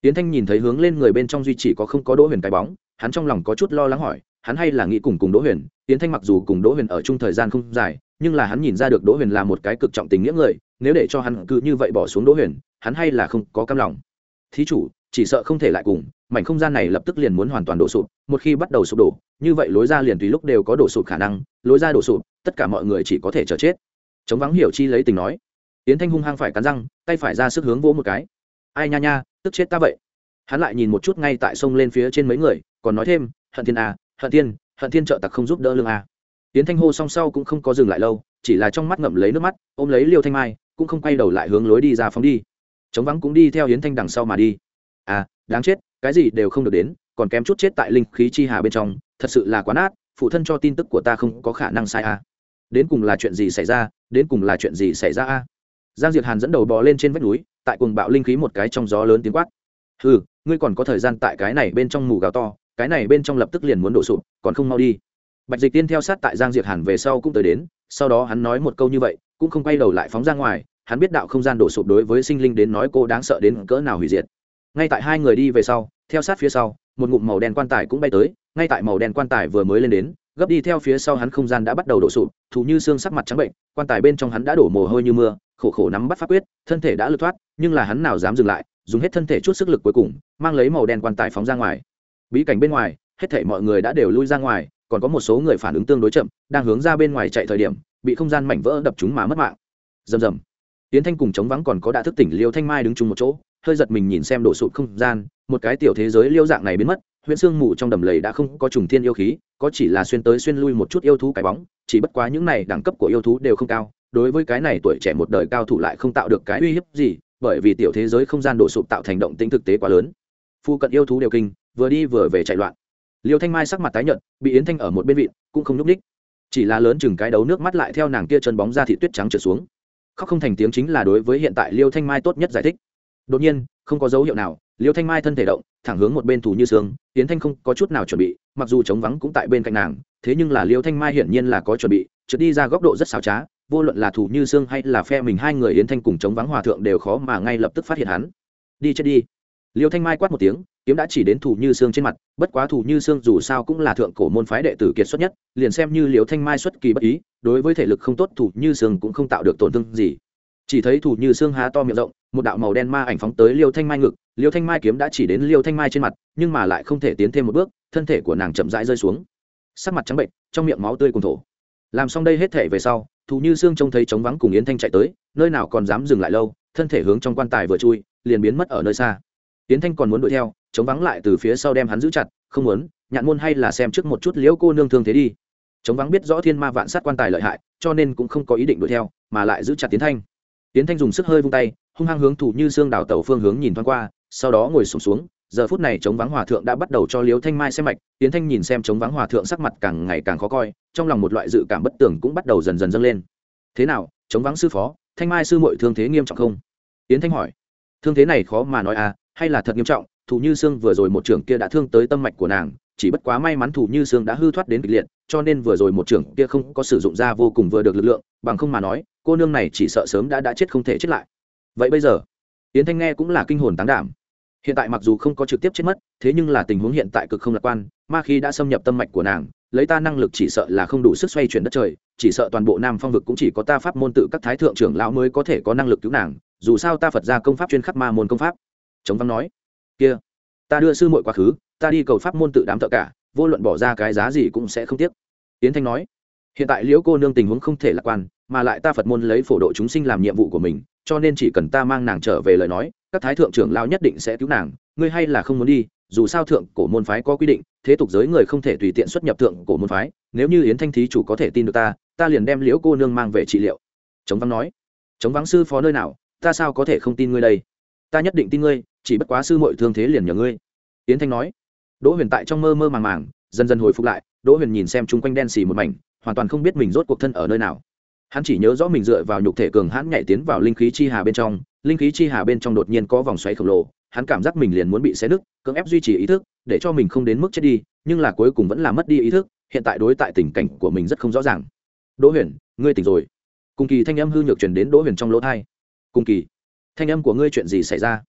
Yến Thanh nhìn thấy hướng lên người bên trong duy chỉ có không có Đỗ Huyền cái bóng, hắn trong lòng có chút lo lắng hỏi, hắn hay là nghĩ cùng cùng Đỗ Huyền. Yến Thanh mặc dù cùng Đỗ Huyền ở chung thời gian không dài, nhưng là hắn nhìn ra được Đỗ Huyền là một cái cực trọng tình nghĩa người, nếu để cho hắn cứ như vậy bỏ xuống Đỗ Huyền, hắn hay là không có cam lòng. Thí chủ, chỉ sợ không thể lại cùng, mảnh không gian này lập tức liền muốn hoàn toàn đổ sụp, một khi bắt đầu sụp đổ, như vậy lối ra liền tùy lúc đều có đổ sụp khả năng, lối ra đổ sụp, tất cả mọi người chỉ có thể chờ chết. Chống vắng hiểu chi lấy tình nói. Yến Thanh hung hăng phải cắn răng, tay phải ra sức hướng vỗ một cái. Ai nha nha, tức chết ta vậy. Hắn lại nhìn một chút ngay tại sông lên phía trên mấy người, còn nói thêm, hận thiên a, hận thiên, hận thiên trợ tặc không giúp đỡ lương a. Yến Thanh hô song sau cũng không có dừng lại lâu, chỉ là trong mắt ngậm lấy nước mắt, ôm lấy Liêu Thanh Mai, cũng không quay đầu lại hướng lối đi ra phóng đi. Chống vắng cũng đi theo Yến Thanh đằng sau mà đi. À, đáng chết, cái gì đều không được đến, còn kém chút chết tại linh khí chi hà bên trong, thật sự là quá nát, phụ thân cho tin tức của ta không có khả năng sai a. Đến cùng là chuyện gì xảy ra, đến cùng là chuyện gì xảy ra a? Giang Diệt Hàn dẫn đầu bò lên trên vách núi, tại cuồng bạo linh khí một cái trong gió lớn tiếng quát. Hừ, ngươi còn có thời gian tại cái này bên trong mù gào to, cái này bên trong lập tức liền muốn đổ sụp, còn không mau đi. Bạch Dịch Tiên theo sát tại Giang Diệt Hàn về sau cũng tới đến, sau đó hắn nói một câu như vậy, cũng không quay đầu lại phóng ra ngoài, hắn biết đạo không gian đổ sụp đối với sinh linh đến nói cô đáng sợ đến cỡ nào hủy diệt. Ngay tại hai người đi về sau, theo sát phía sau, một ngụm màu đen quan tài cũng bay tới, ngay tại màu đen quan tài vừa mới lên đến, gấp đi theo phía sau hắn không gian đã bắt đầu đổ sụp, Thù Như Xương sắc mặt trắng bệnh, quan tài bên trong hắn đã đổ mồ hôi như mưa, khổ khổ nắm bắt pháp quyết, thân thể đã lướt thoát, nhưng là hắn nào dám dừng lại, dùng hết thân thể chút sức lực cuối cùng, mang lấy màu đen quan tài phóng ra ngoài. Bí cảnh bên ngoài, hết thảy mọi người đã đều lui ra ngoài, còn có một số người phản ứng tương đối chậm, đang hướng ra bên ngoài chạy thời điểm, bị không gian mảnh vỡ đập chúng mà mất mạng. Rầm rầm. Tiến Thanh cùng chống vắng còn có đã thức tỉnh Liêu Thanh Mai đứng chung một chỗ, hơi giật mình nhìn xem đổ sụp không gian, một cái tiểu thế giới liêu dạng này biến mất, huyễn xương mù trong đầm lầy đã không có trùng thiên yêu khí, có chỉ là xuyên tới xuyên lui một chút yêu thú cái bóng, chỉ bất quá những này đẳng cấp của yêu thú đều không cao, đối với cái này tuổi trẻ một đời cao thủ lại không tạo được cái uy hiếp gì, bởi vì tiểu thế giới không gian đổ sụp tạo thành động tĩnh thực tế quá lớn. Phu cận yêu thú đều kinh, vừa đi vừa về chạy loạn. Liêu Thanh Mai sắc mặt tái nhợt, bị Yến Thanh ở một bên vịn, cũng không nhúc nhích, chỉ là lớn chừng cái đấu nước mắt lại theo nàng kia chân bóng ra thị tuyết trắng trượt xuống. Khóc không thành tiếng chính là đối với hiện tại Liêu Thanh Mai tốt nhất giải thích. Đột nhiên, không có dấu hiệu nào, Liêu Thanh Mai thân thể động, thẳng hướng một bên Thù Như Xương, Yến Thanh không có chút nào chuẩn bị, mặc dù chống vắng cũng tại bên cạnh nàng, thế nhưng là Liêu Thanh Mai hiển nhiên là có chuẩn bị, trượt đi ra góc độ rất xảo trá, vô luận là Thù Như Xương hay là phe mình hai người Yến Thanh cùng chống vắng hòa thượng đều khó mà ngay lập tức phát hiện hắn. Đi chết đi. Liêu Thanh Mai quát một tiếng, kiếm đã chỉ đến Thù Như Xương trên mặt, bất quá Thù Như Xương dù sao cũng là thượng cổ môn phái đệ tử kiệt xuất nhất, liền xem như Liêu Thanh Mai xuất kỳ bất ý, đối với thể lực không tốt Thù Như Xương cũng không tạo được tổn thương gì. Chỉ thấy Thù Như Xương há to miệng rộng, một đạo màu đen ma ảnh phóng tới Liêu Thanh Mai ngực, Liêu Thanh Mai kiếm đã chỉ đến Liêu Thanh Mai trên mặt, nhưng mà lại không thể tiến thêm một bước, thân thể của nàng chậm rãi rơi xuống, sắc mặt trắng bệnh, trong miệng máu tươi cùng thổ. Làm xong đây hết thể về sau, Thù Như Xương trông thấy trống vắng cùng Yến Thanh chạy tới, nơi nào còn dám dừng lại lâu, thân thể hướng trong quan tài vừa chui, liền biến mất ở nơi xa. Yến Thanh còn muốn đuổi theo, trống vắng lại từ phía sau đem hắn giữ chặt, không muốn, nhạn môn hay là xem trước một chút Liễu cô nương thương thế đi. Trống vắng biết rõ thiên ma vạn sát quan tài lợi hại, cho nên cũng không có ý định đuổi theo, mà lại giữ chặt Yến Thanh. Yến Thanh dùng sức hơi vung tay, hung hăng hướng Thù Như Xương đảo tẩu phương hướng nhìn thoáng qua, sau đó ngồi xổm xuống, xuống. Giờ phút này trống vắng hòa thượng đã bắt đầu cho Liễu Thanh Mai xem mạch, Yến Thanh nhìn xem trống vắng hòa thượng sắc mặt càng ngày càng khó coi, trong lòng một loại dự cảm bất tưởng cũng bắt đầu dần dần dâng lên. Thế nào, trống vắng sư phó, Thanh Mai sư muội thương thế nghiêm trọng không? Yến Thanh hỏi. Thương thế này khó mà nói à, hay là thật nghiêm trọng, Thù Như Xương vừa rồi một trưởng kia đã thương tới tâm mạch của nàng, chỉ bất quá may mắn Thù Như Xương đã hư thoát đến kịch liệt, cho nên vừa rồi một trưởng kia không có sử dụng ra vô cùng vừa được lực lượng, bằng không mà nói, cô nương này chỉ sợ sớm đã đã chết không thể chết lại. Vậy bây giờ? Yến Thanh nghe cũng là kinh hồn táng đảm. Hiện tại mặc dù không có trực tiếp chết mất, thế nhưng là tình huống hiện tại cực không lạc quan, ma khí đã xâm nhập tâm mạch của nàng, lấy ta năng lực chỉ sợ là không đủ sức xoay chuyển đất trời, chỉ sợ toàn bộ Nam Phong vực cũng chỉ có ta pháp môn tự các thái thượng trưởng lão mới có thể có năng lực cứu nàng, dù sao ta Phật gia công pháp chuyên khắc ma môn công pháp. Chống Văn nói, kia, ta đưa sư muội quá khứ, ta đi cầu pháp môn tự đám thợ cả, vô luận bỏ ra cái giá gì cũng sẽ không tiếc. Yến Thanh nói, hiện tại Liễu cô nương tình huống không thể lạc quan, mà lại ta Phật môn lấy phổ độ chúng sinh làm nhiệm vụ của mình, cho nên chỉ cần ta mang nàng trở về lời nói, các thái thượng trưởng lão nhất định sẽ cứu nàng, ngươi hay là không muốn đi, dù sao thượng cổ môn phái có quy định, thế tục giới người không thể tùy tiện xuất nhập thượng cổ môn phái, nếu như Yến Thanh thí chủ có thể tin được ta, ta liền đem Liễu cô nương mang về trị liệu. Chống Vắng nói, chống Vắng sư phó nơi nào, ta sao có thể không tin ngươi đây? Ta nhất định tin ngươi, chỉ bất quá sư muội thương thế liền nhờ ngươi. Yến Thanh nói. Đỗ Huyền tại trong mơ mơ màng màng, dần dần hồi phục lại, Đỗ Huyền nhìn xem chung quanh đen xì một mảnh, hoàn toàn không biết mình rốt cuộc thân ở nơi nào. Hắn chỉ nhớ rõ mình dựa vào nhục thể cường hãn nhảy tiến vào linh khí chi hà bên trong, linh khí chi hà bên trong đột nhiên có vòng xoáy khổng lồ, hắn cảm giác mình liền muốn bị xé nứt, cưỡng ép duy trì ý thức, để cho mình không đến mức chết đi, nhưng là cuối cùng vẫn là mất đi ý thức, hiện tại đối tại tình cảnh của mình rất không rõ ràng. Đỗ Huyền, ngươi tỉnh rồi. Cùng Kỳ thanh âm hư nhược truyền đến Đỗ Huyền trong lỗ tai. Cùng Kỳ, thanh âm của ngươi chuyện gì xảy ra?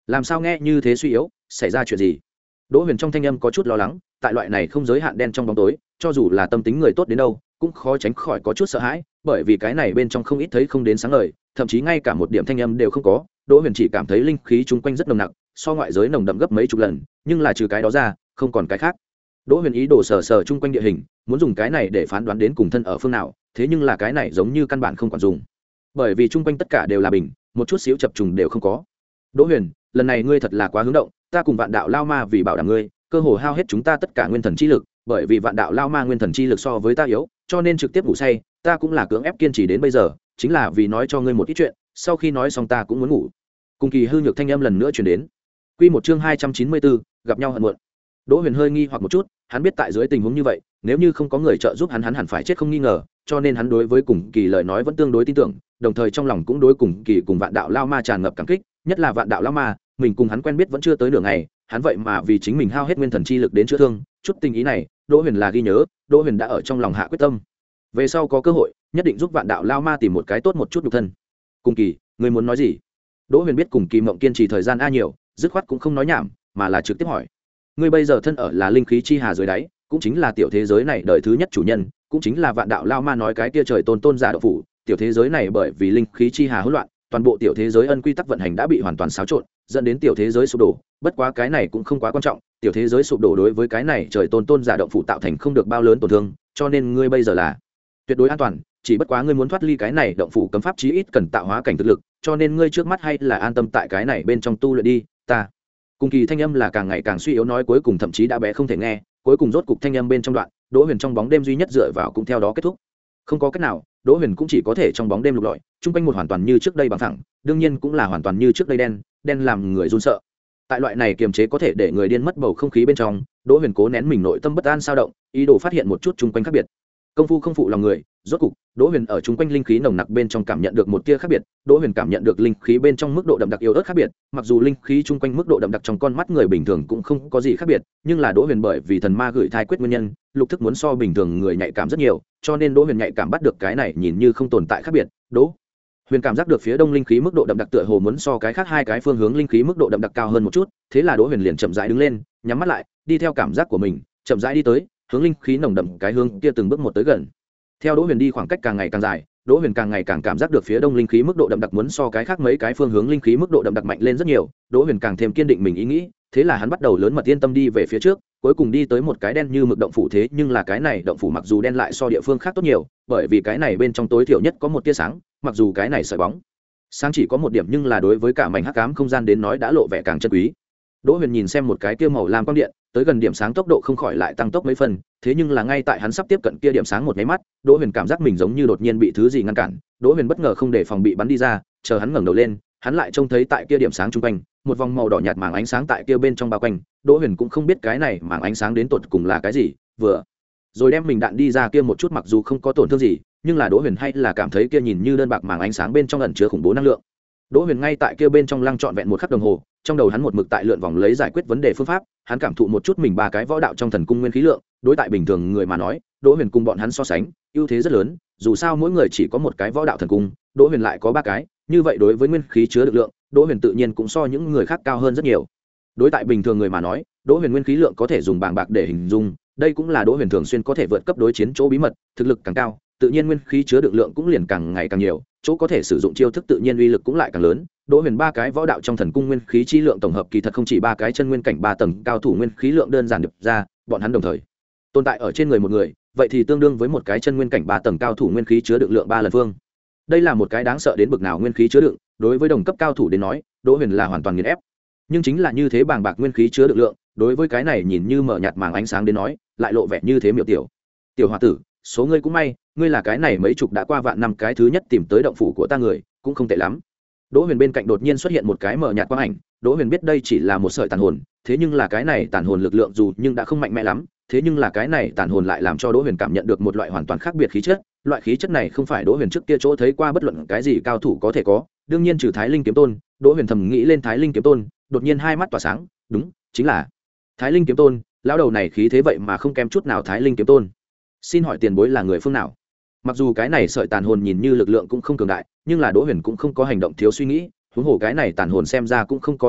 làm sao nghe như thế suy yếu, xảy ra chuyện gì? Đỗ Huyền trong thanh âm có chút lo lắng, tại loại này không giới hạn đen trong bóng tối, cho dù là tâm tính người tốt đến đâu cũng khó tránh khỏi có chút sợ hãi, bởi vì cái này bên trong không ít thấy không đến sáng ngời, thậm chí ngay cả một điểm thanh âm đều không có. Đỗ Huyền chỉ cảm thấy linh khí chung quanh rất nồng nặc, so ngoại giới nồng đậm gấp mấy chục lần, nhưng là trừ cái đó ra không còn cái khác. Đỗ Huyền ý đồ sờ sờ chung quanh địa hình, muốn dùng cái này để phán đoán đến cùng thân ở phương nào, thế nhưng là cái này giống như căn bản không còn dùng, bởi vì chung quanh tất cả đều là bình, một chút xíu chập trùng đều không có. Đỗ Huyền, lần này ngươi thật là quá hướng động, ta cùng Vạn Đạo Lao Ma vì bảo đảm ngươi, cơ hồ hao hết chúng ta tất cả nguyên thần chi lực, bởi vì Vạn Đạo Lao Ma nguyên thần chi lực so với ta yếu, cho nên trực tiếp ngủ say, ta cũng là cưỡng ép kiên trì đến bây giờ, chính là vì nói cho ngươi một ít chuyện, sau khi nói xong ta cũng muốn ngủ. Cùng kỳ hư nhược thanh âm lần nữa truyền đến. Quy một chương hai trăm chín mươi bốn, gặp nhau hận muộn. Đỗ Huyền hơi nghi hoặc một chút, hắn biết tại dưới tình huống như vậy, nếu như không có người trợ giúp hắn hắn hẳn phải chết không nghi ngờ, cho nên hắn đối với cùng kỳ lời nói vẫn tương đối tin tưởng, đồng thời trong lòng cũng đối cùng kỳ cùng Vạn Đạo Lao Ma tràn ngập cảm kích, nhất là Vạn Đạo Lao Ma, mình cùng hắn quen biết vẫn chưa tới nửa ngày, hắn vậy mà vì chính mình hao hết nguyên thần chi lực đến chữa thương, chút tình ý này, Đỗ Huyền là ghi nhớ, Đỗ Huyền đã ở trong lòng hạ quyết tâm, về sau có cơ hội, nhất định giúp Vạn Đạo Lao Ma tìm một cái tốt một chút nhục thân. Cùng kỳ, ngươi muốn nói gì? Đỗ Huyền biết cùng kỳ mộng kiên trì thời gian a nhiều, dứt khoát cũng không nói nhảm, mà là trực tiếp hỏi. Ngươi bây giờ thân ở là linh khí chi hà dưới đáy, cũng chính là tiểu thế giới này đời thứ nhất chủ nhân, cũng chính là Vạn Đạo Lao Ma nói cái kia trời tôn tôn giả đạo phủ, tiểu thế giới này bởi vì linh khí chi hà hỗn loạn, toàn bộ tiểu thế giới ân quy tắc vận hành đã bị hoàn toàn xáo trộn, dẫn đến tiểu thế giới sụp đổ, bất quá cái này cũng không quá quan trọng, tiểu thế giới sụp đổ đối với cái này trời tôn tôn giả động phủ tạo thành không được bao lớn tổn thương, cho nên ngươi bây giờ là tuyệt đối an toàn, chỉ bất quá ngươi muốn thoát ly cái này động phủ cấm pháp chí ít cần tạo hóa cảnh thực lực, cho nên ngươi trước mắt hay là an tâm tại cái này bên trong tu luyện đi, ta. Cùng kỳ thanh âm là càng ngày càng suy yếu nói cuối cùng thậm chí đã bé không thể nghe, cuối cùng rốt cục thanh âm bên trong đoạn, Đỗ Huyền trong bóng đêm duy nhất dựa vào cũng theo đó kết thúc. Không có cách nào, Đỗ Huyền cũng chỉ có thể trong bóng đêm lục lọi, chung quanh một hoàn toàn như trước đây bằng thẳng, đương nhiên cũng là hoàn toàn như trước đây đen, đen làm người run sợ. Tại loại này kiềm chế có thể để người điên mất bầu không khí bên trong, Đỗ Huyền cố nén mình nội tâm bất an sao động, ý đồ phát hiện một chút chung quanh khác biệt. Công phu không phụ lòng người, rốt cục, Đỗ Huyền ở chung quanh linh khí nồng nặc bên trong cảm nhận được một tia khác biệt, Đỗ Huyền cảm nhận được linh khí bên trong mức độ đậm đặc yếu ớt khác biệt, mặc dù linh khí chung quanh mức độ đậm đặc trong con mắt người bình thường cũng không có gì khác biệt, nhưng là Đỗ Huyền bởi vì thần ma gửi thai quyết nguyên nhân, lục thức muốn so bình thường người nhạy cảm rất nhiều, cho nên Đỗ Huyền nhạy cảm bắt được cái này nhìn như không tồn tại khác biệt. Đỗ Huyền cảm giác được phía đông linh khí mức độ đậm đặc tựa hồ muốn so cái khác hai cái phương hướng linh khí mức độ đậm đặc cao hơn một chút, thế là Đỗ Huyền liền chậm rãi đứng lên, nhắm mắt lại, đi theo cảm giác của mình, chậm rãi đi tới, hướng linh khí nồng đậm cái hướng kia từng bước một tới gần. Theo Đỗ Huyền đi khoảng cách càng ngày càng dài, Đỗ Huyền càng ngày càng cảm giác được phía đông linh khí mức độ đậm đặc muốn so cái khác mấy cái phương hướng linh khí mức độ đậm đặc mạnh lên rất nhiều, Đỗ Huyền càng thêm kiên định mình ý nghĩ, thế là hắn bắt đầu lớn mật yên tâm đi về phía trước, cuối cùng đi tới một cái đen như mực động phủ, thế nhưng là cái này động phủ mặc dù đen lại so địa phương khác tốt nhiều, bởi vì cái này bên trong tối thiểu nhất có một tia sáng, mặc dù cái này sợi bóng sáng chỉ có một điểm nhưng là đối với cả mảnh hắc ám không gian đến nói đã lộ vẻ càng chân quý. Đỗ Huyền nhìn xem một cái kia màu lam quang điện, tới gần điểm sáng tốc độ không khỏi lại tăng tốc mấy phần, thế nhưng là ngay tại hắn sắp tiếp cận kia điểm sáng một cái mắt, Đỗ Huyền cảm giác mình giống như đột nhiên bị thứ gì ngăn cản, Đỗ Huyền bất ngờ không để phòng bị bắn đi ra, chờ hắn ngẩng đầu lên, hắn lại trông thấy tại kia điểm sáng trung quanh, một vòng màu đỏ nhạt màng ánh sáng tại kia bên trong bao quanh, Đỗ Huyền cũng không biết cái này màng ánh sáng đến tột cùng là cái gì, vừa rồi đem mình đạn đi ra kia một chút mặc dù không có tổn thương gì, nhưng là Đỗ Huyền hay là cảm thấy kia nhìn như đơn bạc màng ánh sáng bên trong ẩn chứa khủng bố năng lượng. Đỗ Huyền ngay tại kia bên trong lăng trọn vẹn một khắc đồng hồ, trong đầu hắn một mực tại lượn vòng lấy giải quyết vấn đề phương pháp, hắn cảm thụ một chút mình ba cái võ đạo trong thần cung nguyên khí lượng, đối tại bình thường người mà nói, Đỗ Huyền cùng bọn hắn so sánh, ưu thế rất lớn, dù sao mỗi người chỉ có một cái võ đạo thần cung, Đỗ Huyền lại có ba cái, như vậy đối với nguyên khí chứa được lượng, Đỗ Huyền tự nhiên cũng so những người khác cao hơn rất nhiều. Đối tại bình thường người mà nói, Đỗ Huyền nguyên khí lượng có thể dùng bảng bạc để hình dung, đây cũng là Đỗ Huyền thường xuyên có thể vượt cấp đối chiến chỗ bí mật, thực lực càng cao, tự nhiên nguyên khí chứa được lượng cũng liền càng ngày càng nhiều, chỗ có thể sử dụng chiêu thức tự nhiên uy lực cũng lại càng lớn. Đỗ Huyền ba cái võ đạo trong thần cung nguyên khí chi lượng tổng hợp kỳ thật không chỉ ba cái chân nguyên cảnh ba tầng cao thủ nguyên khí lượng đơn giản được ra, bọn hắn đồng thời tồn tại ở trên người một người, vậy thì tương đương với một cái chân nguyên cảnh ba tầng cao thủ nguyên khí chứa đựng lượng ba lần phương. Đây là một cái đáng sợ đến bực nào nguyên khí chứa đựng, đối với đồng cấp cao thủ đến nói, Đỗ Huyền là hoàn toàn nghiền ép. Nhưng chính là như thế bàng bạc nguyên khí chứa đựng lượng, đối với cái này nhìn như mở nhạt màng ánh sáng đến nói, lại lộ vẻ như thế miểu tiểu. Tiểu hòa tử, số ngươi cũng may, ngươi là cái này mấy chục đã qua vạn năm cái thứ nhất tìm tới động phủ của ta người, cũng không tệ lắm. Đỗ Huyền bên cạnh đột nhiên xuất hiện một cái mở nhạt quang ảnh, Đỗ Huyền biết đây chỉ là một sợi tàn hồn, thế nhưng là cái này tàn hồn lực lượng dù nhưng đã không mạnh mẽ lắm, thế nhưng là cái này tàn hồn lại làm cho Đỗ Huyền cảm nhận được một loại hoàn toàn khác biệt khí chất, loại khí chất này không phải Đỗ Huyền trước kia chỗ thấy qua bất luận cái gì cao thủ có thể có, đương nhiên trừ Thái Linh kiếm tôn, Đỗ Huyền thầm nghĩ lên Thái Linh kiếm tôn, đột nhiên hai mắt tỏa sáng, đúng, chính là Thái Linh kiếm tôn, lão đầu này khí thế vậy mà không kém chút nào Thái Linh kiếm tôn. Xin hỏi tiền bối là người phương nào? Mặc dù cái này sợi tàn hồn nhìn như lực lượng cũng không cường đại, nhưng là Đỗ Huyền cũng không có hành động thiếu suy nghĩ, huống hồ cái này tàn hồn xem ra cũng không có ác ý,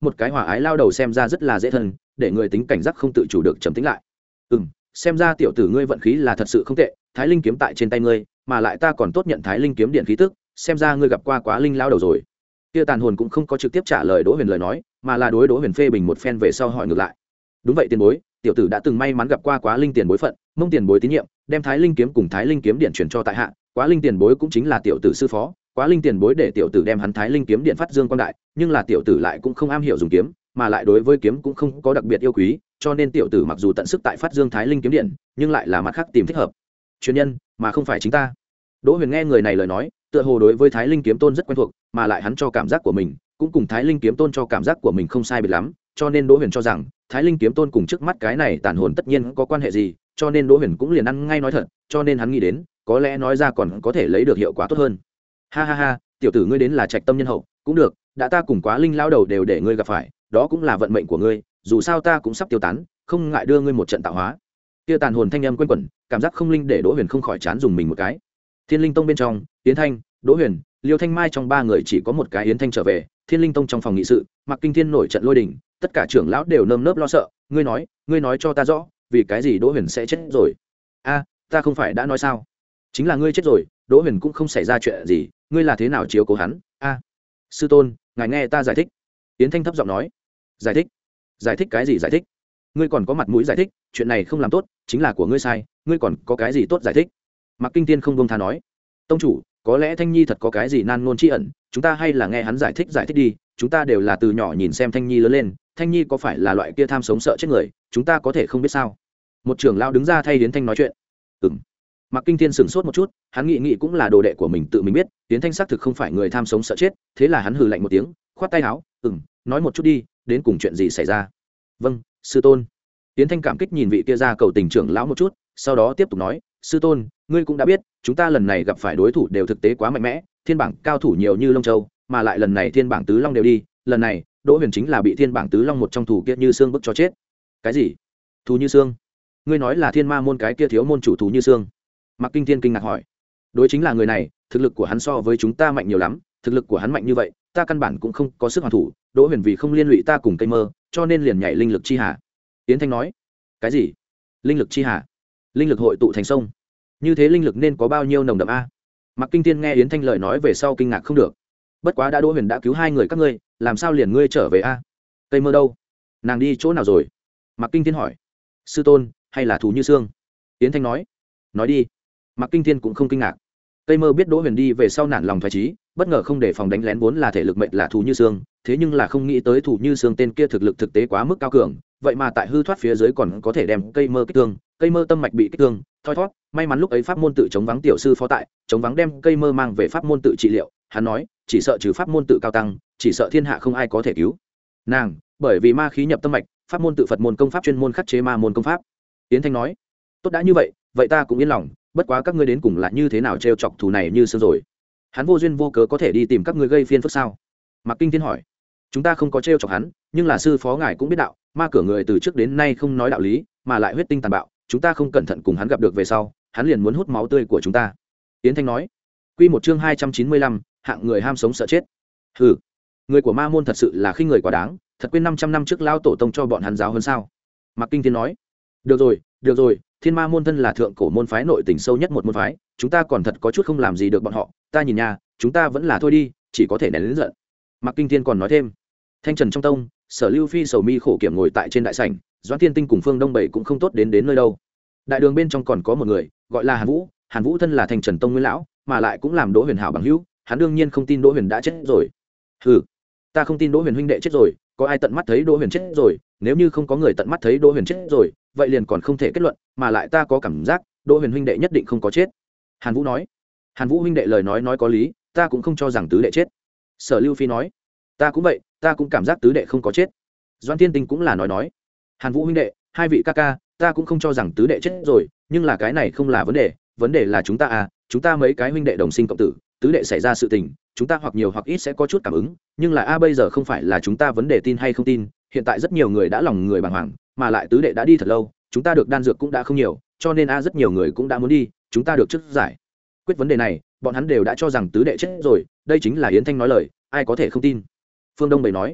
một cái hòa ái lao đầu xem ra rất là dễ thân, để người tính cảnh giác không tự chủ được trầm tĩnh lại. Ừm, xem ra tiểu tử ngươi vận khí là thật sự không tệ, Thái Linh kiếm tại trên tay ngươi, mà lại ta còn tốt nhận Thái Linh kiếm điện khí tức, xem ra ngươi gặp qua Quá Linh lao đầu rồi. Kia tàn hồn cũng không có trực tiếp trả lời Đỗ Huyền lời nói, mà là đối Đỗ Huyền phê bình một phen về sau hỏi ngược lại. Đúng vậy tiền bối, tiểu tử đã từng may mắn gặp qua Quá Linh tiền bối phận, mong tiền bối tín nhiệm, đem Thái Linh kiếm cùng Thái Linh kiếm điện chuyển cho tại hạ, Quá Linh tiền bối cũng chính là tiểu tử sư phó, Quá Linh tiền bối để tiểu tử đem hắn Thái Linh kiếm điện phát dương quang đại, nhưng là tiểu tử lại cũng không am hiểu dùng kiếm, mà lại đối với kiếm cũng không có đặc biệt yêu quý, cho nên tiểu tử mặc dù tận sức tại phát dương Thái Linh kiếm điện, nhưng lại là mặt khác tìm thích hợp chuyên nhân, mà không phải chính ta. Đỗ Huyền nghe người này lời nói, tựa hồ đối với Thái Linh kiếm tôn rất quen thuộc, mà lại hắn cho cảm giác của mình cũng cùng Thái Linh kiếm tôn cho cảm giác của mình không sai biệt lắm, cho nên Đỗ Huyền cho rằng Thái Linh kiếm tôn cùng trước mắt cái này tàn hồn tất nhiên có quan hệ gì, cho nên Đỗ Huyền cũng liền ăn ngay nói thật, cho nên hắn nghĩ đến có lẽ nói ra còn có thể lấy được hiệu quả tốt hơn. Ha ha ha, tiểu tử ngươi đến là trạch tâm nhân hậu, cũng được, đã ta cùng Quá Linh lao đầu đều để ngươi gặp phải, đó cũng là vận mệnh của ngươi, dù sao ta cũng sắp tiêu tán, không ngại đưa ngươi một trận tạo hóa. Kia tàn hồn thanh âm quen quẩn, cảm giác không linh để Đỗ Huyền không khỏi chán dùng mình một cái. Thiên Linh Tông bên trong, Yến Thanh, Đỗ Huyền, Liêu Thanh Mai trong ba người chỉ có một cái Yến Thanh trở về. Thiên Linh Tông trong phòng nghị sự, Mạc Kinh Thiên nổi trận lôi đình, tất cả trưởng lão đều nơm nớp lo sợ. Ngươi nói, ngươi nói cho ta rõ, vì cái gì Đỗ Huyền sẽ chết rồi? A, ta không phải đã nói sao? Chính là ngươi chết rồi, Đỗ Huyền cũng không xảy ra chuyện gì, ngươi là thế nào chiếu cố hắn? A, sư tôn, ngài nghe ta giải thích. Yến Thanh thấp giọng nói. Giải thích? Giải thích cái gì giải thích? Ngươi còn có mặt mũi giải thích, chuyện này không làm tốt, chính là của ngươi sai, ngươi còn có cái gì tốt giải thích? Mạc Kinh Thiên không buông tha nói. Tông chủ, có lẽ Thanh Nhi thật có cái gì nan ngôn tri ẩn, chúng ta hay là nghe hắn giải thích giải thích đi, chúng ta đều là từ nhỏ nhìn xem Thanh Nhi lớn lên, Thanh Nhi có phải là loại kia tham sống sợ chết người, chúng ta có thể không biết sao? Một trưởng lão đứng ra thay Yến Thanh nói chuyện. Ừm. Mạc Kinh Thiên sửng sốt một chút, hắn nghĩ nghĩ cũng là đồ đệ của mình tự mình biết, Yến Thanh xác thực không phải người tham sống sợ chết, thế là hắn hừ lạnh một tiếng, khoát tay áo, "Ừm, nói một chút đi, đến cùng chuyện gì xảy ra?" "Vâng, sư tôn." Yến Thanh cảm kích nhìn vị kia ra cầu tình trưởng lão một chút, sau đó tiếp tục nói, "Sư tôn, ngươi cũng đã biết, chúng ta lần này gặp phải đối thủ đều thực tế quá mạnh mẽ, thiên bảng cao thủ nhiều như Long Châu, mà lại lần này thiên bảng tứ long đều đi, lần này, Đỗ Huyền chính là bị thiên bảng tứ long một trong thủ kia Như Xương bức cho chết." "Cái gì? Thú Như Xương? Ngươi nói là Thiên Ma môn cái kia thiếu môn chủ Thú Như Xương?" Mạc Kinh Thiên kinh ngạc hỏi. "Đối, chính là người này, thực lực của hắn so với chúng ta mạnh nhiều lắm, thực lực của hắn mạnh như vậy, ta căn bản cũng không có sức hoàn thủ, Đỗ Huyền vì không liên lụy ta cùng Cây Mơ, cho nên liền nhảy linh lực chi hà." Yến Thanh nói. "Cái gì? Linh lực chi hà? Linh lực hội tụ thành sông? Như thế linh lực nên có bao nhiêu nồng đậm a?" Mạc Kinh Thiên nghe Yến Thanh lời nói về sau kinh ngạc không được. "Bất quá đã Đỗ Huyền đã cứu hai người các ngươi, làm sao liền ngươi trở về a? Cây Mơ đâu? Nàng đi chỗ nào rồi?" Mạc Kinh Thiên hỏi. "Sư tôn, hay là Thú Như Xương?" Yến Thanh nói. "Nói đi." Mạc Kinh Thiên cũng không kinh ngạc. Cây Mơ biết Đỗ Huyền đi về sau nản lòng thoái trí, bất ngờ không để phòng đánh lén vốn là thể lực mệnh là Thú Như Xương, thế nhưng là không nghĩ tới Thú Như Xương tên kia thực lực thực tế quá mức cao cường, vậy mà tại hư thoát phía dưới còn có thể đem Cây Mơ kích thương, Cây Mơ tâm mạch bị kích thương, thoi thoát, may mắn lúc ấy pháp môn tự chống vắng tiểu sư phó tại, chống vắng đem Cây Mơ mang về pháp môn tự trị liệu, hắn nói, chỉ sợ trừ pháp môn tự cao tăng, chỉ sợ thiên hạ không ai có thể cứu nàng, bởi vì ma khí nhập tâm mạch, pháp môn tự Phật môn công pháp chuyên môn khắc chế ma môn công pháp." Yến Thanh nói. "Tốt đã như vậy, vậy ta cũng yên lòng, bất quá các ngươi đến cùng là như thế nào trêu chọc thù này Như Xương rồi? Hắn vô duyên vô cớ có thể đi tìm các ngươi gây phiền phức sao?" Mạc Kinh Thiên hỏi. "Chúng ta không có trêu chọc hắn, nhưng là sư phó ngài cũng biết đạo, ma cửa người từ trước đến nay không nói đạo lý, mà lại huyết tinh tàn bạo, chúng ta không cẩn thận cùng hắn gặp được về sau, hắn liền muốn hút máu tươi của chúng ta." Yến Thanh nói. Quy một chương hai trăm chín mươi lăm, hạng người ham sống sợ chết. Hừ, người của ma môn thật sự là khinh người quá đáng, thật quên năm trăm năm trước lao tổ tông cho bọn hắn giáo hơn sao? Mạc Kinh Thiên nói. "Được rồi, được rồi, Thiên Ma môn thân là thượng cổ môn phái nội tình sâu nhất một môn phái, chúng ta còn thật có chút không làm gì được bọn họ, ta nhìn nha, chúng ta vẫn là thôi đi, chỉ có thể nén lớn giận." Mạc Kinh Thiên còn nói thêm. Thanh Trần trong tông, Sở Lưu Phi sầu mi khổ kiểm ngồi tại trên đại sảnh, Doãn Thiên Tinh cùng Phương Đông Bảy cũng không tốt đến đến nơi đâu. Đại đường bên trong còn có một người, gọi là Hàn Vũ, Hàn Vũ thân là Thanh Trần tông nguyên lão, mà lại cũng làm Đỗ Huyền hảo bằng hữu, hắn đương nhiên không tin Đỗ Huyền đã chết rồi. "Hừ, ta không tin Đỗ Huyền huynh đệ chết rồi, có ai tận mắt thấy Đỗ Huyền chết rồi, nếu như không có người tận mắt thấy Đỗ Huyền chết rồi, vậy liền còn không thể kết luận, mà lại ta có cảm giác, Đỗ Huyền huynh đệ nhất định không có chết." Hàn Vũ nói. "Hàn Vũ huynh đệ lời nói nói có lý, ta cũng không cho rằng tứ đệ chết." Sở Lưu Phi nói. "Ta cũng vậy, ta cũng cảm giác tứ đệ không có chết." Doãn Thiên Tinh cũng là nói nói. "Hàn Vũ huynh đệ, hai vị ca ca, ta cũng không cho rằng tứ đệ chết rồi, nhưng là cái này không là vấn đề, vấn đề là chúng ta à, chúng ta mấy cái huynh đệ đồng sinh cộng tử, tứ đệ xảy ra sự tình, chúng ta hoặc nhiều hoặc ít sẽ có chút cảm ứng, nhưng là a bây giờ không phải là chúng ta vấn đề tin hay không tin, hiện tại rất nhiều người đã lòng người bàng hoàng, mà lại tứ đệ đã đi thật lâu, chúng ta được đan dược cũng đã không nhiều, cho nên a rất nhiều người cũng đã muốn đi, chúng ta được trước giải quyết vấn đề này, bọn hắn đều đã cho rằng tứ đệ chết rồi, đây chính là Yến Thanh nói lời, ai có thể không tin?" Phương Đông Bảy nói.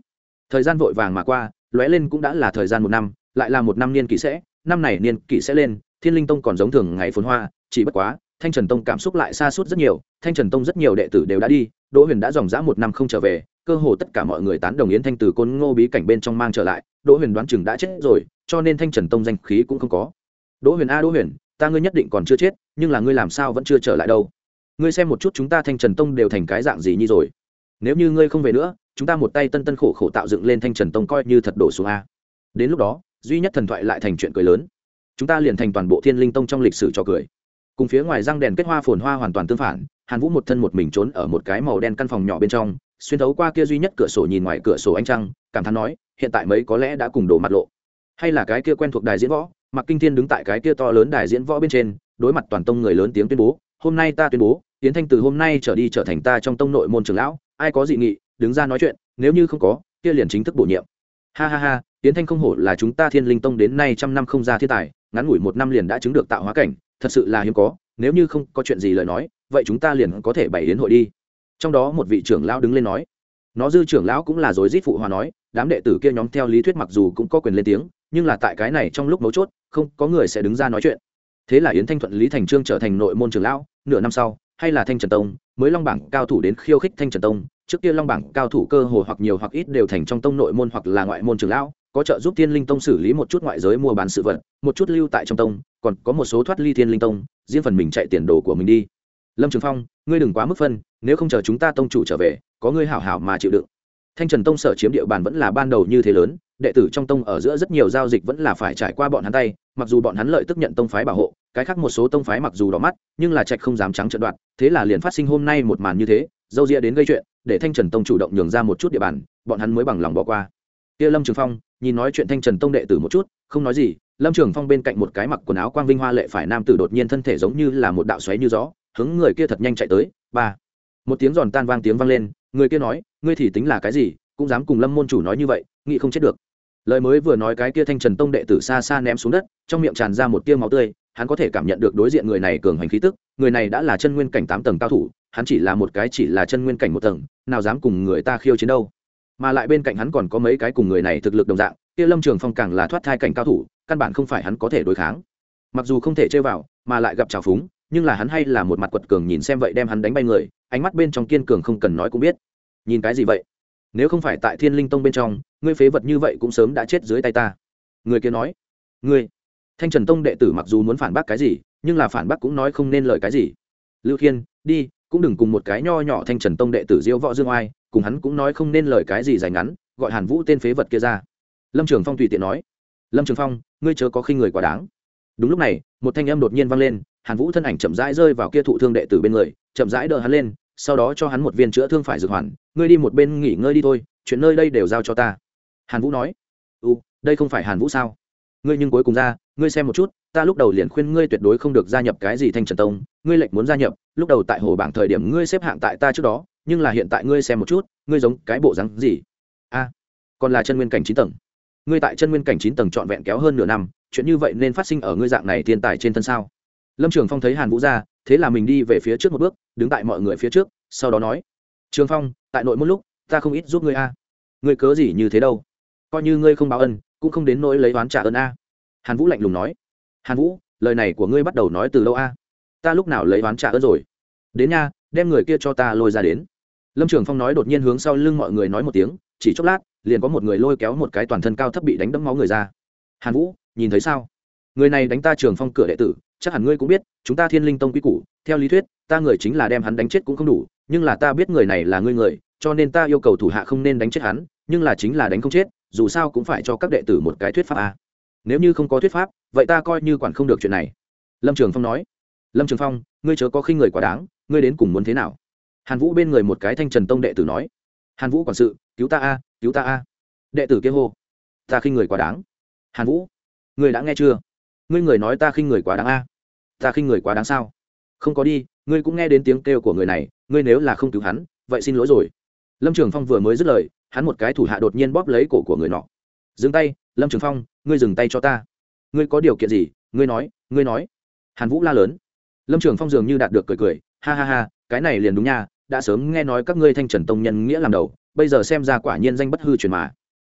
thời gian vội vàng mà qua, lóe lên cũng đã là thời gian một năm, lại là một năm niên kỷ sẽ, năm này niên kỷ sẽ lên, Thiên Linh Tông còn giống thường ngày phồn hoa, chỉ bất quá Thanh Trần Tông cảm xúc lại xa suốt rất nhiều. Thanh Trần Tông rất nhiều đệ tử đều đã đi, Đỗ Huyền đã dòng dã một năm không trở về, cơ hồ tất cả mọi người tán đồng Yến Thanh từ Côn Ngô bí cảnh bên trong mang trở lại, Đỗ Huyền đoán chừng đã chết rồi, cho nên Thanh Trần Tông danh khí cũng không có. Đỗ Huyền a Đỗ Huyền, ta ngươi nhất định còn chưa chết, nhưng là ngươi làm sao vẫn chưa trở lại đâu? Ngươi xem một chút chúng ta Thanh Trần Tông đều thành cái dạng gì như rồi. Nếu như ngươi không về nữa, chúng ta một tay tân tân khổ khổ tạo dựng lên Thanh Trần Tông coi như thật đổ xuống a. Đến lúc đó, duy nhất thần thoại lại thành chuyện cười lớn. Chúng ta liền thành toàn bộ Thiên Linh Tông trong lịch sử cho cười. Cùng phía ngoài răng đèn kết hoa phồn hoa hoàn toàn tương phản, Hàn Vũ một thân một mình trốn ở một cái màu đen căn phòng nhỏ bên trong, xuyên thấu qua kia duy nhất cửa sổ nhìn ngoài cửa sổ ánh trăng, cảm thán nói, hiện tại mấy có lẽ đã cùng đổ mặt lộ. Hay là cái kia quen thuộc đài diễn võ, Mạc Kinh Thiên đứng tại cái kia to lớn đài diễn võ bên trên, đối mặt toàn tông người lớn tiếng tuyên bố, hôm nay ta tuyên bố, Yến Thanh từ hôm nay trở đi trở thành ta trong tông nội môn trưởng lão, ai có dị nghị, đứng ra nói chuyện, nếu như không có, kia liền chính thức bổ nhiệm. Ha ha ha, Yến Thanh không hổ là chúng ta Thiên Linh Tông đến nay trăm năm không ra thiên tài, ngắn ngủi một năm liền đã chứng được tạo hóa cảnh, thật sự là hiếm có, nếu như không có chuyện gì lời nói, vậy chúng ta liền có thể bày yến hội đi. Trong đó một vị trưởng lão đứng lên nói, nó dư trưởng lão cũng là rối rít phụ hòa nói, đám đệ tử kia nhóm theo lý thuyết mặc dù cũng có quyền lên tiếng, nhưng là tại cái này trong lúc mấu chốt, không có người sẽ đứng ra nói chuyện. Thế là Yến Thanh thuận lý thành trương trở thành nội môn trưởng lão, nửa năm sau, hay là Thanh Trần Tông, mới long bảng cao thủ đến khiêu khích Thanh Trần Tông, trước kia long bảng cao thủ cơ hồ hoặc nhiều hoặc ít đều thành trong tông nội môn hoặc là ngoại môn trưởng lão, có trợ giúp Thiên Linh Tông xử lý một chút ngoại giới mua bán sự vật, một chút lưu tại trong tông, còn có một số thoát ly Thiên Linh Tông, riêng phần mình chạy tiền đồ của mình đi. Lâm Trường Phong, ngươi đừng quá mức phân, nếu không chờ chúng ta tông chủ trở về, có ngươi hảo hảo mà chịu đựng. Thanh Trần Tông sở chiếm địa bàn vẫn là ban đầu như thế lớn, đệ tử trong tông ở giữa rất nhiều giao dịch vẫn là phải trải qua bọn hắn tay, mặc dù bọn hắn lợi tức nhận tông phái bảo hộ, cái khác một số tông phái mặc dù đỏ mắt, nhưng là trạch không dám trắng trợn đoạt, thế là liền phát sinh hôm nay một màn như thế, dâu ria đến gây chuyện, để Thanh Trần Tông chủ động nhường ra một chút địa bàn, bọn hắn mới bằng lòng bỏ qua. Kia Lâm Trường Phong, nhìn nói chuyện Thanh Trần Tông đệ tử một chút, không nói gì. Lâm Trường Phong bên cạnh một cái mặc quần áo quang vinh hoa lệ phải nam tử đột nhiên thân thể giống như là một đạo xoáy như gió, hướng người kia thật nhanh chạy tới. Ba, một tiếng giòn tan vang tiếng vang lên, người kia nói, ngươi thì tính là cái gì, cũng dám cùng Lâm môn chủ nói như vậy, nghĩ không chết được. Lời mới vừa nói, cái kia Thanh Trần Tông đệ tử xa xa ném xuống đất, trong miệng tràn ra một tia máu tươi, hắn có thể cảm nhận được đối diện người này cường hành khí tức, người này đã là chân nguyên cảnh tám tầng cao thủ, hắn chỉ là một cái chỉ là chân nguyên cảnh một tầng, nào dám cùng người ta khiêu chiến đâu. Mà lại bên cạnh hắn còn có mấy cái cùng người này thực lực đồng dạng, kia Lâm Trường Phong càng là thoát thai cảnh cao thủ, căn bản không phải hắn có thể đối kháng. Mặc dù không thể chơi vào, mà lại gặp trào phúng, nhưng là hắn hay là một mặt quật cường, nhìn xem vậy đem hắn đánh bay người, ánh mắt bên trong kiên cường không cần nói cũng biết. Nhìn cái gì vậy? Nếu không phải tại Thiên Linh Tông bên trong, ngươi phế vật như vậy cũng sớm đã chết dưới tay ta. Người kia nói. Ngươi. Thanh Trần Tông đệ tử mặc dù muốn phản bác cái gì, nhưng là phản bác cũng nói không nên lời cái gì. Lưu Khiên, đi, cũng đừng cùng một cái nho nhỏ Thanh Trần Tông đệ tử diêu võ dương oai, cùng hắn cũng nói không nên lời cái gì dài ngắn, gọi Hàn Vũ tên phế vật kia ra. Lâm Trường Phong tùy tiện nói. Lâm Trường Phong, ngươi chớ có khinh người quá đáng. Đúng lúc này, một thanh âm đột nhiên vang lên, Hàn Vũ thân ảnh chậm rãi rơi vào kia thụ thương đệ tử bên người, chậm rãi đỡ hắn lên, sau đó cho hắn một viên chữa thương phải dược hoàn, ngươi đi một bên nghỉ ngơi đi thôi, chuyện nơi đây đều giao cho ta. Hàn Vũ nói. "Ừ, đây không phải Hàn Vũ sao? Ngươi nhưng cuối cùng ra, ngươi xem một chút, ta lúc đầu liền khuyên ngươi tuyệt đối không được gia nhập cái gì Thanh Trần Tông, ngươi lệnh muốn gia nhập, lúc đầu tại hồ bảng thời điểm ngươi xếp hạng tại ta trước đó, nhưng là hiện tại ngươi xem một chút, ngươi giống cái bộ dáng gì? A, còn là chân nguyên cảnh chín tầng. Ngươi tại chân nguyên cảnh chín tầng trọn vẹn kéo hơn nửa năm, chuyện như vậy nên phát sinh ở ngươi dạng này thiên tài trên thân sao?" Lâm Trường Phong thấy Hàn Vũ ra, thế là mình đi về phía trước một bước, đứng tại mọi người phía trước, sau đó nói: "Trường Phong, tại nội môn lúc, ta không ít giúp ngươi a. Ngươi cớ gì như thế đâu? Coi như ngươi không báo ân, cũng không đến nỗi lấy oán trả ơn a." Hàn Vũ lạnh lùng nói. "Hàn Vũ, lời này của ngươi bắt đầu nói từ lâu a? Ta lúc nào lấy oán trả ơn rồi? Đến nha, đem người kia cho ta lôi ra đến." Lâm Trường Phong nói, đột nhiên hướng sau lưng mọi người nói một tiếng, chỉ chốc lát, liền có một người lôi kéo một cái toàn thân cao thấp bị đánh đẫm máu người ra. "Hàn Vũ, nhìn thấy sao? Người này đánh ta Trường Phong cửa đệ tử, chắc hẳn ngươi cũng biết, chúng ta Thiên Linh Tông quy củ, theo lý thuyết, ta người chính là đem hắn đánh chết cũng không đủ, nhưng là ta biết người này là ngươi người, cho nên ta yêu cầu thủ hạ không nên đánh chết hắn, nhưng là chính là đánh không chết, dù sao cũng phải cho các đệ tử một cái thuyết pháp a. Nếu như không có thuyết pháp, vậy ta coi như quản không được chuyện này." Lâm Trường Phong nói. "Lâm Trường Phong, ngươi chớ có khinh người quá đáng, ngươi đến cùng muốn thế nào?" Hàn Vũ bên người một cái Thanh Trần Tông đệ tử nói. "Hàn Vũ quản sự, cứu ta a, cứu ta a." Đệ tử kia hô. "Ta khinh người quá đáng." "Hàn Vũ, ngươi đã nghe chưa? Ngươi người nói ta khinh người quá đáng a? Ta khinh người quá đáng sao? Không có đi, ngươi cũng nghe đến tiếng kêu của người này, ngươi nếu là không cứu hắn, vậy xin lỗi rồi." Lâm Trường Phong vừa mới dứt lời, hắn một cái thủ hạ đột nhiên bóp lấy cổ của người nọ. "Dừng tay, Lâm Trường Phong, ngươi dừng tay cho ta. Ngươi có điều kiện gì, ngươi nói, ngươi nói." Hàn Vũ la lớn. Lâm Trường Phong dường như đạt được cười cười, ha ha ha, cái này liền đúng nha, đã sớm nghe nói các ngươi Thanh Trần Tông nhân nghĩa làm đầu, bây giờ xem ra quả nhiên danh bất hư truyền mà.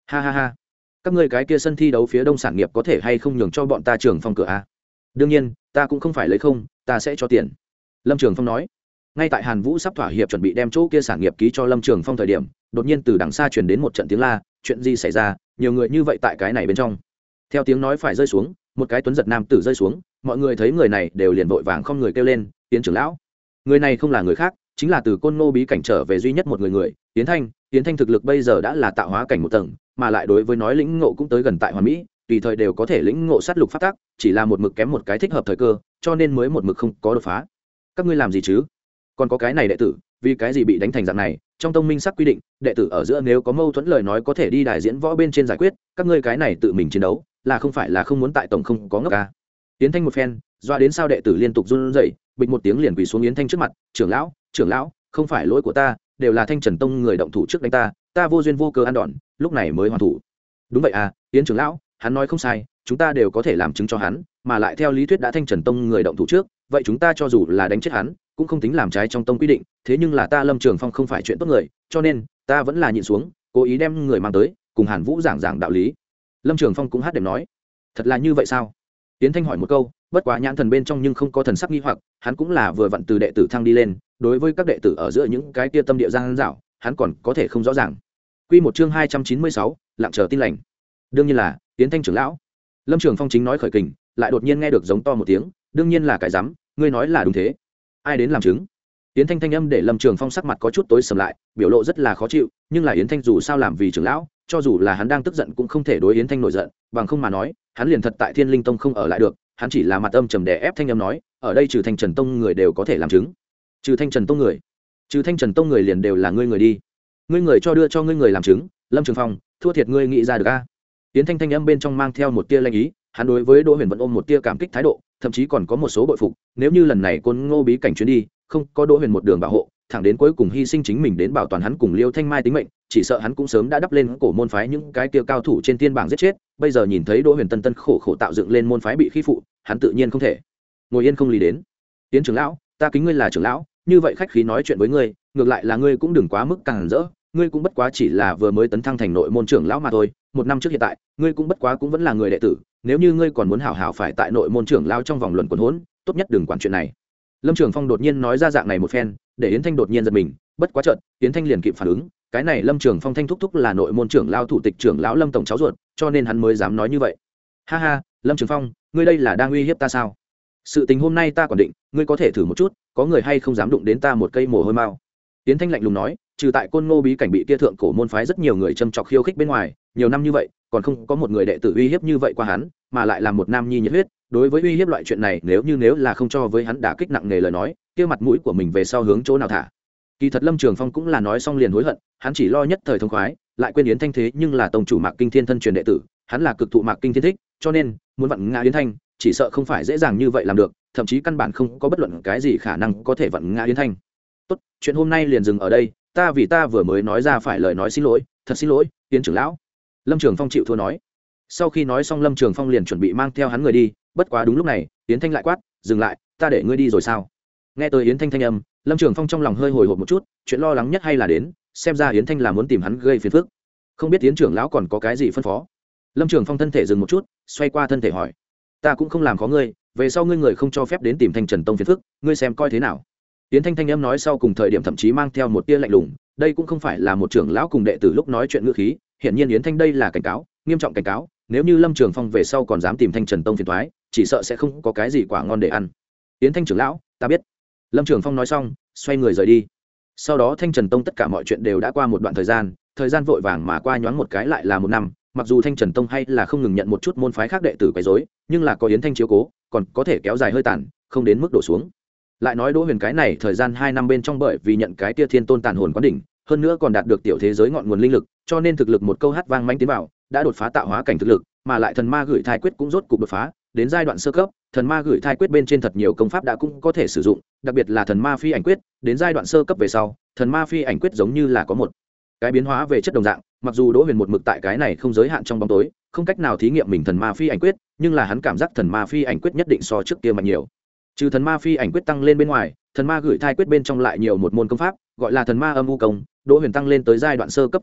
ha ha ha, các ngươi cái kia sân thi đấu phía đông sản nghiệp có thể hay không nhường cho bọn ta Trường Phong cửa a? Đương nhiên ta cũng không phải lấy không, ta sẽ cho tiền. Lâm Trường Phong nói. Ngay tại Hàn Vũ sắp thỏa hiệp chuẩn bị đem chỗ kia sản nghiệp ký cho Lâm Trường Phong thời điểm, đột nhiên từ đằng xa truyền đến một trận tiếng la. Chuyện gì xảy ra? Nhiều người như vậy tại cái này bên trong. Theo tiếng nói phải rơi xuống, một cái tuấn giật nam tử rơi xuống, mọi người thấy người này đều liền vội vàng không người kêu lên, Tiến trưởng lão. Người này không là người khác, chính là từ Côn Ngô bí cảnh trở về duy nhất một người người, Tiến Thanh. Tiến Thanh thực lực bây giờ đã là tạo hóa cảnh một tầng, mà lại đối với nói lĩnh ngộ cũng tới gần tại hoàn mỹ, tùy thời đều có thể lĩnh ngộ sát lục pháp tắc, chỉ là một mực kém một cái thích hợp thời cơ, cho nên mới một mực không có đột phá. Các ngươi làm gì chứ? Còn có cái này đệ tử, vì cái gì bị đánh thành dạng này? Trong tông minh sắc quy định, đệ tử ở giữa nếu có mâu thuẫn lời nói có thể đi đại diễn võ bên trên giải quyết, các ngươi cái này tự mình chiến đấu, là không phải là không muốn tại tổng không có ngốc ca. Tiến Thanh một phen, doa đến sao đệ tử liên tục run rẩy, bịch một tiếng liền quỳ xuống Yến Thanh trước mặt, "Trưởng lão, trưởng lão, không phải lỗi của ta, đều là Thanh Trần tông người động thủ trước đánh ta, ta vô duyên vô cớ ăn đòn, lúc này mới hoàn thủ." "Đúng vậy à, Yến trưởng lão, hắn nói không sai, chúng ta đều có thể làm chứng cho hắn, mà lại theo lý thuyết đã Thanh Trần tông người động thủ trước, vậy chúng ta cho dù là đánh chết hắn, cũng không tính làm trái trong tông quy định, thế nhưng là ta Lâm Trường Phong không phải chuyện tốt người, cho nên ta vẫn là nhịn xuống, cố ý đem người mang tới, cùng Hàn Vũ giảng giảng đạo lý." Lâm Trường Phong cũng hát đệm nói. "Thật là như vậy sao?" Tiến Thanh hỏi một câu, bất quá nhãn thần bên trong nhưng không có thần sắc nghi hoặc, hắn cũng là vừa vặn từ đệ tử thăng đi lên, đối với các đệ tử ở giữa những cái kia tâm địa giang dảo, hắn còn có thể không rõ ràng. Quy một chương hai trăm chín mươi sáu, lặng chờ tin lành. "Đương nhiên là Tiến Thanh trưởng lão." Lâm Trường Phong chính nói khởi kình, lại đột nhiên nghe được giống to một tiếng, "Đương nhiên là cái rắm, ngươi nói là đúng thế. Ai đến làm chứng?" Yến Thanh thanh âm để Lâm Trường Phong sắc mặt có chút tối sầm lại, biểu lộ rất là khó chịu, nhưng là Yến Thanh dù sao làm vì trưởng lão, cho dù là hắn đang tức giận cũng không thể đối Yến Thanh nổi giận, bằng không mà nói, hắn liền thật tại Thiên Linh Tông không ở lại được, hắn chỉ là mặt âm trầm đè ép thanh âm nói, "Ở đây trừ Thanh Trần Tông người đều có thể làm chứng." "Trừ Thanh Trần Tông người?" "Trừ Thanh Trần Tông người liền đều là ngươi người đi. Ngươi người cho đưa cho ngươi người làm chứng." Lâm Trường Phong, thua thiệt ngươi nghĩ ra được a? Yến Thanh thanh âm bên trong mang theo một tia lanh ý, hắn đối với Đỗ Huyền vẫn ôm một tia cảm kích thái độ, thậm chí còn có một số bội phục, nếu như lần này Côn Ngô bí cảnh chuyến đi, không có Đỗ Huyền một đường bảo hộ, thẳng đến cuối cùng hy sinh chính mình đến bảo toàn hắn cùng Liêu Thanh Mai tính mệnh, chỉ sợ hắn cũng sớm đã đắp lên cổ môn phái những cái kia cao thủ trên tiên bảng giết chết, bây giờ nhìn thấy Đỗ Huyền tân tân khổ khổ tạo dựng lên môn phái bị khi phụ, hắn tự nhiên không thể ngồi yên không lý đến. "Tiến trưởng lão, ta kính ngươi là trưởng lão, như vậy khách khí nói chuyện với ngươi, ngược lại là ngươi cũng đừng quá mức càng rỡ, ngươi cũng bất quá chỉ là vừa mới tấn thăng thành nội môn trưởng lão mà thôi, một năm trước hiện tại, ngươi cũng bất quá cũng vẫn là người đệ tử, nếu như ngươi còn muốn hảo hảo phải tại nội môn trưởng lão trong vòng luận quần hỗn, tốt nhất đừng quản chuyện này." Lâm Trường Phong đột nhiên nói ra dạng này một phen, để Yến Thanh đột nhiên giật mình, bất quá chợt, Yến Thanh liền kịp phản ứng, cái này Lâm Trường Phong thanh thúc thúc là nội môn trưởng lão thủ tịch trưởng lão Lâm tổng cháu ruột, cho nên hắn mới dám nói như vậy. "Ha ha, Lâm Trường Phong, ngươi đây là đang uy hiếp ta sao? Sự tình hôm nay ta quản định, ngươi có thể thử một chút, có người hay không dám đụng đến ta một cây mồ hôi mao." Yến Thanh lạnh lùng nói, trừ tại Côn Ngô bí cảnh bị kia thượng cổ môn phái rất nhiều người châm chọc khiêu khích bên ngoài, nhiều năm như vậy, còn không có một người đệ tử uy hiếp như vậy qua hắn, mà lại là một nam nhi nhiệt huyết, đối với uy hiếp loại chuyện này, nếu như nếu là không cho với hắn đả kích nặng nề lời nói, kia mặt mũi của mình về sau hướng chỗ nào thả. Kỳ thật Lâm Trường Phong cũng là nói xong liền hối hận, hắn chỉ lo nhất thời thông khoái, lại quên Yến Thanh thế nhưng là tông chủ Mạc Kinh Thiên thân truyền đệ tử, hắn là cực thụ Mạc Kinh Thiên thích, cho nên muốn vặn ngã Yến Thanh, chỉ sợ không phải dễ dàng như vậy làm được, thậm chí căn bản không có bất luận cái gì khả năng có thể vặn ngã Yến Thanh. "Tốt, chuyện hôm nay liền dừng ở đây, ta vì ta vừa mới nói ra phải lời nói xin lỗi, thật xin lỗi, Yến trưởng lão." Lâm Trường Phong chịu thua nói. Sau khi nói xong Lâm Trường Phong liền chuẩn bị mang theo hắn người đi, bất quá đúng lúc này, Yến Thanh lại quát, "Dừng lại, ta để ngươi đi rồi sao?" Nghe tới Yến Thanh thanh âm, Lâm Trường Phong trong lòng hơi hồi hộp một chút, chuyện lo lắng nhất hay là đến, xem ra Yến Thanh là muốn tìm hắn gây phiền phức. Không biết Yến trưởng lão còn có cái gì phân phó. Lâm Trường Phong thân thể dừng một chút, xoay qua thân thể hỏi, "Ta cũng không làm khó ngươi, về sau ngươi người không cho phép đến tìm Thanh Trần Tông phiền phức, ngươi xem coi thế nào." Yến Thanh thanh âm nói sau cùng thời điểm thậm chí mang theo một tia lạnh lùng, đây cũng không phải là một trưởng lão cùng đệ tử lúc nói chuyện ngữ khí, hiển nhiên Yến Thanh đây là cảnh cáo, nghiêm trọng cảnh cáo, nếu như Lâm Trường Phong về sau còn dám tìm Thanh Trần Tông phiền toái, chỉ sợ sẽ không có cái gì quả ngon để ăn. "Yến Thanh trưởng lão, ta biết." Lâm Trường Phong nói xong, xoay người rời đi. Sau đó Thanh Trần Tông tất cả mọi chuyện đều đã qua một đoạn thời gian, thời gian vội vàng mà qua nhoáng một cái lại là một năm, mặc dù Thanh Trần Tông hay là không ngừng nhận một chút môn phái khác đệ tử quấy rối, nhưng là có Yến Thanh chiếu cố, còn có thể kéo dài hơi tàn, không đến mức đổ xuống. Lại nói Đỗ Huyền cái này thời gian hai năm bên trong bởi vì nhận cái tia Thiên Tôn tàn hồn quán đỉnh, hơn nữa còn đạt được tiểu thế giới ngọn nguồn linh lực, cho nên thực lực một câu hát vang manh tiến vào, đã đột phá tạo hóa cảnh thực lực, mà lại thần ma gửi thai quyết cũng rốt cục đột phá, đến giai đoạn sơ cấp, thần ma gửi thai quyết bên trên thật nhiều công pháp đã cũng có thể sử dụng, đặc biệt là thần ma phi ảnh quyết, đến giai đoạn sơ cấp về sau, thần ma phi ảnh quyết giống như là có một cái biến hóa về chất đồng dạng, mặc dù Đỗ Huyền một mực tại cái này không giới hạn trong bóng tối, không cách nào thí nghiệm mình thần ma phi ảnh quyết, nhưng là hắn cảm giác thần ma phi ảnh quyết nhất định so trước kia mạnh nhiều. Trừ thần ma phi ảnh quyết tăng lên bên ngoài, thần ma gửi thai quyết bên trong lại nhiều một môn công pháp, gọi là thần ma âm u công. Đỗ Huyền tăng lên tới giai đoạn sơ cấp thời điểm,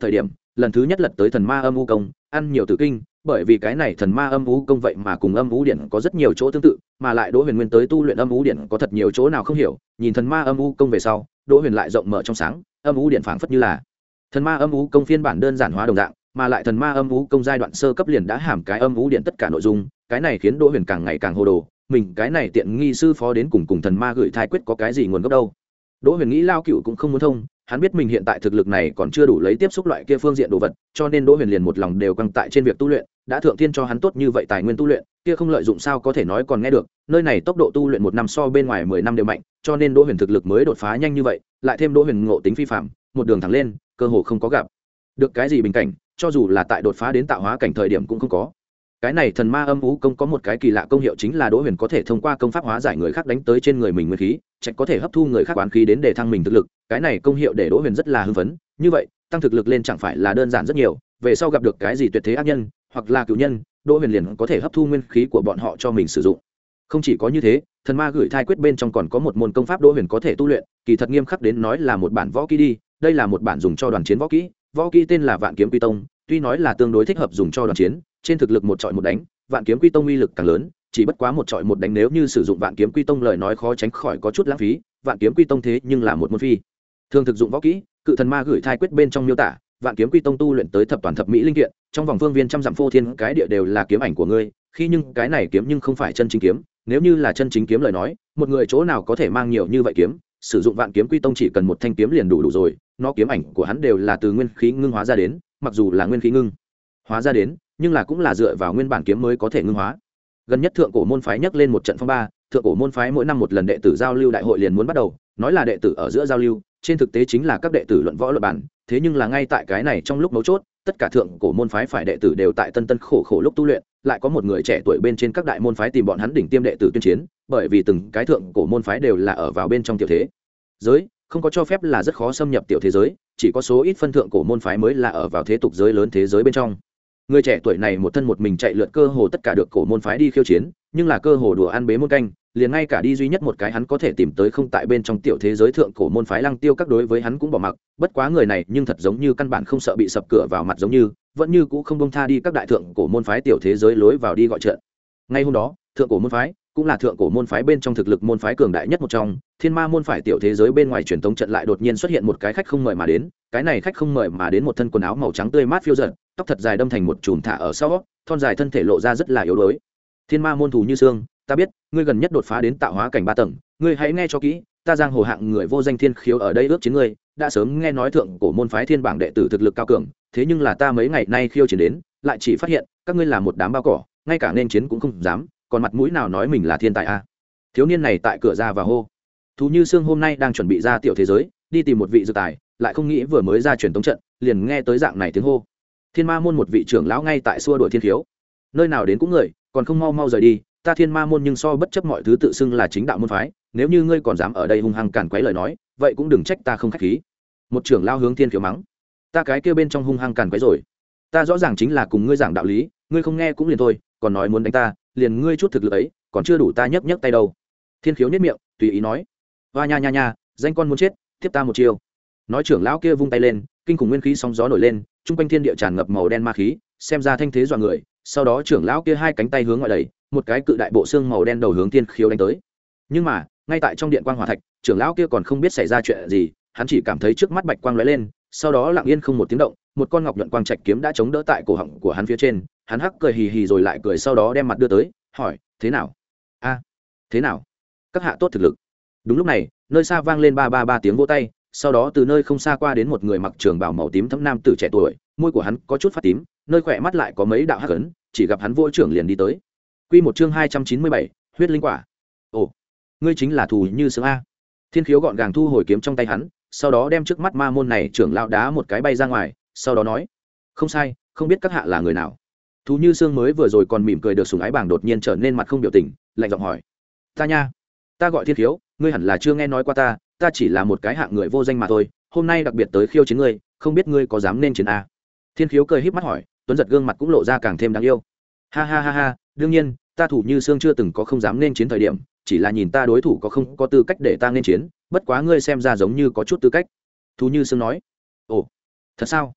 lần thứ nhất lật tới thần ma âm u công, ăn nhiều tử kinh, bởi vì cái này thần ma âm u công vậy mà cùng âm u điện có rất nhiều chỗ tương tự, mà lại Đỗ Huyền Nguyên tới tu luyện âm u điện có thật nhiều chỗ nào không hiểu, nhìn thần ma âm u công về sau, Đỗ Huyền lại rộng mở trong sáng, âm u điện phảng phất như là thần ma âm u công phiên bản đơn giản hóa đồng dạng, mà lại thần ma âm u công giai đoạn sơ cấp liền đã hàm cái âm u điện tất cả nội dung, cái này khiến Đỗ Huyền càng ngày càng hồ đồ, mình cái này tiện nghi sư phó đến cùng cùng thần ma gửi thai quyết có cái gì nguồn gốc đâu. Đỗ Huyền nghĩ Lao Cựu cũng không muốn thông, hắn biết mình hiện tại thực lực này còn chưa đủ lấy tiếp xúc loại kia phương diện đồ vật, cho nên Đỗ Huyền liền một lòng đều căng tại trên việc tu luyện, đã thượng thiên cho hắn tốt như vậy tài nguyên tu luyện, kia không lợi dụng sao có thể nói còn nghe được, nơi này tốc độ tu luyện một năm so bên ngoài mười năm đều mạnh, cho nên Đỗ Huyền thực lực mới đột phá nhanh như vậy, lại thêm Đỗ Huyền ngộ tính phi phàm, một đường thẳng lên, cơ hồ không có gặp được cái gì bình cảnh, cho dù là tại đột phá đến tạo hóa cảnh thời điểm cũng không có. Cái này thần ma âm u công có một cái kỳ lạ công hiệu, chính là Đỗ Huyền có thể thông qua công pháp hóa giải người khác đánh tới trên người mình nguyên khí, trạch có thể hấp thu người khác oán khí đến để thăng mình thực lực, cái này công hiệu để Đỗ Huyền rất là hưng phấn, như vậy, tăng thực lực lên chẳng phải là đơn giản rất nhiều, về sau gặp được cái gì tuyệt thế ác nhân, hoặc là cửu nhân, Đỗ Huyền liền có thể hấp thu nguyên khí của bọn họ cho mình sử dụng. Không chỉ có như thế, thần ma gửi thai quyết bên trong còn có một môn công pháp Đỗ Huyền có thể tu luyện, kỳ thật nghiêm khắc đến nói là một bản võ kỹ đi, đây là một bản dùng cho đoàn chiến võ kỹ, võ kỹ tên là Vạn Kiếm Quy Tông, tuy nói là tương đối thích hợp dùng cho đoàn chiến, trên thực lực một trọi một đánh, Vạn Kiếm Quy Tông uy lực càng lớn, chỉ bất quá một trọi một đánh nếu như sử dụng Vạn Kiếm Quy Tông lời nói khó tránh khỏi có chút lãng phí, Vạn Kiếm Quy Tông thế nhưng là một môn phi thường thực dụng võ kỹ, cự thần ma gửi thai quyết bên trong miêu tả, Vạn Kiếm Quy Tông tu luyện tới thập toàn thập mỹ linh kiện, trong vòng phương viên trăm dặm phô thiên cái địa đều là kiếm ảnh của ngươi, khi nhưng cái này kiếm nhưng không phải chân chính kiếm, nếu như là chân chính kiếm lời nói, một người chỗ nào có thể mang nhiều như vậy kiếm, sử dụng Vạn Kiếm Quy Tông chỉ cần một thanh kiếm liền đủ đủ rồi, nó kiếm ảnh của hắn đều là từ nguyên khí ngưng hóa ra đến, mặc dù là nguyên khí ngưng hóa ra đến, nhưng là cũng là dựa vào nguyên bản kiếm mới có thể ngưng hóa. Gần nhất thượng cổ môn phái nhắc lên một trận phong ba, thượng cổ môn phái mỗi năm một lần đệ tử giao lưu đại hội liền muốn bắt đầu, nói là đệ tử ở giữa giao lưu, trên thực tế chính là các đệ tử luận võ luận bản, thế nhưng là ngay tại cái này trong lúc mấu chốt, tất cả thượng cổ môn phái phải đệ tử đều tại tân tân khổ khổ lúc tu luyện, lại có một người trẻ tuổi bên trên các đại môn phái tìm bọn hắn đỉnh tiêm đệ tử tuyên chiến, bởi vì từng cái thượng cổ môn phái đều là ở vào bên trong tiểu thế giới, không có cho phép là rất khó xâm nhập tiểu thế giới, chỉ có số ít phân thượng cổ môn phái mới là ở vào thế tục giới lớn thế giới bên trong. Người trẻ tuổi này một thân một mình chạy lượt cơ hồ tất cả được cổ môn phái đi khiêu chiến, nhưng là cơ hồ đùa ăn bế môn canh, liền ngay cả đi duy nhất một cái hắn có thể tìm tới không tại bên trong tiểu thế giới thượng cổ môn phái Lăng Tiêu các đối với hắn cũng bỏ mặc, bất quá người này nhưng thật giống như căn bản không sợ bị sập cửa vào mặt, giống như vẫn như cũ không bông tha đi các đại thượng cổ môn phái tiểu thế giới lối vào đi gọi trận. Ngay hôm đó, thượng cổ môn phái cũng là thượng cổ môn phái bên trong thực lực môn phái cường đại nhất một trong, Thiên Ma môn phái tiểu thế giới bên ngoài truyền tống trận lại đột nhiên xuất hiện một cái khách không mời mà đến, cái này khách không mời mà đến một thân quần áo màu trắng tươi mát phiêu dật, tóc thật dài đâm thành một chùm thả ở sau, thon dài thân thể lộ ra rất là yếu đuối. Thiên Ma môn Thù Như Sương, ta biết ngươi gần nhất đột phá đến tạo hóa cảnh ba tầng, ngươi hãy nghe cho kỹ, ta giang hồ hạng người vô danh Thiên Khiếu ở đây ước chiến ngươi, đã sớm nghe nói thượng cổ môn phái thiên bảng đệ tử thực lực cao cường, thế nhưng là ta mấy ngày nay khiêu chiến đến, lại chỉ phát hiện các ngươi là một đám bao cỏ, ngay cả nên chiến cũng không dám, còn mặt mũi nào nói mình là thiên tài a? Thiếu niên này tại cửa ra và hô. Thú Như Sương hôm nay đang chuẩn bị ra tiểu thế giới, đi tìm một vị dược tài, lại không nghĩ vừa mới ra truyền tống trận, liền nghe tới dạng này tiếng hô. Thiên Ma môn một vị trưởng lão ngay tại xua đuổi Thiên Khiếu. Nơi nào đến cũng người, còn không mau mau rời đi, ta Thiên Ma môn nhưng so bất chấp mọi thứ tự xưng là chính đạo môn phái, nếu như ngươi còn dám ở đây hung hăng cản quấy lời nói, vậy cũng đừng trách ta không khách khí. Một trưởng lão hướng Thiên Khiếu mắng. Ta cái kia bên trong hung hăng cản quấy rồi. Ta rõ ràng chính là cùng ngươi giảng đạo lý, ngươi không nghe cũng liền thôi, còn nói muốn đánh ta, liền ngươi chút thực lực ấy, còn chưa đủ ta nhấc nhấc tay đâu. Thiên Khiếu nhếch miệng, tùy ý nói. Hoa nha nha nha, danh con muốn chết, tiếp ta một chiêu. Nói trưởng lão kia vung tay lên, kinh khủng nguyên khí sóng gió nổi lên, trung quanh thiên địa tràn ngập màu đen ma khí, xem ra thanh thế dọa người. Sau đó trưởng lão kia hai cánh tay hướng ngoại đẩy, một cái cự đại bộ xương màu đen đầu hướng Thiên Khiếu đánh tới. Nhưng mà, ngay tại trong điện quang hỏa thạch, trưởng lão kia còn không biết xảy ra chuyện gì, hắn chỉ cảm thấy trước mắt bạch quang lóe lên, sau đó lặng yên không một tiếng động, một con ngọc nhuận quang trạch kiếm đã chống đỡ tại cổ họng của hắn phía trên, hắn hắc cười hì hì rồi lại cười, sau đó đem mặt đưa tới, hỏi: "Thế nào? A, thế nào? Các hạ tốt thực lực." Đúng lúc này, nơi xa vang lên ba ba ba tiếng vỗ tay, sau đó từ nơi không xa qua đến một người mặc trường bào màu tím thẫm nam tử trẻ tuổi, môi của hắn có chút phát tím, nơi khỏe mắt lại có mấy đạo hắc ấn, chỉ gặp hắn vỗ trưởng liền đi tới. Quy một chương hai trăm chín mươi bảy, huyết linh quả. Ồ, ngươi chính là Thù Như Sương a? Thiên Khiếu gọn gàng thu hồi kiếm trong tay hắn, sau đó đem trước mắt ma môn này trưởng lão đá một cái bay ra ngoài, sau đó nói: "Không sai, không biết các hạ là người nào?" Thú Như Sương mới vừa rồi còn mỉm cười được sủng ái bảng đột nhiên trở nên mặt không biểu tình, lạnh giọng hỏi: "Ta nha, ta gọi Thiên Khiếu, ngươi hẳn là chưa nghe nói qua ta, ta chỉ là một cái hạng người vô danh mà thôi, hôm nay đặc biệt tới khiêu chiến ngươi, không biết ngươi có dám nên chiến a?" Thiên Khiếu cười híp mắt hỏi, tuấn giật gương mặt cũng lộ ra càng thêm đáng yêu. "Ha ha ha ha, đương nhiên, ta Thú Như Sương chưa từng có không dám nên chiến thời điểm, chỉ là nhìn ta đối thủ có không có tư cách để ta nên chiến, bất quá ngươi xem ra giống như có chút tư cách." Thú Như Sương nói. "Ồ, thật sao?"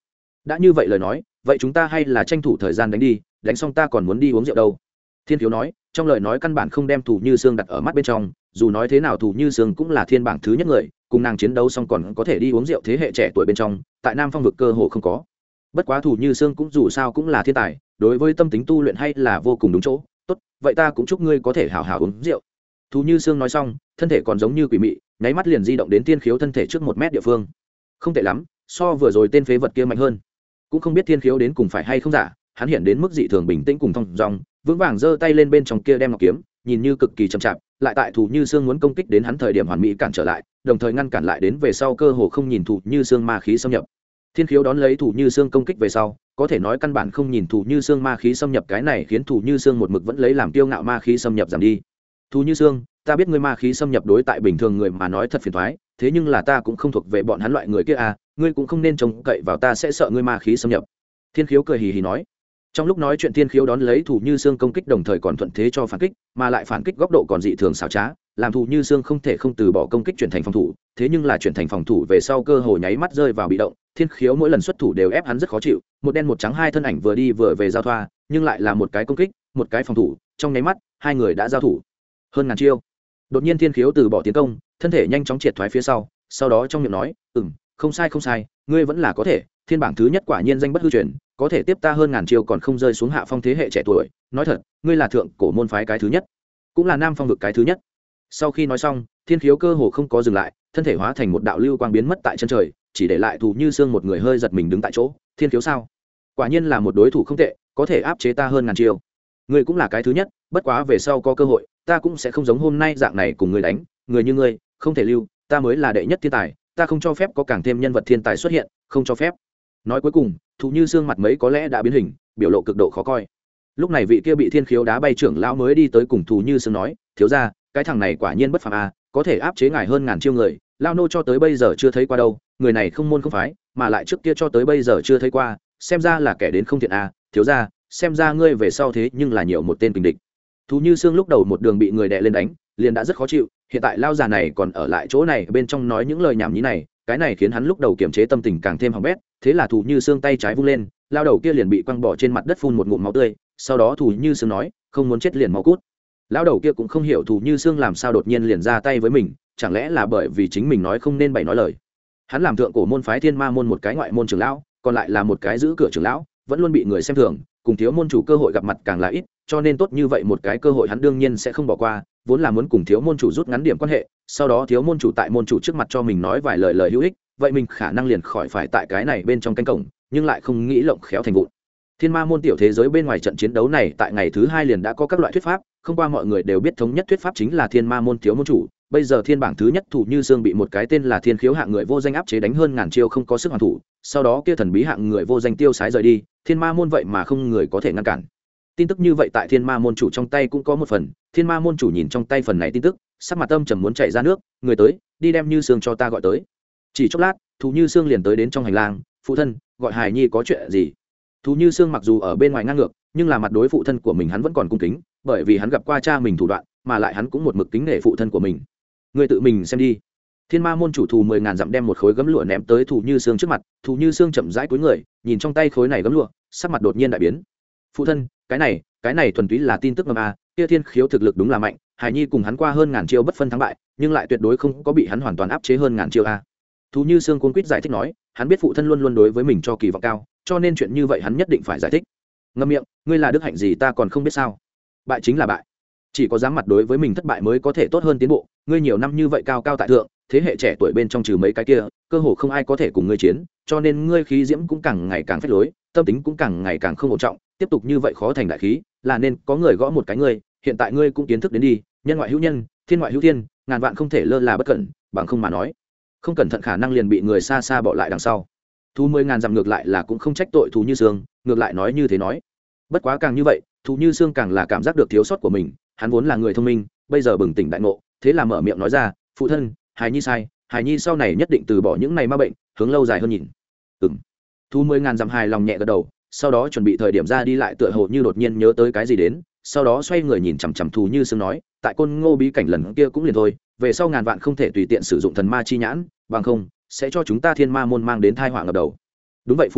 đã như vậy lời nói vậy chúng ta hay là tranh thủ thời gian đánh đi, đánh xong ta còn muốn đi uống rượu đâu. Thiên khiếu nói, trong lời nói căn bản không đem Thủ Như Sương đặt ở mắt bên trong, dù nói thế nào Thủ Như Sương cũng là thiên bảng thứ nhất người, cùng nàng chiến đấu xong còn có thể đi uống rượu thế hệ trẻ tuổi bên trong, tại Nam Phong vực cơ hồ không có. Bất quá Thủ Như Sương cũng dù sao cũng là thiên tài, đối với tâm tính tu luyện hay là vô cùng đúng chỗ. Tốt, vậy ta cũng chúc ngươi có thể hào hào uống rượu. Thủ Như Sương nói xong, thân thể còn giống như quỷ mị, nháy mắt liền di động đến Thiên Khiếu thân thể trước một mét địa phương. Không tệ lắm, so vừa rồi tên phế vật kia mạnh hơn. Cũng không biết Thiên Khiếu đến cùng phải hay không giả, hắn hiện đến mức dị thường bình tĩnh cùng thong dong, vững vàng giơ tay lên bên trong kia đem ngọc kiếm, nhìn như cực kỳ chậm chạp, lại tại Thủ Như Sương muốn công kích đến hắn thời điểm hoàn mỹ cản trở lại, đồng thời ngăn cản lại đến về sau cơ hồ không nhìn Thủ Như Sương ma khí xâm nhập. Thiên Khiếu đón lấy Thủ Như Sương công kích về sau, có thể nói căn bản không nhìn Thủ Như Sương ma khí xâm nhập, cái này khiến Thủ Như Sương một mực vẫn lấy làm kiêu ngạo ma khí xâm nhập giảm đi. Thủ Như Sương, ta biết ngươi ma khí xâm nhập đối tại bình thường người mà nói thật phiền toái, thế nhưng là ta cũng không thuộc về bọn hắn loại người kia à, ngươi cũng không nên trông cậy vào ta sẽ sợ ngươi ma khí xâm nhập. Thiên Khiếu cười hì hì nói. Trong lúc nói chuyện Thiên Khiếu đón lấy Thủ Như Sương công kích, đồng thời còn thuận thế cho phản kích, mà lại phản kích góc độ còn dị thường xảo trá, làm Thủ Như Sương không thể không từ bỏ công kích chuyển thành phòng thủ, thế nhưng là chuyển thành phòng thủ về sau cơ hồ nháy mắt rơi vào bị động. Thiên Khiếu mỗi lần xuất thủ đều ép hắn rất khó chịu, một đen một trắng hai thân ảnh vừa đi vừa về giao thoa, nhưng lại là một cái công kích, một cái phòng thủ, trong nháy mắt hai người đã giao thủ hơn ngàn chiêu. Đột nhiên Thiên Khiếu từ bỏ tiến công, thân thể nhanh chóng triệt thoái phía sau, sau đó trong miệng nói, "Ừm, không sai không sai, ngươi vẫn là có thể, thiên bảng thứ nhất quả nhiên danh bất hư truyền, có thể tiếp ta hơn ngàn chiêu còn không rơi xuống hạ phong thế hệ trẻ tuổi, nói thật, ngươi là thượng cổ môn phái cái thứ nhất, cũng là Nam Phong vực cái thứ nhất." Sau khi nói xong, Thiên Khiếu cơ hồ không có dừng lại, thân thể hóa thành một đạo lưu quang biến mất tại chân trời, chỉ để lại Thủ Như Sương một người hơi giật mình đứng tại chỗ. Thiên Khiếu sao? Quả nhiên là một đối thủ không tệ, có thể áp chế ta hơn ngàn chiêu. Ngươi cũng là cái thứ nhất, bất quá về sau có cơ hội, ta cũng sẽ không giống hôm nay dạng này cùng ngươi đánh, người như ngươi, không thể lưu, ta mới là đệ nhất thiên tài, ta không cho phép có càng thêm nhân vật thiên tài xuất hiện, không cho phép. Nói cuối cùng, Thủ Như Sương mặt mấy có lẽ đã biến hình, biểu lộ cực độ khó coi. Lúc này vị kia bị Thiên Khiếu đá bay trưởng lão mới đi tới cùng Thủ Như Sương nói, thiếu gia, cái thằng này quả nhiên bất phàm a, có thể áp chế ngài hơn ngàn chiêu người, lao nô cho tới bây giờ chưa thấy qua đâu, người này không môn không phái, mà lại trước kia cho tới bây giờ chưa thấy qua, xem ra là kẻ đến không thiện a, thiếu gia, xem ra ngươi về sau thế nhưng là nhiều một tên kình địch. Thủ Như Sương lúc đầu một đường bị người đè lên đánh, liền đã rất khó chịu, hiện tại lao già này còn ở lại chỗ này bên trong nói những lời nhảm nhí này, cái này khiến hắn lúc đầu kiềm chế tâm tình càng thêm hỏng bét, thế là Thủ Như Sương tay trái vung lên, lao đầu kia liền bị quăng bỏ trên mặt đất phun một ngụm máu tươi, sau đó Thủ Như Sương nói, không muốn chết liền mau cút. Lao đầu kia cũng không hiểu Thủ Như Sương làm sao đột nhiên liền ra tay với mình, chẳng lẽ là bởi vì chính mình nói không nên bày nói lời. Hắn làm thượng cổ môn phái Thiên Ma môn một cái ngoại môn trưởng lão, còn lại là một cái giữ cửa trưởng lão, vẫn luôn bị người xem thường, cùng thiếu môn chủ cơ hội gặp mặt càng là ít, cho nên tốt như vậy một cái cơ hội hắn đương nhiên sẽ không bỏ qua, vốn là muốn cùng thiếu môn chủ rút ngắn điểm quan hệ, sau đó thiếu môn chủ tại môn chủ trước mặt cho mình nói vài lời lời hữu ích, vậy mình khả năng liền khỏi phải tại cái này bên trong canh cổng, nhưng lại không nghĩ lộng khéo thành vụn. Thiên Ma môn tiểu thế giới bên ngoài trận chiến đấu này tại ngày thứ hai liền đã có các loại thuyết pháp, không qua mọi người đều biết thống nhất thuyết pháp chính là Thiên Ma môn thiếu môn chủ, bây giờ thiên bảng thứ nhất Thủ Như Sương bị một cái tên là Thiên Khiếu hạng người vô danh áp chế đánh hơn ngàn chiêu không có sức hoàn thủ, sau đó kia thần bí hạng người vô danh tiêu sái rời đi, Thiên Ma môn vậy mà không người có thể ngăn cản. Tin tức như vậy tại Thiên Ma môn chủ trong tay cũng có một phần, Thiên Ma môn chủ nhìn trong tay phần này tin tức, sắc mặt âm trầm muốn chảy ra nước, người tới, đi đem Như Sương cho ta gọi tới. Chỉ chốc lát, Thủ Như Sương liền tới đến trong hành lang, phụ thân, gọi Hải Nhi có chuyện gì? Thủ Như Sương mặc dù ở bên ngoài ngang ngược, nhưng là mặt đối phụ thân của mình hắn vẫn còn cung kính, bởi vì hắn gặp qua cha mình thủ đoạn, mà lại hắn cũng một mực kính nể phụ thân của mình. Người tự mình xem đi. Thiên Ma môn chủ Thù mười ngàn dặm đem một khối gấm lụa ném tới Thủ Như Sương trước mặt, Thủ Như Sương chậm rãi cúi người, nhìn trong tay khối này gấm lụa, sắc mặt đột nhiên đại biến. Phụ thân, cái này, cái này thuần túy là tin tức ngầm a, kia Thiên Khiếu thực lực đúng là mạnh, Hải Nhi cùng hắn qua hơn ngàn chiêu bất phân thắng bại, nhưng lại tuyệt đối không có bị hắn hoàn toàn áp chế hơn ngàn chiêu a. Thủ Như Sương cuống quýt giải thích nói, hắn biết phụ thân luôn luôn đối với mình cho kỳ vọng cao, cho nên chuyện như vậy hắn nhất định phải giải thích. Ngậm miệng, ngươi là đức hạnh gì ta còn không biết sao? Bại chính là bại, chỉ có dám mặt đối với mình thất bại mới có thể tốt hơn tiến bộ. Ngươi nhiều năm như vậy cao cao tại thượng, thế hệ trẻ tuổi bên trong trừ mấy cái kia, cơ hồ không ai có thể cùng ngươi chiến, cho nên ngươi khí diễm cũng càng ngày càng phách lối, tâm tính cũng càng ngày càng không ổn trọng, tiếp tục như vậy khó thành đại khí, là nên có người gõ một cái ngươi. Hiện tại ngươi cũng kiến thức đến đi, nhân ngoại hữu nhân, thiên ngoại hữu thiên, ngàn vạn không thể lơ là bất cẩn, bằng không mà nói, không cẩn thận khả năng liền bị người xa xa bỏ lại đằng sau. Thu mười ngàn dặm ngược lại là cũng không trách tội Thủ Như Sương, ngược lại nói như thế nói. Bất quá càng như vậy, Thủ Như Sương càng là cảm giác được thiếu sót của mình, hắn vốn là người thông minh, bây giờ bừng tỉnh đại ngộ, thế là mở miệng nói ra, phụ thân, Hải Nhi sai, Hải Nhi sau này nhất định từ bỏ những này ma bệnh, hướng lâu dài hơn nhìn. Ừm. Thu mười ngàn dặm hài lòng nhẹ gật đầu, sau đó chuẩn bị thời điểm ra đi lại tựa hồ như đột nhiên nhớ tới cái gì đến, sau đó xoay người nhìn chằm chằm Thủ Như Sương nói, tại Côn Ngô bí cảnh lần kia cũng liền thôi, về sau ngàn vạn không thể tùy tiện sử dụng thần ma chi nhãn, bằng không sẽ cho chúng ta Thiên Ma môn mang đến tai họa ngập đầu. Đúng vậy phụ thân,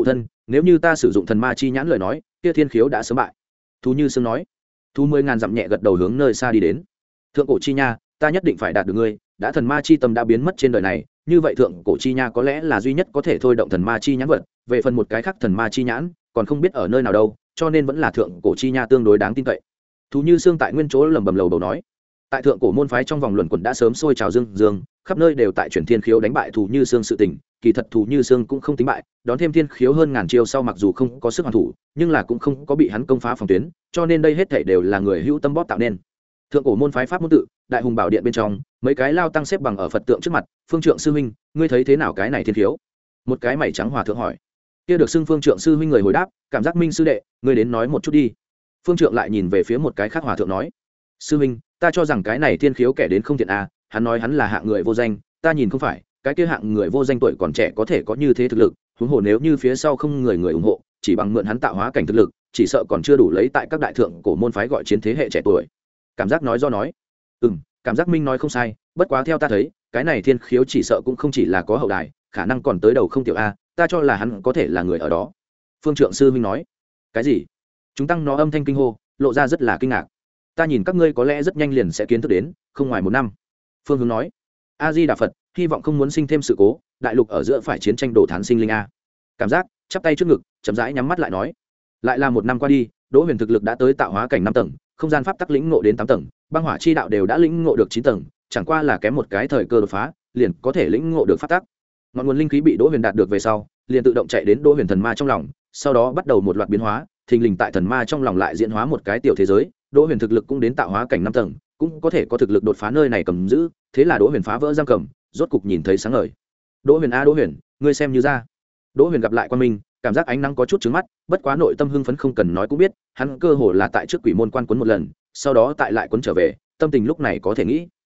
nếu như ta sử dụng thần ma chi nhãn lời nói kia thiên khiếu đã sớm bại. Thú Như Sương nói. Thú mười ngàn dặm nhẹ gật đầu hướng nơi xa đi đến. Thượng cổ chi nha, ta nhất định phải đạt được ngươi, đã thần ma chi tâm đã biến mất trên đời này, như vậy thượng cổ chi nha có lẽ là duy nhất có thể thôi động thần ma chi nhãn vật, về phần một cái khác thần ma chi nhãn còn không biết ở nơi nào đâu, cho nên vẫn là thượng cổ chi nha tương đối đáng tin cậy. Thú Như Sương tại nguyên chỗ lẩm bẩm lầu bầu nói. Tại thượng cổ môn phái trong vòng luận quẩn đã sớm sôi trào dương dương, khắp nơi đều tại chuyển thiên khiếu đánh bại Thú Như Sương sự tình, kỳ thật Thú Như Sương cũng không tính bại, đón thêm thiên khiếu hơn ngàn chiêu sau mặc dù không có sức hoàn thủ, nhưng là cũng không có bị hắn công phá phòng tuyến, cho nên đây hết thảy đều là người hữu tâm bóp tạo nên. Thượng cổ môn phái pháp môn tự, đại hùng bảo điện bên trong, mấy cái lao tăng xếp bằng ở Phật tượng trước mặt, Phương Trượng sư huynh, ngươi thấy thế nào cái này thiên khiếu? Một cái mày trắng hòa thượng hỏi. Kia được xưng Phương Trượng sư huynh người hồi đáp, cảm giác Minh sư đệ, ngươi đến nói một chút đi. Phương Trượng lại nhìn về phía một cái khác hòa thượng nói, sư huynh, ta cho rằng cái này thiên khiếu kẻ đến không thiện à, hắn nói hắn là hạng người vô danh, ta nhìn không phải, cái kia hạng người vô danh tuổi còn trẻ có thể có như thế thực lực, huống hồ nếu như phía sau không người người ủng hộ, chỉ bằng mượn hắn tạo hóa cảnh thực lực, chỉ sợ còn chưa đủ lấy tại các đại thượng cổ môn phái gọi chiến thế hệ trẻ tuổi. Cảm giác nói do nói, ừm, cảm giác Minh nói không sai, bất quá theo ta thấy, cái này thiên khiếu chỉ sợ cũng không chỉ là có hậu đài, khả năng còn tới đầu không tiểu a, ta cho là hắn có thể là người ở đó. Phương Trượng sư huynh nói, cái gì? Chúng tăng nó âm thanh kinh hô, lộ ra rất là kinh ngạc. Ta nhìn các ngươi có lẽ rất nhanh liền sẽ kiến thức đến, không ngoài một năm. Phương Hướng nói, a di đà Phật, hy vọng không muốn sinh thêm sự cố, đại lục ở giữa phải chiến tranh đổ thán sinh linh a. Cảm giác chắp tay trước ngực, chậm rãi nhắm mắt lại nói, lại là một năm qua đi, Đỗ Huyền thực lực đã tới tạo hóa cảnh năm tầng, không gian pháp tắc lĩnh ngộ đến tám tầng, băng hỏa chi đạo đều đã lĩnh ngộ được chín tầng, chẳng qua là kém một cái thời cơ đột phá, liền có thể lĩnh ngộ được pháp tắc. Ngọn nguồn linh khí bị Đỗ Huyền đạt được về sau, liền tự động chạy đến Đỗ Huyền thần ma trong lòng, sau đó bắt đầu một loạt biến hóa, thình lình tại thần ma trong lòng lại diễn hóa một cái tiểu thế giới, Đỗ Huyền thực lực cũng đến tạo hóa cảnh năm tầng, cũng có thể có thực lực đột phá nơi này cầm giữ, thế là Đỗ Huyền phá vỡ giam cầm, rốt cục nhìn thấy sáng ngời. Đỗ Huyền a Đỗ Huyền, ngươi xem như ra. Đỗ Huyền gặp lại Quan Minh, cảm giác ánh nắng có chút trướng mắt, bất quá nội tâm hưng phấn không cần nói cũng biết, hắn cơ hồ là tại trước quỷ môn quan quấn một lần, sau đó tại lại quấn trở về, tâm tình lúc này có thể nghĩ.